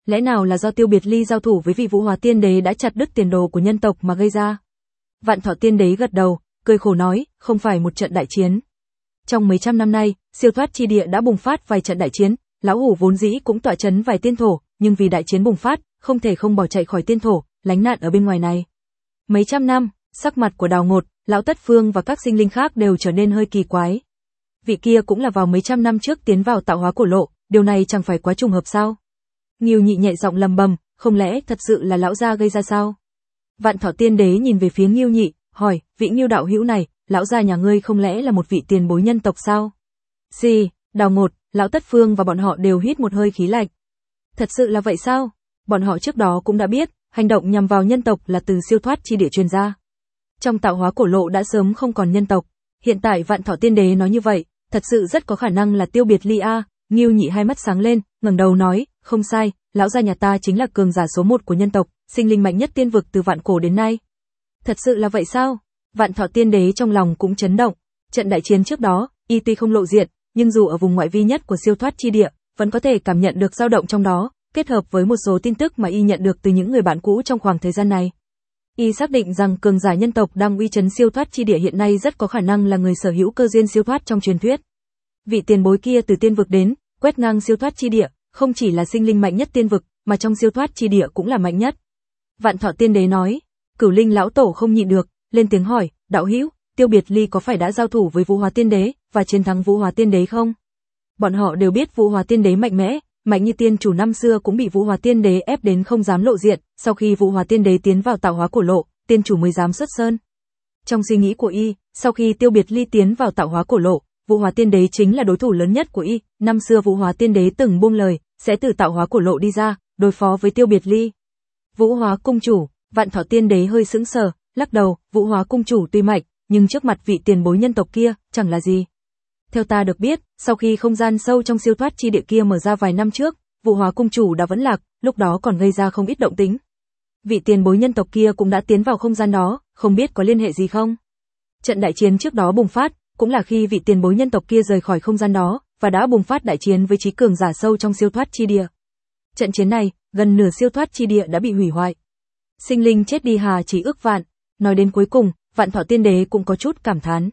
Lẽ nào là do Tiêu Biệt Ly giao thủ với vị Vũ Hóa Tiên Đế đã chặt đứt tiền đồ của nhân tộc mà gây ra? Vạn Thọ Tiên Đế gật đầu, cười khổ nói, không phải một trận đại chiến. Trong mấy trăm năm nay, siêu thoát chi địa đã bùng phát vài trận đại chiến, lão hủ vốn dĩ cũng tọa chấn vài tiên thổ, nhưng vì đại chiến bùng phát, không thể không bỏ chạy khỏi tiên thổ, lánh nạn ở bên ngoài này. Mấy trăm năm, sắc mặt của Đào Ngột, lão Tất Phương và các sinh linh khác đều trở nên hơi kỳ quái. Vị kia cũng là vào mấy trăm năm trước tiến vào tạo hóa cổ lộ, điều này chẳng phải quá trùng hợp sao? Ngưu Nhị nhẹ giọng lầm bầm, không lẽ thật sự là lão gia gây ra sao? Vạn Thọ Tiên Đế nhìn về phía Ngưu Nhị, hỏi, vị Ngưu đạo hữu này, lão gia nhà ngươi không lẽ là một vị tiền bối nhân tộc sao? Gì? Đào Ngột, lão Tất Phương và bọn họ đều hít một hơi khí lạnh. Thật sự là vậy sao? Bọn họ trước đó cũng đã biết, hành động nhằm vào nhân tộc là từ siêu thoát chi địa truyền ra. Trong tạo hóa cổ lộ đã sớm không còn nhân tộc, hiện tại Vạn Thọ Tiên Đế nói như vậy, thật sự rất có khả năng là Tiêu Biệt Ly a. Ngưu Nhị hai mắt sáng lên, ngẩng đầu nói, không sai, lão gia nhà ta chính là cường giả số 1 của nhân tộc, sinh linh mạnh nhất tiên vực từ vạn cổ đến nay. Thật sự là vậy sao? Vạn Thọ Tiên Đế trong lòng cũng chấn động. Trận đại chiến trước đó, y tuy không lộ diện, nhưng dù ở vùng ngoại vi nhất của siêu thoát chi địa, vẫn có thể cảm nhận được dao động trong đó, kết hợp với một số tin tức mà y nhận được từ những người bạn cũ trong khoảng thời gian này. Y xác định rằng cường giả nhân tộc đang uy chấn siêu thoát chi địa hiện nay rất có khả năng là người sở hữu cơ duyên siêu thoát trong truyền thuyết. Vị tiền bối kia từ tiên vực đến, quét ngang siêu thoát chi địa, không chỉ là sinh linh mạnh nhất tiên vực, mà trong siêu thoát chi địa cũng là mạnh nhất. Vạn Thọ Tiên Đế nói, Cửu Linh lão tổ không nhịn được, lên tiếng hỏi, đạo hữu, Tiêu Biệt Ly có phải đã giao thủ với Vũ Hóa Tiên Đế và chiến thắng Vũ Hóa Tiên Đế không? Bọn họ đều biết Vũ Hóa Tiên Đế mạnh mẽ, mạnh như tiên chủ năm xưa cũng bị Vũ Hóa Tiên Đế ép đến không dám lộ diện, sau khi Vũ Hóa Tiên Đế tiến vào tạo hóa cổ lộ, tiên chủ mới dám xuất sơn. Trong suy nghĩ của y, sau khi Tiêu Biệt Ly tiến vào tạo hóa cổ lộ, Vũ Hóa Tiên Đế chính là đối thủ lớn nhất của y, năm xưa Vũ Hóa Tiên Đế từng buông lời, sẽ từ tạo hóa cổ lộ đi ra, đối phó với Tiêu Biệt Ly. Vũ Hóa cung chủ, Vạn Thọ Tiên Đế hơi sững sờ, lắc đầu, Vũ Hóa cung chủ tuy mạnh, nhưng trước mặt vị tiền bối nhân tộc kia, chẳng là gì. Theo ta được biết, sau khi không gian sâu trong siêu thoát chi địa kia mở ra vài năm trước, Vũ Hóa cung chủ đã vẫn lạc, lúc đó còn gây ra không ít động tĩnh. Vị tiền bối nhân tộc kia cũng đã tiến vào không gian đó, không biết có liên hệ gì không? Trận đại chiến trước đó bùng phát, cũng là khi vị tiền bối nhân tộc kia rời khỏi không gian đó, và đã bùng phát đại chiến với trí cường giả sâu trong siêu thoát chi địa. Trận chiến này, gần nửa siêu thoát chi địa đã bị hủy hoại. Sinh linh chết đi hà chỉ ước vạn, nói đến cuối cùng, Vạn Thọ Tiên Đế cũng có chút cảm thán.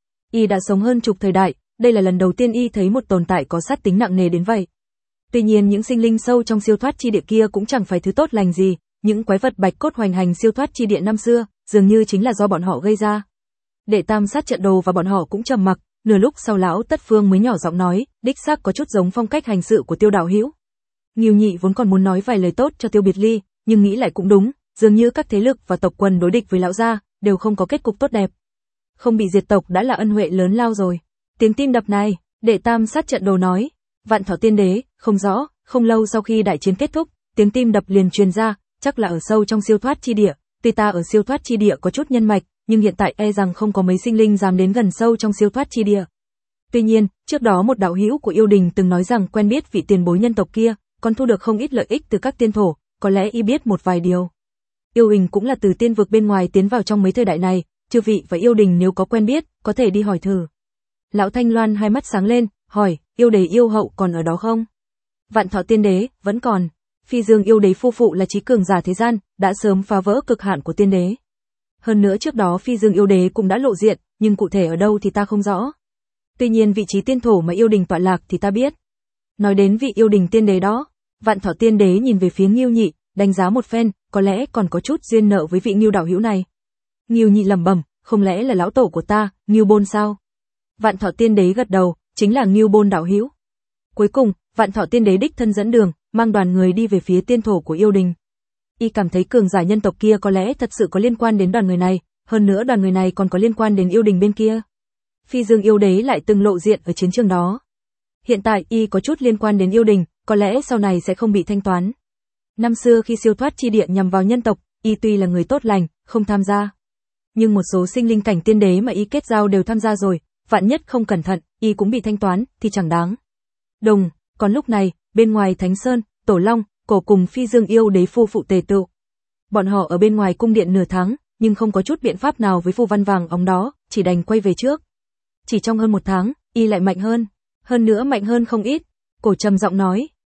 Y đã sống hơn chục thời đại, đây là lần đầu tiên y thấy một tồn tại có sát tính nặng nề đến vậy. Tuy nhiên những sinh linh sâu trong siêu thoát chi địa kia cũng chẳng phải thứ tốt lành gì, những quái vật bạch cốt hoành hành siêu thoát chi địa năm xưa, dường như chính là do bọn họ gây ra. Đệ Tam Sát trận đồ và bọn họ cũng trầm mặc, nửa lúc sau lão Tất Phương mới nhỏ giọng nói, đích xác có chút giống phong cách hành sự của Tiêu đạo hữu. Ngưu Nhị vốn còn muốn nói vài lời tốt cho Tiêu Biệt Ly, nhưng nghĩ lại cũng đúng, dường như các thế lực và tộc quần đối địch với lão gia đều không có kết cục tốt đẹp. Không bị diệt tộc đã là ân huệ lớn lao rồi. Tiếng tim đập này, Đệ Tam Sát trận đồ nói, Vạn Thọ Tiên Đế, không rõ, không lâu sau khi đại chiến kết thúc, tiếng tim đập liền truyền ra, chắc là ở sâu trong siêu thoát chi địa, tuy ta ở siêu thoát chi địa có chút nhân mạch, nhưng hiện tại e rằng không có mấy sinh linh dám đến gần sâu trong siêu thoát chi địa. Tuy nhiên, trước đó một đạo hữu của yêu đình từng nói rằng quen biết vị tiền bối nhân tộc kia, còn thu được không ít lợi ích từ các tiên thổ, có lẽ y biết một vài điều. Yêu hình cũng là từ tiên vực bên ngoài tiến vào trong mấy thời đại này, chư vị và yêu đình nếu có quen biết, có thể đi hỏi thử. Lão Thanh Loan hai mắt sáng lên, hỏi, yêu đế yêu hậu còn ở đó không? Vạn Thọ Tiên Đế, vẫn còn. Phi Dương yêu đế phu phụ là trí cường giả thế gian, đã sớm phá vỡ cực hạn của tiên đế. Hơn nữa trước đó Phi Dương yêu đế cũng đã lộ diện, nhưng cụ thể ở đâu thì ta không rõ. Tuy nhiên vị trí tiên thổ mà yêu đình tọa lạc thì ta biết. Nói đến vị yêu đình tiên đế đó, Vạn Thọ Tiên Đế nhìn về phía Ngưu Nhị, đánh giá một phen, có lẽ còn có chút duyên nợ với vị Ngưu đạo hữu này. Ngưu Nhị lẩm bẩm, không lẽ là lão tổ của ta, Ngưu Bôn sao? Vạn Thọ Tiên Đế gật đầu, chính là Ngưu Bôn đạo hữu. Cuối cùng, Vạn Thọ Tiên Đế đích thân dẫn đường, mang đoàn người đi về phía tiên thổ của yêu đình. Y cảm thấy cường giả nhân tộc kia có lẽ thật sự có liên quan đến đoàn người này, hơn nữa đoàn người này còn có liên quan đến yêu đình bên kia. Phi Dương yêu đế lại từng lộ diện ở chiến trường đó. Hiện tại y có chút liên quan đến yêu đình, có lẽ sau này sẽ không bị thanh toán. Năm xưa khi siêu thoát chi địa nhằm vào nhân tộc, y tuy là người tốt lành, không tham gia. Nhưng một số sinh linh cảnh tiên đế mà y kết giao đều tham gia rồi, vạn nhất không cẩn thận, y cũng bị thanh toán, thì chẳng đáng. Đồng, còn lúc này, bên ngoài Thánh Sơn, Tổ Long, Cổ cùng Phi Dương yêu đế phu phụ tề tựu. Bọn họ ở bên ngoài cung điện nửa tháng, nhưng không có chút biện pháp nào với phù văn vàng óng đó, chỉ đành quay về trước. Chỉ trong hơn một tháng, y lại mạnh hơn nữa mạnh hơn không ít. Cổ trầm giọng nói,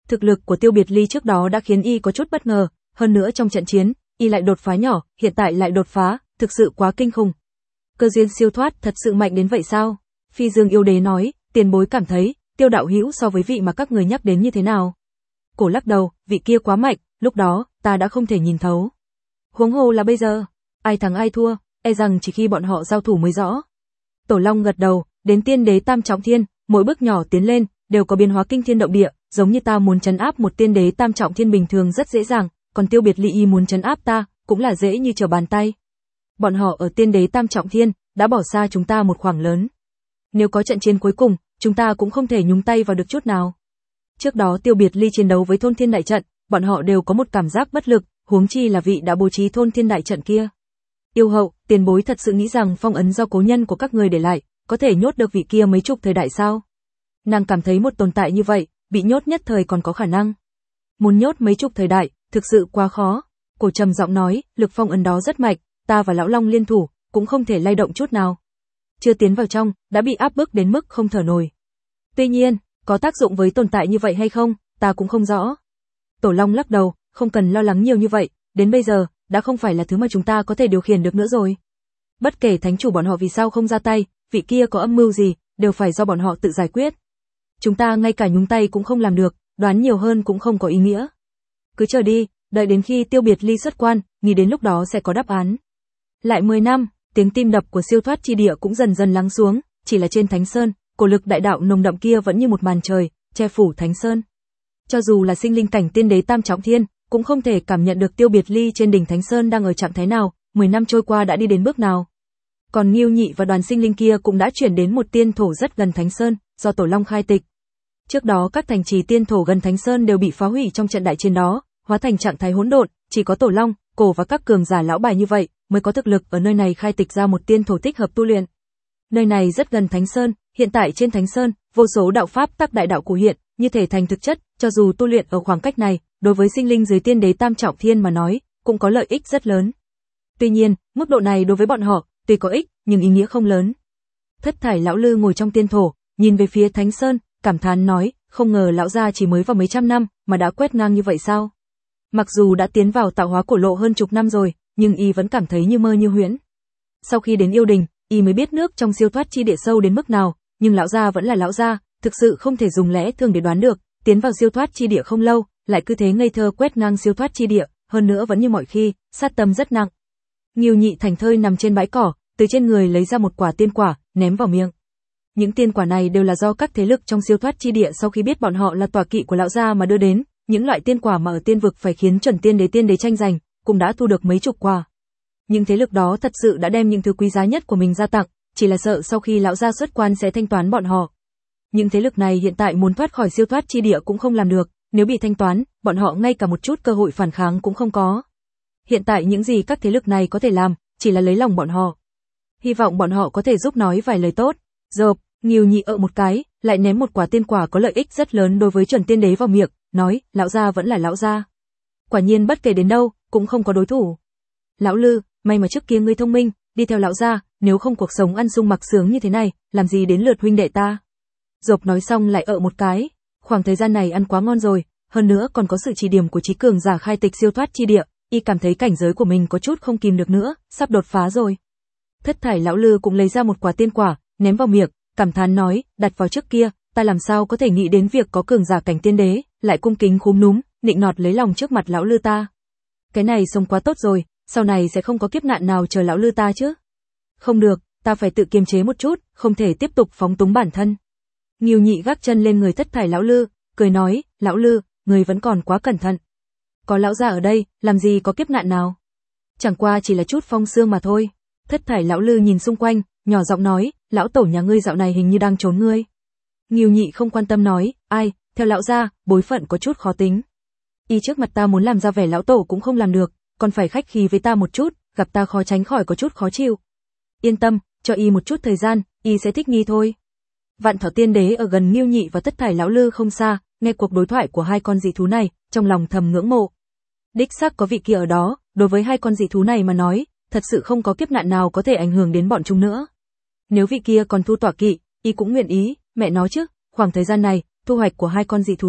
Thực lực của Tiêu Biệt Ly trước đó đã khiến y có chút bất ngờ, hơn nữa trong trận chiến, y lại đột phá nhỏ, hiện tại lại đột phá, thực sự quá kinh khủng. Cơ duyên siêu thoát thật sự mạnh đến vậy sao? Phi Dương yêu đế nói, tiền bối cảm thấy, Tiêu đạo hữu so với vị mà các người nhắc đến như thế nào? Cổ lắc đầu, vị kia quá mạnh, lúc đó, ta đã không thể nhìn thấu. Huống hồ là bây giờ, ai thắng ai thua, e rằng chỉ khi bọn họ giao thủ mới rõ. Tổ Long gật đầu, đến tiên đế tam trọng thiên, mỗi bước nhỏ tiến lên, đều có biến hóa kinh thiên động địa, giống như ta muốn trấn áp một tiên đế tam trọng thiên bình thường rất dễ dàng, còn Tiêu Biệt Ly muốn trấn áp ta, cũng là dễ như trở bàn tay. Bọn họ ở tiên đế tam trọng thiên, đã bỏ xa chúng ta một khoảng lớn. Nếu có trận chiến cuối cùng, chúng ta cũng không thể nhúng tay vào được chút nào. Trước đó Tiêu Biệt Ly chiến đấu với thôn thiên đại trận, bọn họ đều có một cảm giác bất lực, huống chi là vị đã bố trí thôn thiên đại trận kia. Yêu hậu, tiền bối thật sự nghĩ rằng phong ấn do cố nhân của các người để lại, có thể nhốt được vị kia mấy chục thời đại sao? Nàng cảm thấy một tồn tại như vậy, bị nhốt nhất thời còn có khả năng. Muốn nhốt mấy chục thời đại, thực sự quá khó. Cổ trầm giọng nói, lực phong ấn đó rất mạnh, ta và lão Long liên thủ, cũng không thể lay động chút nào. Chưa tiến vào trong, đã bị áp bức đến mức không thở nổi. Tuy nhiên, có tác dụng với tồn tại như vậy hay không, ta cũng không rõ. Tổ Long lắc đầu, không cần lo lắng nhiều như vậy, đến bây giờ, đã không phải là thứ mà chúng ta có thể điều khiển được nữa rồi. Bất kể thánh chủ bọn họ vì sao không ra tay, vị kia có âm mưu gì, đều phải do bọn họ tự giải quyết. Chúng ta ngay cả nhúng tay cũng không làm được, đoán nhiều hơn cũng không có ý nghĩa. Cứ chờ đi, đợi đến khi Tiêu Biệt Ly xuất quan, nghĩ đến lúc đó sẽ có đáp án. Lại 10 năm, tiếng tim đập của siêu thoát chi địa cũng dần dần lắng xuống, chỉ là trên Thánh Sơn, cổ lực đại đạo nồng đậm kia vẫn như một màn trời, che phủ Thánh Sơn. Cho dù là sinh linh cảnh tiên đế tam trọng thiên, cũng không thể cảm nhận được Tiêu Biệt Ly trên đỉnh Thánh Sơn đang ở trạng thái nào, 10 năm trôi qua đã đi đến bước nào. Còn Ngưu Nhị và đoàn sinh linh kia cũng đã chuyển đến một tiên thổ rất gần Thánh Sơn, do Tổ Long khai tịch. Trước đó các thành trì tiên thổ gần Thánh Sơn đều bị phá hủy trong trận đại chiến đó, hóa thành trạng thái hỗn độn, chỉ có Tổ Long, Cổ và các cường giả lão bài như vậy mới có thực lực ở nơi này khai tịch ra một tiên thổ thích hợp tu luyện. Nơi này rất gần Thánh Sơn, hiện tại trên Thánh Sơn, vô số đạo pháp tác đại đạo cụ hiện, như thể thành thực chất, cho dù tu luyện ở khoảng cách này, đối với sinh linh dưới tiên đế tam trọng thiên mà nói, cũng có lợi ích rất lớn. Tuy nhiên, mức độ này đối với bọn họ, tuy có ích, nhưng ý nghĩa không lớn. Thất Thải lão lư ngồi trong tiên thổ, nhìn về phía Thánh Sơn, cảm thán nói, không ngờ lão gia chỉ mới vào mấy trăm năm mà đã quét ngang như vậy sao? Mặc dù đã tiến vào tạo hóa cổ lộ hơn chục năm rồi, nhưng y vẫn cảm thấy như mơ như huyễn. Sau khi đến yêu đình, y mới biết nước trong siêu thoát chi địa sâu đến mức nào, nhưng lão gia vẫn là lão gia, thực sự không thể dùng lẽ thường để đoán được, tiến vào siêu thoát chi địa không lâu, lại cứ thế ngây thơ quét ngang siêu thoát chi địa, hơn nữa vẫn như mọi khi, sát tâm rất nặng. Ngưu Nhị thành thơi nằm trên bãi cỏ, từ trên người lấy ra một quả tiên quả, ném vào miệng. Những tiên quả này đều là do các thế lực trong siêu thoát chi địa sau khi biết bọn họ là tọa kỵ của lão gia mà đưa đến, những loại tiên quả mà ở tiên vực phải khiến chuẩn tiên đế tranh giành, cũng đã thu được mấy chục quả. Nhưng thế lực đó thật sự đã đem những thứ quý giá nhất của mình ra tặng, chỉ là sợ sau khi lão gia xuất quan sẽ thanh toán bọn họ. Những thế lực này hiện tại muốn thoát khỏi siêu thoát chi địa cũng không làm được, nếu bị thanh toán, bọn họ ngay cả một chút cơ hội phản kháng cũng không có. Hiện tại những gì các thế lực này có thể làm, chỉ là lấy lòng bọn họ. Hy vọng bọn họ có thể giúp nói vài lời tốt. Dộp, Ngưu Nhị một cái, lại ném một quả tiên quả có lợi ích rất lớn đối với chuẩn tiên đế vào miệng, nói, lão gia vẫn là lão gia. Quả nhiên bất kể đến đâu, cũng không có đối thủ. Lão Lư, may mà trước kia ngươi thông minh, đi theo lão gia, nếu không cuộc sống ăn sung mặc sướng như thế này, làm gì đến lượt huynh đệ ta. Dộp nói xong lại một cái, khoảng thời gian này ăn quá ngon rồi, hơn nữa còn có sự chỉ điểm của trí cường giả khai tịch siêu thoát chi địa, y cảm thấy cảnh giới của mình có chút không kìm được nữa, sắp đột phá rồi. Thất Thải lão Lư cũng lấy ra một quả tiên quả, ném vào miệng, cảm thán nói, đặt vào trước kia, ta làm sao có thể nghĩ đến việc có cường giả cảnh tiên đế, lại cung kính khúm núm, nịnh nọt lấy lòng trước mặt lão Lư ta. Cái này sống quá tốt rồi, sau này sẽ không có kiếp nạn nào chờ lão Lư ta chứ. Không được, ta phải tự kiềm chế một chút, không thể tiếp tục phóng túng bản thân. Ngưu Nhị gác chân lên người Thất Thải lão Lư, cười nói, lão Lư, người vẫn còn quá cẩn thận. Có lão gia ở đây, làm gì có kiếp nạn nào. Chẳng qua chỉ là chút phong sương mà thôi. Thất Thải lão Lư nhìn xung quanh, nhỏ giọng nói, lão tổ nhà ngươi dạo này hình như đang trốn ngươi. Ngưu Nhị không quan tâm nói, ai, theo lão gia, bối phận có chút khó tính. Y trước mặt ta muốn làm ra vẻ lão tổ cũng không làm được, còn phải khách khí với ta một chút, gặp ta khó tránh khỏi có chút khó chịu. Yên tâm, cho y một chút thời gian, y sẽ thích nghi thôi. Vạn Thọ Tiên Đế ở gần Ngưu Nhị và Thất Thải lão Lư không xa, nghe cuộc đối thoại của hai con dị thú này, trong lòng thầm ngưỡng mộ. Đích xác có vị kia ở đó, đối với hai con dị thú này mà nói, thật sự không có kiếp nạn nào có thể ảnh hưởng đến bọn chúng nữa. Nếu vị kia còn thu tọa kỵ, y cũng nguyện ý, mẹ nói chứ, khoảng thời gian này, thu hoạch của hai con dị thú này,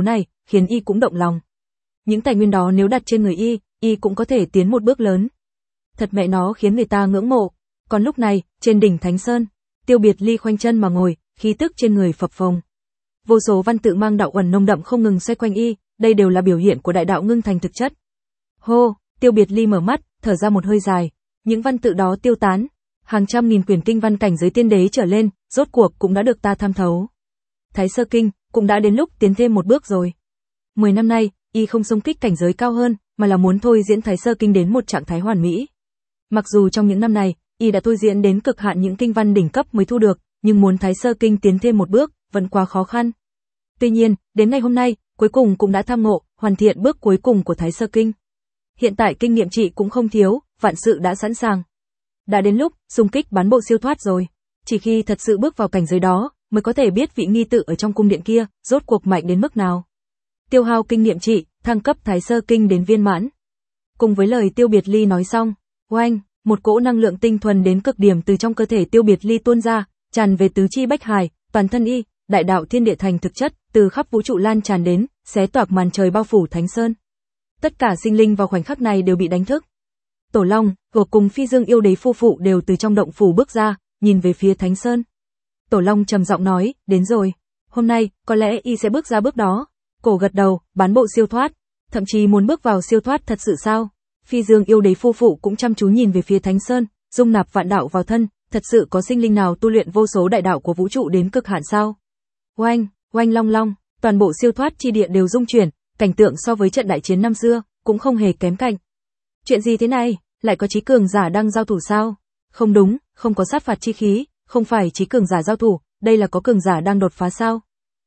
khiến y cũng động lòng. Những tài nguyên đó nếu đặt trên người y cũng có thể tiến một bước lớn. Thật mẹ nó khiến người ta ngưỡng mộ. Còn lúc này, trên đỉnh Thánh Sơn, Tiêu Biệt Ly khoanh chân mà ngồi, khí tức trên người phập phồng. Vô số văn tự mang đạo ẩn nồng đậm không ngừng xoay quanh y, đây đều là biểu hiện của đại đạo ngưng thành thực chất. Hô, Tiêu Biệt Ly mở mắt, thở ra một hơi dài. Những văn tự đó tiêu tán, hàng trăm nghìn quyển kinh văn cảnh giới tiên đế trở lên, rốt cuộc cũng đã được ta tham thấu. Thái Sơ Kinh cũng đã đến lúc tiến thêm một bước rồi. 10 năm nay, y không xung kích cảnh giới cao hơn, mà là muốn thôi diễn Thái Sơ Kinh đến một trạng thái hoàn mỹ. Mặc dù trong những năm này, y đã thôi diễn đến cực hạn những kinh văn đỉnh cấp mới thu được, nhưng muốn Thái Sơ Kinh tiến thêm một bước, vẫn quá khó khăn. Tuy nhiên, đến ngày hôm nay, cuối cùng cũng đã tham ngộ, hoàn thiện bước cuối cùng của Thái Sơ Kinh. Hiện tại kinh nghiệm trị cũng không thiếu, vạn sự đã sẵn sàng. Đã đến lúc xung kích bán bộ siêu thoát rồi. Chỉ khi thật sự bước vào cảnh giới đó, mới có thể biết vị nghi tự ở trong cung điện kia, rốt cuộc mạnh đến mức nào. Tiêu hao kinh nghiệm trị, thăng cấp Thái Sơ Kinh đến viên mãn. Cùng với lời Tiêu Biệt Ly nói xong, oanh, một cỗ năng lượng tinh thuần đến cực điểm từ trong cơ thể Tiêu Biệt Ly tuôn ra, tràn về tứ chi bách hài, toàn thân y, đại đạo thiên địa thành thực chất, từ khắp vũ trụ lan tràn đến, xé toạc màn trời bao phủ Thánh Sơn. Tất cả sinh linh vào khoảnh khắc này đều bị đánh thức. Tổ Long, Gộp cùng Phi Dương yêu đế phu phụ đều từ trong động phủ bước ra, nhìn về phía Thánh Sơn. Tổ Long trầm giọng nói, đến rồi. Hôm nay, có lẽ y sẽ bước ra bước đó. Cổ gật đầu, bán bộ siêu thoát. Thậm chí muốn bước vào siêu thoát thật sự sao? Phi Dương yêu đế phu phụ cũng chăm chú nhìn về phía Thánh Sơn, dung nạp vạn đạo vào thân, thật sự có sinh linh nào tu luyện vô số đại đạo của vũ trụ đến cực hạn sao? Oanh, oanh long long, toàn bộ siêu thoát chi địa đều rung chuyển, cảnh tượng so với trận đại chiến năm xưa, cũng không hề kém cạnh. Chuyện gì thế này, lại có chí cường giả đang giao thủ sao? Không đúng, không có sát phạt chi khí, không phải chí cường giả giao thủ, đây là có cường giả đang đột phá sao?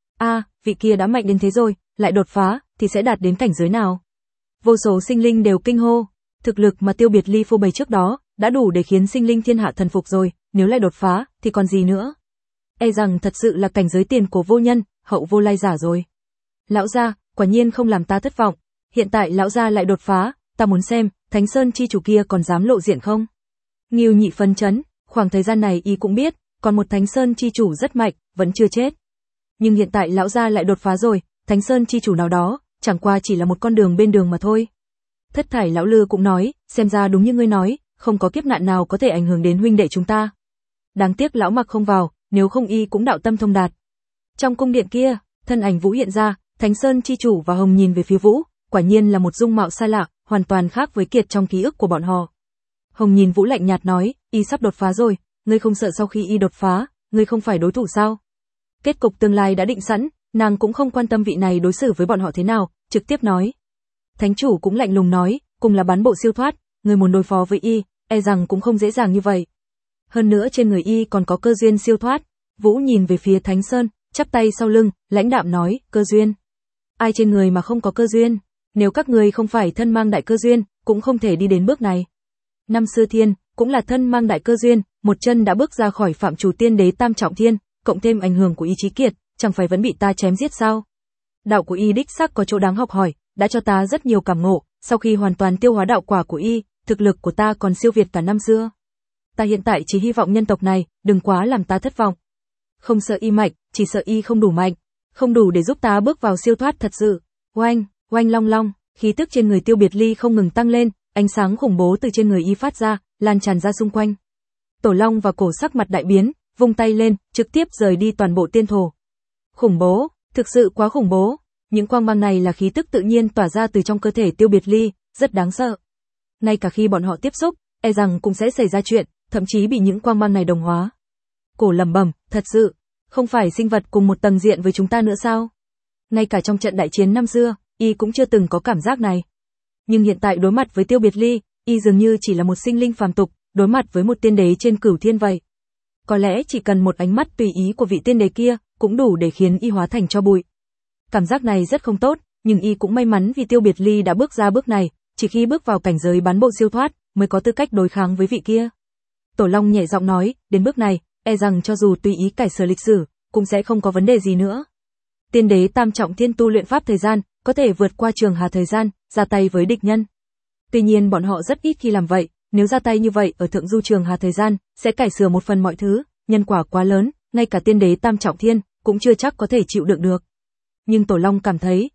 Vị kia đã mạnh đến thế rồi, lại đột phá, thì sẽ đạt đến cảnh giới nào? Vô số sinh linh đều kinh hô, thực lực mà Tiêu Biệt Ly phô bày trước đó, đã đủ để khiến sinh linh thiên hạ thần phục rồi, nếu lại đột phá, thì còn gì nữa? E rằng thật sự là cảnh giới tiền của vô nhân, hậu vô lai giả rồi. Lão gia, quả nhiên không làm ta thất vọng, hiện tại lão gia lại đột phá, ta muốn xem, Thánh Sơn chi chủ kia còn dám lộ diện không? Ngưu Nhị phấn chấn, khoảng thời gian này y cũng biết, còn một Thánh Sơn chi chủ rất mạnh, vẫn chưa chết. Nhưng hiện tại lão gia lại đột phá rồi, Thánh Sơn chi chủ nào đó, chẳng qua chỉ là một con đường bên đường mà thôi. Thất Thải lão Lư cũng nói, xem ra đúng như ngươi nói, không có kiếp nạn nào có thể ảnh hưởng đến huynh đệ chúng ta. Đáng tiếc lão Mặc không vào, nếu không y cũng đạo tâm thông đạt. Trong cung điện kia, thân ảnh Vũ hiện ra, Thánh Sơn chi chủ và Hồng nhìn về phía Vũ, quả nhiên là một dung mạo xa lạ, hoàn toàn khác với Kiệt trong ký ức của bọn họ. Hồng nhìn Vũ lạnh nhạt nói, y sắp đột phá rồi, ngươi không sợ sau khi y đột phá, ngươi không phải đối thủ sao? Kết cục tương lai đã định sẵn, nàng cũng không quan tâm vị này đối xử với bọn họ thế nào, trực tiếp nói. Thánh chủ cũng lạnh lùng nói, cùng là bán bộ siêu thoát, ngươi muốn đối phó với y, e rằng cũng không dễ dàng như vậy. Hơn nữa trên người y còn có cơ duyên siêu thoát. Vũ nhìn về phía Thánh Sơn, chắp tay sau lưng, lãnh đạm nói, cơ duyên. Ai trên người mà không có cơ duyên? Nếu các ngươi không phải thân mang đại cơ duyên, cũng không thể đi đến bước này. Năm xưa Thiên, cũng là thân mang đại cơ duyên, một chân đã bước ra khỏi phạm trù tiên đế tam trọng thiên, cộng thêm ảnh hưởng của ý chí kiệt, chẳng phải vẫn bị ta chém giết sao? Đạo của y đích xác có chỗ đáng học hỏi, đã cho ta rất nhiều cảm ngộ, sau khi hoàn toàn tiêu hóa đạo quả của y, thực lực của ta còn siêu việt cả năm xưa. Ta hiện tại chỉ hy vọng nhân tộc này, đừng quá làm ta thất vọng. Không sợ y mạnh, chỉ sợ y không đủ mạnh, không đủ để giúp ta bước vào siêu thoát thật sự. Oanh, oanh long long, khí tức trên người Tiêu Biệt Ly không ngừng tăng lên, ánh sáng khủng bố từ trên người y phát ra, lan tràn ra xung quanh. Tổ Long và Cổ sắc mặt đại biến, vung tay lên, trực tiếp rời đi toàn bộ tiên thổ. Khủng bố, thực sự quá khủng bố. Những quang mang này là khí tức tự nhiên tỏa ra từ trong cơ thể Tiêu Biệt Ly, rất đáng sợ. Ngay cả khi bọn họ tiếp xúc, e rằng cũng sẽ xảy ra chuyện, thậm chí bị những quang mang này đồng hóa. Cổ lẩm bẩm, thật sự, không phải sinh vật cùng một tầng diện với chúng ta nữa sao? Ngay cả trong trận đại chiến năm xưa, y cũng chưa từng có cảm giác này. Nhưng hiện tại đối mặt với Tiêu Biệt Ly, y dường như chỉ là một sinh linh phàm tục, đối mặt với một tiên đế trên cửu thiên vậy. Có lẽ chỉ cần một ánh mắt tùy ý của vị tiên đế kia, cũng đủ để khiến y hóa thành tro bụi. Cảm giác này rất không tốt, nhưng y cũng may mắn vì Tiêu Biệt Ly đã bước ra bước này, chỉ khi bước vào cảnh giới bán bộ siêu thoát, mới có tư cách đối kháng với vị kia. Tổ Long nhẹ giọng nói, đến bước này, e rằng cho dù tùy ý cải sửa lịch sử, cũng sẽ không có vấn đề gì nữa. Tiên đế tam trọng thiên tu luyện pháp thời gian, có thể vượt qua trường hà thời gian, ra tay với địch nhân. Tuy nhiên bọn họ rất ít khi làm vậy, nếu ra tay như vậy ở thượng du trường hà thời gian, sẽ cải sửa một phần mọi thứ, nhân quả quá lớn, ngay cả tiên đế tam trọng thiên, cũng chưa chắc có thể chịu đựng được. Nhưng Tổ Long cảm thấy,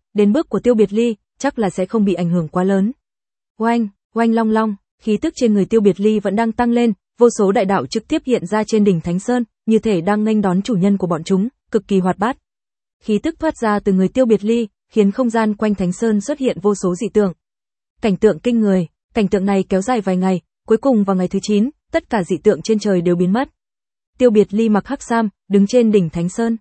đến bước của Tiêu Biệt Ly, chắc là sẽ không bị ảnh hưởng quá lớn. Oanh, oanh long long, khí tức trên người Tiêu Biệt Ly vẫn đang tăng lên, vô số đại đạo trực tiếp hiện ra trên đỉnh Thánh Sơn, như thể đang nghênh đón chủ nhân của bọn chúng, cực kỳ hoạt bát. Khí tức thoát ra từ người Tiêu Biệt Ly, khiến không gian quanh Thánh Sơn xuất hiện vô số dị tượng. Cảnh tượng kinh người, cảnh tượng này kéo dài vài ngày, cuối cùng vào ngày thứ 9, tất cả dị tượng trên trời đều biến mất. Tiêu Biệt Ly mặc hắc sam, đứng trên đỉnh Thánh Sơn.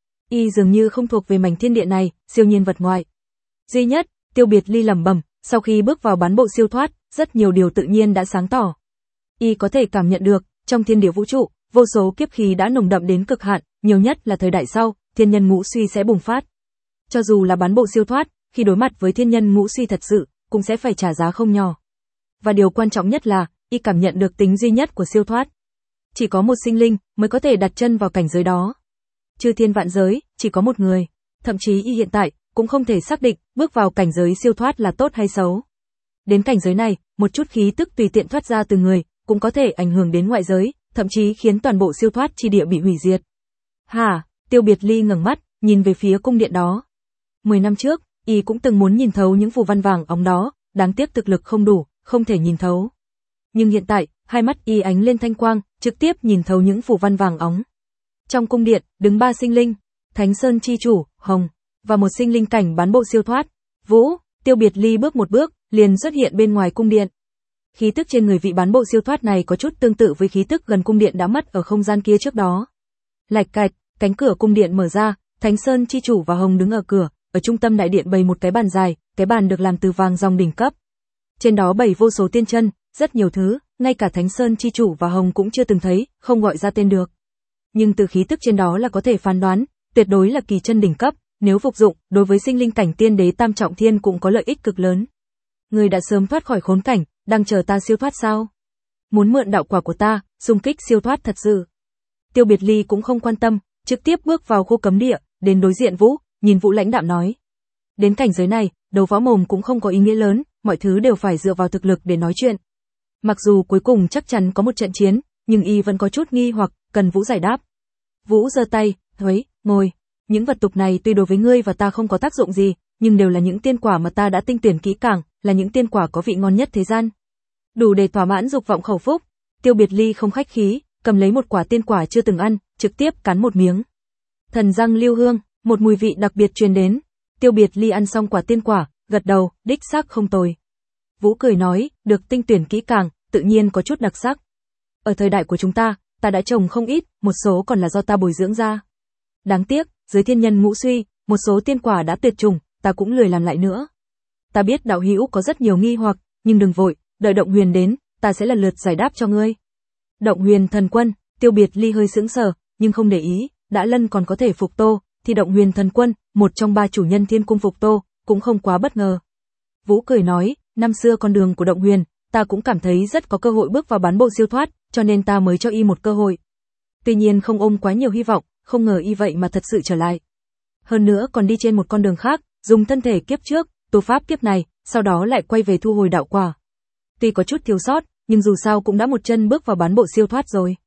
Y dường như không thuộc về mảnh thiên địa này, siêu nhiên vật ngoại. Duy nhất, Tiêu Biệt Ly lẩm bẩm, sau khi bước vào bán bộ siêu thoát, rất nhiều điều tự nhiên đã sáng tỏ. Y có thể cảm nhận được, trong thiên địa vũ trụ, vô số kiếp khí đã nồng đậm đến cực hạn, nhiều nhất là thời đại sau, thiên nhân ngũ suy sẽ bùng phát. Cho dù là bán bộ siêu thoát, khi đối mặt với thiên nhân ngũ suy thật sự, cũng sẽ phải trả giá không nhỏ. Và điều quan trọng nhất là, Y cảm nhận được tính duy nhất của siêu thoát. Chỉ có một sinh linh mới có thể đặt chân vào cảnh giới đó. Chư thiên vạn giới, chỉ có một người. Thậm chí Y hiện tại cũng không thể xác định bước vào cảnh giới siêu thoát là tốt hay xấu. Đến cảnh giới này, một chút khí tức tùy tiện thoát ra từ người, cũng có thể ảnh hưởng đến ngoại giới, thậm chí khiến toàn bộ siêu thoát chi địa bị hủy diệt. Hả? Tiêu Biệt Ly ngẩng mắt, nhìn về phía cung điện đó. 10 năm trước, Y cũng từng muốn nhìn thấu những phù văn vàng óng đó, đáng tiếc thực lực không đủ, không thể nhìn thấu. Nhưng hiện tại, hai mắt Y ánh lên thanh quang, trực tiếp nhìn thấu những phù văn vàng óng. Trong cung điện, đứng 3 sinh linh, Thánh Sơn chi chủ, Hồng, và một sinh linh cảnh bán bộ siêu thoát, Vũ. Tiêu Biệt Ly bước một bước, liền xuất hiện bên ngoài cung điện. Khí tức trên người vị bán bộ siêu thoát này có chút tương tự với khí tức gần cung điện đã mất ở không gian kia trước đó. Lạch cạch, cánh cửa cung điện mở ra, Thánh Sơn chi chủ và Hồng đứng ở cửa, ở trung tâm đại điện bày một cái bàn dài, cái bàn được làm từ vàng dòng đỉnh cấp. Trên đó bày vô số tiên chân, rất nhiều thứ, ngay cả Thánh Sơn chi chủ và Hồng cũng chưa từng thấy, không gọi ra tên được. Nhưng từ khí tức trên đó là có thể phán đoán, tuyệt đối là kỳ chân đỉnh cấp, nếu phục dụng, đối với sinh linh cảnh tiên đế tam trọng thiên cũng có lợi ích cực lớn. Người đã sớm thoát khỏi khốn cảnh, đang chờ ta siêu thoát sao? Muốn mượn đạo quả của ta, xung kích siêu thoát thật sự. Tiêu Biệt Ly cũng không quan tâm, trực tiếp bước vào khu cấm địa, đến đối diện Vũ, nhìn Vũ lãnh đạm nói. Đến cảnh giới này, đấu võ mồm cũng không có ý nghĩa lớn, mọi thứ đều phải dựa vào thực lực để nói chuyện. Mặc dù cuối cùng chắc chắn có một trận chiến, nhưng Y vẫn có chút nghi hoặc, cần Vũ giải đáp. Vũ giơ tay, "Thuế, ngồi. Những vật tục này tuy đối với ngươi và ta không có tác dụng gì, nhưng đều là những tiên quả mà ta đã tinh tuyển kỹ càng, là những tiên quả có vị ngon nhất thế gian. Đủ để thỏa mãn dục vọng khẩu phúc." Tiêu Biệt Ly không khách khí, cầm lấy một quả tiên quả chưa từng ăn, trực tiếp cắn một miếng. Thần răng lưu hương, một mùi vị đặc biệt truyền đến. Tiêu Biệt Ly ăn xong quả tiên quả, gật đầu, đích xác không tồi. Vũ cười nói, được tinh tuyển kỹ càng, tự nhiên có chút đặc sắc. Ở thời đại của chúng ta đã trồng không ít, một số còn là do ta bồi dưỡng ra. Đáng tiếc, dưới thiên nhân ngũ suy, một số tiên quả đã tuyệt chủng, ta cũng lười làm lại nữa. Ta biết đạo hữu có rất nhiều nghi hoặc, nhưng đừng vội, đợi Động Huyền đến, ta sẽ lần lượt giải đáp cho ngươi. Động Huyền thần quân, Tiêu Biệt Ly hơi sững sờ, nhưng không để ý, đã Lân còn có thể phục Tô, thì Động Huyền thần quân, một trong 3 chủ nhân Thiên Cung phục Tô, cũng không quá bất ngờ. Vũ cười nói, năm xưa con đường của Động Huyền, ta cũng cảm thấy rất có cơ hội bước vào bán bộ siêu thoát, cho nên ta mới cho y một cơ hội. Tuy nhiên không ôm quá nhiều hy vọng, không ngờ y vậy mà thật sự trở lại. Hơn nữa còn đi trên một con đường khác, dùng thân thể kiếp trước, tu pháp kiếp này, sau đó lại quay về thu hồi đạo quả. Tuy có chút thiếu sót, nhưng dù sao cũng đã một chân bước vào bán bộ siêu thoát rồi.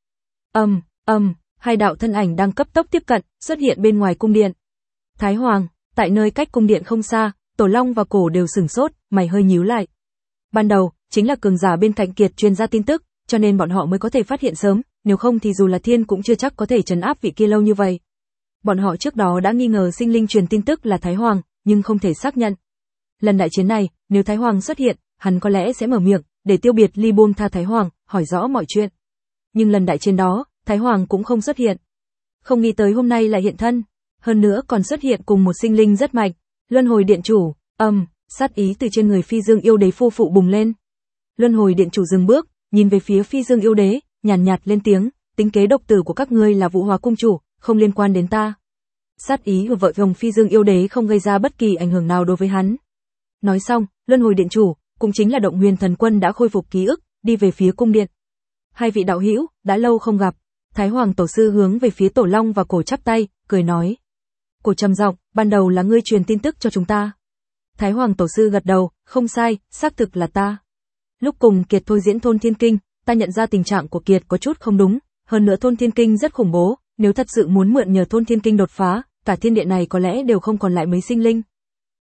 Hai đạo thân ảnh đang cấp tốc tiếp cận, xuất hiện bên ngoài cung điện. Thái Hoàng, tại nơi cách cung điện không xa, Tổ Long và Cổ đều sửng sốt, mày hơi nhíu lại. Ban đầu, chính là cường giả bên cạnh Kiệt truyền ra tin tức, cho nên bọn họ mới có thể phát hiện sớm, nếu không thì dù là thiên cũng chưa chắc có thể trấn áp vị kia lâu như vậy. Bọn họ trước đó đã nghi ngờ sinh linh truyền tin tức là Thái Hoàng, nhưng không thể xác nhận. Lần đại chiến này, nếu Thái Hoàng xuất hiện, hắn có lẽ sẽ mở miệng, để Tiêu Biệt Ly buông tha Thái Hoàng, hỏi rõ mọi chuyện. Nhưng lần đại chiến đó, Thái Hoàng cũng không xuất hiện. Không nghĩ tới hôm nay lại hiện thân, hơn nữa còn xuất hiện cùng một sinh linh rất mạnh, Luân Hồi Điện Chủ. Sát ý từ trên người Phi Dương Yêu Đế phu phụ bùng lên. Luân Hồi Điện Chủ dừng bước, nhìn về phía Phi Dương Yêu Đế, nhàn nhạt lên tiếng, tính kế độc tử của các ngươi là Vũ Hóa cung chủ, không liên quan đến ta. Sát ý của vợ chồng Phi Dương Yêu Đế không gây ra bất kỳ ảnh hưởng nào đối với hắn. Nói xong, Luân Hồi Điện Chủ, cũng chính là Động Huyền thần quân đã khôi phục ký ức, đi về phía cung điện. Hai vị đạo hữu, đã lâu không gặp. Thái Hoàng tổ sư hướng về phía Tổ Long và Cổ chắp tay, cười nói. Cổ trầm giọng, ban đầu là ngươi truyền tin tức cho chúng ta. Thái Hoàng tổ sư gật đầu, không sai, xác thực là ta. Lúc cùng Kiệt thôi diễn Thôn Thiên Kinh, ta nhận ra tình trạng của Kiệt có chút không đúng, hơn nữa Thôn Thiên Kinh rất khủng bố, nếu thật sự muốn mượn nhờ Thôn Thiên Kinh đột phá, cả thiên địa này có lẽ đều không còn lại mấy sinh linh.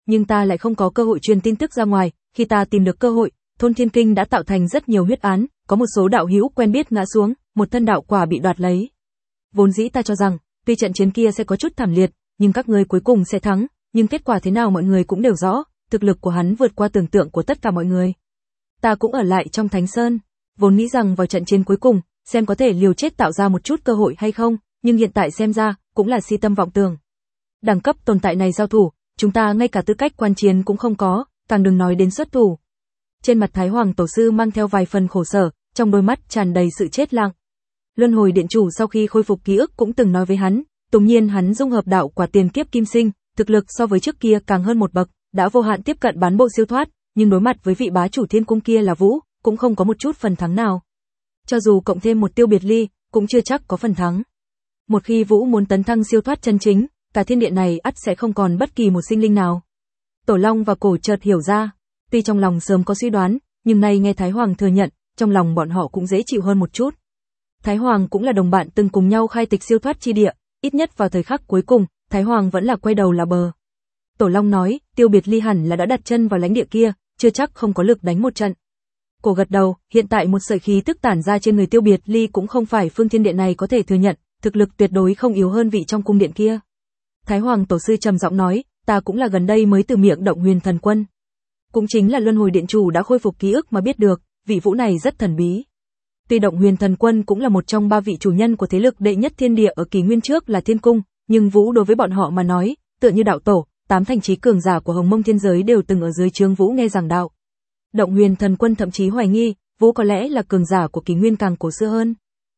nhưng ta lại không có cơ hội truyền tin tức ra ngoài, khi ta tìm được cơ hội, thôn Thiên Kinh đã tạo thành rất nhiều huyết án, có một số đạo hữu quen biết ngã xuống, một thân đạo quả bị đoạt lấy. Vốn dĩ ta cho rằng, tuy trận chiến kia sẽ có chút thảm liệt, nhưng các ngươi cuối cùng sẽ thắng, nhưng kết quả thế nào mọi người cũng đều rõ, thực lực của hắn vượt qua tưởng tượng của tất cả mọi người. Ta cũng ở lại trong Thánh Sơn, vốn nghĩ rằng vào trận chiến cuối cùng, xem có thể liều chết tạo ra một chút cơ hội hay không, nhưng hiện tại xem ra, cũng là si tâm vọng tưởng. Đẳng cấp tồn tại này giao thủ, chúng ta ngay cả tư cách quan chiến cũng không có, càng đừng nói đến xuất thủ. Trên mặt Thái Hoàng Tổ sư mang theo vài phần khổ sở, trong đôi mắt tràn đầy sự chết lặng. Luân hồi điện chủ sau khi khôi phục ký ức cũng từng nói với hắn, Tùng nhiên hắn dung hợp đạo quả tiền kiếp kim sinh, thực lực so với trước kia càng hơn một bậc, đã vô hạn tiếp cận bán bộ siêu thoát, nhưng đối mặt với vị bá chủ thiên cung kia là Vũ, cũng không có một chút phần thắng nào. Cho dù cộng thêm một Tiêu Biệt Ly, cũng chưa chắc có phần thắng. Một khi Vũ muốn tấn thăng siêu thoát chân chính, cả thiên địa này ắt sẽ không còn bất kỳ một sinh linh nào. Tổ Long và Cổ chợt hiểu ra, tuy trong lòng sớm có suy đoán, nhưng nay nghe Thái Hoàng thừa nhận, trong lòng bọn họ cũng dễ chịu hơn một chút. Thái Hoàng cũng là đồng bạn từng cùng nhau khai tịch siêu thoát chi địa, ít nhất vào thời khắc cuối cùng, Thái Hoàng vẫn là quay đầu là bờ. Tổ Long nói, Tiêu Biệt Ly hẳn là đã đặt chân vào lãnh địa kia, chưa chắc không có lực đánh một trận. Cổ gật đầu, hiện tại một sợi khí tức tản ra trên người Tiêu Biệt Ly cũng không phải phương thiên điện này có thể thừa nhận, thực lực tuyệt đối không yếu hơn vị trong cung điện kia. Thái Hoàng Tổ sư trầm giọng nói, ta cũng là gần đây mới từ miệng Động Huyền Thần Quân. Cũng chính là Luân Hồi Điện chủ đã khôi phục ký ức mà biết được, vị Vũ này rất thần bí. Tuy Động Huyền Thần Quân cũng là một trong 3 vị chủ nhân của thế lực đệ nhất thiên địa ở kỷ nguyên trước là Thiên Cung, nhưng Vũ đối với bọn họ mà nói, tựa như đạo tổ, 8 thành trí cường giả của Hồng Mông thiên giới đều từng ở dưới trướng Vũ nghe giảng đạo. Động Huyền Thần Quân thậm chí hoài nghi, Vũ có lẽ là cường giả của kỷ nguyên càng cổ xưa hơn.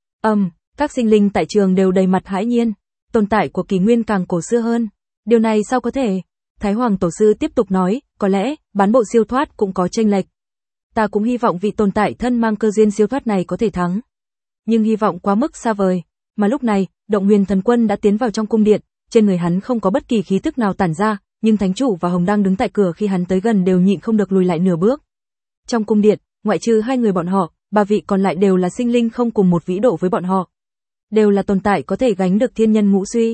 Các sinh linh tại trường đều đầy mặt hãi nhiên, tồn tại của kỷ nguyên càng cổ xưa hơn. Điều này sao có thể? Thái Hoàng Tổ sư tiếp tục nói, có lẽ, bán bộ siêu thoát cũng có chênh lệch. Ta cũng hy vọng vị tồn tại thân mang cơ duyên siêu thoát này có thể thắng. Nhưng hy vọng quá mức xa vời, mà lúc này, Động Huyền Thần Quân đã tiến vào trong cung điện, trên người hắn không có bất kỳ khí tức nào tản ra, nhưng Thánh chủ và Hồng đang đứng tại cửa khi hắn tới gần đều nhịn không được lùi lại nửa bước. Trong cung điện, ngoại trừ 2 người bọn họ, 3 vị còn lại đều là sinh linh không cùng một vĩ độ với bọn họ. Đều là tồn tại có thể gánh được thiên nhân ngũ suy.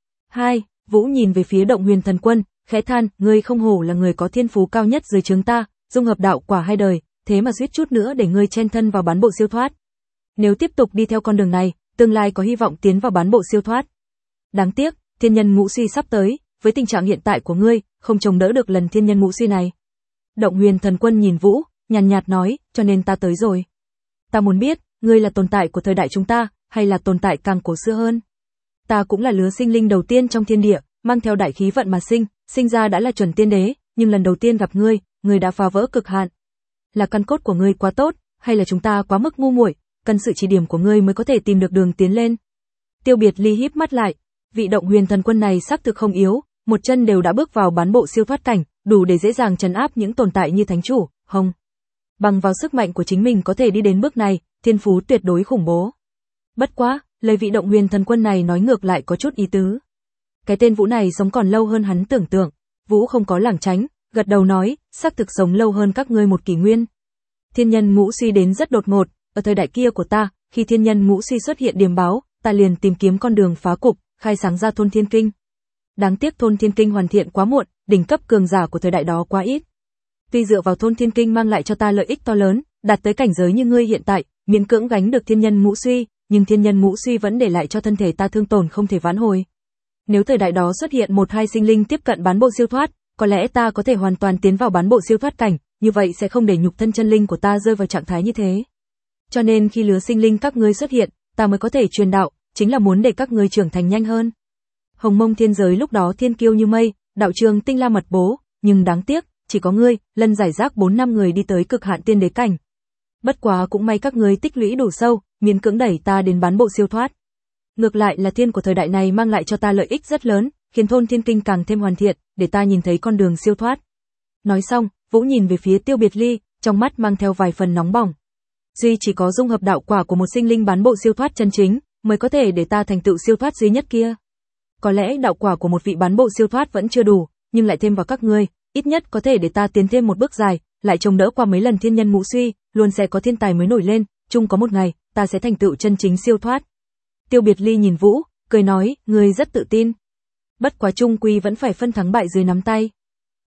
2. Vũ nhìn về phía Động Huyền Thần Quân, khẽ than, ngươi không hổ là người có thiên phú cao nhất dưới trướng ta, dung hợp đạo quả 2 đời, thế mà suýt chút nữa để ngươi chen thân vào bán bộ siêu thoát. Nếu tiếp tục đi theo con đường này, tương lai có hy vọng tiến vào bán bộ siêu thoát. Đáng tiếc, thiên nhân ngũ suy sắp tới, với tình trạng hiện tại của ngươi, không chống đỡ được lần thiên nhân ngũ suy này. Động Huyền Thần Quân nhìn Vũ, nhàn nhạt nói, cho nên ta tới rồi. Ta muốn biết, ngươi là tồn tại của thời đại chúng ta, hay là tồn tại càng cổ xưa hơn. Ta cũng là lứa sinh linh đầu tiên trong thiên địa, mang theo đại khí vận mà sinh ra đã là chuẩn tiên đế, nhưng lần đầu tiên gặp ngươi, ngươi đã phá vỡ cực hạn. Là căn cốt của ngươi quá tốt, hay là chúng ta quá mức ngu muội, cần sự chỉ điểm của ngươi mới có thể tìm được đường tiến lên. Tiêu Biệt Ly híp mắt lại, vị Động Huyền Thần Quân này xác thực không yếu, một chân đều đã bước vào bán bộ siêu thoát cảnh, đủ để dễ dàng trấn áp những tồn tại như Thánh chủ, Hồng. Bằng vào sức mạnh của chính mình có thể đi đến bước này, thiên phú tuyệt đối khủng bố. Bất quá, lời vị Động Huyền Thần Quân này nói ngược lại có chút ý tứ. Cái tên Vũ này sống còn lâu hơn hắn tưởng tượng. Vũ không có lảng tránh, gật đầu nói, xác thực sống lâu hơn các ngươi một kỷ nguyên. Thiên nhân ngũ suy đến rất đột ngột, ở thời đại kia của ta, khi thiên nhân ngũ suy xuất hiện điềm báo, ta liền tìm kiếm con đường phá cục, khai sáng ra thôn Thiên Kinh. Đáng tiếc thôn Thiên Kinh hoàn thiện quá muộn, đỉnh cấp cường giả của thời đại đó quá ít. Tuy dựa vào thôn Thiên Kinh mang lại cho ta lợi ích to lớn, đạt tới cảnh giới như ngươi hiện tại, miễn cưỡng gánh được thiên nhân ngũ suy, nhưng thiên nhân ngũ suy vẫn để lại cho thân thể ta thương tổn không thể vãn hồi. Nếu thời đại đó xuất hiện 1-2 sinh linh tiếp cận bán bộ siêu thoát, có lẽ ta có thể hoàn toàn tiến vào bán bộ siêu thoát cảnh, như vậy sẽ không để nhục thân chân linh của ta rơi vào trạng thái như thế. Cho nên khi lứa sinh linh các ngươi xuất hiện, ta mới có thể truyền đạo, chính là muốn để các ngươi trưởng thành nhanh hơn. Hồng Mông thiên giới lúc đó thiên kiêu như mây, đạo trường tinh la mật bố, nhưng đáng tiếc, chỉ có ngươi, lần giải rác 4-5 người đi tới cực hạn tiên đế cảnh. Bất quá cũng may các ngươi tích lũy đủ sâu, miễn cưỡng đẩy ta đến bán bộ siêu thoát. Ngược lại là thiên của thời đại này mang lại cho ta lợi ích rất lớn, khiến thôn Thiên Kinh càng thêm hoàn thiện, để ta nhìn thấy con đường siêu thoát. Nói xong, Vũ nhìn về phía Tiêu Biệt Ly, trong mắt mang theo vài phần nóng bỏng. Duy chỉ có dung hợp đạo quả của một sinh linh bán bộ siêu thoát chân chính, mới có thể để ta thành tựu siêu thoát duy nhất kia. Có lẽ đạo quả của một vị bán bộ siêu thoát vẫn chưa đủ, nhưng lại thêm vào các ngươi, ít nhất có thể để ta tiến thêm một bước dài, lại chống đỡ qua mấy lần thiên nhân ngũ suy, luôn sẽ có thiên tài mới nổi lên, chung có một ngày, ta sẽ thành tựu chân chính siêu thoát. Tiêu Biệt Ly nhìn Vũ, cười nói, ngươi rất tự tin. Bất quá chung quy vẫn phải phân thắng bại dưới nắm tay.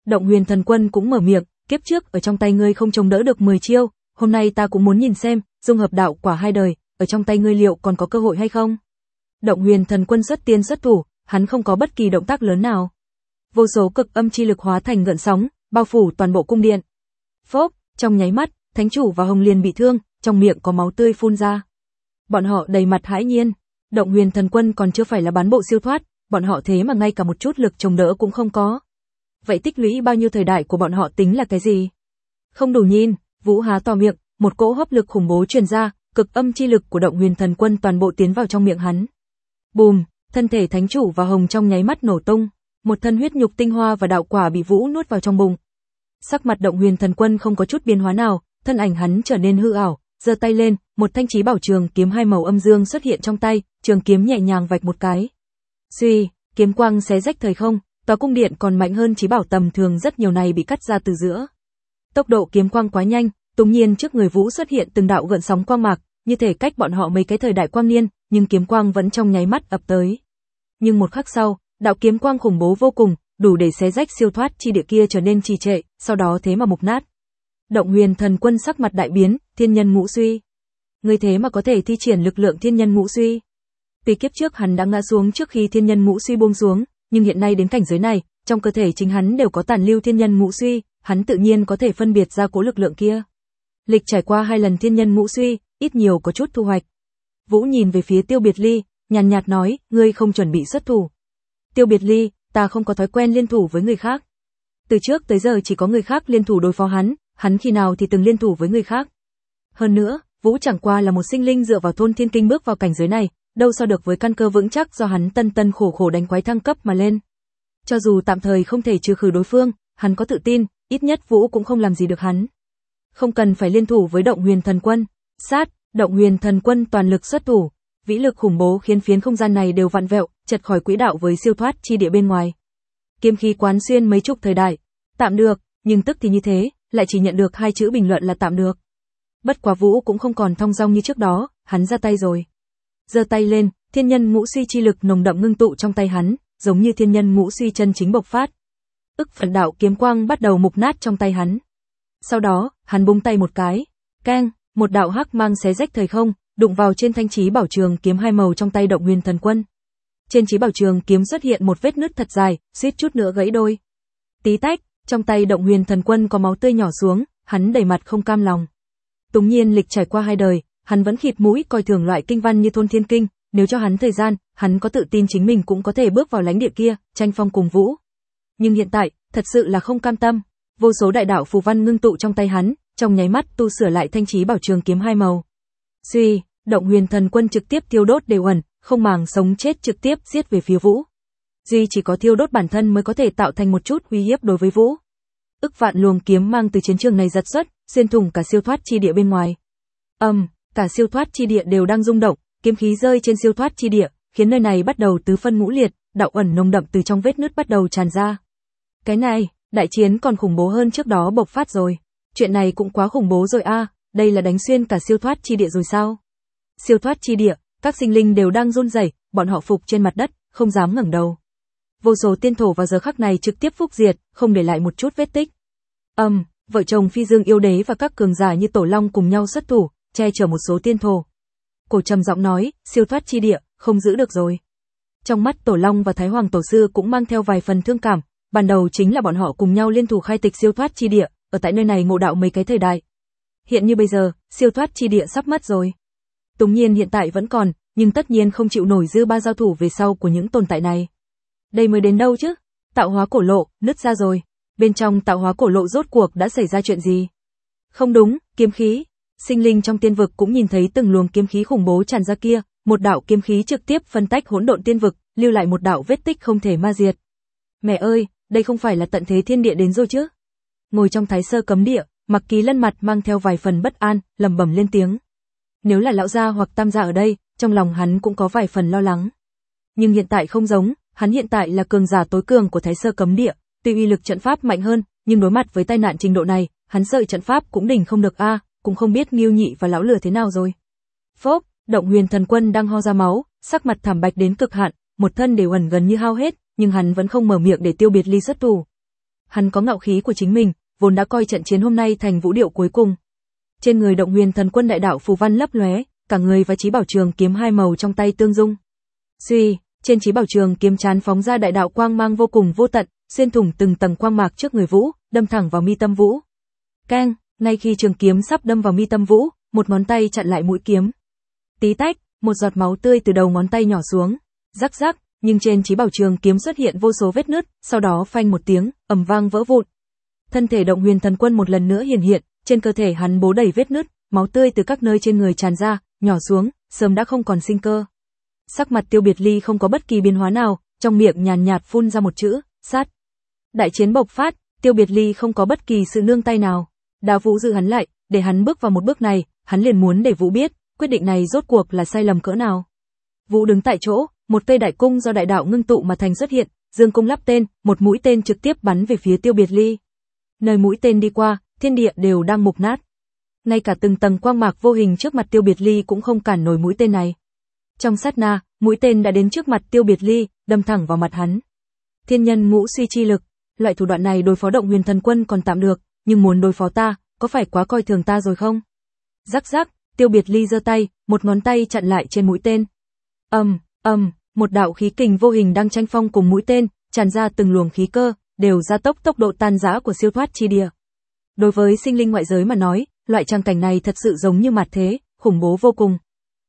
Động Huyền Thần Quân cũng mở miệng, kiếp trước ở trong tay ngươi không chống đỡ được 10 chiêu, hôm nay ta cũng muốn nhìn xem, dung hợp đạo quả hai đời, ở trong tay ngươi liệu còn có cơ hội hay không? Động Huyền Thần Quân xuất tiên xuất thủ, hắn không có bất kỳ động tác lớn nào. Vô số cực âm chi lực hóa thành gợn sóng, bao phủ toàn bộ cung điện. Phốc, trong nháy mắt, thánh chủ và Hồng Liên bị thương, trong miệng có máu tươi phun ra. Bọn họ đầy mặt hãi nhiên, Động Huyền Thần Quân còn chưa phải là bán bộ siêu thoát, bọn họ thế mà ngay cả một chút lực chống đỡ cũng không có. Vậy tích lũy bao nhiêu thời đại của bọn họ tính là cái gì? Không đủ nhìn, Vũ há to miệng, một cỗ hấp lực khủng bố truyền ra, cực âm chi lực của Động Huyền Thần Quân toàn bộ tiến vào trong miệng hắn. Bùm, thân thể thánh chủ và Hồng trong nháy mắt nổ tung, một thân huyết nhục tinh hoa và đạo quả bị Vũ nuốt vào trong bụng. Sắc mặt Động Huyền Thần Quân không có chút biến hóa nào, thân ảnh hắn trở nên hư ảo, giơ tay lên, một thanh chí bảo trường kiếm hai màu âm dương xuất hiện trong tay, trường kiếm nhẹ nhàng vạch một cái. Suy, kiếm quang xé rách thời không, tòa cung điện còn mạnh hơn chí bảo tầm thường rất nhiều này bị cắt ra từ giữa. Tốc độ kiếm quang quá nhanh, Tùng nhiên trước người Vũ xuất hiện từng đạo gợn sóng quang mạc, như thể cách bọn họ mấy cái thời đại quang niên, nhưng kiếm quang vẫn trong nháy mắt ập tới. Nhưng một khắc sau, đạo kiếm quang khủng bố vô cùng, đủ để xé rách siêu thoát chi địa kia trở nên trì trệ, sau đó thế mà mục nát. Động Huyền Thần Quân sắc mặt đại biến, thiên nhân ngũ suy. Người thế mà có thể thi triển lực lượng thiên nhân ngũ suy. Tuy kiếp trước hắn đã ngã xuống trước khi thiên nhân ngũ suy buông xuống, nhưng hiện nay đến cảnh giới này, trong cơ thể chính hắn đều có tàn lưu thiên nhân ngũ suy, hắn tự nhiên có thể phân biệt ra cố lực lượng kia. Lịch trải qua 2 lần thiên nhân ngũ suy, ít nhiều có chút thu hoạch. Vũ nhìn về phía Tiêu Biệt Ly, nhàn nhạt nói, ngươi không chuẩn bị xuất thủ. Tiêu Biệt Ly, ta không có thói quen liên thủ với người khác. Từ trước tới giờ chỉ có người khác liên thủ đối phó hắn khi nào thì từng liên thủ với người khác. Hơn nữa, Vũ chẳng qua là một sinh linh dựa vào thôn thiên kinh bước vào cảnh giới này, đâu so được với căn cơ vững chắc do hắn tân khổ khổ đánh quái thăng cấp mà lên. Cho dù tạm thời không thể trừ khử đối phương, hắn có tự tin, ít nhất Vũ cũng không làm gì được hắn. Không cần phải liên thủ với Động Huyền Thần Quân. Sát, Động Huyền Thần Quân toàn lực xuất thủ, vĩ lực khủng bố khiến phiến không gian này đều vặn vẹo, chật khỏi quỹ đạo với siêu thoát chi địa bên ngoài. Kiếm khí quán xuyên mấy chục thời đại, tạm được, nhưng tức thì như thế, lại chỉ nhận được 2 chữ bình luận là tạm được. Bất quá Vũ cũng không còn thong dong như trước đó, hắn ra tay rồi. Giơ tay lên, thiên nhân ngũ suy chi lực nồng đậm ngưng tụ trong tay hắn, giống như thiên nhân ngũ suy chân chính bộc phát. Ức phần đạo kiếm quang bắt đầu mục nát trong tay hắn. Sau đó, hắn búng tay một cái, keng, một đạo hắc mang xé rách thời không, đụng vào trên thanh chí bảo trường kiếm hai màu trong tay Động Huyền Thần Quân. Trên chí bảo trường kiếm xuất hiện một vết nứt thật dài, suýt chút nữa gãy đôi. Tí tách, trong tay Động Huyền Thần Quân có máu tươi nhỏ xuống, hắn đầy mặt không cam lòng. Tùng nhiên lịch trải qua 2 đời, hắn vẫn khịt mũi coi thường loại kinh văn như thôn thiên kinh, nếu cho hắn thời gian, hắn có tự tin chính mình cũng có thể bước vào lãnh địa kia, tranh phong cùng Vũ. Nhưng hiện tại, thật sự là không cam tâm. Vô số đại đạo phù văn ngưng tụ trong tay hắn, trong nháy mắt tu sửa lại thanh chí bảo trường kiếm hai màu. Suy, Động Huyền Thần Quân trực tiếp thiêu đốt đều ẩn, không màng sống chết trực tiếp giết về phía Vũ. Duy chỉ có thiêu đốt bản thân mới có thể tạo thành một chút uy hiếp đối với Vũ. Ức vạn luồng kiếm mang từ chiến trường này giật xuất, xuyên thủng cả siêu thoát chi địa bên ngoài. Cả siêu thoát chi địa đều đang rung động, kiếm khí rơi trên siêu thoát chi địa, khiến nơi này bắt đầu tứ phân ngũ liệt, đạo ẩn nồng đậm từ trong vết nứt bắt đầu tràn ra. Cái này, đại chiến còn khủng bố hơn trước đó bộc phát rồi. Chuyện này cũng quá khủng bố rồi a, đây là đánh xuyên cả siêu thoát chi địa rồi sao? Siêu thoát chi địa, các sinh linh đều đang run rẩy, bọn họ phục trên mặt đất, không dám ngẩng đầu. Vô số tiên thổ vào giờ khắc này trực tiếp phúc diệt, không để lại một chút vết tích. Vợ chồng Phi Dương yêu đế và các cường giả như Tổ Long cùng nhau xuất thủ, che chở một số tiên thổ. Cổ trầm giọng nói, siêu thoát chi địa, không giữ được rồi. Trong mắt Tổ Long và Thái Hoàng Tổ Sư cũng mang theo vài phần thương cảm, ban đầu chính là bọn họ cùng nhau liên thủ khai tịch siêu thoát chi địa, ở tại nơi này ngộ đạo mấy cái thời đại. Hiện như bây giờ, siêu thoát chi địa sắp mất rồi. Tùng nhiên hiện tại vẫn còn, nhưng tất nhiên không chịu nổi dư ba giao thủ về sau của những tồn tại này. Đây mới đến đâu chứ? Tạo hóa cổ lộ, nứt ra rồi. Bên trong tạo hóa cổ lộ rốt cuộc đã xảy ra chuyện gì? Không đúng, kiếm khí. Sinh linh trong tiên vực cũng nhìn thấy từng luồng kiếm khí khủng bố tràn ra kia, một đạo kiếm khí trực tiếp phân tách hỗn độn tiên vực, lưu lại một đạo vết tích không thể ma diệt. Mẹ ơi, đây không phải là tận thế thiên địa đến rồi chứ? Ngồi trong Thái Sơ cấm địa, Mặc Kỳ Lân mặt mang theo vài phần bất an, lẩm bẩm lên tiếng. Nếu là lão gia hoặc tam gia ở đây, trong lòng hắn cũng có vài phần lo lắng. Nhưng hiện tại không giống, hắn hiện tại là cường giả tối cường của Thái Sơ cấm địa, tuy uy lực trận pháp mạnh hơn, nhưng đối mặt với tai nạn trình độ này, hắn sợ trận pháp cũng đỉnh không được a, cũng không biết Ngưu Nhị và lão lừa thế nào rồi. Phốc, Động Huyền Thần Quân đang ho ra máu, sắc mặt thảm bạch đến cực hạn, một thân đều ẩn gần như hao hết, nhưng hắn vẫn không mở miệng để Tiêu Biệt Ly xuất thủ. Hắn có ngạo khí của chính mình, vốn đã coi trận chiến hôm nay thành vũ điệu cuối cùng. Trên người Động Huyền Thần Quân đại đạo phù văn lấp lóe, cả người và Chí Bảo Trường kiếm hai màu trong tay tương dung. Suy, trên Chí Bảo Trường kiếm chán phóng ra đại đạo quang mang vô cùng vô tận, xuyên thủng từng tầng quang mạc trước người Vũ, đâm thẳng vào mi tâm Vũ. Keng, ngay khi trường kiếm sắp đâm vào mi tâm Vũ, một ngón tay chặn lại mũi kiếm. Tí tách, một giọt máu tươi từ đầu ngón tay nhỏ xuống. Rắc rắc, nhưng trên Chí Bảo Trường kiếm xuất hiện vô số vết nứt, sau đó phanh một tiếng, ầm vang vỡ vụn. Thân thể Động Huyền Thần Quân một lần nữa hiển hiện, trên cơ thể hắn bố đầy vết nứt, máu tươi từ các nơi trên người tràn ra, nhỏ xuống, sớm đã không còn sinh cơ. Sắc mặt Tiêu Biệt Ly không có bất kỳ biến hóa nào, trong miệng nhàn nhạt phun ra một chữ, sát. Đại chiến bộc phát, Tiêu Biệt Ly không có bất kỳ sự nương tay nào. Đã Vũ giữ hắn lại, để hắn bước vào một bước này, hắn liền muốn để Vũ biết, quyết định này rốt cuộc là sai lầm cỡ nào. Vũ đứng tại chỗ, một cây đại cung do đại đạo ngưng tụ mà thành xuất hiện, dương cung lắp tên, một mũi tên trực tiếp bắn về phía Tiêu Biệt Ly. Nơi mũi tên đi qua, thiên địa đều đang mục nát. Ngay cả từng tầng quang mạc vô hình trước mặt Tiêu Biệt Ly cũng không cản nổi mũi tên này. Trong sát na, mũi tên đã đến trước mặt Tiêu Biệt Ly, đâm thẳng vào mặt hắn. Thiên nhân ngũ suy chi lực, loại thủ đoạn này đối phó Động Huyền Thần Quân còn tạm được, nhưng muốn đối phó ta, có phải quá coi thường ta rồi không? Rắc rắc, Tiêu Biệt Ly giơ tay, một ngón tay chặn lại trên mũi tên. Một đạo khí kình vô hình đang tranh phong cùng mũi tên, tràn ra từng luồng khí cơ, đều gia tốc tốc độ tan rã của siêu thoát chi địa. Đối với sinh linh ngoại giới mà nói, loại trang cảnh này thật sự giống như mặt thế, khủng bố vô cùng.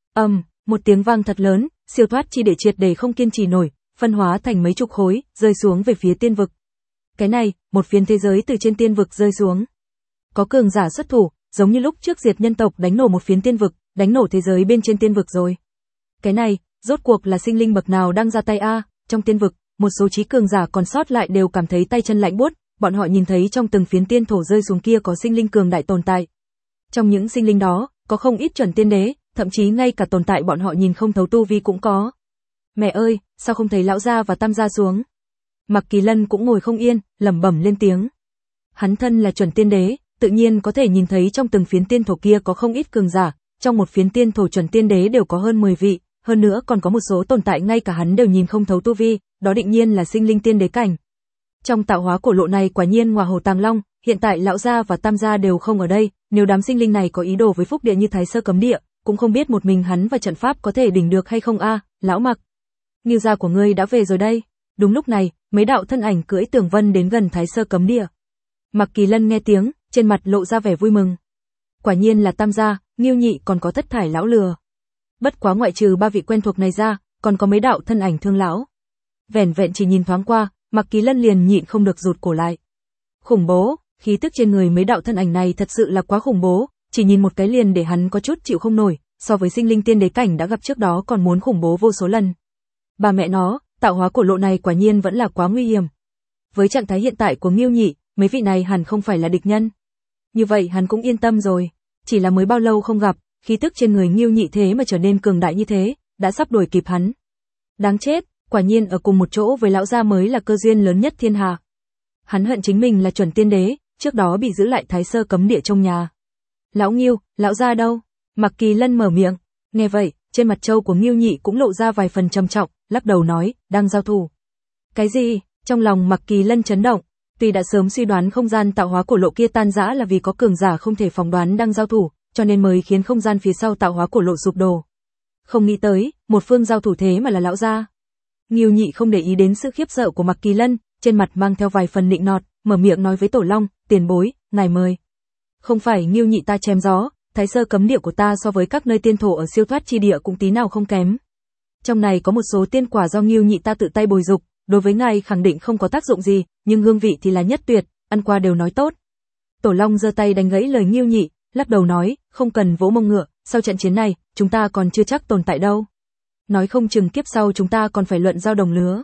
Một tiếng vang thật lớn, siêu thoát chi địa triệt để không kiên trì nổi, phân hóa thành mấy chục khối, rơi xuống về phía tiên vực. Cái này, một phiến thế giới từ trên tiên vực rơi xuống. Có cường giả xuất thủ, giống như lúc trước diệt nhân tộc đánh nổ một phiến tiên vực, đánh nổ thế giới bên trên tiên vực rồi. Cái này, rốt cuộc là sinh linh bậc nào đang ra tay a? Trong tiên vực, một số trí cường giả còn sót lại đều cảm thấy tay chân lạnh buốt, bọn họ nhìn thấy trong từng phiến tiên thổ rơi xuống kia có sinh linh cường đại tồn tại. Trong những sinh linh đó, có không ít chuẩn tiên đế, thậm chí ngay cả tồn tại bọn họ nhìn không thấu tu vi cũng có. Mẹ ơi, sao không thấy lão gia và tam gia xuống? Mặc Kỳ Lân cũng ngồi không yên, lẩm bẩm lên tiếng. Hắn thân là chuẩn tiên đế, tự nhiên có thể nhìn thấy trong từng phiến tiên thổ kia có không ít cường giả, trong một phiến tiên thổ chuẩn tiên đế đều có hơn 10 vị, hơn nữa còn có một số tồn tại ngay cả hắn đều nhìn không thấu tu vi, đó định nhiên là sinh linh tiên đế cảnh. Trong tạo hóa cổ lộ này quả nhiên ngọa hổ tàng long, hiện tại lão gia và tam gia đều không ở đây, nếu đám sinh linh này có ý đồ với phúc địa như Thái Sơ Cấm Địa, cũng không biết một mình hắn và trận pháp có thể đỉnh được hay không a, lão Mặc. Ngưu gia của ngươi đã về rồi đây. Đúng lúc này, mấy đạo thân ảnh cưỡi tường vân đến gần Thái Sơ Cấm Địa. Mặc Kỳ Lân nghe tiếng, trên mặt lộ ra vẻ vui mừng. Quả nhiên là tam gia, Ngưu nhị còn có Thất Thải lão lừa. Bất quá ngoại trừ ba vị quen thuộc này ra, còn có mấy đạo thân ảnh thương lão. Vẻn vẹn chỉ nhìn thoáng qua, Mặc Kỳ Lân liền nhịn không được rụt cổ lại. Khủng bố, khí tức trên người mấy đạo thân ảnh này thật sự là quá khủng bố, chỉ nhìn một cái liền để hắn có chút chịu không nổi, so với sinh linh tiên đế cảnh đã gặp trước đó còn muốn khủng bố vô số lần. Bà mẹ nó, tạo hóa cổ lộ này quả nhiên vẫn là quá nguy hiểm. Với trạng thái hiện tại của Ngưu nhị, mấy vị này hẳn không phải là địch nhân. Như vậy hắn cũng yên tâm rồi, chỉ là mới bao lâu không gặp, khí tức trên người Ngưu nhị thế mà trở nên cường đại như thế, đã sắp đuổi kịp hắn. Đáng chết, quả nhiên ở cùng một chỗ với lão gia mới là cơ duyên lớn nhất thiên hạ. Hắn hận chính mình là chuẩn tiên đế, trước đó bị giữ lại Thái Sơ Cấm Địa trong nhà. Lão Ngưu, lão gia đâu? Mặc Kỳ Lân mở miệng, nghe vậy, trên mặt trâu của Ngưu nhị cũng lộ ra vài phần trầm trọng, lắc đầu nói, đang giao thủ. Cái gì? Trong lòng Mặc Kỳ Lân chấn động, tuy đã sớm suy đoán không gian tạo hóa cổ lộ kia tan rã là vì có cường giả không thể phỏng đoán đang giao thủ, cho nên mới khiến không gian phía sau tạo hóa cổ lộ sụp đổ. Không nghĩ tới, một phương giao thủ thế mà là lão gia. Ngưu nhị không để ý đến sự khiếp sợ của Mặc Kỳ Lân, trên mặt mang theo vài phần nịnh nọt, mở miệng nói với Tổ Long, tiền bối, ngài mời. Không phải Ngưu nhị ta chém gió, Thái Sơ Cấm Địa của ta so với các nơi tiên thổ ở siêu thoát chi địa cũng tí nào không kém. Trong này có một số tiên quả do Ngưu nhị ta tự tay bồi dục, đối với ngài khẳng định không có tác dụng gì, nhưng hương vị thì là nhất tuyệt, ăn qua đều nói tốt. Tổ Long giơ tay đánh gãy lời Ngưu nhị, lắc đầu nói, không cần vỗ mông ngựa, sau trận chiến này, chúng ta còn chưa chắc tồn tại đâu. Nói không chừng kiếp sau chúng ta còn phải luận giao đồng lứa.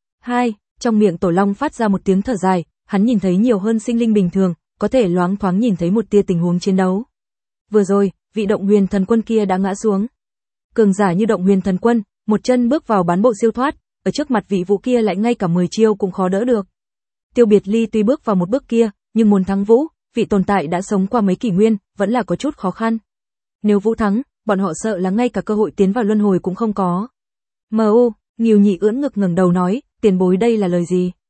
Trong miệng Tổ Long phát ra một tiếng thở dài, hắn nhìn thấy nhiều hơn sinh linh bình thường, có thể loáng thoáng nhìn thấy một tia tình huống chiến đấu. Vừa rồi, vị Động Huyền Thần Quân kia đã ngã xuống. Cường giả như Động Huyền Thần Quân, một chân bước vào bán bộ siêu thoát, ở trước mặt vị Vũ kia lại ngay cả 10 chiêu cũng khó đỡ được. Tiêu Biệt Ly tuy bước vào một bước kia, nhưng muốn thắng Vũ, vị tồn tại đã sống qua mấy kỷ nguyên, vẫn là có chút khó khăn. Nếu Vũ thắng, bọn họ sợ là ngay cả cơ hội tiến vào luân hồi cũng không có. Ngưu nhị ưỡn ngực ngẩng đầu nói, tiền bối đây là lời gì?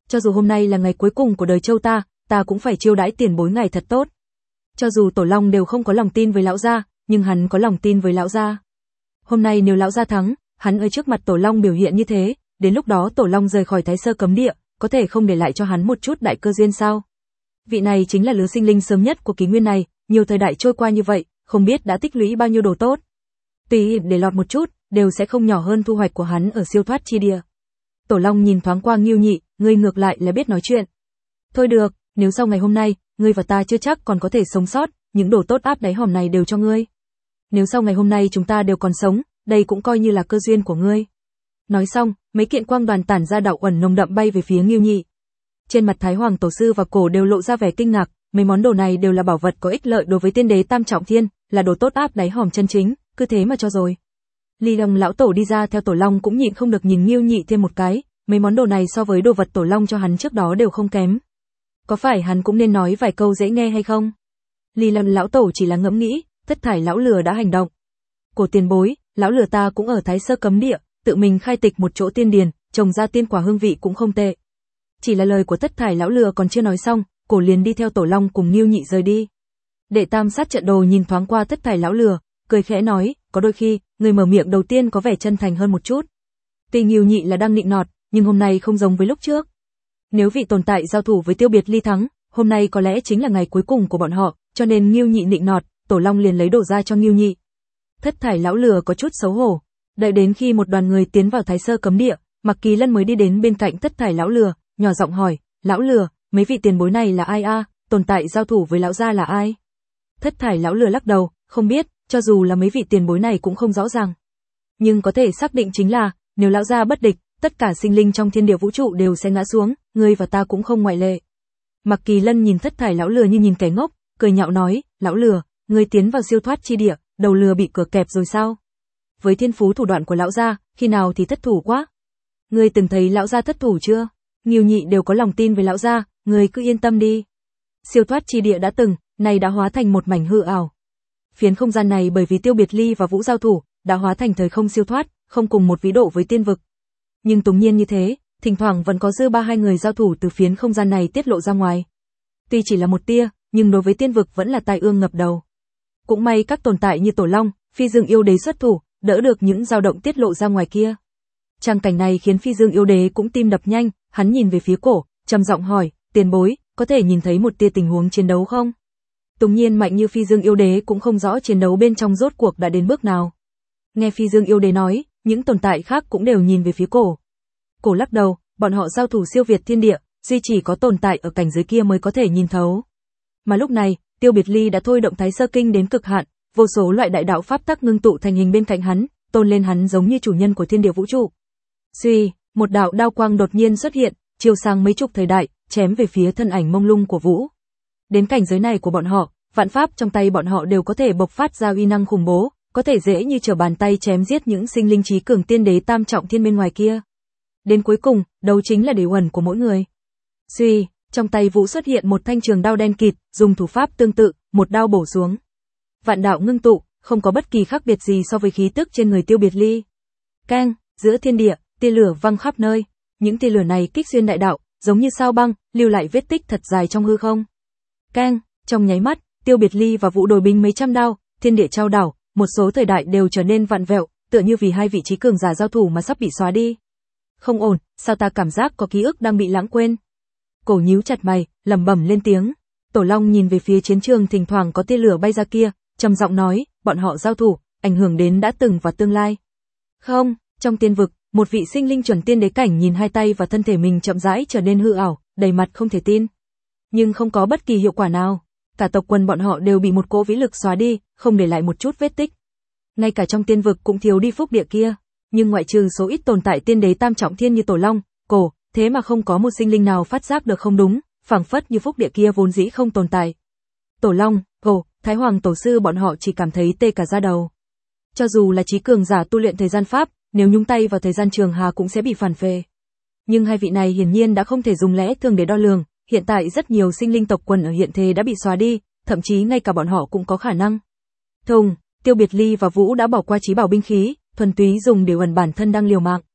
cho dù hôm nay là ngày cuối cùng của đời Châu ta cũng phải chiêu đãi tiền bối ngài thật tốt. Cho dù Tổ Long đều không có lòng tin với lão gia, nhưng hắn có lòng tin với lão gia. Hôm nay nếu lão gia thắng, hắn ở trước mặt Tổ Long biểu hiện như thế, đến lúc đó Tổ Long rời khỏi Thái Sơ cấm địa, có thể không để lại cho hắn một chút đại cơ duyên sao? Vị này chính là lứa sinh linh sớm nhất của kỷ nguyên này, nhiều thời đại trôi qua như vậy, không biết đã tích lũy bao nhiêu đồ tốt. Tùy để lọt một chút, đều sẽ không nhỏ hơn thu hoạch của hắn ở siêu thoát chi địa. Tổ Long nhìn thoáng qua Ngưu Nhị, ngươi ngược lại là biết nói chuyện. Thôi được, nếu sau ngày hôm nay, ngươi và ta chưa chắc còn có thể sống sót, những đồ tốt áp đáy hòm này đều cho ngươi. Nếu sau ngày hôm nay chúng ta đều còn sống, đây cũng coi như là cơ duyên của ngươi. Nói xong, mấy kiện quang đoàn tản ra đạo ẩn nồng đậm bay về phía Ngưu Nhị. Trên mặt Thái Hoàng Tổ sư và Cổ đều lộ ra vẻ kinh ngạc, mấy món đồ này đều là bảo vật có ích lợi đối với tiên đế Tam Trọng Thiên, là đồ tốt áp đáy hòm chân chính, cứ thế mà cho rồi. Ly Long lão tổ đi ra theo Tổ Long cũng nhịn không được nhìn Ngưu Nhị thêm một cái, mấy món đồ này so với đồ vật Tổ Long cho hắn trước đó đều không kém. Có phải hắn cũng nên nói vài câu dễ nghe hay không? Ly Long lão tổ chỉ là ngẫm nghĩ, Thất Thải lão lừa đã hành động. Cổ tiền bối, lão lừa ta cũng ở Thái Sơ cấm địa, tự mình khai tịch một chỗ tiên điền, trồng ra tiên quả hương vị cũng không tệ. Chỉ là lời của Thất Thải lão lừa còn chưa nói xong, Cổ liền đi theo Tổ Long cùng Ngưu Nhị rời đi. Đệ Tam sát trận đồ nhìn thoáng qua Thất Thải lão lừa, cười khẽ nói, có đôi khi, người mở miệng đầu tiên có vẻ chân thành hơn một chút. Tuy Ngưu Nhị là đang nịnh nọt, nhưng hôm nay không giống với lúc trước. Nếu vị tồn tại giao thủ với Tiêu Biệt Ly thắng, hôm nay có lẽ chính là ngày cuối cùng của bọn họ, cho nên Ngưu Nhị nịnh nọt, Tổ Long liền lấy đồ ra cho Ngưu Nhị. Thất Thải lão lừa có chút xấu hổ, đợi đến khi một đoàn người tiến vào Thái Sơ cấm địa, Mạc Kỳ Lân mới đi đến bên cạnh Thất Thải lão lừa, nhỏ giọng hỏi, lão lừa, mấy vị tiền bối này là ai a? Tồn tại giao thủ với lão gia là ai? Thất Thải lão lừa lắc đầu, không biết, cho dù là mấy vị tiền bối này cũng không rõ ràng. Nhưng có thể xác định chính là, nếu lão gia bất địch, tất cả sinh linh trong thiên địa vũ trụ đều sẽ ngã xuống, ngươi và ta cũng không ngoại lệ. Mạc Kỳ Lân nhìn Thất Thải lão lừa như nhìn kẻ ngốc, cười nhạo nói, lão lừa, ngươi tiến vào siêu thoát chi địa, đầu lừa bị cửa kẹp rồi sao? Với thiên phú thủ đoạn của lão gia, khi nào thì thất thủ quá? Ngươi từng thấy lão gia thất thủ chưa? Ngưu Nhị đều có lòng tin với lão gia, ngươi cứ yên tâm đi. Siêu thoát chi địa đã từng, này đã hóa thành một mảnh hư ảo. Phiến không gian này bởi vì Tiêu Biệt Ly và Vũ giao thủ, đã hóa thành thời không siêu thoát, không cùng một vĩ độ với tiên vực. Nhưng tùng nhiên như thế, thỉnh thoảng vẫn có dư ba hai người giao thủ từ phiến không gian này tiết lộ ra ngoài. Tuy chỉ là một tia, nhưng đối với tiên vực vẫn là tai ương ngập đầu. Cũng may các tồn tại như Tổ Long, Phi Dương yêu đế xuất thủ, đỡ được những dao động tiết lộ ra ngoài kia. Trang cảnh này khiến Phi Dương yêu đế cũng tim đập nhanh, hắn nhìn về phía Cổ, trầm giọng hỏi, tiền bối, có thể nhìn thấy một tia tình huống chiến đấu không? Tùng nhiên mạnh như Phi Dương yêu đế cũng không rõ chiến đấu bên trong rốt cuộc đã đến bước nào. Nghe Phi Dương yêu đế nói, những tồn tại khác cũng đều nhìn về phía Cổ. Cổ lắc đầu, bọn họ giao thủ siêu việt thiên địa, duy chỉ có tồn tại ở cảnh giới kia mới có thể nhìn thấu. Mà lúc này, Tiêu Biệt Ly đã thôi động Thái Sơ Kinh đến cực hạn, vô số loại đại đạo pháp tắc ngưng tụ thành hình bên cạnh hắn, tôn lên hắn giống như chủ nhân của thiên địa vũ trụ. Suy, một đạo đao quang đột nhiên xuất hiện, chiếu sang mấy chục thời đại, chém về phía thân ảnh mông lung của Vũ. Đến cảnh giới này của bọn họ, vạn pháp trong tay bọn họ đều có thể bộc phát ra uy năng khủng bố, có thể dễ như trở bàn tay chém giết những sinh linh trí cường tiên đế Tam Trọng Thiên bên ngoài kia. Đến cuối cùng, đấu chính là điều ẩn của mỗi người. Suy, trong tay Vũ xuất hiện một thanh trường đao đen kịt, dùng thủ pháp tương tự, một đao bổ xuống. Vạn đạo ngưng tụ, không có bất kỳ khác biệt gì so với khí tức trên người Tiêu Biệt Ly. Keng, giữa thiên địa, tia lửa văng khắp nơi, những tia lửa này kích xuyên đại đạo, giống như sao băng, lưu lại vết tích thật dài trong hư không. Keng, trong nháy mắt, Tiêu Biệt Ly và Vũ đối binh mấy trăm đao, thiên địa trao đảo, một số thời đại đều trở nên vặn vẹo, tựa như vì hai vị trí cường giả giao thủ mà sắp bị xóa đi. Không ổn, sao ta cảm giác có ký ức đang bị lãng quên? Cổ nhíu chặt mày, lẩm bẩm lên tiếng. Tổ Long nhìn về phía chiến trường thỉnh thoảng có tia lửa bay ra kia, trầm giọng nói, bọn họ giao thủ, ảnh hưởng đến đã từng và tương lai. Không, trong tiên vực, một vị sinh linh chuẩn tiên đế cảnh nhìn hai tay và thân thể mình chậm rãi trở nên hư ảo, đầy mặt không thể tin. Nhưng không có bất kỳ hiệu quả nào, cả tộc quần bọn họ đều bị một cỗ vĩ lực xóa đi, không để lại một chút vết tích. Ngay cả trong tiên vực cũng thiếu đi phúc địa kia, nhưng ngoại trừ số ít tồn tại tiên đế Tam Trọng Thiên như Tổ Long, Cổ, thế mà không có một sinh linh nào phát giác được không đúng, phảng phất như phúc địa kia vốn dĩ không tồn tại. Tổ Long, Cổ, Thái Hoàng Tổ sư bọn họ chỉ cảm thấy tê cả da đầu. Cho dù là trí cường giả tu luyện thời gian pháp, nếu nhúng tay vào thời gian trường hà cũng sẽ bị phản phệ. Nhưng hai vị này hiển nhiên đã không thể dùng lẽ thường để đo lường, hiện tại rất nhiều sinh linh tộc quần ở hiện thế đã bị xóa đi, thậm chí ngay cả bọn họ cũng có khả năng. Thùng, Tiêu Biệt Ly và Vũ đã bỏ qua trí bảo binh khí, thuần túy dùng để ẩn bản thân đang liều mạng.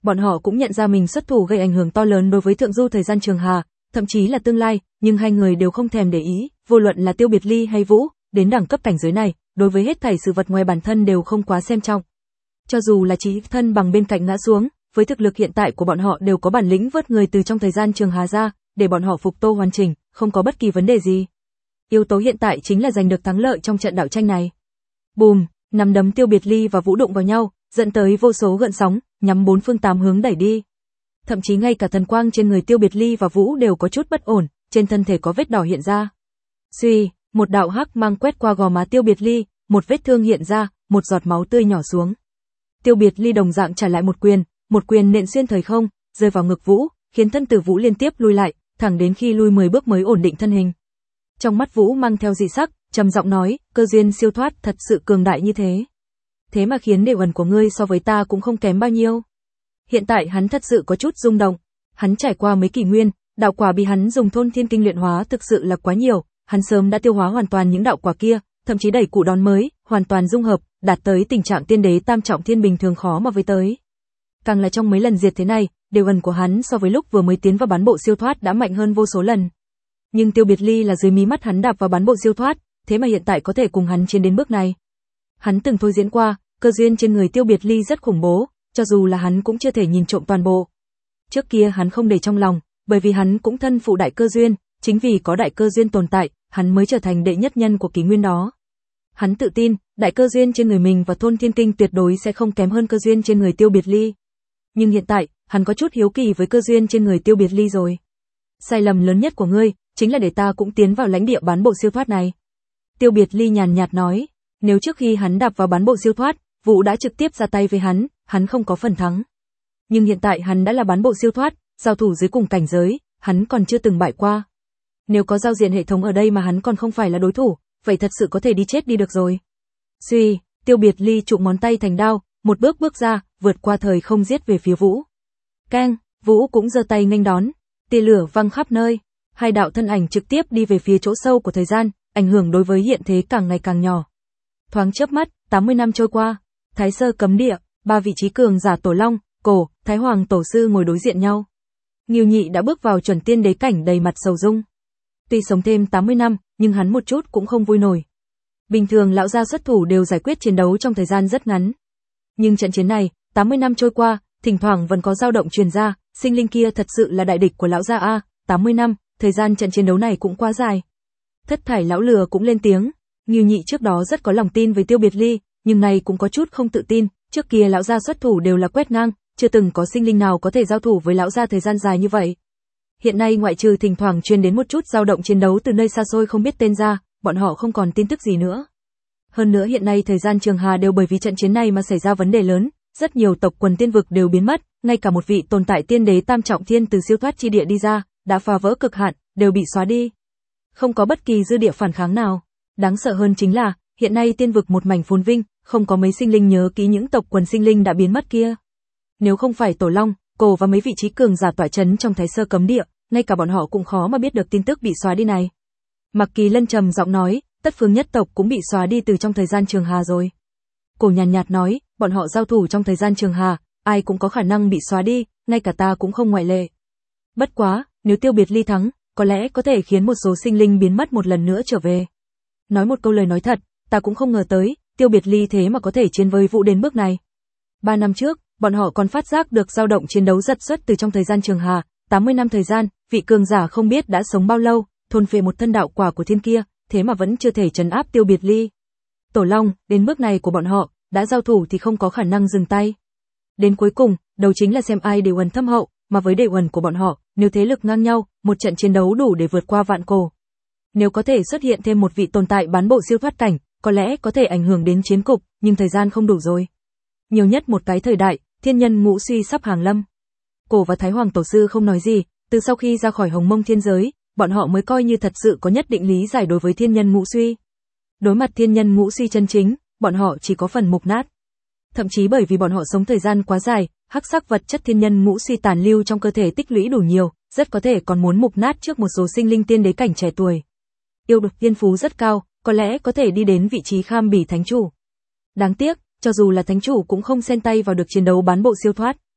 Bọn họ cũng nhận ra mình xuất thủ gây ảnh hưởng to lớn đối với Thượng Du Thời Gian Trường Hà, thậm chí là tương lai, nhưng hai người đều không thèm để ý, vô luận là Tiêu Biệt Ly hay Vũ, đến đẳng cấp cảnh giới này, đối với hết thảy sự vật ngoài bản thân đều không quá xem trọng. Cho dù là chí thân bằng bên cạnh ngã xuống, với thực lực hiện tại của bọn họ đều có bản lĩnh vớt người từ trong Thời Gian Trường Hà ra, để bọn họ phục tô hoàn chỉnh, không có bất kỳ vấn đề gì. Yếu tố hiện tại chính là giành được thắng lợi trong trận đạo tranh này. Bùm, nắm đấm Tiêu Biệt Ly và Vũ đụng vào nhau, dẫn tới vô số gợn sóng, nhắm bốn phương tám hướng đẩy đi. Thậm chí ngay cả thần quang trên người Tiêu Biệt Ly và Vũ đều có chút bất ổn, trên thân thể có vết đỏ hiện ra. Suy, một đạo hắc mang quét qua gò má Tiêu Biệt Ly, một vết thương hiện ra, một giọt máu tươi nhỏ xuống. Tiêu Biệt Ly đồng dạng trả lại một quyền nện xuyên thời không, rơi vào ngực Vũ, khiến thân tử Vũ liên tiếp lui lại, thẳng đến khi lui 10 bước mới ổn định thân hình. Trong mắt Vũ mang theo dị sắc, trầm giọng nói, cơ duyên siêu thoát thật sự cường đại như thế. Thế mà khiến đệ ẩn của ngươi so với ta cũng không kém bao nhiêu. Hiện tại hắn thật sự có chút rung động, hắn trải qua mấy kỷ nguyên, đạo quả bị hắn dùng thôn thiên kinh luyện hóa thực sự là quá nhiều, hắn sớm đã tiêu hóa hoàn toàn những đạo quả kia, thậm chí đẩy cụ đón mới, hoàn toàn dung hợp, đạt tới tình trạng tiên đế tam trọng thiên bình thường khó mà với tới. Càng là trong mấy lần diệt thế này, đệ ẩn của hắn so với lúc vừa mới tiến vào bán bộ siêu thoát đã mạnh hơn vô số lần. Nhưng Tiêu Biệt Ly là dưới mí mắt hắn đạp vào bán bộ siêu thoát, thế mà hiện tại có thể cùng hắn chiến đến bước này. Hắn từng thôi diễn qua, cơ duyên trên người Tiêu Biệt Ly rất khủng bố, cho dù là hắn cũng chưa thể nhìn trộm toàn bộ. Trước kia hắn không để trong lòng, bởi vì hắn cũng thân phụ đại cơ duyên, chính vì có đại cơ duyên tồn tại, hắn mới trở thành đệ nhất nhân của kỷ nguyên đó. Hắn tự tin, đại cơ duyên trên người mình và thôn thiên kinh tuyệt đối sẽ không kém hơn cơ duyên trên người Tiêu Biệt Ly. Nhưng hiện tại, hắn có chút hiếu kỳ với cơ duyên trên người Tiêu Biệt Ly rồi. Sai lầm lớn nhất của ngươi, chính là để ta cũng tiến vào lãnh địa bán bộ siêu thoát này. Tiêu Biệt Ly nhàn nhạt nói, nếu trước khi hắn đạp vào bán bộ siêu thoát, Vũ đã trực tiếp ra tay với hắn không có phần thắng. Nhưng hiện tại hắn đã là bán bộ siêu thoát, giao thủ dưới cùng cảnh giới, hắn còn chưa từng bại qua. Nếu có giao diện hệ thống ở đây mà hắn còn không phải là đối thủ, vậy thật sự có thể đi chết đi được rồi. Suy, Tiêu Biệt Ly chụm ngón tay thành đao, một bước ra, vượt qua thời không giết về phía Vũ. Keng, Vũ cũng giơ tay nghênh đón, tia lửa văng khắp nơi, hai đạo thân ảnh trực tiếp đi về phía chỗ sâu của thời gian, ảnh hưởng đối với hiện thế càng ngày càng nhỏ. Thoáng chớp mắt, 80 năm trôi qua, Thái Sơ Cấm Địa, ba vị trí cường giả Tổ Long, Cổ, Thái Hoàng Tổ Sư ngồi đối diện nhau. Ngưu Nhị đã bước vào chuẩn tiên đế cảnh đầy mặt sầu dung. Tuy sống thêm 80 năm, nhưng hắn một chút cũng không vui nổi. Bình thường lão gia xuất thủ đều giải quyết chiến đấu trong thời gian rất ngắn. Nhưng trận chiến này, 80 năm trôi qua, thỉnh thoảng vẫn có dao động truyền ra, sinh linh kia thật sự là đại địch của lão gia a, 80 năm, thời gian trận chiến đấu này cũng quá dài. Thất Thải lão lừa cũng lên tiếng, Ngưu Nhị trước đó rất có lòng tin với Tiêu Biệt Ly, nhưng nay cũng có chút không tự tin, trước kia lão gia xuất thủ đều là quét ngang, chưa từng có sinh linh nào có thể giao thủ với lão gia thời gian dài như vậy. Hiện nay ngoại trừ thỉnh thoảng truyền đến một chút dao động chiến đấu từ nơi xa xôi không biết tên ra, bọn họ không còn tin tức gì nữa. Hơn nữa hiện nay thời gian Trường Hà đều bởi vì trận chiến này mà xảy ra vấn đề lớn, rất nhiều tộc quần tiên vực đều biến mất, ngay cả một vị tồn tại tiên đế tam trọng thiên từ siêu thoát chi địa đi ra, đã phá vỡ cực hạn, đều bị xóa đi. Không có bất kỳ dư địa phản kháng nào. Đáng sợ hơn chính là, hiện nay tiên vực một mảnh phồn vinh, không có mấy sinh linh nhớ kỹ những tộc quần sinh linh đã biến mất kia. Nếu không phải Tổ Long, Cổ và mấy vị trí cường giả tọa chấn trong Thái Sơ Cấm Địa, ngay cả bọn họ cũng khó mà biết được tin tức bị xóa đi này. Mặc Kỳ Lân trầm giọng nói, Tất Phương nhất tộc cũng bị xóa đi từ trong thời gian Trường Hà rồi. Cổ nhàn nhạt nói, bọn họ giao thủ trong thời gian Trường Hà, ai cũng có khả năng bị xóa đi, ngay cả ta cũng không ngoại lệ. Bất quá, nếu Tiêu Biệt Ly thắng, có lẽ có thể khiến một số sinh linh biến mất một lần nữa trở về. Nói một câu lời nói thật, ta cũng không ngờ tới, Tiêu Biệt Ly thế mà có thể chiến với Vũ đến bước này. 3 năm trước, bọn họ còn phát giác được dao động chiến đấu giật xuất từ trong thời gian Trường Hà, 80 năm thời gian, vị cường giả không biết đã sống bao lâu, thôn phệ một thân đạo quả của thiên kia, thế mà vẫn chưa thể trấn áp Tiêu Biệt Ly. Tổ Long, đến bước này của bọn họ, đã giao thủ thì không có khả năng dừng tay. Đến cuối cùng, đầu chính là xem ai đều ẩn thâm hậu, mà với đệ ẩn của bọn họ, nếu thế lực ngang nhau, một trận chiến đấu đủ để vượt qua vạn cổ. Nếu có thể xuất hiện thêm một vị tồn tại bán bộ siêu thoát cảnh, có lẽ có thể ảnh hưởng đến chiến cục, nhưng thời gian không đủ rồi. Nhiều nhất một cái thời đại, thiên nhân ngũ suy sắp hàng lâm. Cổ và Thái Hoàng Tổ Sư không nói gì, từ sau khi ra khỏi Hồng Mông thiên giới, bọn họ mới coi như thật sự có nhất định lý giải đối với thiên nhân ngũ suy. Đối mặt thiên nhân ngũ suy chân chính, bọn họ chỉ có phần mục nát. Thậm chí bởi vì bọn họ sống thời gian quá dài, hắc sắc vật chất thiên nhân ngũ suy tàn lưu trong cơ thể tích lũy đủ nhiều, rất có thể còn muốn mục nát trước một số sinh linh tiên đế cảnh trẻ tuổi. Yêu được thiên phú rất cao, có lẽ có thể đi đến vị trí kham bỉ thánh chủ. Đáng tiếc, cho dù là thánh chủ cũng không xen tay vào được chiến đấu bán bộ siêu thoát.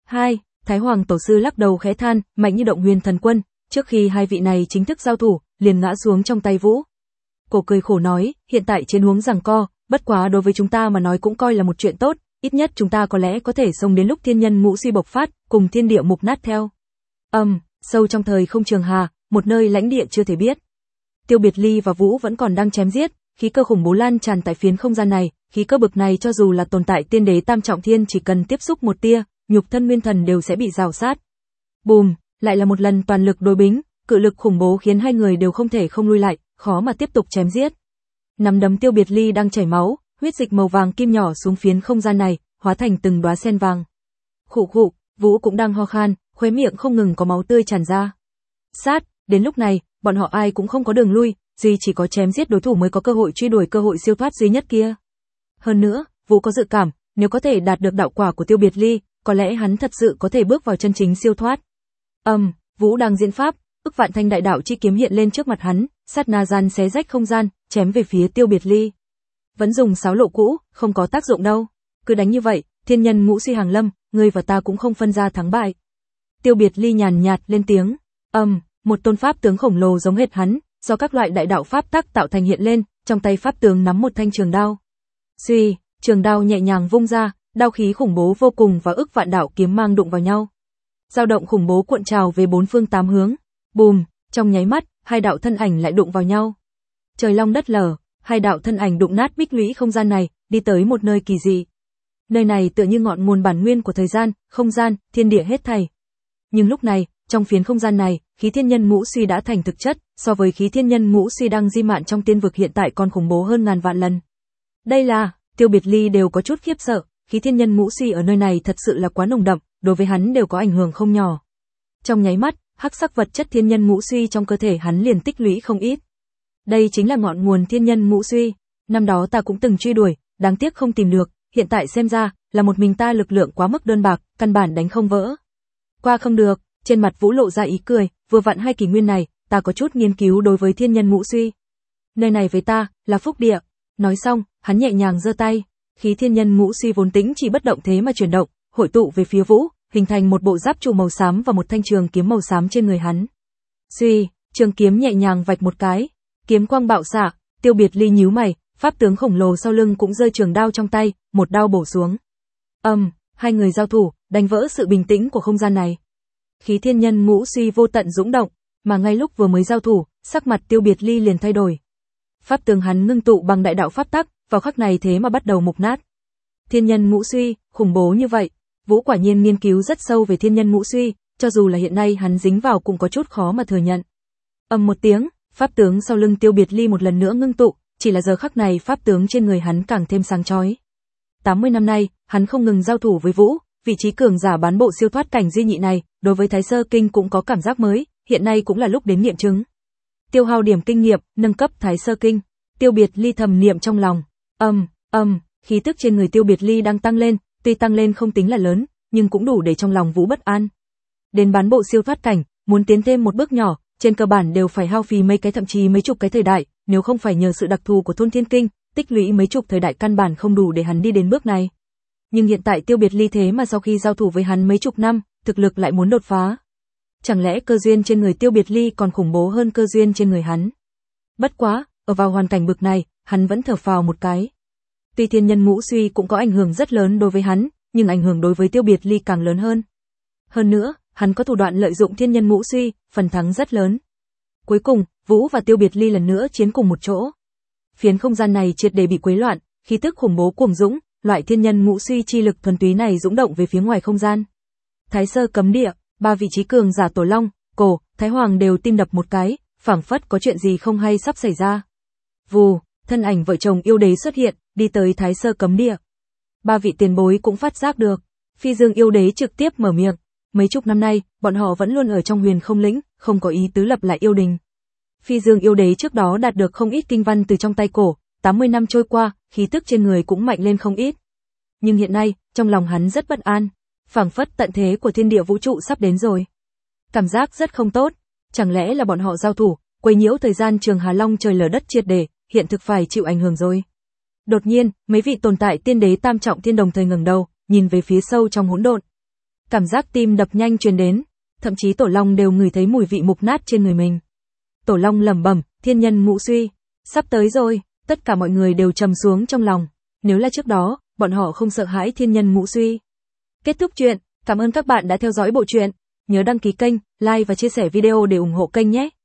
2. Thái Hoàng Tổ sư lắc đầu khẽ than, mạnh như Động Huyền Thần Quân, trước khi hai vị này chính thức giao thủ, liền ngã xuống trong tay Vũ. Cổ cười khổ nói, hiện tại chiến huống giằng co, bất quá đối với chúng ta mà nói cũng coi là một chuyện tốt, ít nhất chúng ta có lẽ có thể sống đến lúc thiên nhân ngũ suy bộc phát, cùng thiên địa mục nát theo. Sâu trong thời không trường hà, một nơi lãnh địa chưa thể biết. Tiêu Biệt Ly và Vũ vẫn còn đang chém giết, khí cơ khủng bố lan tràn tại phiến không gian này, khí cơ bực này cho dù là tồn tại tiên đế tam trọng thiên chỉ cần tiếp xúc một tia, nhục thân nguyên thần đều sẽ bị rào sát. Bùm, lại là một lần toàn lực đối bính, cự lực khủng bố khiến hai người đều không thể không lui lại, khó mà tiếp tục chém giết. Nắm đấm Tiêu Biệt Ly đang chảy máu, huyết dịch màu vàng kim nhỏ xuống phiến không gian này, hóa thành từng đóa sen vàng. Khụ khụ, Vũ cũng đang ho khan, khóe miệng không ngừng có máu tươi tràn ra. Đến lúc này, bọn họ ai cũng không có đường lui, duy chỉ có chém giết đối thủ mới có cơ hội truy đuổi cơ hội siêu thoát duy nhất kia. Hơn nữa, Vũ có dự cảm, nếu có thể đạt được đạo quả của Tiêu Biệt Ly, có lẽ hắn thật sự có thể bước vào chân chính siêu thoát. Vũ đang diễn pháp, ức vạn thanh đại đạo chi kiếm hiện lên trước mặt hắn, sát na gian xé rách không gian, chém về phía Tiêu Biệt Ly. Vẫn dùng sáo lộ cũ, không có tác dụng đâu. Cứ đánh như vậy, thiên nhân ngũ suy hàng lâm, ngươi và ta cũng không phân ra thắng bại. Tiêu Biệt Ly nhàn nhạt lên tiếng. Một tôn pháp tướng khổng lồ giống hệt hắn, do các loại đại đạo pháp tắc tạo thành hiện lên, trong tay pháp tướng nắm một thanh trường đao. Suy, trường đao nhẹ nhàng vung ra, đao khí khủng bố vô cùng và ức vạn đạo kiếm mang đụng vào nhau. Dao động khủng bố cuộn trào về bốn phương tám hướng. Bùm, trong nháy mắt, hai đạo thân ảnh lại đụng vào nhau. Trời long đất lở, hai đạo thân ảnh đụng nát bích lũy không gian này, đi tới một nơi kỳ dị. Nơi này tựa như ngọn nguồn bản nguyên của thời gian, không gian, thiên địa hết thảy. Nhưng lúc này, trong phiến không gian này, khí thiên nhân ngũ suy đã thành thực chất, so với khí thiên nhân ngũ suy đang di mạn trong tiên vực hiện tại còn khủng bố hơn ngàn vạn lần. Đây là, Tiêu Biệt Ly đều có chút khiếp sợ, khí thiên nhân ngũ suy ở nơi này thật sự là quá nồng đậm, đối với hắn đều có ảnh hưởng không nhỏ. Trong nháy mắt, hắc sắc vật chất thiên nhân ngũ suy trong cơ thể hắn liền tích lũy không ít. Đây chính là ngọn nguồn thiên nhân ngũ suy, năm đó ta cũng từng truy đuổi, đáng tiếc không tìm được, hiện tại xem ra, là một mình ta lực lượng quá mức đơn bạc, căn bản đánh không vỡ. Qua không được, trên mặt Vũ lộ ra ý cười, vừa vặn hai kỷ nguyên này, ta có chút nghiên cứu đối với thiên nhân ngũ suy. Nơi này với ta, là phúc địa. Nói xong, hắn nhẹ nhàng giơ tay, khí thiên nhân ngũ suy vốn tĩnh chỉ bất động thế mà chuyển động, hội tụ về phía Vũ, hình thành một bộ giáp trụ màu xám và một thanh trường kiếm màu xám trên người hắn. Suy, trường kiếm nhẹ nhàng vạch một cái, kiếm quang bạo xạ, Tiêu Biệt Ly nhíu mày, pháp tướng khổng lồ sau lưng cũng giơ trường đao trong tay, một đao bổ xuống. Hai người giao thủ, đánh vỡ sự bình tĩnh của không gian này. Khí thiên nhân ngũ suy vô tận dũng động, mà ngay lúc vừa mới giao thủ, sắc mặt Tiêu Biệt Ly liền thay đổi. Pháp tướng hắn ngưng tụ bằng đại đạo pháp tắc, vào khắc này thế mà bắt đầu mục nát. Thiên nhân ngũ suy, khủng bố như vậy, Vũ quả nhiên nghiên cứu rất sâu về thiên nhân ngũ suy, cho dù là hiện nay hắn dính vào cũng có chút khó mà thừa nhận. Một tiếng, pháp tướng sau lưng Tiêu Biệt Ly một lần nữa ngưng tụ, chỉ là giờ khắc này pháp tướng trên người hắn càng thêm sáng chói. 80 năm nay, hắn không ngừng giao thủ với Vũ, vị trí cường giả bán bộ siêu thoát cảnh duy nhị này, đối với Thái Sơ Kinh cũng có cảm giác mới, hiện nay cũng là lúc đến nghiệm chứng. Tiêu hao điểm kinh nghiệm, nâng cấp Thái Sơ Kinh. Tiêu Biệt Ly thầm niệm trong lòng. Khí tức trên người Tiêu Biệt Ly đang tăng lên, tuy tăng lên không tính là lớn, nhưng cũng đủ để trong lòng Vũ bất an. Đến bán bộ siêu thoát cảnh, muốn tiến thêm một bước nhỏ, trên cơ bản đều phải hao phí mấy cái thậm chí mấy chục cái thời đại, nếu không phải nhờ sự đặc thù của Thôn Thiên Kinh, tích lũy mấy chục thời đại căn bản không đủ để hắn đi đến bước này. Nhưng hiện tại Tiêu Biệt Ly thế mà sau khi giao thủ với hắn mấy chục năm, thực lực lại muốn đột phá. Chẳng lẽ cơ duyên trên người Tiêu Biệt Ly còn khủng bố hơn cơ duyên trên người hắn? Bất quá, ở vào hoàn cảnh bực này, hắn vẫn thở phào một cái. Tuy thiên nhân ngũ suy cũng có ảnh hưởng rất lớn đối với hắn, nhưng ảnh hưởng đối với Tiêu Biệt Ly càng lớn hơn. Hơn nữa, hắn có thủ đoạn lợi dụng thiên nhân ngũ suy, phần thắng rất lớn. Cuối cùng, Vũ và Tiêu Biệt Ly lần nữa chiến cùng một chỗ. Phiến không gian này triệt để bị quấy loạn, khí tức khủng bố cuồng dũng, loại thiên nhân ngũ suy chi lực thuần túy này dũng động về phía ngoài không gian. Thái Sơ cấm địa, ba vị trí cường giả Tổ Long, Cổ, Thái Hoàng đều tim đập một cái, phảng phất có chuyện gì không hay sắp xảy ra. Vù, thân ảnh vợ chồng yêu đế xuất hiện, đi tới Thái Sơ cấm địa. Ba vị tiền bối cũng phát giác được, Phi Dương yêu đế trực tiếp mở miệng. Mấy chục năm nay, bọn họ vẫn luôn ở trong Huyền Không lĩnh, không có ý tứ lập lại yêu đình. Phi Dương yêu đế trước đó đạt được không ít kinh văn từ trong tay Cổ, 80 năm trôi qua, khí tức trên người cũng mạnh lên không ít. Nhưng hiện nay, trong lòng hắn rất bất an, phảng phất tận thế của thiên địa vũ trụ sắp đến rồi. Cảm giác rất không tốt, chẳng lẽ là bọn họ giao thủ, quấy nhiễu thời gian trường Hà Long trời lở đất triệt để, hiện thực phải chịu ảnh hưởng rồi. Đột nhiên, mấy vị tồn tại tiên đế tam trọng thiên đồng thời ngẩng đầu, nhìn về phía sâu trong hỗn độn. Cảm giác tim đập nhanh truyền đến, thậm chí Tổ Long đều ngửi thấy mùi vị mục nát trên người mình. Tổ Long lẩm bẩm, thiên nhân ngũ suy, sắp tới rồi, tất cả mọi người đều trầm xuống trong lòng. Nếu là trước đó, bọn họ không sợ hãi thiên nhân ngũ suy. Kết thúc chuyện, cảm ơn các bạn đã theo dõi bộ truyện. Nhớ đăng ký kênh, like và chia sẻ video để ủng hộ kênh nhé.